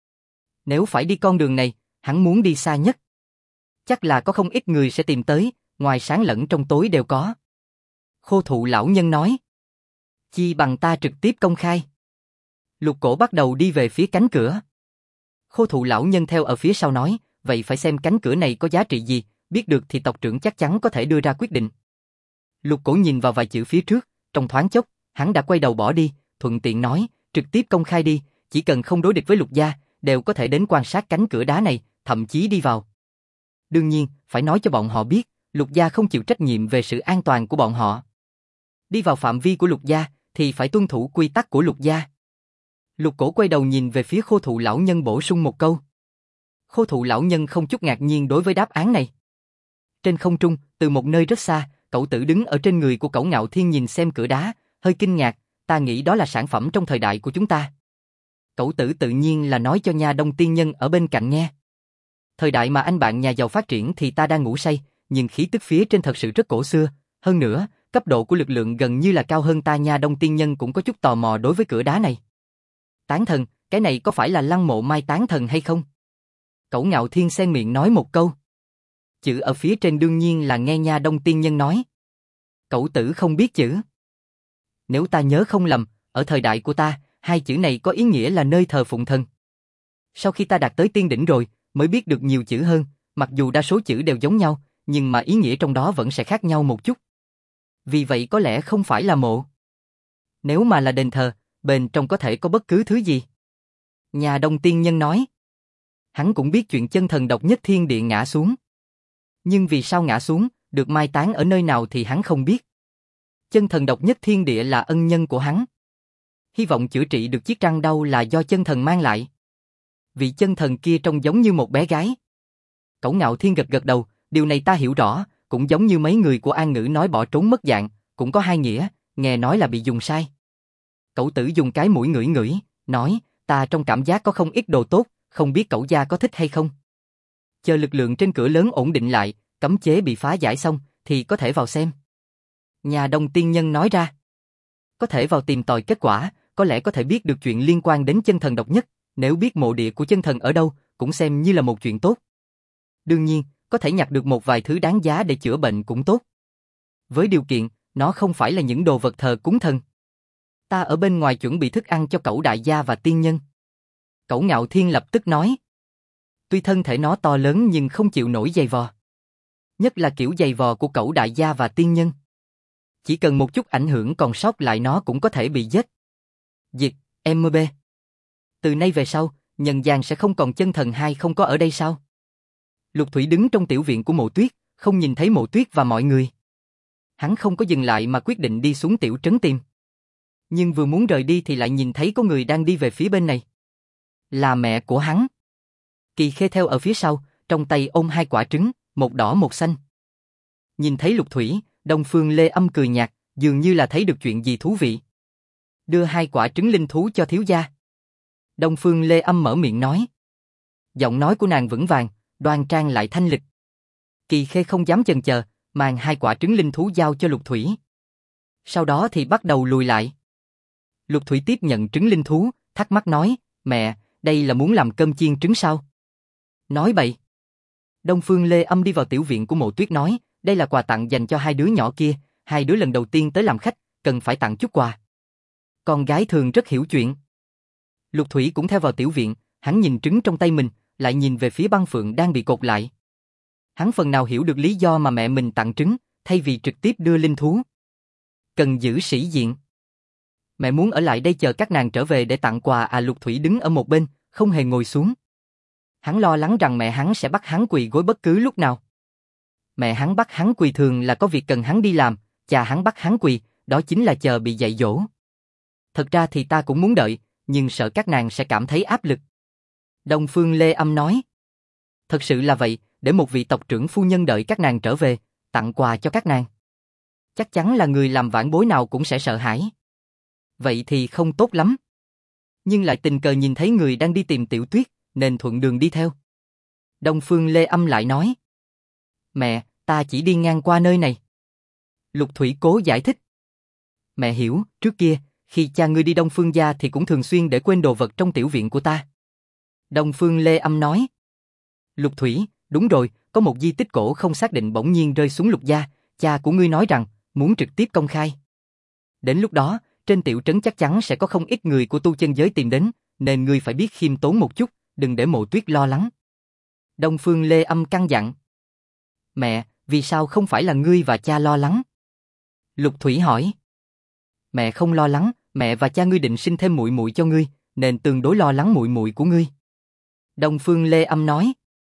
Nếu phải đi con đường này, hắn muốn đi xa nhất. Chắc là có không ít người sẽ tìm tới, ngoài sáng lẫn trong tối đều có. Khô Thụ lão nhân nói. Chi bằng ta trực tiếp công khai. Lục Cổ bắt đầu đi về phía cánh cửa. Khô Thụ lão nhân theo ở phía sau nói, vậy phải xem cánh cửa này có giá trị gì, biết được thì tộc trưởng chắc chắn có thể đưa ra quyết định. Lục Cổ nhìn vào vài chữ phía trước, trong thoáng chốc, hắn đã quay đầu bỏ đi, thuận tiện nói, trực tiếp công khai đi, chỉ cần không đối địch với Lục gia, đều có thể đến quan sát cánh cửa đá này, thậm chí đi vào. Đương nhiên, phải nói cho bọn họ biết, Lục gia không chịu trách nhiệm về sự an toàn của bọn họ. Đi vào phạm vi của Lục gia, thì phải tuân thủ quy tắc của Lục gia. Lục Cổ quay đầu nhìn về phía Khô Thụ lão nhân bổ sung một câu. Khô Thụ lão nhân không chút ngạc nhiên đối với đáp án này. Trên không trung, từ một nơi rất xa, Cẩu Tử đứng ở trên người của Cẩu Ngạo Thiên nhìn xem cửa đá, hơi kinh ngạc, ta nghĩ đó là sản phẩm trong thời đại của chúng ta. Cẩu Tử tự nhiên là nói cho Nha Đông tiên nhân ở bên cạnh nghe. Thời đại mà anh bạn nhà giàu phát triển thì ta đang ngủ say, nhưng khí tức phía trên thật sự rất cổ xưa, hơn nữa, cấp độ của lực lượng gần như là cao hơn ta. Nha Đông tiên nhân cũng có chút tò mò đối với cửa đá này. Tán thần, cái này có phải là Lăng Mộ Mai tán thần hay không? Cẩu Ngạo Thiên xen miệng nói một câu. Chữ ở phía trên đương nhiên là nghe Nha Đông tiên nhân nói. Cẩu tử không biết chữ. Nếu ta nhớ không lầm, ở thời đại của ta, hai chữ này có ý nghĩa là nơi thờ phụng thần. Sau khi ta đạt tới tiên đỉnh rồi, mới biết được nhiều chữ hơn, mặc dù đa số chữ đều giống nhau, nhưng mà ý nghĩa trong đó vẫn sẽ khác nhau một chút. Vì vậy có lẽ không phải là mộ. Nếu mà là đền thờ, bên trong có thể có bất cứ thứ gì. Nhà Đông tiên nhân nói. Hắn cũng biết chuyện chân thần độc nhất thiên địa ngã xuống. Nhưng vì sao ngã xuống, được mai táng ở nơi nào thì hắn không biết. Chân thần độc nhất thiên địa là ân nhân của hắn. Hy vọng chữa trị được chiếc răng đau là do chân thần mang lại. Vị chân thần kia trông giống như một bé gái. Cẩu Ngạo Thiên gật gật đầu, điều này ta hiểu rõ, cũng giống như mấy người của An Ngữ nói bỏ trốn mất dạng, cũng có hai nghĩa, nghe nói là bị dùng sai. Cẩu Tử dùng cái mũi ngửi ngửi, nói, ta trong cảm giác có không ít đồ tốt, không biết cẩu gia có thích hay không. Chờ lực lượng trên cửa lớn ổn định lại, cấm chế bị phá giải xong, thì có thể vào xem. Nhà Đông tiên nhân nói ra. Có thể vào tìm tòi kết quả, có lẽ có thể biết được chuyện liên quan đến chân thần độc nhất, nếu biết mộ địa của chân thần ở đâu, cũng xem như là một chuyện tốt. Đương nhiên, có thể nhặt được một vài thứ đáng giá để chữa bệnh cũng tốt. Với điều kiện, nó không phải là những đồ vật thờ cúng thần. Ta ở bên ngoài chuẩn bị thức ăn cho Cẩu đại gia và tiên nhân. Cẩu Ngạo Thiên lập tức nói. Tuy thân thể nó to lớn nhưng không chịu nổi giày vò. Nhất là kiểu giày vò của Cẩu đại gia và tiên nhân. Chỉ cần một chút ảnh hưởng còn sót lại nó cũng có thể bị giết. Diệt, MB. Từ nay về sau, nhân gian sẽ không còn chân thần hai không có ở đây sao? Lục Thủy đứng trong tiểu viện của Mộ Tuyết, không nhìn thấy Mộ Tuyết và mọi người. Hắn không có dừng lại mà quyết định đi xuống tiểu trấn tìm. Nhưng vừa muốn rời đi thì lại nhìn thấy có người đang đi về phía bên này. Là mẹ của hắn. Kỳ Khê theo ở phía sau, trong tay ôm hai quả trứng, một đỏ một xanh. Nhìn thấy Lục Thủy, Đông Phương Lê Âm cười nhạt, dường như là thấy được chuyện gì thú vị. Đưa hai quả trứng linh thú cho thiếu gia. Đông Phương Lê Âm mở miệng nói. Giọng nói của nàng vững vàng, đoan trang lại thanh lịch. Kỳ Khê không dám chần chờ, mang hai quả trứng linh thú giao cho Lục Thủy. Sau đó thì bắt đầu lùi lại. Lục Thủy tiếp nhận trứng linh thú, thắc mắc nói, mẹ, đây là muốn làm cơm chiên trứng sao? Nói bậy. Đông Phương Lê Âm đi vào tiểu viện của Mộ Tuyết nói, đây là quà tặng dành cho hai đứa nhỏ kia, hai đứa lần đầu tiên tới làm khách, cần phải tặng chút quà. Con gái thường rất hiểu chuyện. Lục Thủy cũng theo vào tiểu viện, hắn nhìn trứng trong tay mình, lại nhìn về phía Băng Phượng đang bị cột lại. Hắn phần nào hiểu được lý do mà mẹ mình tặng trứng, thay vì trực tiếp đưa linh thú. Cần giữ sĩ diện. Mẹ muốn ở lại đây chờ các nàng trở về để tặng quà à? Lục Thủy đứng ở một bên, không hề ngồi xuống. Hắn lo lắng rằng mẹ hắn sẽ bắt hắn quỳ gối bất cứ lúc nào. Mẹ hắn bắt hắn quỳ thường là có việc cần hắn đi làm, cha hắn bắt hắn quỳ, đó chính là chờ bị dạy dỗ. Thật ra thì ta cũng muốn đợi, nhưng sợ các nàng sẽ cảm thấy áp lực. Đông Phương Lê Âm nói. Thật sự là vậy, để một vị tộc trưởng phu nhân đợi các nàng trở về, tặng quà cho các nàng. Chắc chắn là người làm vãn bối nào cũng sẽ sợ hãi. Vậy thì không tốt lắm. Nhưng lại tình cờ nhìn thấy người đang đi tìm Tiểu Tuyết, nên thuận đường đi theo. Đông Phương Lê Âm lại nói. Mẹ, ta chỉ đi ngang qua nơi này. Lục Thủy cố giải thích. Mẹ hiểu, trước kia, khi cha ngươi đi Đông Phương gia thì cũng thường xuyên để quên đồ vật trong tiểu viện của ta. Đông Phương Lê Âm nói. Lục Thủy, đúng rồi, có một di tích cổ không xác định bỗng nhiên rơi xuống Lục gia, cha của ngươi nói rằng, muốn trực tiếp công khai. Đến lúc đó, trên tiểu trấn chắc chắn sẽ có không ít người của tu chân giới tìm đến, nên ngươi phải biết khiêm tốn một chút, đừng để Mộ Tuyết lo lắng. Đông Phương Lê Âm căn dặn. Mẹ, vì sao không phải là ngươi và cha lo lắng? Lục Thủy hỏi. Mẹ không lo lắng, mẹ và cha ngươi định sinh thêm muội muội cho ngươi, nên tương đối lo lắng muội muội của ngươi. Đông Phương Lê Âm nói.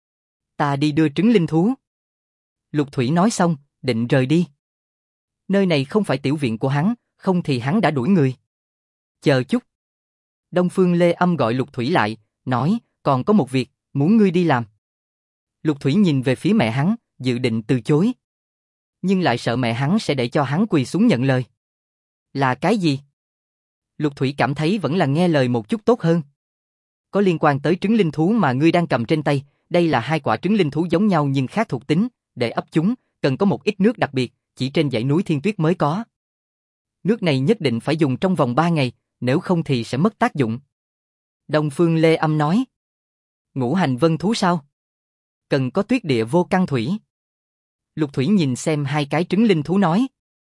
Ta đi đưa trứng linh thú. Lục Thủy nói xong, định rời đi. Nơi này không phải tiểu viện của hắn, không thì hắn đã đuổi người. Chờ chút. Đông Phương Lê Âm gọi Lục Thủy lại, nói, còn có một việc, muốn ngươi đi làm. Lục Thủy nhìn về phía mẹ hắn, dự định từ chối. Nhưng lại sợ mẹ hắn sẽ để cho hắn quỳ xuống nhận lời. Là cái gì? Lục Thủy cảm thấy vẫn là nghe lời một chút tốt hơn. Có liên quan tới trứng linh thú mà ngươi đang cầm trên tay, đây là hai quả trứng linh thú giống nhau nhưng khác thuộc tính, để ấp chúng, cần có một ít nước đặc biệt, chỉ trên dãy núi Thiên Tuyết mới có. Nước này nhất định phải dùng trong vòng 3 ngày, nếu không thì sẽ mất tác dụng. Đông Phương Lê Âm nói. Ngũ hành vân thú sao? Cần có tuyết địa vô căn thủy. Lục Thủy nhìn xem hai cái trứng linh thú nói.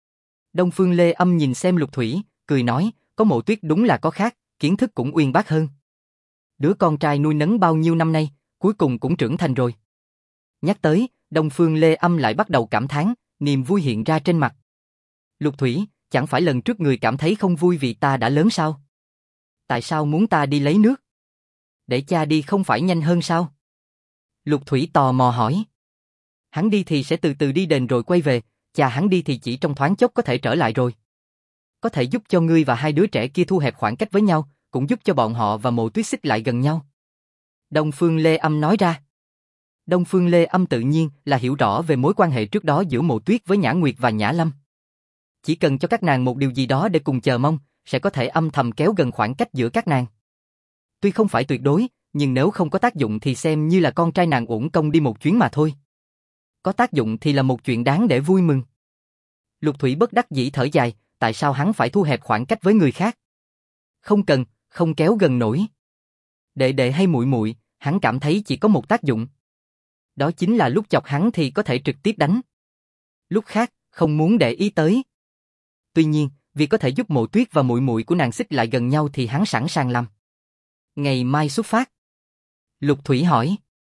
Đông Phương Lê Âm nhìn xem Lục Thủy, cười nói, có Mộ Tuyết đúng là có khác, kiến thức cũng uyên bác hơn. Đứa con trai nuôi nấng bao nhiêu năm nay, cuối cùng cũng trưởng thành rồi. Nhắc tới, Đông Phương Lê Âm lại bắt đầu cảm thán, niềm vui hiện ra trên mặt. Lục Thủy, chẳng phải lần trước người cảm thấy không vui vì ta đã lớn sao? Tại sao muốn ta đi lấy nước? Để cha đi không phải nhanh hơn sao? Lục Thủy tò mò hỏi. Hắn đi thì sẽ từ từ đi đền rồi quay về, cha hắn đi thì chỉ trong thoáng chốc có thể trở lại rồi. Có thể giúp cho ngươi và hai đứa trẻ kia thu hẹp khoảng cách với nhau, cũng giúp cho bọn họ và Mộ Tuyết xích lại gần nhau. Đông Phương Lê Âm nói ra. Đông Phương Lê Âm tự nhiên là hiểu rõ về mối quan hệ trước đó giữa Mộ Tuyết với Nhã Nguyệt và Nhã Lâm. Chỉ cần cho các nàng một điều gì đó để cùng chờ mong, sẽ có thể âm thầm kéo gần khoảng cách giữa các nàng. Tuy không phải tuyệt đối, nhưng nếu không có tác dụng thì xem như là con trai nàng uổng công đi một chuyến mà thôi. Có tác dụng thì là một chuyện đáng để vui mừng. Lục Thủy bất đắc dĩ thở dài, tại sao hắn phải thu hẹp khoảng cách với người khác? Không cần, không kéo gần nổi. Đệ đệ hay muội muội, hắn cảm thấy chỉ có một tác dụng. Đó chính là lúc chọc hắn thì có thể trực tiếp đánh. Lúc khác, không muốn để ý tới. Tuy nhiên, vì có thể giúp Mộ Tuyết và muội muội của nàng xích lại gần nhau thì hắn sẵn sàng làm. Ngày mai xuất phát. Lục Thủy hỏi.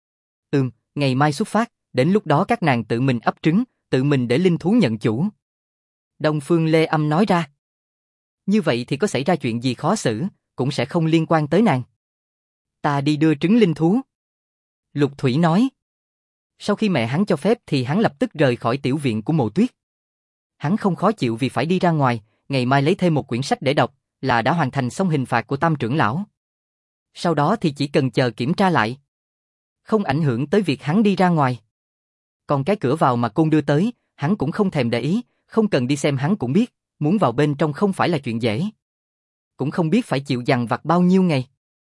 Ngày mai xuất phát, đến lúc đó các nàng tự mình ấp trứng, tự mình để linh thú nhận chủ. Đông Phương Lê Âm nói ra. Như vậy thì có xảy ra chuyện gì khó xử, cũng sẽ không liên quan tới nàng. Ta đi đưa trứng linh thú. Lục Thủy nói. Sau khi mẹ hắn cho phép thì hắn lập tức rời khỏi tiểu viện của Mộ Tuyết. Hắn không khó chịu vì phải đi ra ngoài, ngày mai lấy thêm một quyển sách để đọc, là đã hoàn thành xong hình phạt của Tam trưởng lão. Sau đó thì chỉ cần chờ kiểm tra lại. Không ảnh hưởng tới việc hắn đi ra ngoài. Còn cái cửa vào mà Côn đưa tới, hắn cũng không thèm để ý, không cần đi xem hắn cũng biết, muốn vào bên trong không phải là chuyện dễ. Cũng không biết phải chịu dằn vặt bao nhiêu ngày.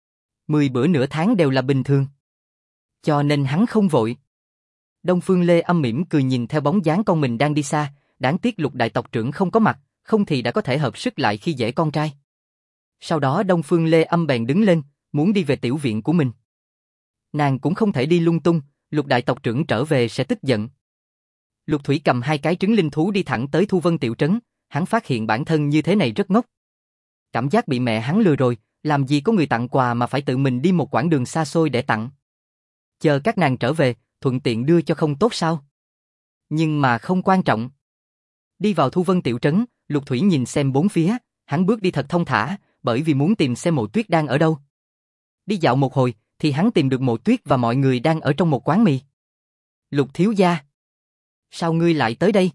10 bữa nửa tháng đều là bình thường. Cho nên hắn không vội. Đông Phương Lê Âm mỉm cười nhìn theo bóng dáng con mình đang đi xa, đáng tiếc Lục đại tộc trưởng không có mặt, không thì đã có thể hợp sức lại khi dễ con trai. Sau đó Đông Phương Lê Âm bèn đứng lên, muốn đi về tiểu viện của mình. Nàng cũng không thể đi lung tung, Lục đại tộc trưởng trở về sẽ tức giận. Lục Thủy cầm 2 cái trứng linh thú đi thẳng tới Thu Vân tiểu trấn, hắn phát hiện bản thân như thế này rất ngốc. Cảm giác bị mẹ hắn lừa rồi, làm gì có người tặng quà mà phải tự mình đi một quãng đường xa xôi để tặng. Chờ các nàng trở về, thuận tiện đưa cho không tốt sao? Nhưng mà không quan trọng. Đi vào Thu Vân tiểu trấn, Lục Thủy nhìn xem bốn phía, hắn bước đi thật thông thả, bởi vì muốn tìm xem Mộ Tuyết đang ở đâu. Đi dạo một hồi, thì hắn tìm được Mộ Tuyết và mọi người đang ở trong một quán mì. Lục thiếu gia, sao ngươi lại tới đây?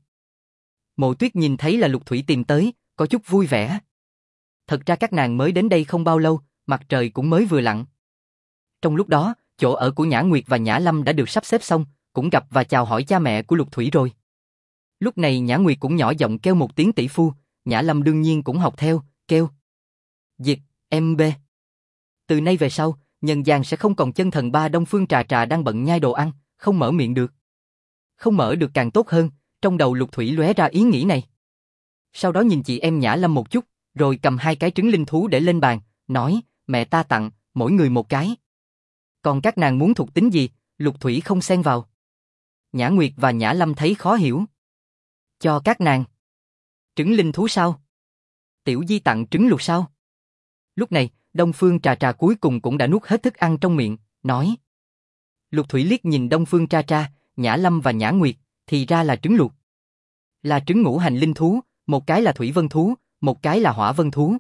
Mộ Tuyết nhìn thấy là Lục Thủy tìm tới, có chút vui vẻ. Thật ra các nàng mới đến đây không bao lâu, mặt trời cũng mới vừa lặn. Trong lúc đó, chỗ ở của Nhã Nguyệt và Nhã Lâm đã được sắp xếp xong, cũng gặp và chào hỏi cha mẹ của Lục Thủy rồi. Lúc này Nhã Nguyệt cũng nhỏ giọng kêu một tiếng tỷ phu, Nhã Lâm đương nhiên cũng học theo, kêu. Dịch, em bê. Từ nay về sau, nhân gian sẽ không còn chân thần ba Đông Phương Trà Trà đang bận nhai đồ ăn, không mở miệng được. Không mở được càng tốt hơn, trong đầu Lục Thủy lóe ra ý nghĩ này. Sau đó nhìn chị em Nhã Lâm một chút, rồi cầm 2 cái trứng linh thú để lên bàn, nói, mẹ ta tặng, mỗi người một cái. Còn các nàng muốn thuộc tính gì, Lục Thủy không xen vào. Nhã Nguyệt và Nhã Lâm thấy khó hiểu. Cho các nàng. Trứng linh thú sao? Tiểu Di tặng trứng luộc sao? Lúc này, Đông Phương Trà Trà cuối cùng cũng đã nuốt hết thức ăn trong miệng, nói. Lục Thủy liếc nhìn Đông Phương Trà Trà, Nhã Lâm và Nhã Nguyệt, thì ra là trứng luộc. Là trứng ngũ hành linh thú, một cái là thủy vân thú, một cái là hỏa vân thú.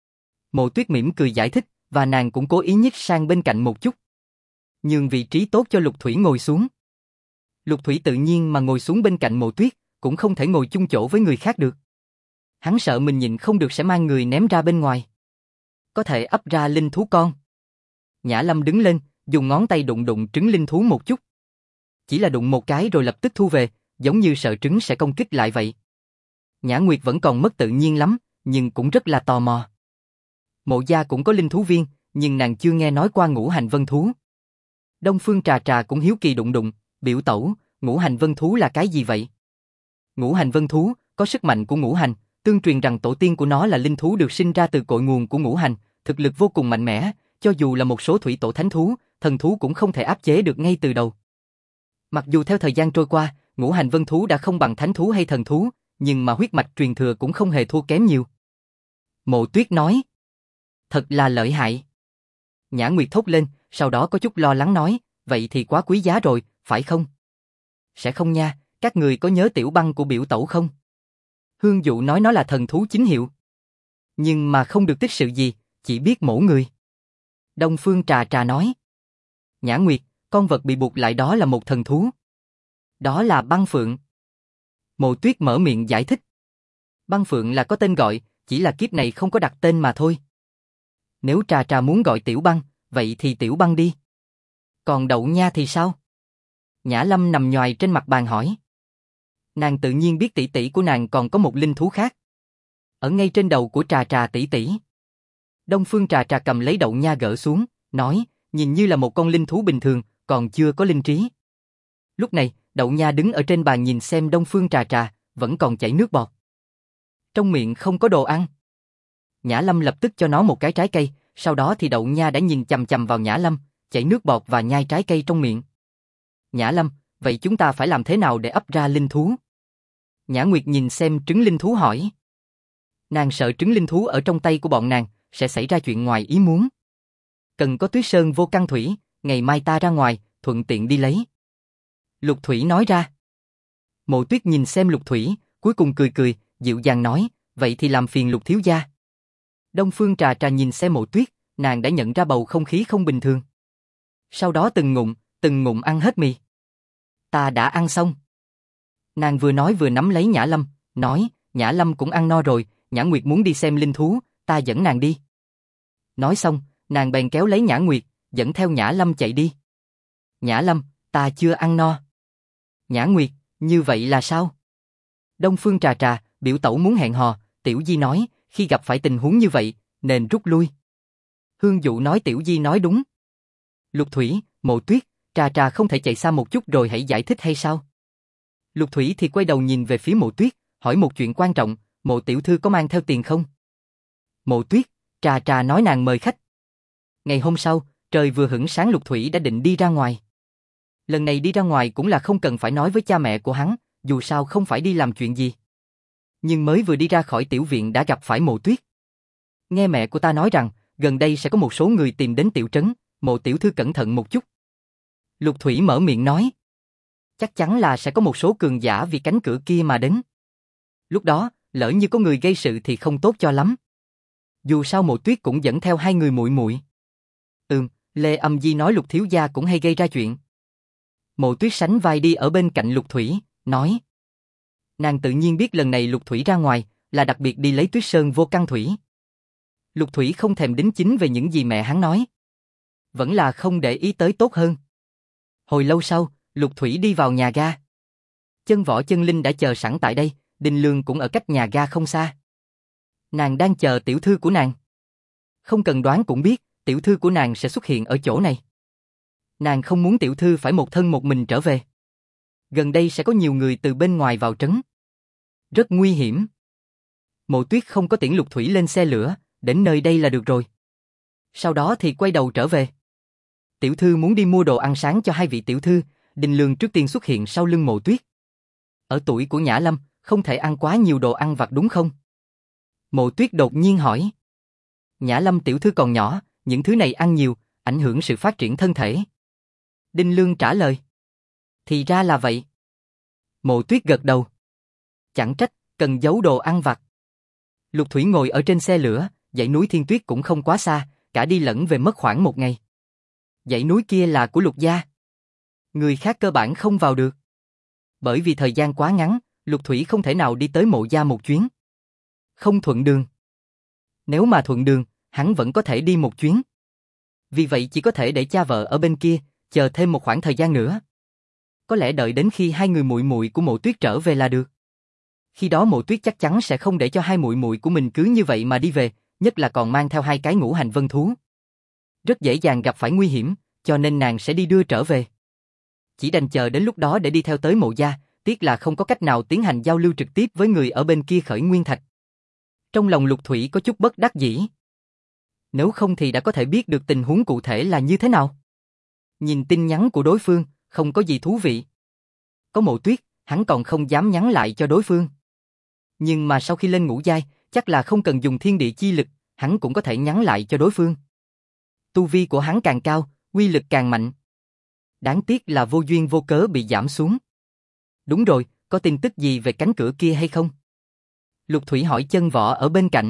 Mộ Tuyết mỉm cười giải thích, và nàng cũng cố ý nhích sang bên cạnh một chút. Nhường vị trí tốt cho Lục Thủy ngồi xuống. Lục Thủy tự nhiên mà ngồi xuống bên cạnh Mộ Tuyết, cũng không thể ngồi chung chỗ với người khác được. Hắn sợ mình nhịn không được sẽ mang người ném ra bên ngoài. Có thể ấp ra linh thú con. Nhã Lâm đứng lên, dùng ngón tay đụng đụng trứng linh thú một chút. Chỉ là đụng một cái rồi lập tức thu về, giống như sợ trứng sẽ công kích lại vậy. Nhã Nguyệt vẫn còn mất tự nhiên lắm, nhưng cũng rất là tò mò. Mộ gia cũng có linh thú viên, nhưng nàng chưa nghe nói qua ngũ hành vân thú. Đông Phương Trà Trà cũng hiếu kỳ đụng đụng, biểu tẩu, ngũ hành vân thú là cái gì vậy? Ngũ hành vân thú, có sức mạnh của ngũ hành, tương truyền rằng tổ tiên của nó là linh thú được sinh ra từ cội nguồn của ngũ hành, thực lực vô cùng mạnh mẽ, cho dù là một số thủy tổ thánh thú, thần thú cũng không thể áp chế được ngay từ đầu. Mặc dù theo thời gian trôi qua, ngũ hành vân thú đã không bằng thánh thú hay thần thú, nhưng mà huyết mạch truyền thừa cũng không hề thua kém nhiều. Mộ Tuyết nói. Thật là lợi hại. Nhã Nguyệt thốt lên, sau đó có chút lo lắng nói, vậy thì quá quý giá rồi, phải không? Sẽ không nha, các người có nhớ tiểu băng của biểu tẩu không? Hương Dụ nói nó là thần thú chính hiệu. Nhưng mà không được tích sự gì, chỉ biết mổ người. Đông Phương Trà Trà nói. Nhã Nguyệt, con vật bị buộc lại đó là một thần thú. Đó là băng phượng. Mộ Tuyết mở miệng giải thích. Băng phượng là có tên gọi, chỉ là kiếp này không có đặt tên mà thôi. Nếu Trà Trà muốn gọi tiểu băng, vậy thì tiểu băng đi. Còn Đậu Nha thì sao? Nhã Lâm nằm nhoài trên mặt bàn hỏi. Nàng tự nhiên biết tỷ tỷ của nàng còn có một linh thú khác. Ở ngay trên đầu của Trà Trà tỷ tỷ. Đông Phương Trà Trà cầm lấy Đậu Nha gỡ xuống, nói, nhìn như là một con linh thú bình thường, còn chưa có linh trí. Lúc này, Đậu Nha đứng ở trên bàn nhìn xem Đông Phương Trà Trà, vẫn còn chảy nước bọt. Trong miệng không có đồ ăn. Nhã Lâm lập tức cho nó một cái trái cây, sau đó thì Đậu Nha đã nhìn chằm chằm vào Nhã Lâm, chảy nước bọt và nhai trái cây trong miệng. Nhã Lâm, vậy chúng ta phải làm thế nào để ấp ra linh thú? Nhã Nguyệt nhìn xem trứng linh thú hỏi. Nàng sợ trứng linh thú ở trong tay của bọn nàng sẽ xảy ra chuyện ngoài ý muốn. Cần có Tuyết Sơn Vô Căn Thủy, ngày mai ta ra ngoài, thuận tiện đi lấy. Lục Thủy nói ra. Mộ Tuyết nhìn xem Lục Thủy, cuối cùng cười cười, dịu dàng nói, vậy thì làm phiền Lục thiếu gia. Đông Phương Trà Trà nhìn xem Mộ Tuyết, nàng đã nhận ra bầu không khí không bình thường. Sau đó từng ngụm ăn hết mì. Ta đã ăn xong. Nàng vừa nói vừa nắm lấy Nhã Lâm, nói, Nhã Lâm cũng ăn no rồi, Nhã Nguyệt muốn đi xem linh thú, ta dẫn nàng đi. Nói xong, nàng bèn kéo lấy Nhã Nguyệt, dẫn theo Nhã Lâm chạy đi. Nhã Lâm, ta chưa ăn no. Nhã Nguyệt, như vậy là sao? Đông Phương Trà Trà, biểu tẩu muốn hẹn hò, Tiểu Di nói, khi gặp phải tình huống như vậy, nên rút lui. Hương Dụ nói Tiểu Di nói đúng. Lục Thủy, Mộ Tuyết, Trà Trà không thể chạy xa một chút rồi hãy giải thích hay sao? Lục Thủy thì quay đầu nhìn về phía Mộ Tuyết, hỏi một chuyện quan trọng, Mộ tiểu thư có mang theo tiền không? Mộ Tuyết, Trà Trà nói nàng mời khách. Ngày hôm sau, trời vừa hửng sáng Lục Thủy đã định đi ra ngoài. Lần này đi ra ngoài cũng là không cần phải nói với cha mẹ của hắn, dù sao không phải đi làm chuyện gì. Nhưng mới vừa đi ra khỏi tiểu viện đã gặp phải Mộ Tuyết. Nghe mẹ của ta nói rằng, gần đây sẽ có một số người tìm đến tiểu trấn, Mộ tiểu thư cẩn thận một chút. Lục Thủy mở miệng nói. Chắc chắn là sẽ có một số cường giả vì cánh cửa kia mà đến. Lúc đó, lỡ như có người gây sự thì không tốt cho lắm. Dù sao Mộ Tuyết cũng dẫn theo hai người muội muội. Lê Âm Di nói Lục thiếu gia cũng hay gây ra chuyện. Mộ Tuyết sánh vai đi ở bên cạnh Lục Thủy, nói. Nàng tự nhiên biết lần này Lục Thủy ra ngoài là đặc biệt đi lấy Tuyết Sơn Vô Căn Thủy. Lục Thủy không thèm đính chính về những gì mẹ hắn nói. Vẫn là không để ý tới tốt hơn. Hồi lâu sau, Lục Thủy đi vào nhà ga. Chân Võ Chân Linh đã chờ sẵn tại đây, Đinh Lương cũng ở cách nhà ga không xa. Nàng đang chờ tiểu thư của nàng. Không cần đoán cũng biết, tiểu thư của nàng sẽ xuất hiện ở chỗ này. Nàng không muốn tiểu thư phải một thân một mình trở về. Gần đây sẽ có nhiều người từ bên ngoài vào trấn. Rất nguy hiểm. Mộ Tuyết không có tiễn Lục Thủy lên xe lửa, đến nơi đây là được rồi. Sau đó thì quay đầu trở về. Tiểu thư muốn đi mua đồ ăn sáng cho hai vị tiểu thư, Đinh Lương trước tiên xuất hiện sau lưng Mộ Tuyết. Ở tuổi của Nhã Lâm, không thể ăn quá nhiều đồ ăn vặt đúng không? Mộ Tuyết đột nhiên hỏi. Nhã Lâm tiểu thư còn nhỏ, những thứ này ăn nhiều, ảnh hưởng sự phát triển thân thể. Đinh Lương trả lời. Thì ra là vậy. Mộ Tuyết gật đầu. Chẳng trách, cần giấu đồ ăn vặt. Lục Thủy ngồi ở trên xe lửa, dãy núi Thiên Tuyết cũng không quá xa, cả đi lẫn về mất khoảng một ngày. Dãy núi kia là của Lục gia. Người khác cơ bản không vào được. Bởi vì thời gian quá ngắn, Lục Thủy không thể nào đi tới Mộ gia một chuyến. Không thuận đường. Nếu mà thuận đường, hắn vẫn có thể đi một chuyến. Vì vậy chỉ có thể để cha vợ ở bên kia, chờ thêm một khoảng thời gian nữa. Có lẽ đợi đến khi hai người muội muội của Mộ Tuyết trở về là được. Khi đó Mộ Tuyết chắc chắn sẽ không để cho hai muội muội của mình cứ như vậy mà đi về, nhất là còn mang theo hai cái ngũ hành vân thú. Rất dễ dàng gặp phải nguy hiểm, cho nên nàng sẽ đi đưa trở về. Chỉ đành chờ đến lúc đó để đi theo tới Mộ gia, tiếc là không có cách nào tiến hành giao lưu trực tiếp với người ở bên kia Khởi Nguyên Thạch. Trong lòng Lục Thủy có chút bất đắc dĩ. Nếu không thì đã có thể biết được tình huống cụ thể là như thế nào. Nhìn tin nhắn của đối phương, không có gì thú vị. Có Mộ Tuyết, hắn còn không dám nhắn lại cho đối phương. Nhưng mà sau khi lên ngũ giai, chắc là không cần dùng thiên địa chi lực, hắn cũng có thể nhắn lại cho đối phương. Tu vi của hắn càng cao, uy lực càng mạnh. Đáng tiếc là vô duyên vô cớ bị giảm xuống. Đúng rồi, có tin tức gì về cánh cửa kia hay không? Lục Thủy hỏi Chân Võ ở bên cạnh.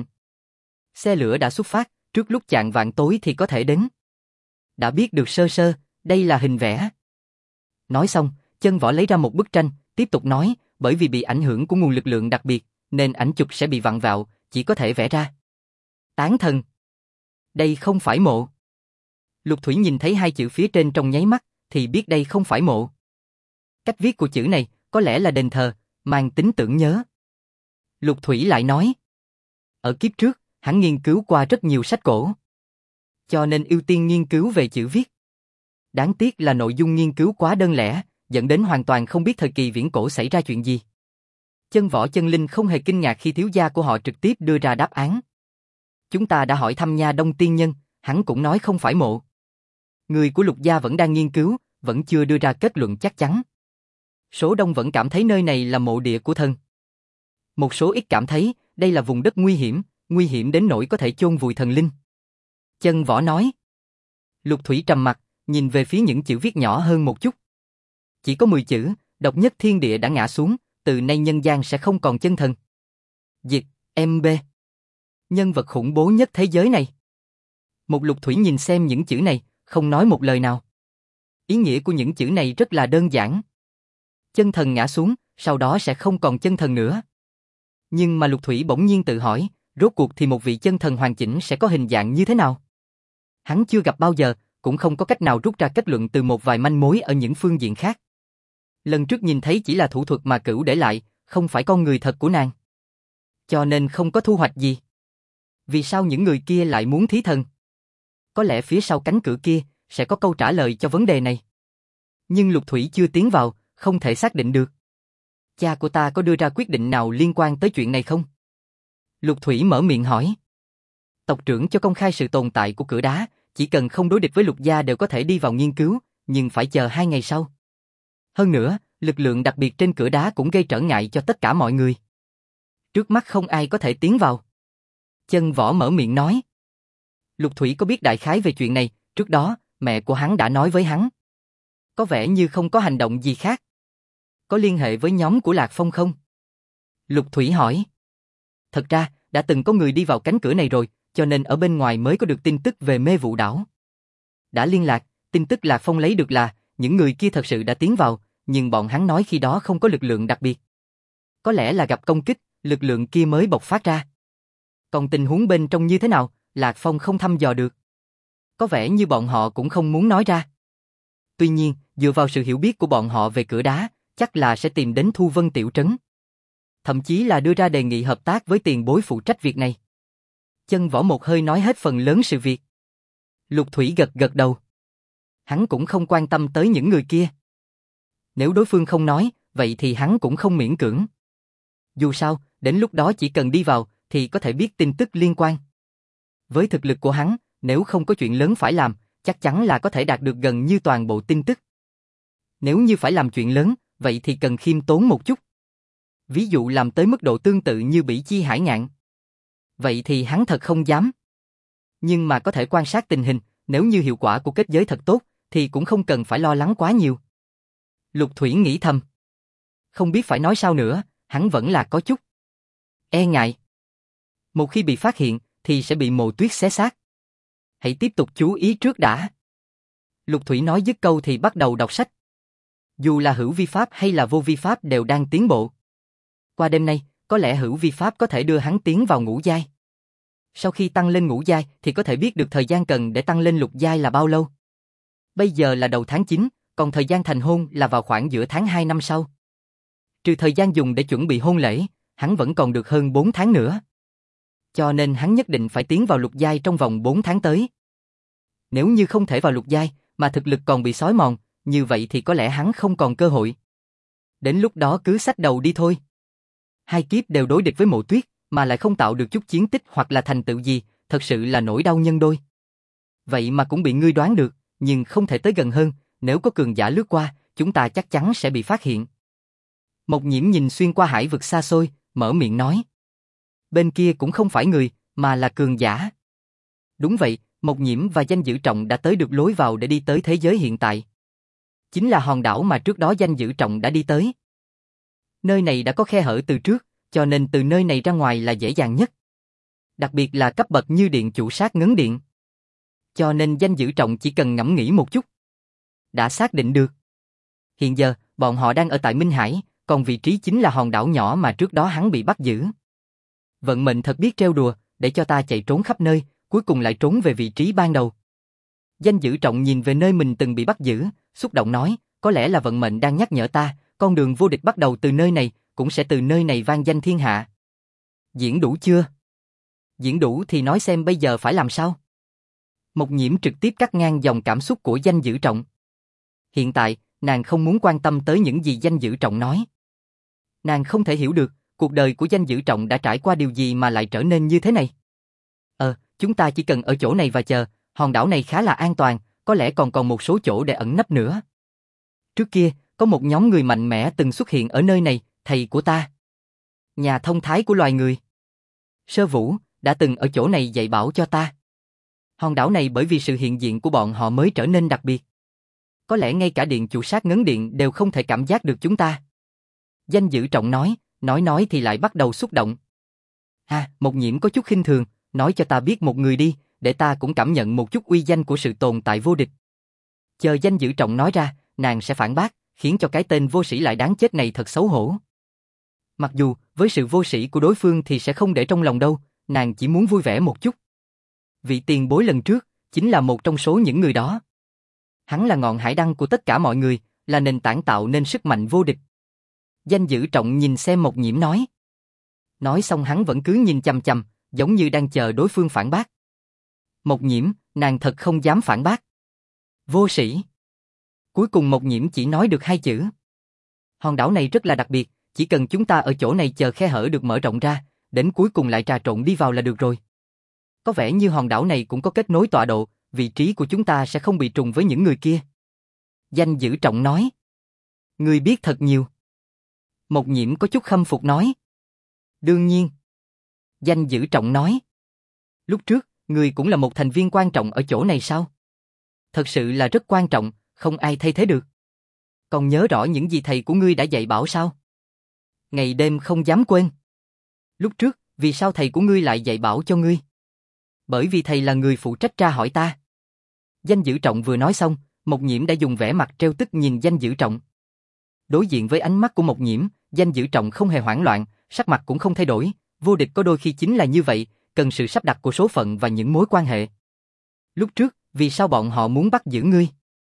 Xe lửa đã xuất phát, trước lúc chạng vạng tối thì có thể đến. Đã biết được sơ sơ, đây là hình vẽ. Nói xong, Chân Võ lấy ra một bức tranh, tiếp tục nói, bởi vì bị ảnh hưởng của nguồn lực lượng đặc biệt, nên ảnh chụp sẽ bị vặn vẹo, chỉ có thể vẽ ra. Tán thần. Đây không phải mộ. Lục Thủy nhìn thấy hai chữ phía trên trong nháy mắt, thì biết đây không phải mộ. Cách viết của chữ này, có lẽ là đền thờ, mang tính tưởng nhớ. Lục Thủy lại nói. Ở kiếp trước, hắn nghiên cứu qua rất nhiều sách cổ. Cho nên ưu tiên nghiên cứu về chữ viết. Đáng tiếc là nội dung nghiên cứu quá đơn lẻ, dẫn đến hoàn toàn không biết thời kỳ viễn cổ xảy ra chuyện gì. Chân Võ Chân Linh không hề kinh ngạc khi thiếu gia của họ trực tiếp đưa ra đáp án. Chúng ta đã hỏi thăm Nha Đông tiên nhân, hắn cũng nói không phải mộ. Người của Lục gia vẫn đang nghiên cứu, vẫn chưa đưa ra kết luận chắc chắn. Số đông vẫn cảm thấy nơi này là mộ địa của thần. Một số ít cảm thấy đây là vùng đất nguy hiểm đến nỗi có thể chôn vùi thần linh. Chân Võ nói. Lục Thủy trầm mặt, nhìn về phía những chữ viết nhỏ hơn một chút. Chỉ có 10 chữ, độc nhất thiên địa đã ngã xuống, từ nay nhân gian sẽ không còn chân thần. Diệt, MB. Nhân vật khủng bố nhất thế giới này. Một Lục Thủy nhìn xem những chữ này, không nói một lời nào. Ý nghĩa của những chữ này rất là đơn giản. Chân thần ngã xuống, sau đó sẽ không còn chân thần nữa. Nhưng mà Lục Thủy bỗng nhiên tự hỏi, rốt cuộc thì một vị chân thần hoàn chỉnh sẽ có hình dạng như thế nào? Hắn chưa gặp bao giờ, cũng không có cách nào rút ra kết luận từ một vài manh mối ở những phương diện khác. Lần trước nhìn thấy chỉ là thủ thuật mà Cửu để lại, không phải con người thật của nàng. Cho nên không có thu hoạch gì. Vì sao những người kia lại muốn thí thần? Có lẽ phía sau cánh cửa kia sẽ có câu trả lời cho vấn đề này. Nhưng Lục Thủy chưa tiến vào, không thể xác định được. Cha của ta có đưa ra quyết định nào liên quan tới chuyện này không? Lục Thủy mở miệng hỏi. Tộc trưởng cho công khai sự tồn tại của cửa đá, chỉ cần không đối địch với Lục gia đều có thể đi vào nghiên cứu, nhưng phải chờ 2 ngày sau. Hơn nữa, lực lượng đặc biệt trên cửa đá cũng gây trở ngại cho tất cả mọi người. Trước mắt không ai có thể tiến vào. Chân Võ mở miệng nói. Lục Thủy có biết đại khái về chuyện này, trước đó, mẹ của hắn đã nói với hắn. Có vẻ như không có hành động gì khác. Có liên hệ với nhóm của Lạc Phong không? Lục Thủy hỏi. Thật ra, đã từng có người đi vào cánh cửa này rồi, cho nên ở bên ngoài mới có được tin tức về Mê Vụ Đảo. Đã liên lạc, tin tức Lạc Phong lấy được là, những người kia thật sự đã tiến vào, nhưng bọn hắn nói khi đó không có lực lượng đặc biệt. Có lẽ là gặp công kích, lực lượng kia mới bộc phát ra. Còn tình huống bên trong như thế nào, Lạc Phong không thăm dò được. Có vẻ như bọn họ cũng không muốn nói ra. Tuy nhiên, dựa vào sự hiểu biết của bọn họ về cửa đá, chắc là sẽ tìm đến Thu Vân Tiểu Trấn. Thậm chí là đưa ra đề nghị hợp tác với tiền bối phụ trách việc này. Chân Võ một hơi nói hết phần lớn sự việc. Lục Thủy gật gật đầu. Hắn cũng không quan tâm tới những người kia. Nếu đối phương không nói, vậy thì hắn cũng không miễn cưỡng. Dù sao, đến lúc đó chỉ cần đi vào, thì có thể biết tin tức liên quan. Với thực lực của hắn, nếu không có chuyện lớn phải làm, chắc chắn là có thể đạt được gần như toàn bộ tin tức. Nếu như phải làm chuyện lớn, vậy thì cần khiêm tốn một chút. Ví dụ làm tới mức độ tương tự như Bỉ Chi Hải Ngạn. Vậy thì hắn thật không dám. Nhưng mà có thể quan sát tình hình, nếu như hiệu quả của kết giới thật tốt, thì cũng không cần phải lo lắng quá nhiều. Lục Thủy nghĩ thầm. Không biết phải nói sao nữa, hắn vẫn là có chút e ngại. Một khi bị phát hiện, thì sẽ bị Mộ Tuyết xé xác. Hãy tiếp tục chú ý trước đã. Lục Thủy nói dứt câu thì bắt đầu đọc sách. Dù là hữu vi pháp hay là vô vi pháp đều đang tiến bộ. Qua đêm nay, có lẽ hữu vi pháp có thể đưa hắn tiến vào ngũ giai. Sau khi tăng lên ngũ giai thì có thể biết được thời gian cần để tăng lên lục giai là bao lâu. Bây giờ là đầu tháng 9, còn thời gian thành hôn là vào khoảng giữa tháng 2 năm sau. Trừ thời gian dùng để chuẩn bị hôn lễ, hắn vẫn còn được hơn 4 tháng nữa. Cho nên hắn nhất định phải tiến vào lục giai trong vòng 4 tháng tới. Nếu như không thể vào lục giai, mà thực lực còn bị xói mòn, như vậy thì có lẽ hắn không còn cơ hội. Đến lúc đó cứ xách đầu đi thôi. Hai kiếp đều đối địch với Mộ Tuyết, mà lại không tạo được chút chiến tích hoặc là thành tựu gì, thật sự là nỗi đau nhân đôi. Vậy mà cũng bị ngươi đoán được, nhưng không thể tới gần hơn, nếu có cường giả lướt qua, chúng ta chắc chắn sẽ bị phát hiện. Mộc Nhiễm nhìn xuyên qua hải vực xa xôi, mở miệng nói. Bên kia cũng không phải người, mà là cường giả. Đúng vậy, Mộc Nhiễm và Danh Dữ Trọng đã tới được lối vào để đi tới thế giới hiện tại. Chính là hòn đảo mà trước đó Danh Dữ Trọng đã đi tới. Nơi này đã có khe hở từ trước, cho nên từ nơi này ra ngoài là dễ dàng nhất. Đặc biệt là cấp bậc như điện chủ sát ngấn điện. Cho nên Danh Dữ Trọng chỉ cần ngẫm nghĩ một chút. Đã xác định được. Hiện giờ, bọn họ đang ở tại Minh Hải, còn vị trí chính là hòn đảo nhỏ mà trước đó hắn bị bắt giữ. Vận mệnh thật biết trêu đùa, để cho ta chạy trốn khắp nơi, cuối cùng lại trốn về vị trí ban đầu. Danh Dữ Trọng nhìn về nơi mình từng bị bắt giữ, xúc động nói, có lẽ là vận mệnh đang nhắc nhở ta, con đường vô địch bắt đầu từ nơi này, cũng sẽ từ nơi này vang danh thiên hạ. Diễn đủ chưa? Diễn đủ thì nói xem bây giờ phải làm sao? Mộc Nhiễm trực tiếp cắt ngang dòng cảm xúc của Danh Dữ Trọng. Hiện tại, nàng không muốn quan tâm tới những gì Danh Dữ Trọng nói. Nàng không thể hiểu được, cuộc đời của Danh Dữ Trọng đã trải qua điều gì mà lại trở nên như thế này. Chúng ta chỉ cần ở chỗ này và chờ, hòn đảo này khá là an toàn, có lẽ còn một số chỗ để ẩn nấp nữa. Trước kia, có một nhóm người mạnh mẽ từng xuất hiện ở nơi này, thầy của ta. Nhà thông thái của loài người. Sơ Vũ, đã từng ở chỗ này dạy bảo cho ta. Hòn đảo này bởi vì sự hiện diện của bọn họ mới trở nên đặc biệt. Có lẽ ngay cả điện chủ sát ngấn điện đều không thể cảm giác được chúng ta. Danh Dữ Trọng nói thì lại bắt đầu xúc động. Mộc Nhiễm có chút khinh thường, nói cho ta biết một người đi, để ta cũng cảm nhận một chút uy danh của sự tồn tại vô địch. Chờ Danh Dữ Trọng nói ra, nàng sẽ phản bác, khiến cho cái tên vô sĩ lại đáng chết này thật xấu hổ. Mặc dù, với sự vô sĩ của đối phương thì sẽ không để trong lòng đâu, nàng chỉ muốn vui vẻ một chút. Vị tiền bối lần trước, chính là một trong số những người đó. Hắn là ngọn hải đăng của tất cả mọi người, là nền tảng tạo nên sức mạnh vô địch. Danh Dữ Trọng nhìn xem Mộc Nhiễm nói. Nói xong hắn vẫn cứ nhìn chằm chằm, giống như đang chờ đối phương phản bác. Mộc Nhiễm, nàng thật không dám phản bác. Vô sĩ. Cuối cùng Mộc Nhiễm chỉ nói được 2 chữ. Hòn đảo này rất là đặc biệt, chỉ cần chúng ta ở chỗ này chờ khe hở được mở rộng ra, đến cuối cùng lại trà trộn đi vào là được rồi. Có vẻ như hòn đảo này cũng có kết nối tọa độ, vị trí của chúng ta sẽ không bị trùng với những người kia. Danh Dữ Trọng nói. Ngươi biết thật nhiều. Mộc Nhiễm có chút khâm phục nói. Đương nhiên. Danh Dữ Trọng nói. Lúc trước, ngươi cũng là một thành viên quan trọng ở chỗ này sao? Thật sự là rất quan trọng, không ai thay thế được. Còn nhớ rõ những gì thầy của ngươi đã dạy bảo sao? Ngày đêm không dám quên. Lúc trước, vì sao thầy của ngươi lại dạy bảo cho ngươi? Bởi vì thầy là người phụ trách tra hỏi ta. Danh Dữ Trọng vừa nói xong, Mộc Nhiễm đã dùng vẻ mặt trêu tức nhìn Danh Dữ Trọng. Đối diện với ánh mắt của Mộc Nhiễm, Danh Dữ Trọng không hề hoảng loạn, sắc mặt cũng không thay đổi, vô địch có đôi khi chính là như vậy, cần sự sắp đặt của số phận và những mối quan hệ. Lúc trước, vì sao bọn họ muốn bắt giữ ngươi?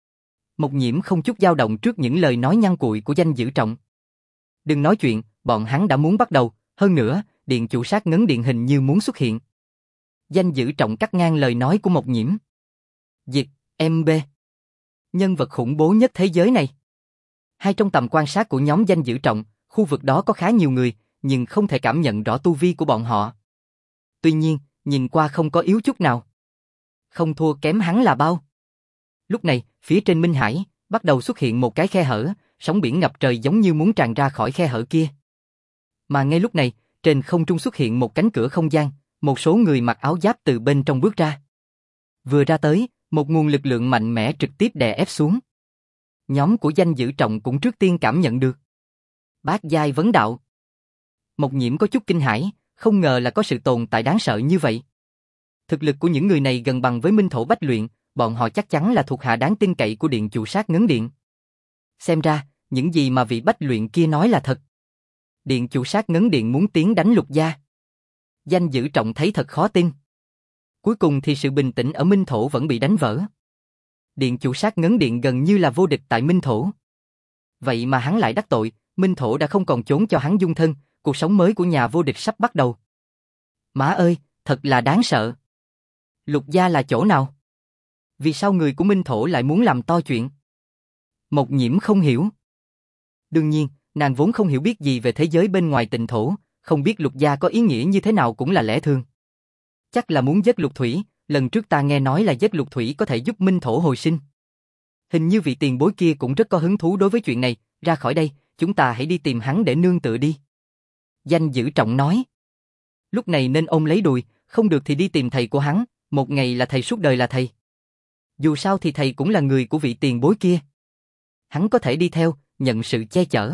Mộc Nhiễm không chút dao động trước những lời nói nhăn cuội của Danh Dữ Trọng. Đừng nói chuyện, bọn hắn đã muốn bắt đầu, hơn nữa, điện chủ sát ngấn điện hình như muốn xuất hiện. Danh Dữ Trọng cắt ngang lời nói của Mộc Nhiễm. Diệt, MB. Nhân vật khủng bố nhất thế giới này. Hay trong tầm quan sát của nhóm Danh Dữ Trọng, khu vực đó có khá nhiều người, nhưng không thể cảm nhận rõ tu vi của bọn họ. Tuy nhiên, nhìn qua không có yếu chút nào. Không thua kém hắn là bao. Lúc này, phía trên Minh Hải, bắt đầu xuất hiện một cái khe hở, sóng biển ngập trời giống như muốn tràn ra khỏi khe hở kia. Mà ngay lúc này, trên không trung xuất hiện một cánh cửa không gian, một số người mặc áo giáp từ bên trong bước ra. Vừa ra tới, một nguồn lực lượng mạnh mẽ trực tiếp đè ép xuống. Nhóm của Danh Dữ Trọng cũng trước tiên cảm nhận được. Bát giai vấn đạo. Mộc Nhiễm có chút kinh hãi, không ngờ là có sự tồn tại đáng sợ như vậy. Thực lực của những người này gần bằng với Minh Thổ Bách Luyện, bọn họ chắc chắn là thuộc hạ đáng tin cậy của điện chủ sát ngấn điện. Xem ra, những gì mà vị Bách Luyện kia nói là thật. Điện chủ sát ngấn điện muốn tiến đánh Lục gia. Danh Dữ Trọng thấy thật khó tin. Cuối cùng thì sự bình tĩnh ở Minh Thổ vẫn bị đánh vỡ. Điện chủ sát ngấn điện gần như là vô địch tại Minh Thổ. Vậy mà hắn lại đắc tội, Minh Thổ đã không còn trốn cho hắn dung thân, cuộc sống mới của nhà vô địch sắp bắt đầu. Má ơi, thật là đáng sợ. Lục gia là chỗ nào? Vì sao người của Minh Thổ lại muốn làm to chuyện? Mộc Nhiễm không hiểu. Đương nhiên, nàng vốn không hiểu biết gì về thế giới bên ngoài Tịnh Thổ, không biết Lục gia có ý nghĩa như thế nào cũng là lẽ thường. Chắc là muốn giết Lục Thủy, lần trước ta nghe nói là giết Lục Thủy có thể giúp Minh Thổ hồi sinh. Hình như vị tiền bối kia cũng rất có hứng thú đối với chuyện này, ra khỏi đây, chúng ta hãy đi tìm hắn để nương tựa đi. Danh Dữ Trọng nói. Lúc này nên ôm lấy đùi, không được thì đi tìm thầy của hắn, một ngày là thầy suốt đời là thầy. Dù sao thì thầy cũng là người của vị tiền bối kia. Hắn có thể đi theo, nhận sự che chở.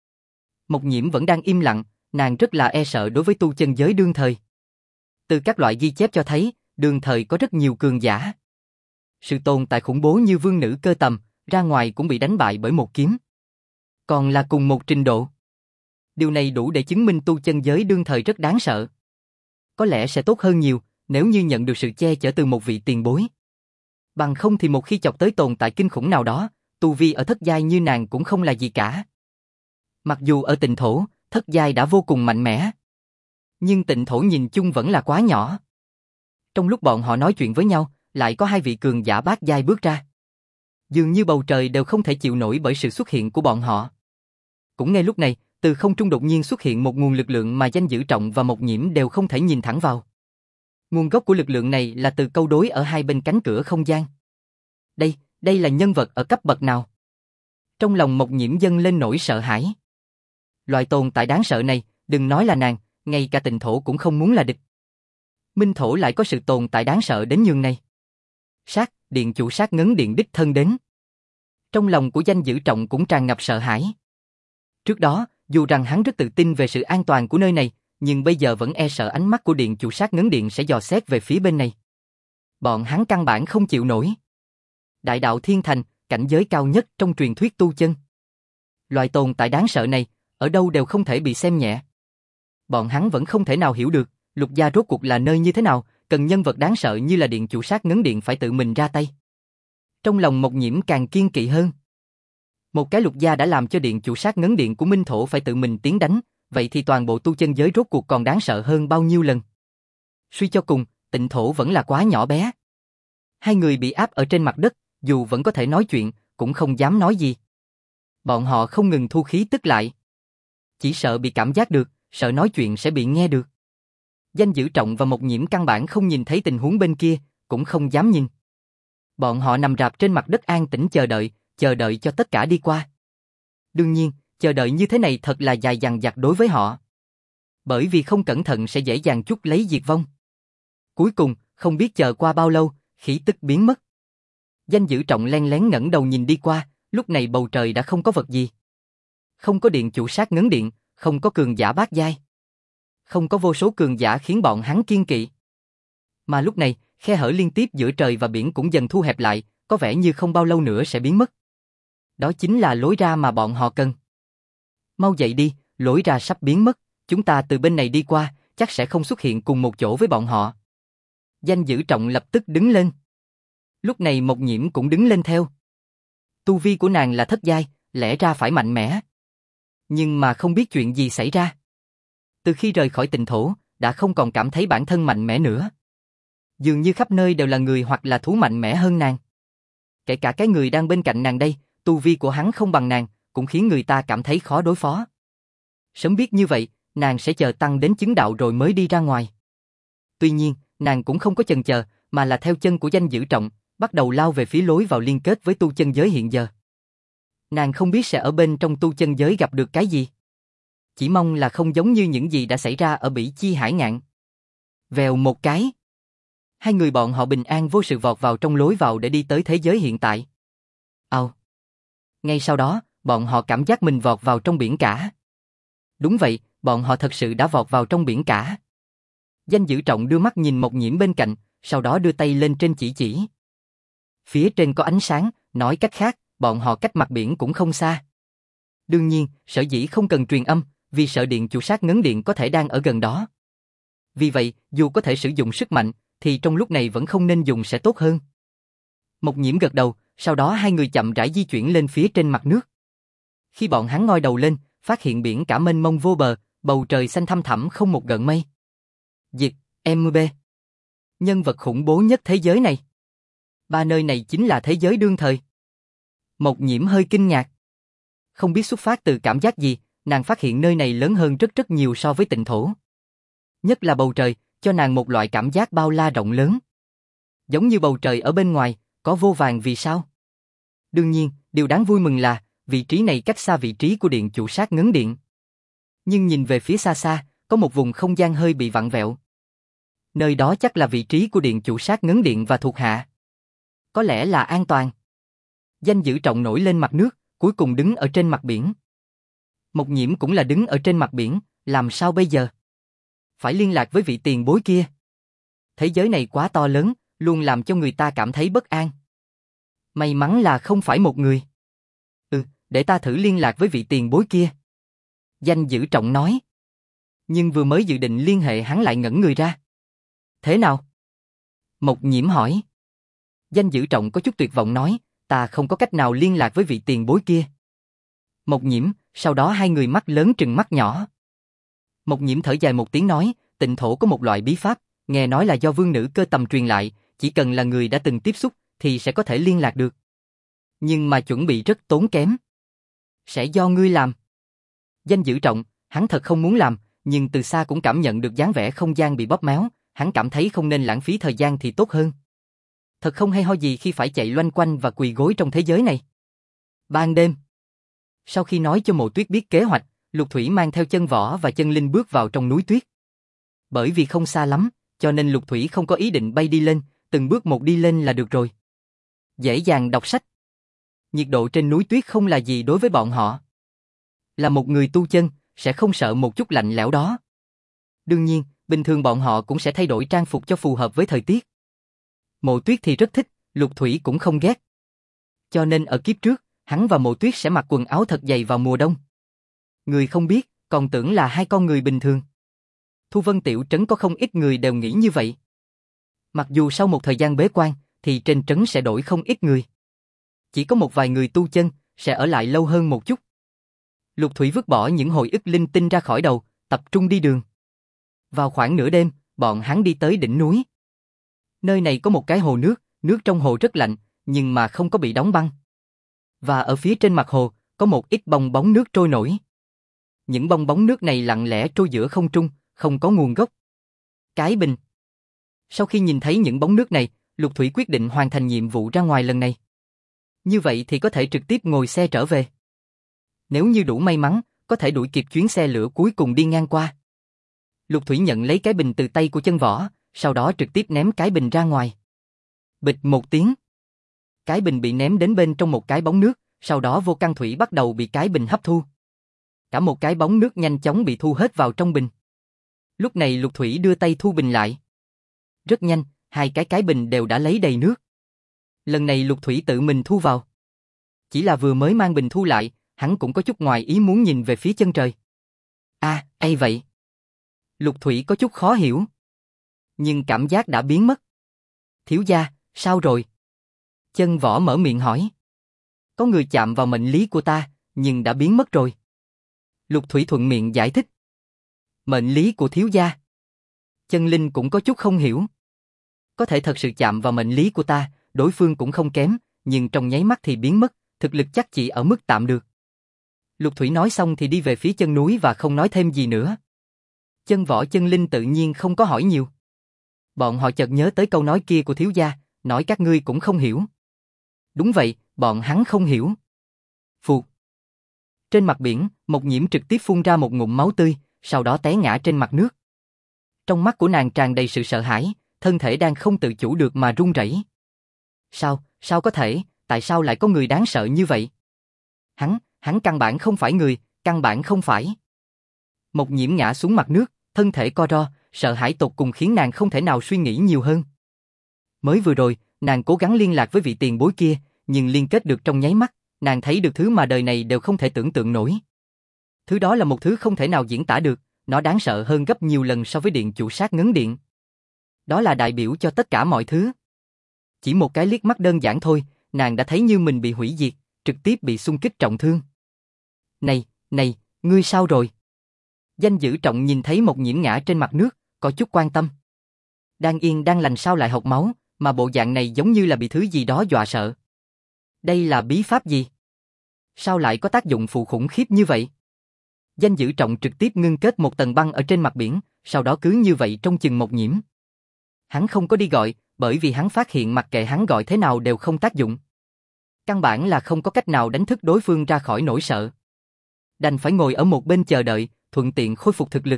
Mộc Nhiễm vẫn đang im lặng, nàng rất là e sợ đối với tu chân giới đương thời. Từ các loại ghi chép cho thấy, đương thời có rất nhiều cường giả. Sự tồn tại khủng bố như vương nữ Cơ Tầm, ra ngoài cũng bị đánh bại bởi một kiếm. Còn là cùng một trình độ. Điều này đủ để chứng minh tu chân giới đương thời rất đáng sợ. Có lẽ sẽ tốt hơn nhiều, nếu như nhận được sự che chở từ một vị tiền bối. Bằng không thì một khi chọc tới tồn tại kinh khủng nào đó, tu vi ở thất giai như nàng cũng không là gì cả. Mặc dù ở Tịnh Thổ, thất giai đã vô cùng mạnh mẽ. Nhưng Tịnh Thổ nhìn chung vẫn là quá nhỏ. Trong lúc bọn họ nói chuyện với nhau, lại có hai vị cường giả bát giai bước ra. Dường như bầu trời đều không thể chịu nổi bởi sự xuất hiện của bọn họ. Cũng ngay lúc này, từ không trung đột nhiên xuất hiện một nguồn lực lượng mà Danh Dữ Trọng và Mộc Nhiễm đều không thể nhìn thẳng vào. Nguồn gốc của lực lượng này là từ câu đối ở hai bên cánh cửa không gian. Đây là nhân vật ở cấp bậc nào? Trong lòng Mộc Nhiễm dâng lên nỗi sợ hãi. Loại tồn tại đáng sợ này, đừng nói là nàng, ngay cả Tịnh Thổ cũng không muốn là địch. Minh Thổ lại có sự tồn tại đáng sợ đến nhường này. Điện chủ Sát Ngấn Điện đích thân đến. Trong lòng của Danh Dữ Trọng cũng tràn ngập sợ hãi. Trước đó, dù rằng hắn rất tự tin về sự an toàn của nơi này, nhưng bây giờ vẫn e sợ ánh mắt của điện chủ Sát Ngấn Điện sẽ dò xét về phía bên này. Bọn hắn căn bản không chịu nổi. Đại đạo Thiên Thành, cảnh giới cao nhất trong truyền thuyết tu chân. Loại tồn tại đáng sợ này, ở đâu đều không thể bị xem nhẹ. Bọn hắn vẫn không thể nào hiểu được, Lục Gia rốt cuộc là nơi như thế nào, cần nhân vật đáng sợ như là điện chủ Sát Ngấn Điện phải tự mình ra tay. Trong lòng Mộc Nhiễm càng kiên kỵ hơn. Một cái Lục Gia đã làm cho điện chủ Sát Ngấn Điện của Minh Thổ phải tự mình tiến đánh, vậy thì toàn bộ tu chân giới rốt cuộc còn đáng sợ hơn bao nhiêu lần. Suy cho cùng, Tịnh Thổ vẫn là quá nhỏ bé. Hai người bị áp ở trên mặt đất, dù vẫn có thể nói chuyện, cũng không dám nói gì. Bọn họ không ngừng thu khí tức lại. Chỉ sợ bị cảm giác được, sợ nói chuyện sẽ bị nghe được. Danh Dữ Trọng và Mộc Nhiễm căn bản không nhìn thấy tình huống bên kia, cũng không dám nhìn. Bọn họ nằm rạp trên mặt đất an tĩnh chờ đợi cho tất cả đi qua. Đương nhiên, chờ đợi như thế này thật là dài dằng dặc đối với họ. Bởi vì không cẩn thận sẽ dễ dàng chút lấy diệt vong. Cuối cùng, không biết chờ qua bao lâu, khí tức biến mất. Danh Dữ Trọng len lén ngẩng đầu nhìn đi qua, lúc này bầu trời đã không có vật gì. Không có điện chủ Sát Ngấn Điện, không có cường giả bát giai. Không có vô số cường giả khiến bọn hắn kiêng kỵ. Mà lúc này, khe hở liên tiếp giữa trời và biển cũng dần thu hẹp lại, có vẻ như không bao lâu nữa sẽ biến mất. Đó chính là lối ra mà bọn họ cần. Mau dậy đi, lối ra sắp biến mất, chúng ta từ bên này đi qua, chắc sẽ không xuất hiện cùng một chỗ với bọn họ. Danh Dữ Trọng lập tức đứng lên. Lúc này Mộc Nhiễm cũng đứng lên theo. Tu vi của nàng là thất giai, lẽ ra phải mạnh mẽ. Nhưng mà không biết chuyện gì xảy ra. Từ khi rời khỏi Tịnh Thổ, đã không còn cảm thấy bản thân mạnh mẽ nữa. Dường như khắp nơi đều là người hoặc là thú mạnh mẽ hơn nàng. Kể cả cái người đang bên cạnh nàng đây, tu vi của hắn không bằng nàng, cũng khiến người ta cảm thấy khó đối phó. Sớm biết như vậy, nàng sẽ chờ tăng đến chứng đạo rồi mới đi ra ngoài. Tuy nhiên, nàng cũng không có chần chờ, mà là theo chân của Danh Dữ Trọng, bắt đầu lao về phía lối vào liên kết với tu chân giới hiện giờ. Nàng không biết sẽ ở bên trong tu chân giới gặp được cái gì. Chỉ mong là không giống như những gì đã xảy ra ở Bỉ Chi Hải Ngạn. Vèo một cái. Hai người bọn họ bình an vô sự vọt vào trong lối vào để đi tới thế giới hiện tại. Ngay sau đó, bọn họ cảm giác mình vọt vào trong biển cả. Đúng vậy, bọn họ thật sự đã vọt vào trong biển cả. Danh Dữ Trọng đưa mắt nhìn Mộc Nhiễm bên cạnh, sau đó đưa tay lên trên chỉ. Phía trên có ánh sáng, nói cách khác, bọn họ cách mặt biển cũng không xa. Đương nhiên, sở dĩ không cần truyền âm, vì sợ điện chủ Sát Ngấn Điện có thể đang ở gần đó. Vì vậy, dù có thể sử dụng sức mạnh, thì trong lúc này vẫn không nên dùng sẽ tốt hơn. Mộc Nhiễm gật đầu, sau đó hai người chậm rãi di chuyển lên phía trên mặt nước. Khi bọn hắn ngoi đầu lên, phát hiện biển cả mênh mông vô bờ, bầu trời xanh thăm thẳm không một gợn mây. Diệt, MB. Nhân vật khủng bố nhất thế giới này. Ba nơi này chính là thế giới đương thời. Mộc Nhiễm hơi kinh ngạc. Không biết xuất phát từ cảm giác gì, nàng phát hiện nơi này lớn hơn rất nhiều so với Tịnh Thổ. Nhất là bầu trời, cho nàng một loại cảm giác bao la rộng lớn. Giống như bầu trời ở bên ngoài, có vô vàn vì sao. Đương nhiên, điều đáng vui mừng là, vị trí này cách xa vị trí của điện chủ Sát Ngấn Điện. Nhưng nhìn về phía xa xa, có một vùng không gian hơi bị vặn vẹo. Nơi đó chắc là vị trí của điện chủ sát ngấn điện và thuộc hạ. Có lẽ là an toàn. Danh Dữ Trọng nổi lên mặt nước, cuối cùng đứng ở trên mặt biển. Mộc Nhiễm cũng là đứng ở trên mặt biển, làm sao bây giờ? Phải liên lạc với vị tiền bối kia. Thế giới này quá to lớn, luôn làm cho người ta cảm thấy bất an. May mắn là không phải một người. Để ta thử liên lạc với vị tiền bối kia. Danh Dữ Trọng nói. Nhưng vừa mới dự định liên hệ hắn lại ngẩn người ra. Thế nào? Mộc Nhiễm hỏi. Danh Dữ Trọng có chút tuyệt vọng nói, ta không có cách nào liên lạc với vị tiền bối kia. Mộc Nhiễm, sau đó hai người mắt lớn trừng mắt nhỏ. Mộc Nhiễm thở dài một tiếng nói, Tịnh Thổ có một loại bí pháp, nghe nói là do vương nữ cơ tầm truyền lại, chỉ cần là người đã từng tiếp xúc thì sẽ có thể liên lạc được. Nhưng mà chuẩn bị rất tốn kém. Sẽ do ngươi làm. Danh Dữ Trọng, hắn thật không muốn làm, nhưng từ xa cũng cảm nhận được dáng vẻ không gian bị bóp méo, hắn cảm thấy không nên lãng phí thời gian thì tốt hơn. Thật không hay ho gì khi phải chạy loanh quanh và quỳ gối trong thế giới này. Ban đêm, sau khi nói cho Mộ Tuyết biết kế hoạch, Lục Thủy mang theo Chân Võ và Chân Linh bước vào trong núi tuyết. Bởi vì không xa lắm, cho nên Lục Thủy không có ý định bay đi lên, từng bước một đi lên là được rồi. Dễ dàng đọc sách. Nhiệt độ trên núi tuyết không là gì đối với bọn họ. Là một người tu chân, sẽ không sợ một chút lạnh lẽo đó. Đương nhiên, bình thường bọn họ cũng sẽ thay đổi trang phục cho phù hợp với thời tiết. Mộ Tuyết thì rất thích, Lục Thủy cũng không ghét. Cho nên ở kiếp trước, hắn và Mộ Tuyết sẽ mặc quần áo thật dày vào mùa đông. Người không biết, còn tưởng là hai con người bình thường. Thu Vân tiểu trấn có không ít người đều nghĩ như vậy. Mặc dù sau một thời gian bế quan, thì trên trấn sẽ đổi không ít người. Chỉ có một vài người tu chân, sẽ ở lại lâu hơn một chút. Lục Thủy vứt bỏ những hồi ức linh tinh ra khỏi đầu, tập trung đi đường. Vào khoảng nửa đêm, bọn hắn đi tới đỉnh núi. Nơi này có một cái hồ nước, nước trong hồ rất lạnh, nhưng mà không có bị đóng băng. Và ở phía trên mặt hồ, có một ít bong bóng nước trôi nổi. Những bong bóng nước này lặng lẽ trôi giữa không trung, không có nguồn gốc. Cái bình. Sau khi nhìn thấy những bóng nước này, Lục Thủy quyết định hoàn thành nhiệm vụ ra ngoài lần này. Như vậy thì có thể trực tiếp ngồi xe trở về. Nếu như đủ may mắn, có thể đuổi kịp chuyến xe lửa cuối cùng đi ngang qua. Lục Thủy nhận lấy cái bình từ tay của Chân Võ, sau đó trực tiếp ném cái bình ra ngoài. Bịch một tiếng. Cái bình bị ném đến bên trong một cái bóng nước, sau đó vô căn thủy bắt đầu bị cái bình hấp thu. Cả một cái bóng nước nhanh chóng bị thu hết vào trong bình. Lúc này Lục Thủy đưa tay thu bình lại. Rất nhanh, hai cái bình đều đã lấy đầy nước. Lần này Lục Thủy tự mình thu vào. Chỉ là vừa mới mang bình thu lại, hắn cũng có chút ngoài ý muốn nhìn về phía chân trời. Ai vậy? Lục Thủy có chút khó hiểu. Nhưng cảm giác đã biến mất. Thiếu gia, sao rồi? Chân Võ mở miệng hỏi. Có người chạm vào mệnh lý của ta, nhưng đã biến mất rồi. Lục Thủy thuận miệng giải thích. Mệnh lý của thiếu gia. Chân Linh cũng có chút không hiểu. Có thể thật sự chạm vào mệnh lý của ta, đối phương cũng không kém, nhưng trong nháy mắt thì biến mất, thực lực chắc chỉ ở mức tạm được. Lục Thủy nói xong thì đi về phía chân núi và không nói thêm gì nữa. Chân Võ Chân Linh tự nhiên không có hỏi nhiều. Bọn họ chợt nhớ tới câu nói kia của thiếu gia, nói các ngươi cũng không hiểu. Đúng vậy, bọn hắn không hiểu. Phụt. Trên mặt biển, Mộc Nhiễm trực tiếp phun ra một ngụm máu tươi, sau đó té ngã trên mặt nước. Trong mắt của nàng tràn đầy sự sợ hãi, thân thể đang không tự chủ được mà run rẩy. Sao có thể, tại sao lại có người đáng sợ như vậy? Hắn căn bản không phải người, căn bản không phải. Mộc Nhiễm ngã xuống mặt nước, thân thể co ro, sợ hãi tột cùng khiến nàng không thể nào suy nghĩ nhiều hơn. Mới vừa rồi, nàng cố gắng liên lạc với vị tiền bối kia, nhưng liên kết được trong nháy mắt, nàng thấy được thứ mà đời này đều không thể tưởng tượng nổi. Thứ đó là một thứ không thể nào diễn tả được, nó đáng sợ hơn gấp nhiều lần so với điện chủ sát ngấn điện. Đó là đại biểu cho tất cả mọi thứ. Chỉ một cái liếc mắt đơn giản thôi, nàng đã thấy như mình bị hủy diệt, trực tiếp bị xung kích trọng thương. Này, ngươi sao rồi? Danh Dữ Trọng nhìn thấy Mộc Nhiễm ngã trên mặt nước, có chút quan tâm. Đang yên đang lành sao lại hộc máu, mà bộ dạng này giống như là bị thứ gì đó dọa sợ. Đây là bí pháp gì? Sao lại có tác dụng phụ khủng khiếp như vậy? Danh Dữ Trọng trực tiếp ngưng kết một tầng băng ở trên mặt biển, sau đó cứ như vậy trông chừng Mộc Nhiễm. Hắn không có đi gọi, bởi vì hắn phát hiện mặc kệ hắn gọi thế nào đều không tác dụng. Căn bản là không có cách nào đánh thức đối phương ra khỏi nỗi sợ. Đành phải ngồi ở một bên chờ đợi, thuận tiện khôi phục thực lực.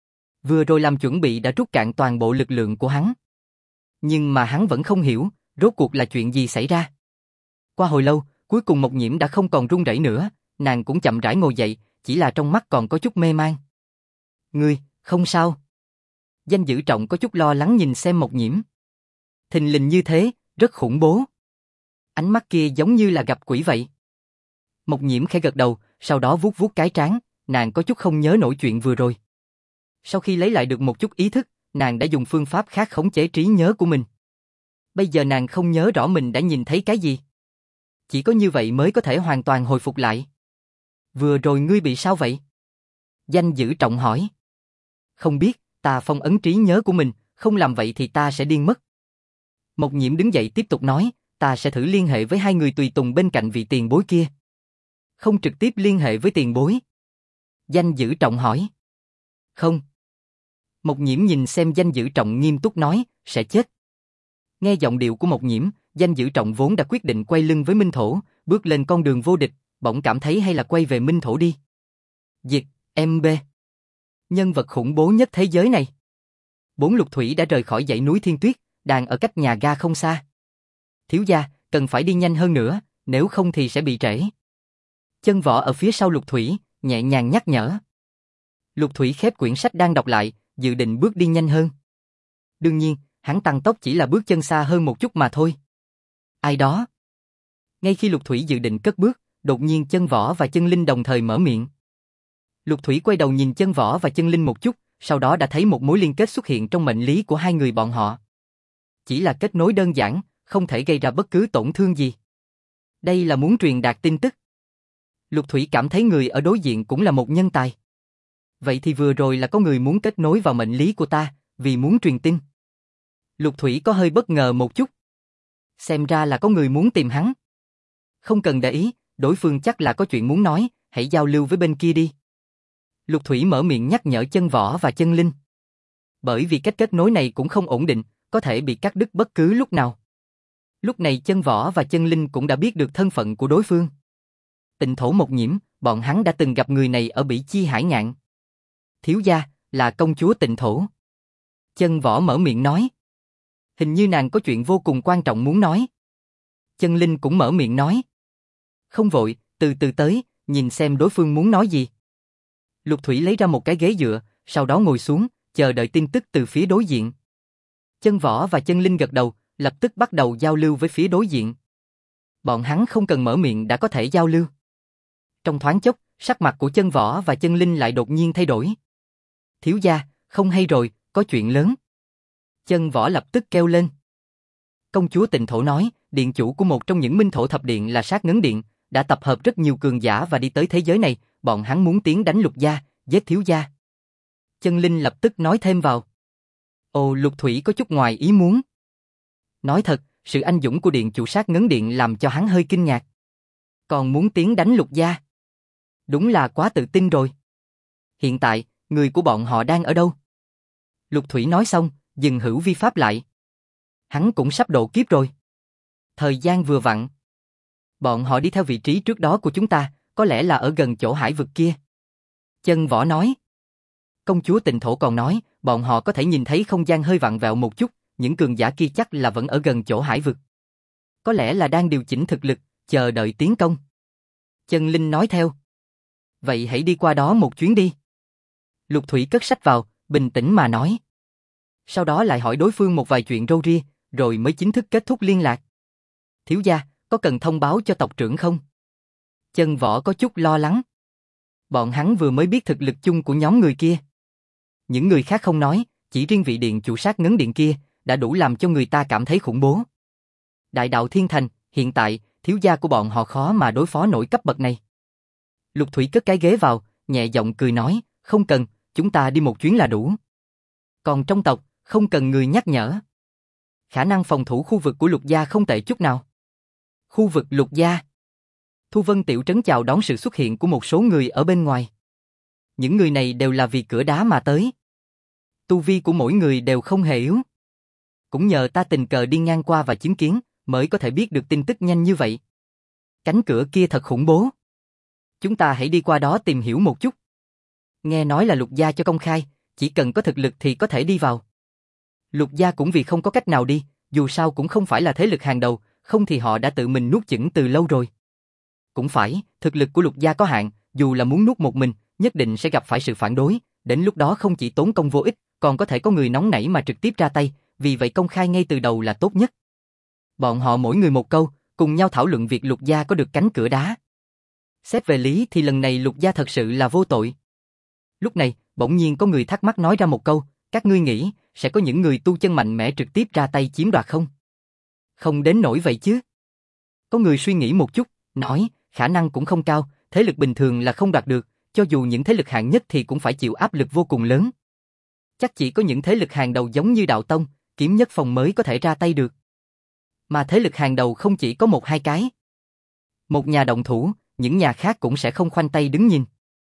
Vừa rồi làm chuẩn bị đã trút cạn toàn bộ lực lượng của hắn. Nhưng mà hắn vẫn không hiểu, rốt cuộc là chuyện gì xảy ra. Qua hồi lâu, cuối cùng Mộc Nhiễm đã không còn run rẩy nữa, nàng cũng chậm rãi ngồi dậy, chỉ là trong mắt còn có chút mê man. Ngươi, không sao? Danh Dữ Trọng có chút lo lắng nhìn xem Mộc Nhiễm. Thình lình như thế, rất khủng bố. Ánh mắt kia giống như là gặp quỷ vậy. Mộc Nhiễm khẽ gật đầu, sau đó vuốt vuốt cái trán, nàng có chút không nhớ nổi chuyện vừa rồi. Sau khi lấy lại được một chút ý thức, nàng đã dùng phương pháp khác khống chế trí nhớ của mình. Bây giờ nàng không nhớ rõ mình đã nhìn thấy cái gì. Chỉ có như vậy mới có thể hoàn toàn hồi phục lại. Vừa rồi ngươi bị sao vậy? Danh Dữ Trọng hỏi. Không biết, ta phong ấn trí nhớ của mình, không làm vậy thì ta sẽ điên mất. Mộc Nhiễm đứng dậy tiếp tục nói, ta sẽ thử liên hệ với hai người tùy tùng bên cạnh vị tiền bối kia. Không trực tiếp liên hệ với tiền bối. Danh Dữ Trọng hỏi. Không. Mộc Nhiễm nhìn xem Danh Dữ Trọng nghiêm túc nói, sẽ chết. Nghe giọng điệu của Mộc Nhiễm, Danh Dữ Trọng vốn đã quyết định quay lưng với Minh Thổ, bước lên con đường vô địch, bỗng cảm thấy hay là quay về Minh Thổ đi. Diệt, MB. Nhân vật khủng bố nhất thế giới này. 4 lục thủy đã rời khỏi dãy núi Thiên Tuyết, đang ở cách nhà ga không xa. Thiếu gia, cần phải đi nhanh hơn nữa, nếu không thì sẽ bị trễ. Chân Võ ở phía sau lục thủy, nhẹ nhàng nhắc nhở. Lục thủy khép quyển sách đang đọc lại, dự định bước đi nhanh hơn. Đương nhiên, hắn tăng tốc chỉ là bước chân xa hơn một chút mà thôi. Ai đó? Ngay khi lục thủy dự định cất bước, đột nhiên Chân Võ và Chân Linh đồng thời mở miệng. Lục thủy quay đầu nhìn Chân Võ và Chân Linh một chút, sau đó đã thấy một mối liên kết xuất hiện trong mệnh lý của hai người bọn họ. Chỉ là kết nối đơn giản, không thể gây ra bất cứ tổn thương gì. Đây là muốn truyền đạt tin tức. Lục thủy cảm thấy người ở đối diện cũng là một nhân tài. Vậy thì vừa rồi là có người muốn kết nối vào mệnh lý của ta, vì muốn truyền tin. Lục thủy có hơi bất ngờ một chút. Xem ra là có người muốn tìm hắn. Không cần để ý, đối phương chắc là có chuyện muốn nói, hãy giao lưu với bên kia đi. Lục thủy mở miệng nhắc nhở Chân Võ và Chân Linh. Bởi vì cách kết nối này cũng không ổn định, có thể bị cắt đứt bất cứ lúc nào. Lúc này Chân Võ và Chân Linh cũng đã biết được thân phận của đối phương. Tịnh Thổ Mộc Nhiễm, bọn hắn đã từng gặp người này ở Bỉ Chi Hải Ngạn. Thiếu gia, là công chúa Tịnh Thổ. Chân Võ mở miệng nói. Hình như nàng có chuyện vô cùng quan trọng muốn nói. Chân Linh cũng mở miệng nói. Không vội, từ từ tới, nhìn xem đối phương muốn nói gì. Lục thủy lấy ra một cái ghế dựa, sau đó ngồi xuống, chờ đợi tin tức từ phía đối diện. Chân Võ và Chân Linh gật đầu, lập tức bắt đầu giao lưu với phía đối diện. Bọn hắn không cần mở miệng đã có thể giao lưu. Trong thoáng chốc, sắc mặt của Chân Võ và Chân Linh lại đột nhiên thay đổi. Thiếu gia, không hay rồi, có chuyện lớn. Chân Võ lập tức kêu lên. Công chúa Tịnh Thổ nói, điện chủ của một trong những Minh Thổ thập điện là Sát Ngấn Điện, đã tập hợp rất nhiều cường giả và đi tới thế giới này, bọn hắn muốn tiến đánh Lục gia, giết thiếu gia. Chân Linh lập tức nói thêm vào. Ồ, Lục thủy có chút ngoài ý muốn. Nói thật, sự anh dũng của điện chủ Sát Ngấn Điện làm cho hắn hơi kinh ngạc. Còn muốn tiến đánh Lục gia. Đúng là quá tự tin rồi. Hiện tại, người của bọn họ đang ở đâu? Lục thủy nói xong, dừng hữu vi pháp lại. Hắn cũng sắp độ kiếp rồi. Thời gian vừa vặn. Bọn họ đi theo vị trí trước đó của chúng ta, có lẽ là ở gần chỗ hải vực kia. Chân Võ nói. Công chúa Tịnh Thổ còn nói, bọn họ có thể nhìn thấy không gian hơi vặn vẹo một chút, những cường giả kia chắc là vẫn ở gần chỗ hải vực. Có lẽ là đang điều chỉnh thực lực, chờ đợi tiến công. Chân Linh nói theo. Vậy hãy đi qua đó một chuyến đi. Lục thủy cất sách vào, bình tĩnh mà nói. Sau đó lại hỏi đối phương một vài chuyện râu ria, rồi mới chính thức kết thúc liên lạc. Thiếu gia, có cần thông báo cho tộc trưởng không? Chân Võ có chút lo lắng. Bọn hắn vừa mới biết thực lực chung của nhóm người kia. Những người khác không nói, chỉ riêng vị điện chủ Sát Ngấn Điện kia, đã đủ làm cho người ta cảm thấy khủng bố. Đại đạo Thiên Thành, hiện tại, thiếu gia của bọn họ khó mà đối phó nổi cấp bậc này. Lục thủy cất cái ghế vào, nhẹ giọng cười nói, không cần, chúng ta đi một chuyến là đủ. Còn trong tộc, không cần người nhắc nhở. Khả năng phòng thủ khu vực của Lục gia không tệ chút nào. Khu vực Lục gia. Thu Vân tiểu trấn chào đón sự xuất hiện của một số người ở bên ngoài. Những người này đều là vì cửa đá mà tới. Tu vi của mỗi người đều không hề yếu. Cũng nhờ ta tình cờ đi ngang qua và chứng kiến, mới có thể biết được tin tức nhanh như vậy. Cánh cửa kia thật khủng bố. Chúng ta hãy đi qua đó tìm hiểu một chút. Nghe nói là Lục gia cho công khai, chỉ cần có thực lực thì có thể đi vào. Lục gia cũng vì không có cách nào đi, dù sao cũng không phải là thế lực hàng đầu, không thì họ đã tự mình nuốt chửng từ lâu rồi. Cũng phải, thực lực của Lục gia có hạn, dù là muốn nuốt một mình, nhất định sẽ gặp phải sự phản đối, đến lúc đó không chỉ tốn công vô ích, còn có thể có người nóng nảy mà trực tiếp ra tay, vì vậy công khai ngay từ đầu là tốt nhất. Bọn họ mỗi người một câu, cùng nhau thảo luận việc Lục gia có được cánh cửa đá. Xét về lý thì lần này Lục gia thật sự là vô tội. Lúc này, bỗng nhiên có người thắc mắc nói ra một câu, các ngươi nghĩ, sẽ có những người tu chân mạnh mẽ trực tiếp ra tay chiếm đoạt không? Không đến nỗi vậy chứ. Có người suy nghĩ một chút, nói, khả năng cũng không cao, thế lực bình thường là không đoạt được, cho dù những thế lực hạng nhất thì cũng phải chịu áp lực vô cùng lớn. Chắc chỉ có những thế lực hàng đầu giống như Đạo Tông, Kiếm Nhất Phong mới có thể ra tay được. Mà thế lực hàng đầu không chỉ có một hai cái. Một nhà động thủ, những nhà khác cũng sẽ không khoanh tay đứng nhìn.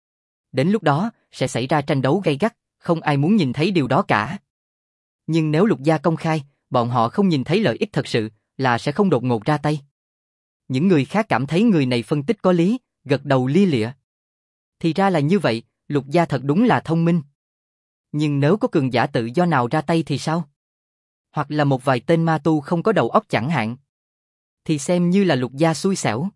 Đến lúc đó, sẽ xảy ra tranh đấu gay gắt, không ai muốn nhìn thấy điều đó cả. Nhưng nếu Lục gia công khai, bọn họ không nhìn thấy lợi ích thật sự, là sẽ không đột ngột ra tay. Những người khác cảm thấy người này phân tích có lý, gật đầu lia lịa. Thì ra là như vậy, Lục gia thật đúng là thông minh. Nhưng nếu có cường giả tự do nào ra tay thì sao? Hoặc là một vài tên ma tu không có đầu óc chẳng hạn. Thì xem như là Lục gia xui xẻo.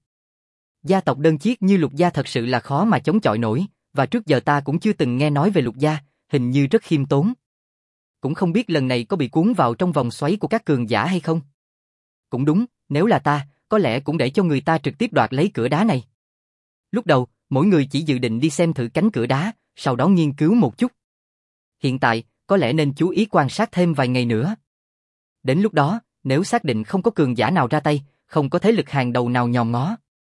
Gia tộc đơn chiếc như Lục gia thật sự là khó mà chống chọi nổi, và trước giờ ta cũng chưa từng nghe nói về Lục gia, hình như rất khiêm tốn. Cũng không biết lần này có bị cuốn vào trong vòng xoáy của các cường giả hay không. Cũng đúng, nếu là ta, có lẽ cũng để cho người ta trực tiếp đoạt lấy cửa đá này. Lúc đầu, mỗi người chỉ dự định đi xem thử cánh cửa đá, sau đó nghiên cứu một chút. Hiện tại, có lẽ nên chú ý quan sát thêm vài ngày nữa. Đến lúc đó, nếu xác định không có cường giả nào ra tay, không có thế lực hàng đầu nào nhòm ngó,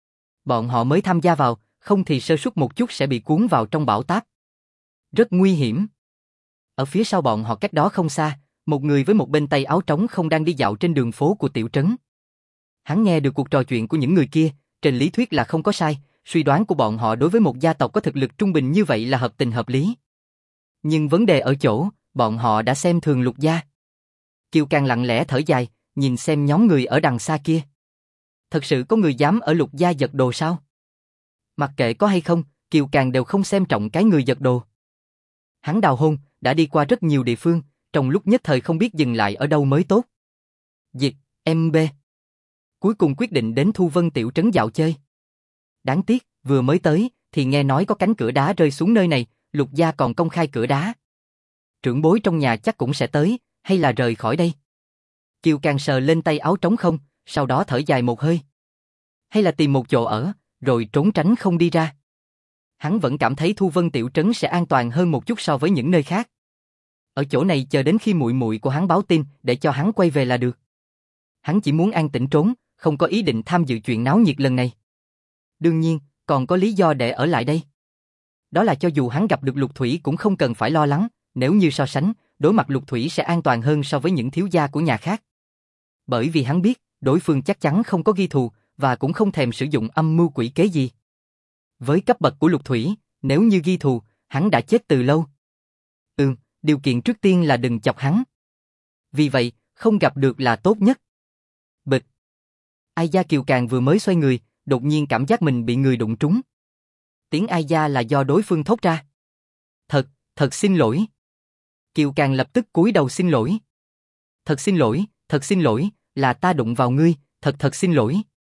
bọn họ mới tham gia vào, không thì sơ suất một chút sẽ bị cuốn vào trong bão táp. Rất nguy hiểm. Ở phía sau bọn họ cách đó không xa, một người với một bên tay áo trống không đang đi dạo trên đường phố của tiểu trấn. Hắn nghe được cuộc trò chuyện của những người kia, trên lý thuyết là không có sai, suy đoán của bọn họ đối với một gia tộc có thực lực trung bình như vậy là hợp tình hợp lý. Nhưng vấn đề ở chỗ, bọn họ đã xem thường Lục gia. Kiều Càng lặng lẽ thở dài, nhìn xem nhóm người ở đằng xa kia. Thật sự có người dám ở Lục gia giật đồ sao? Mặc kệ có hay không, Kiều Càng đều không xem trọng cái người giật đồ. Hắn đào hôn, đã đi qua rất nhiều địa phương, trong lúc nhất thời không biết dừng lại ở đâu mới tốt. Diệt, MB. Cuối cùng quyết định đến Thu Vân tiểu trấn dạo chơi. Đáng tiếc, vừa mới tới, thì nghe nói có cánh cửa đá rơi xuống nơi này, Lục gia còn công khai cửa đá. Trưởng bối trong nhà chắc cũng sẽ tới, hay là rời khỏi đây? Kiều Càng sờ lên tay áo trống không, sau đó thở dài một hơi. Hay là tìm một chỗ ở, rồi trốn tránh không đi ra. Hắn vẫn cảm thấy Thu Vân tiểu trấn sẽ an toàn hơn một chút so với những nơi khác. Ở chỗ này chờ đến khi muội muội của hắn báo tin để cho hắn quay về là được. Hắn chỉ muốn an tĩnh trốn, không có ý định tham dự chuyện náo nhiệt lần này. Đương nhiên, còn có lý do để ở lại đây. Đó là cho dù hắn gặp được Lục Thủy cũng không cần phải lo lắng, nếu như so sánh, đối mặt Lục Thủy sẽ an toàn hơn so với những thiếu gia của nhà khác. Bởi vì hắn biết, đối phương chắc chắn không có ghi thù, và cũng không thèm sử dụng âm mưu quỷ kế gì. Với cấp bậc của Lục Thủy, nếu như ghi thù, hắn đã chết từ lâu. Điều kiện trước tiên là đừng chọc hắn. Vì vậy, không gặp được là tốt nhất. Bịch. Ai da Kiều Càng vừa mới xoay người, đột nhiên cảm giác mình bị người đụng trúng. Tiếng ai da là do đối phương thốt ra. Thật xin lỗi. Kiều Càng lập tức cúi đầu xin lỗi. Thật xin lỗi, là ta đụng vào ngươi, thật xin lỗi.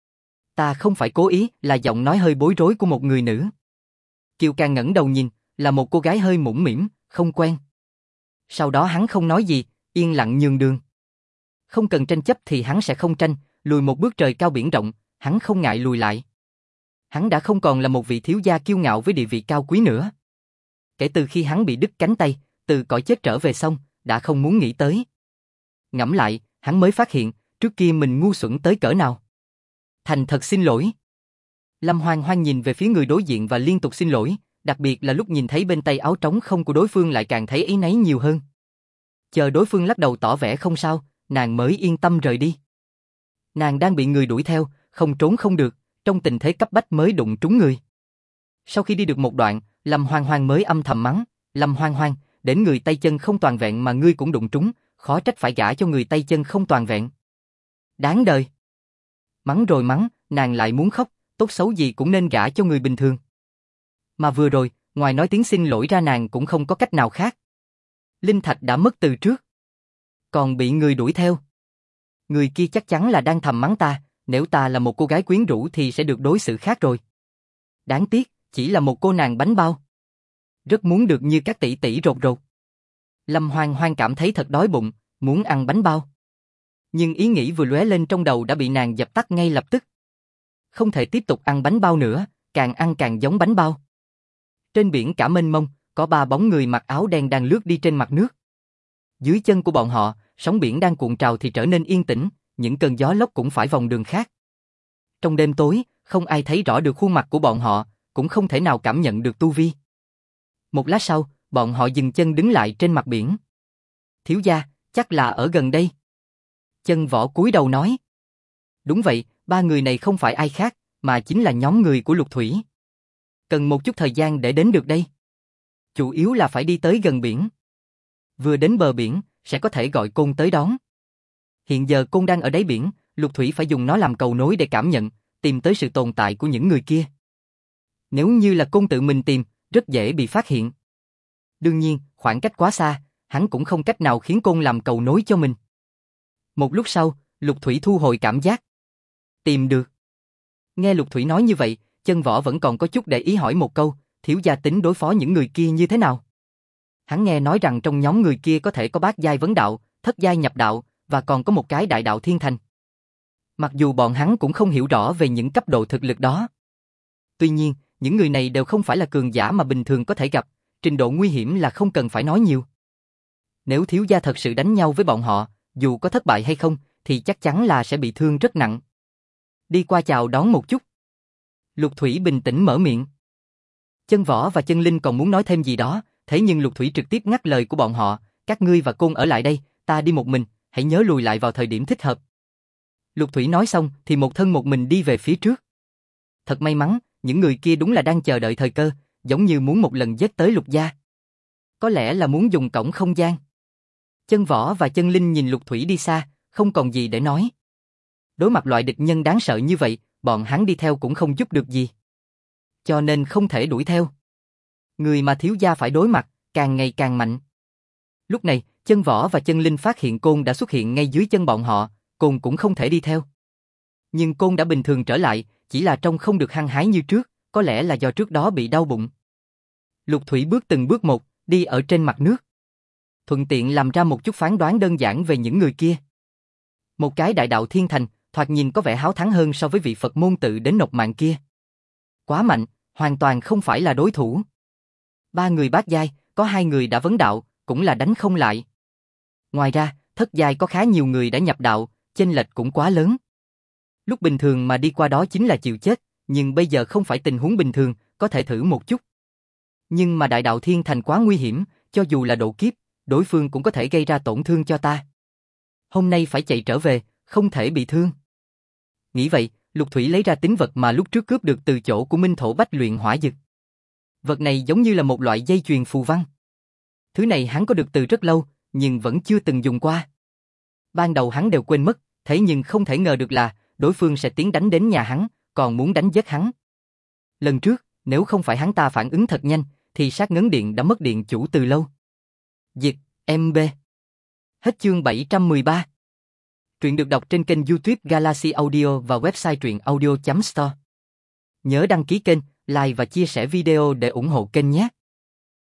Ta không phải cố ý, là giọng nói hơi bối rối của một người nữ. Kiều Càng ngẩng đầu nhìn, là một cô gái hơi mũm mĩm, không quen. Sau đó hắn không nói gì, yên lặng nhường đường. Không cần tranh chấp thì hắn sẽ không tranh, lùi một bước trời cao biển rộng, hắn không ngại lùi lại. Hắn đã không còn là một vị thiếu gia kiêu ngạo với địa vị cao quý nữa. Kể từ khi hắn bị đứt cánh tay, từ cõi chết trở về xong, đã không muốn nghĩ tới. Ngẫm lại, hắn mới phát hiện, trước kia mình ngu xuẩn tới cỡ nào. Thành thật xin lỗi. Lâm Hoang Hoang nhìn về phía người đối diện và liên tục xin lỗi, đặc biệt là lúc nhìn thấy bên tay áo trống không của đối phương lại càng thấy áy náy nhiều hơn. Chờ đối phương lắc đầu tỏ vẻ không sao, nàng mới yên tâm rời đi. Nàng đang bị người đuổi theo, không trốn không được, trong tình thế cấp bách mới đụng trúng người. Sau khi đi được một đoạn, Lâm Hoang Hoang mới âm thầm mắng, Lâm Hoang Hoang, đến người tay chân không toàn vẹn mà ngươi cũng đụng trúng, khó trách phải gả cho người tay chân không toàn vẹn. Đáng đời. Mắng rồi mắng, nàng lại muốn khóc, tốt xấu gì cũng nên gả cho người bình thường. Mà vừa rồi, ngoài nói tiếng xin lỗi ra nàng cũng không có cách nào khác. Linh thạch đã mất từ trước, còn bị người đuổi theo. Người kia chắc chắn là đang thầm mắng ta, nếu ta là một cô gái quyến rũ thì sẽ được đối xử khác rồi. Đáng tiếc, chỉ là một cô nàng bánh bao. Rất muốn được như các tỷ tỷ rột rột. Lâm Hoang Hoang cảm thấy thật đói bụng, muốn ăn bánh bao. Nhưng ý nghĩ vừa lóe lên trong đầu đã bị nàng dập tắt ngay lập tức. Không thể tiếp tục ăn bánh bao nữa, càng ăn càng giống bánh bao. Trên biển cả mênh mông, có 3 bóng người mặc áo đen đang lướt đi trên mặt nước. Dưới chân của bọn họ, sóng biển đang cuộn trào thì trở nên yên tĩnh, những cơn gió lốc cũng phải vòng đường khác. Trong đêm tối, không ai thấy rõ được khuôn mặt của bọn họ, cũng không thể nào cảm nhận được tu vi. Một lát sau, bọn họ dừng chân đứng lại trên mặt biển. Thiếu gia, chắc là ở gần đây. Chân Võ cúi đầu nói. Đúng vậy, 3 người này không phải ai khác, mà chính là nhóm người của Lục Thủy. Cần một chút thời gian để đến được đây. Chủ yếu là phải đi tới gần biển. Vừa đến bờ biển, sẽ có thể gọi Côn tới đón. Hiện giờ Côn đang ở đáy biển, Lục Thủy phải dùng nó làm cầu nối để cảm nhận, tìm tới sự tồn tại của những người kia. Nếu như là Côn tự mình tìm, rất dễ bị phát hiện. Đương nhiên, khoảng cách quá xa, hắn cũng không cách nào khiến Côn làm cầu nối cho mình. Một lúc sau, Lục Thủy thu hồi cảm giác. Tìm được. Nghe Lục Thủy nói như vậy, Chân Võ vẫn còn có chút để ý hỏi một câu, thiếu gia tính đối phó những người kia như thế nào? Hắn nghe nói rằng trong nhóm người kia có thể có bát giai vấn đạo, thất giai nhập đạo, và còn có một cái đại đạo thiên thành. Mặc dù bọn hắn cũng không hiểu rõ về những cấp độ thực lực đó. Tuy nhiên, những người này đều không phải là cường giả mà bình thường có thể gặp, trình độ nguy hiểm là không cần phải nói nhiều. Nếu thiếu gia thật sự đánh nhau với bọn họ, dù có thất bại hay không, thì chắc chắn là sẽ bị thương rất nặng. Đi qua chào đón một chút. Lục Thủy bình tĩnh mở miệng. Chân Võ và Chân Linh còn muốn nói thêm gì đó, thế nhưng Lục Thủy trực tiếp ngắt lời của bọn họ, các ngươi và Côn ở lại đây, ta đi một mình, hãy nhớ lùi lại vào thời điểm thích hợp. Lục Thủy nói xong thì một thân một mình đi về phía trước. Thật may mắn, những người kia đúng là đang chờ đợi thời cơ, giống như muốn một lần giết tới Lục gia. Có lẽ là muốn dùng cổng không gian. Chân Võ và Chân Linh nhìn Lục Thủy đi xa, không còn gì để nói. Đối mặt loại địch nhân đáng sợ như vậy, bọn hắn đi theo cũng không giúp được gì. Cho nên không thể đuổi theo. Người mà thiếu gia phải đối mặt, càng ngày càng mạnh. Lúc này, Chân Võ và Chân Linh phát hiện Côn đã xuất hiện ngay dưới chân bọn họ, Côn cũng không thể đi theo. Nhưng Côn đã bình thường trở lại, chỉ là trông không được hăng hái như trước, có lẽ là do trước đó bị đau bụng. Lục Thủy bước từng bước một, đi ở trên mặt nước. Thuận tiện làm ra một chút phán đoán đơn giản về những người kia. Một cái đại đạo thiên thành, thoạt nhìn có vẻ háo thắng hơn so với vị Phật môn tự đến nộp mạng kia. Quá mạnh, hoàn toàn không phải là đối thủ. 3 người bát giai, có 2 người đã vấn đạo, cũng là đánh không lại. Ngoài ra, thất giai có khá nhiều người đã nhập đạo, chênh lệch cũng quá lớn. Lúc bình thường mà đi qua đó chính là chịu chết, nhưng bây giờ không phải tình huống bình thường, có thể thử một chút. Nhưng mà đại đạo thiên thành quá nguy hiểm, cho dù là độ kiếp, đối phương cũng có thể gây ra tổn thương cho ta. Hôm nay phải chạy trở về, không thể bị thương. Nghĩ vậy, Lục Thủy lấy ra tín vật mà lúc trước cướp được từ chỗ của Minh Thổ Bách Luyện Hỏa Dực. Vật này giống như là một loại dây chuyền phù văn. Thứ này hắn có được từ rất lâu, nhưng vẫn chưa từng dùng qua. Ban đầu hắn đều quên mất, thế nhưng không thể ngờ được là đối phương sẽ tiến đánh đến nhà hắn, còn muốn đánh giết hắn. Lần trước, nếu không phải hắn ta phản ứng thật nhanh, thì sát ngấn điện đã mất điện chủ từ lâu. Dịch, MB. Hết chương 713. Truyện được đọc trên kênh YouTube Galaxy Audio và website truyệnaudio.store. Nhớ đăng ký kênh, like và chia sẻ video để ủng hộ kênh nhé.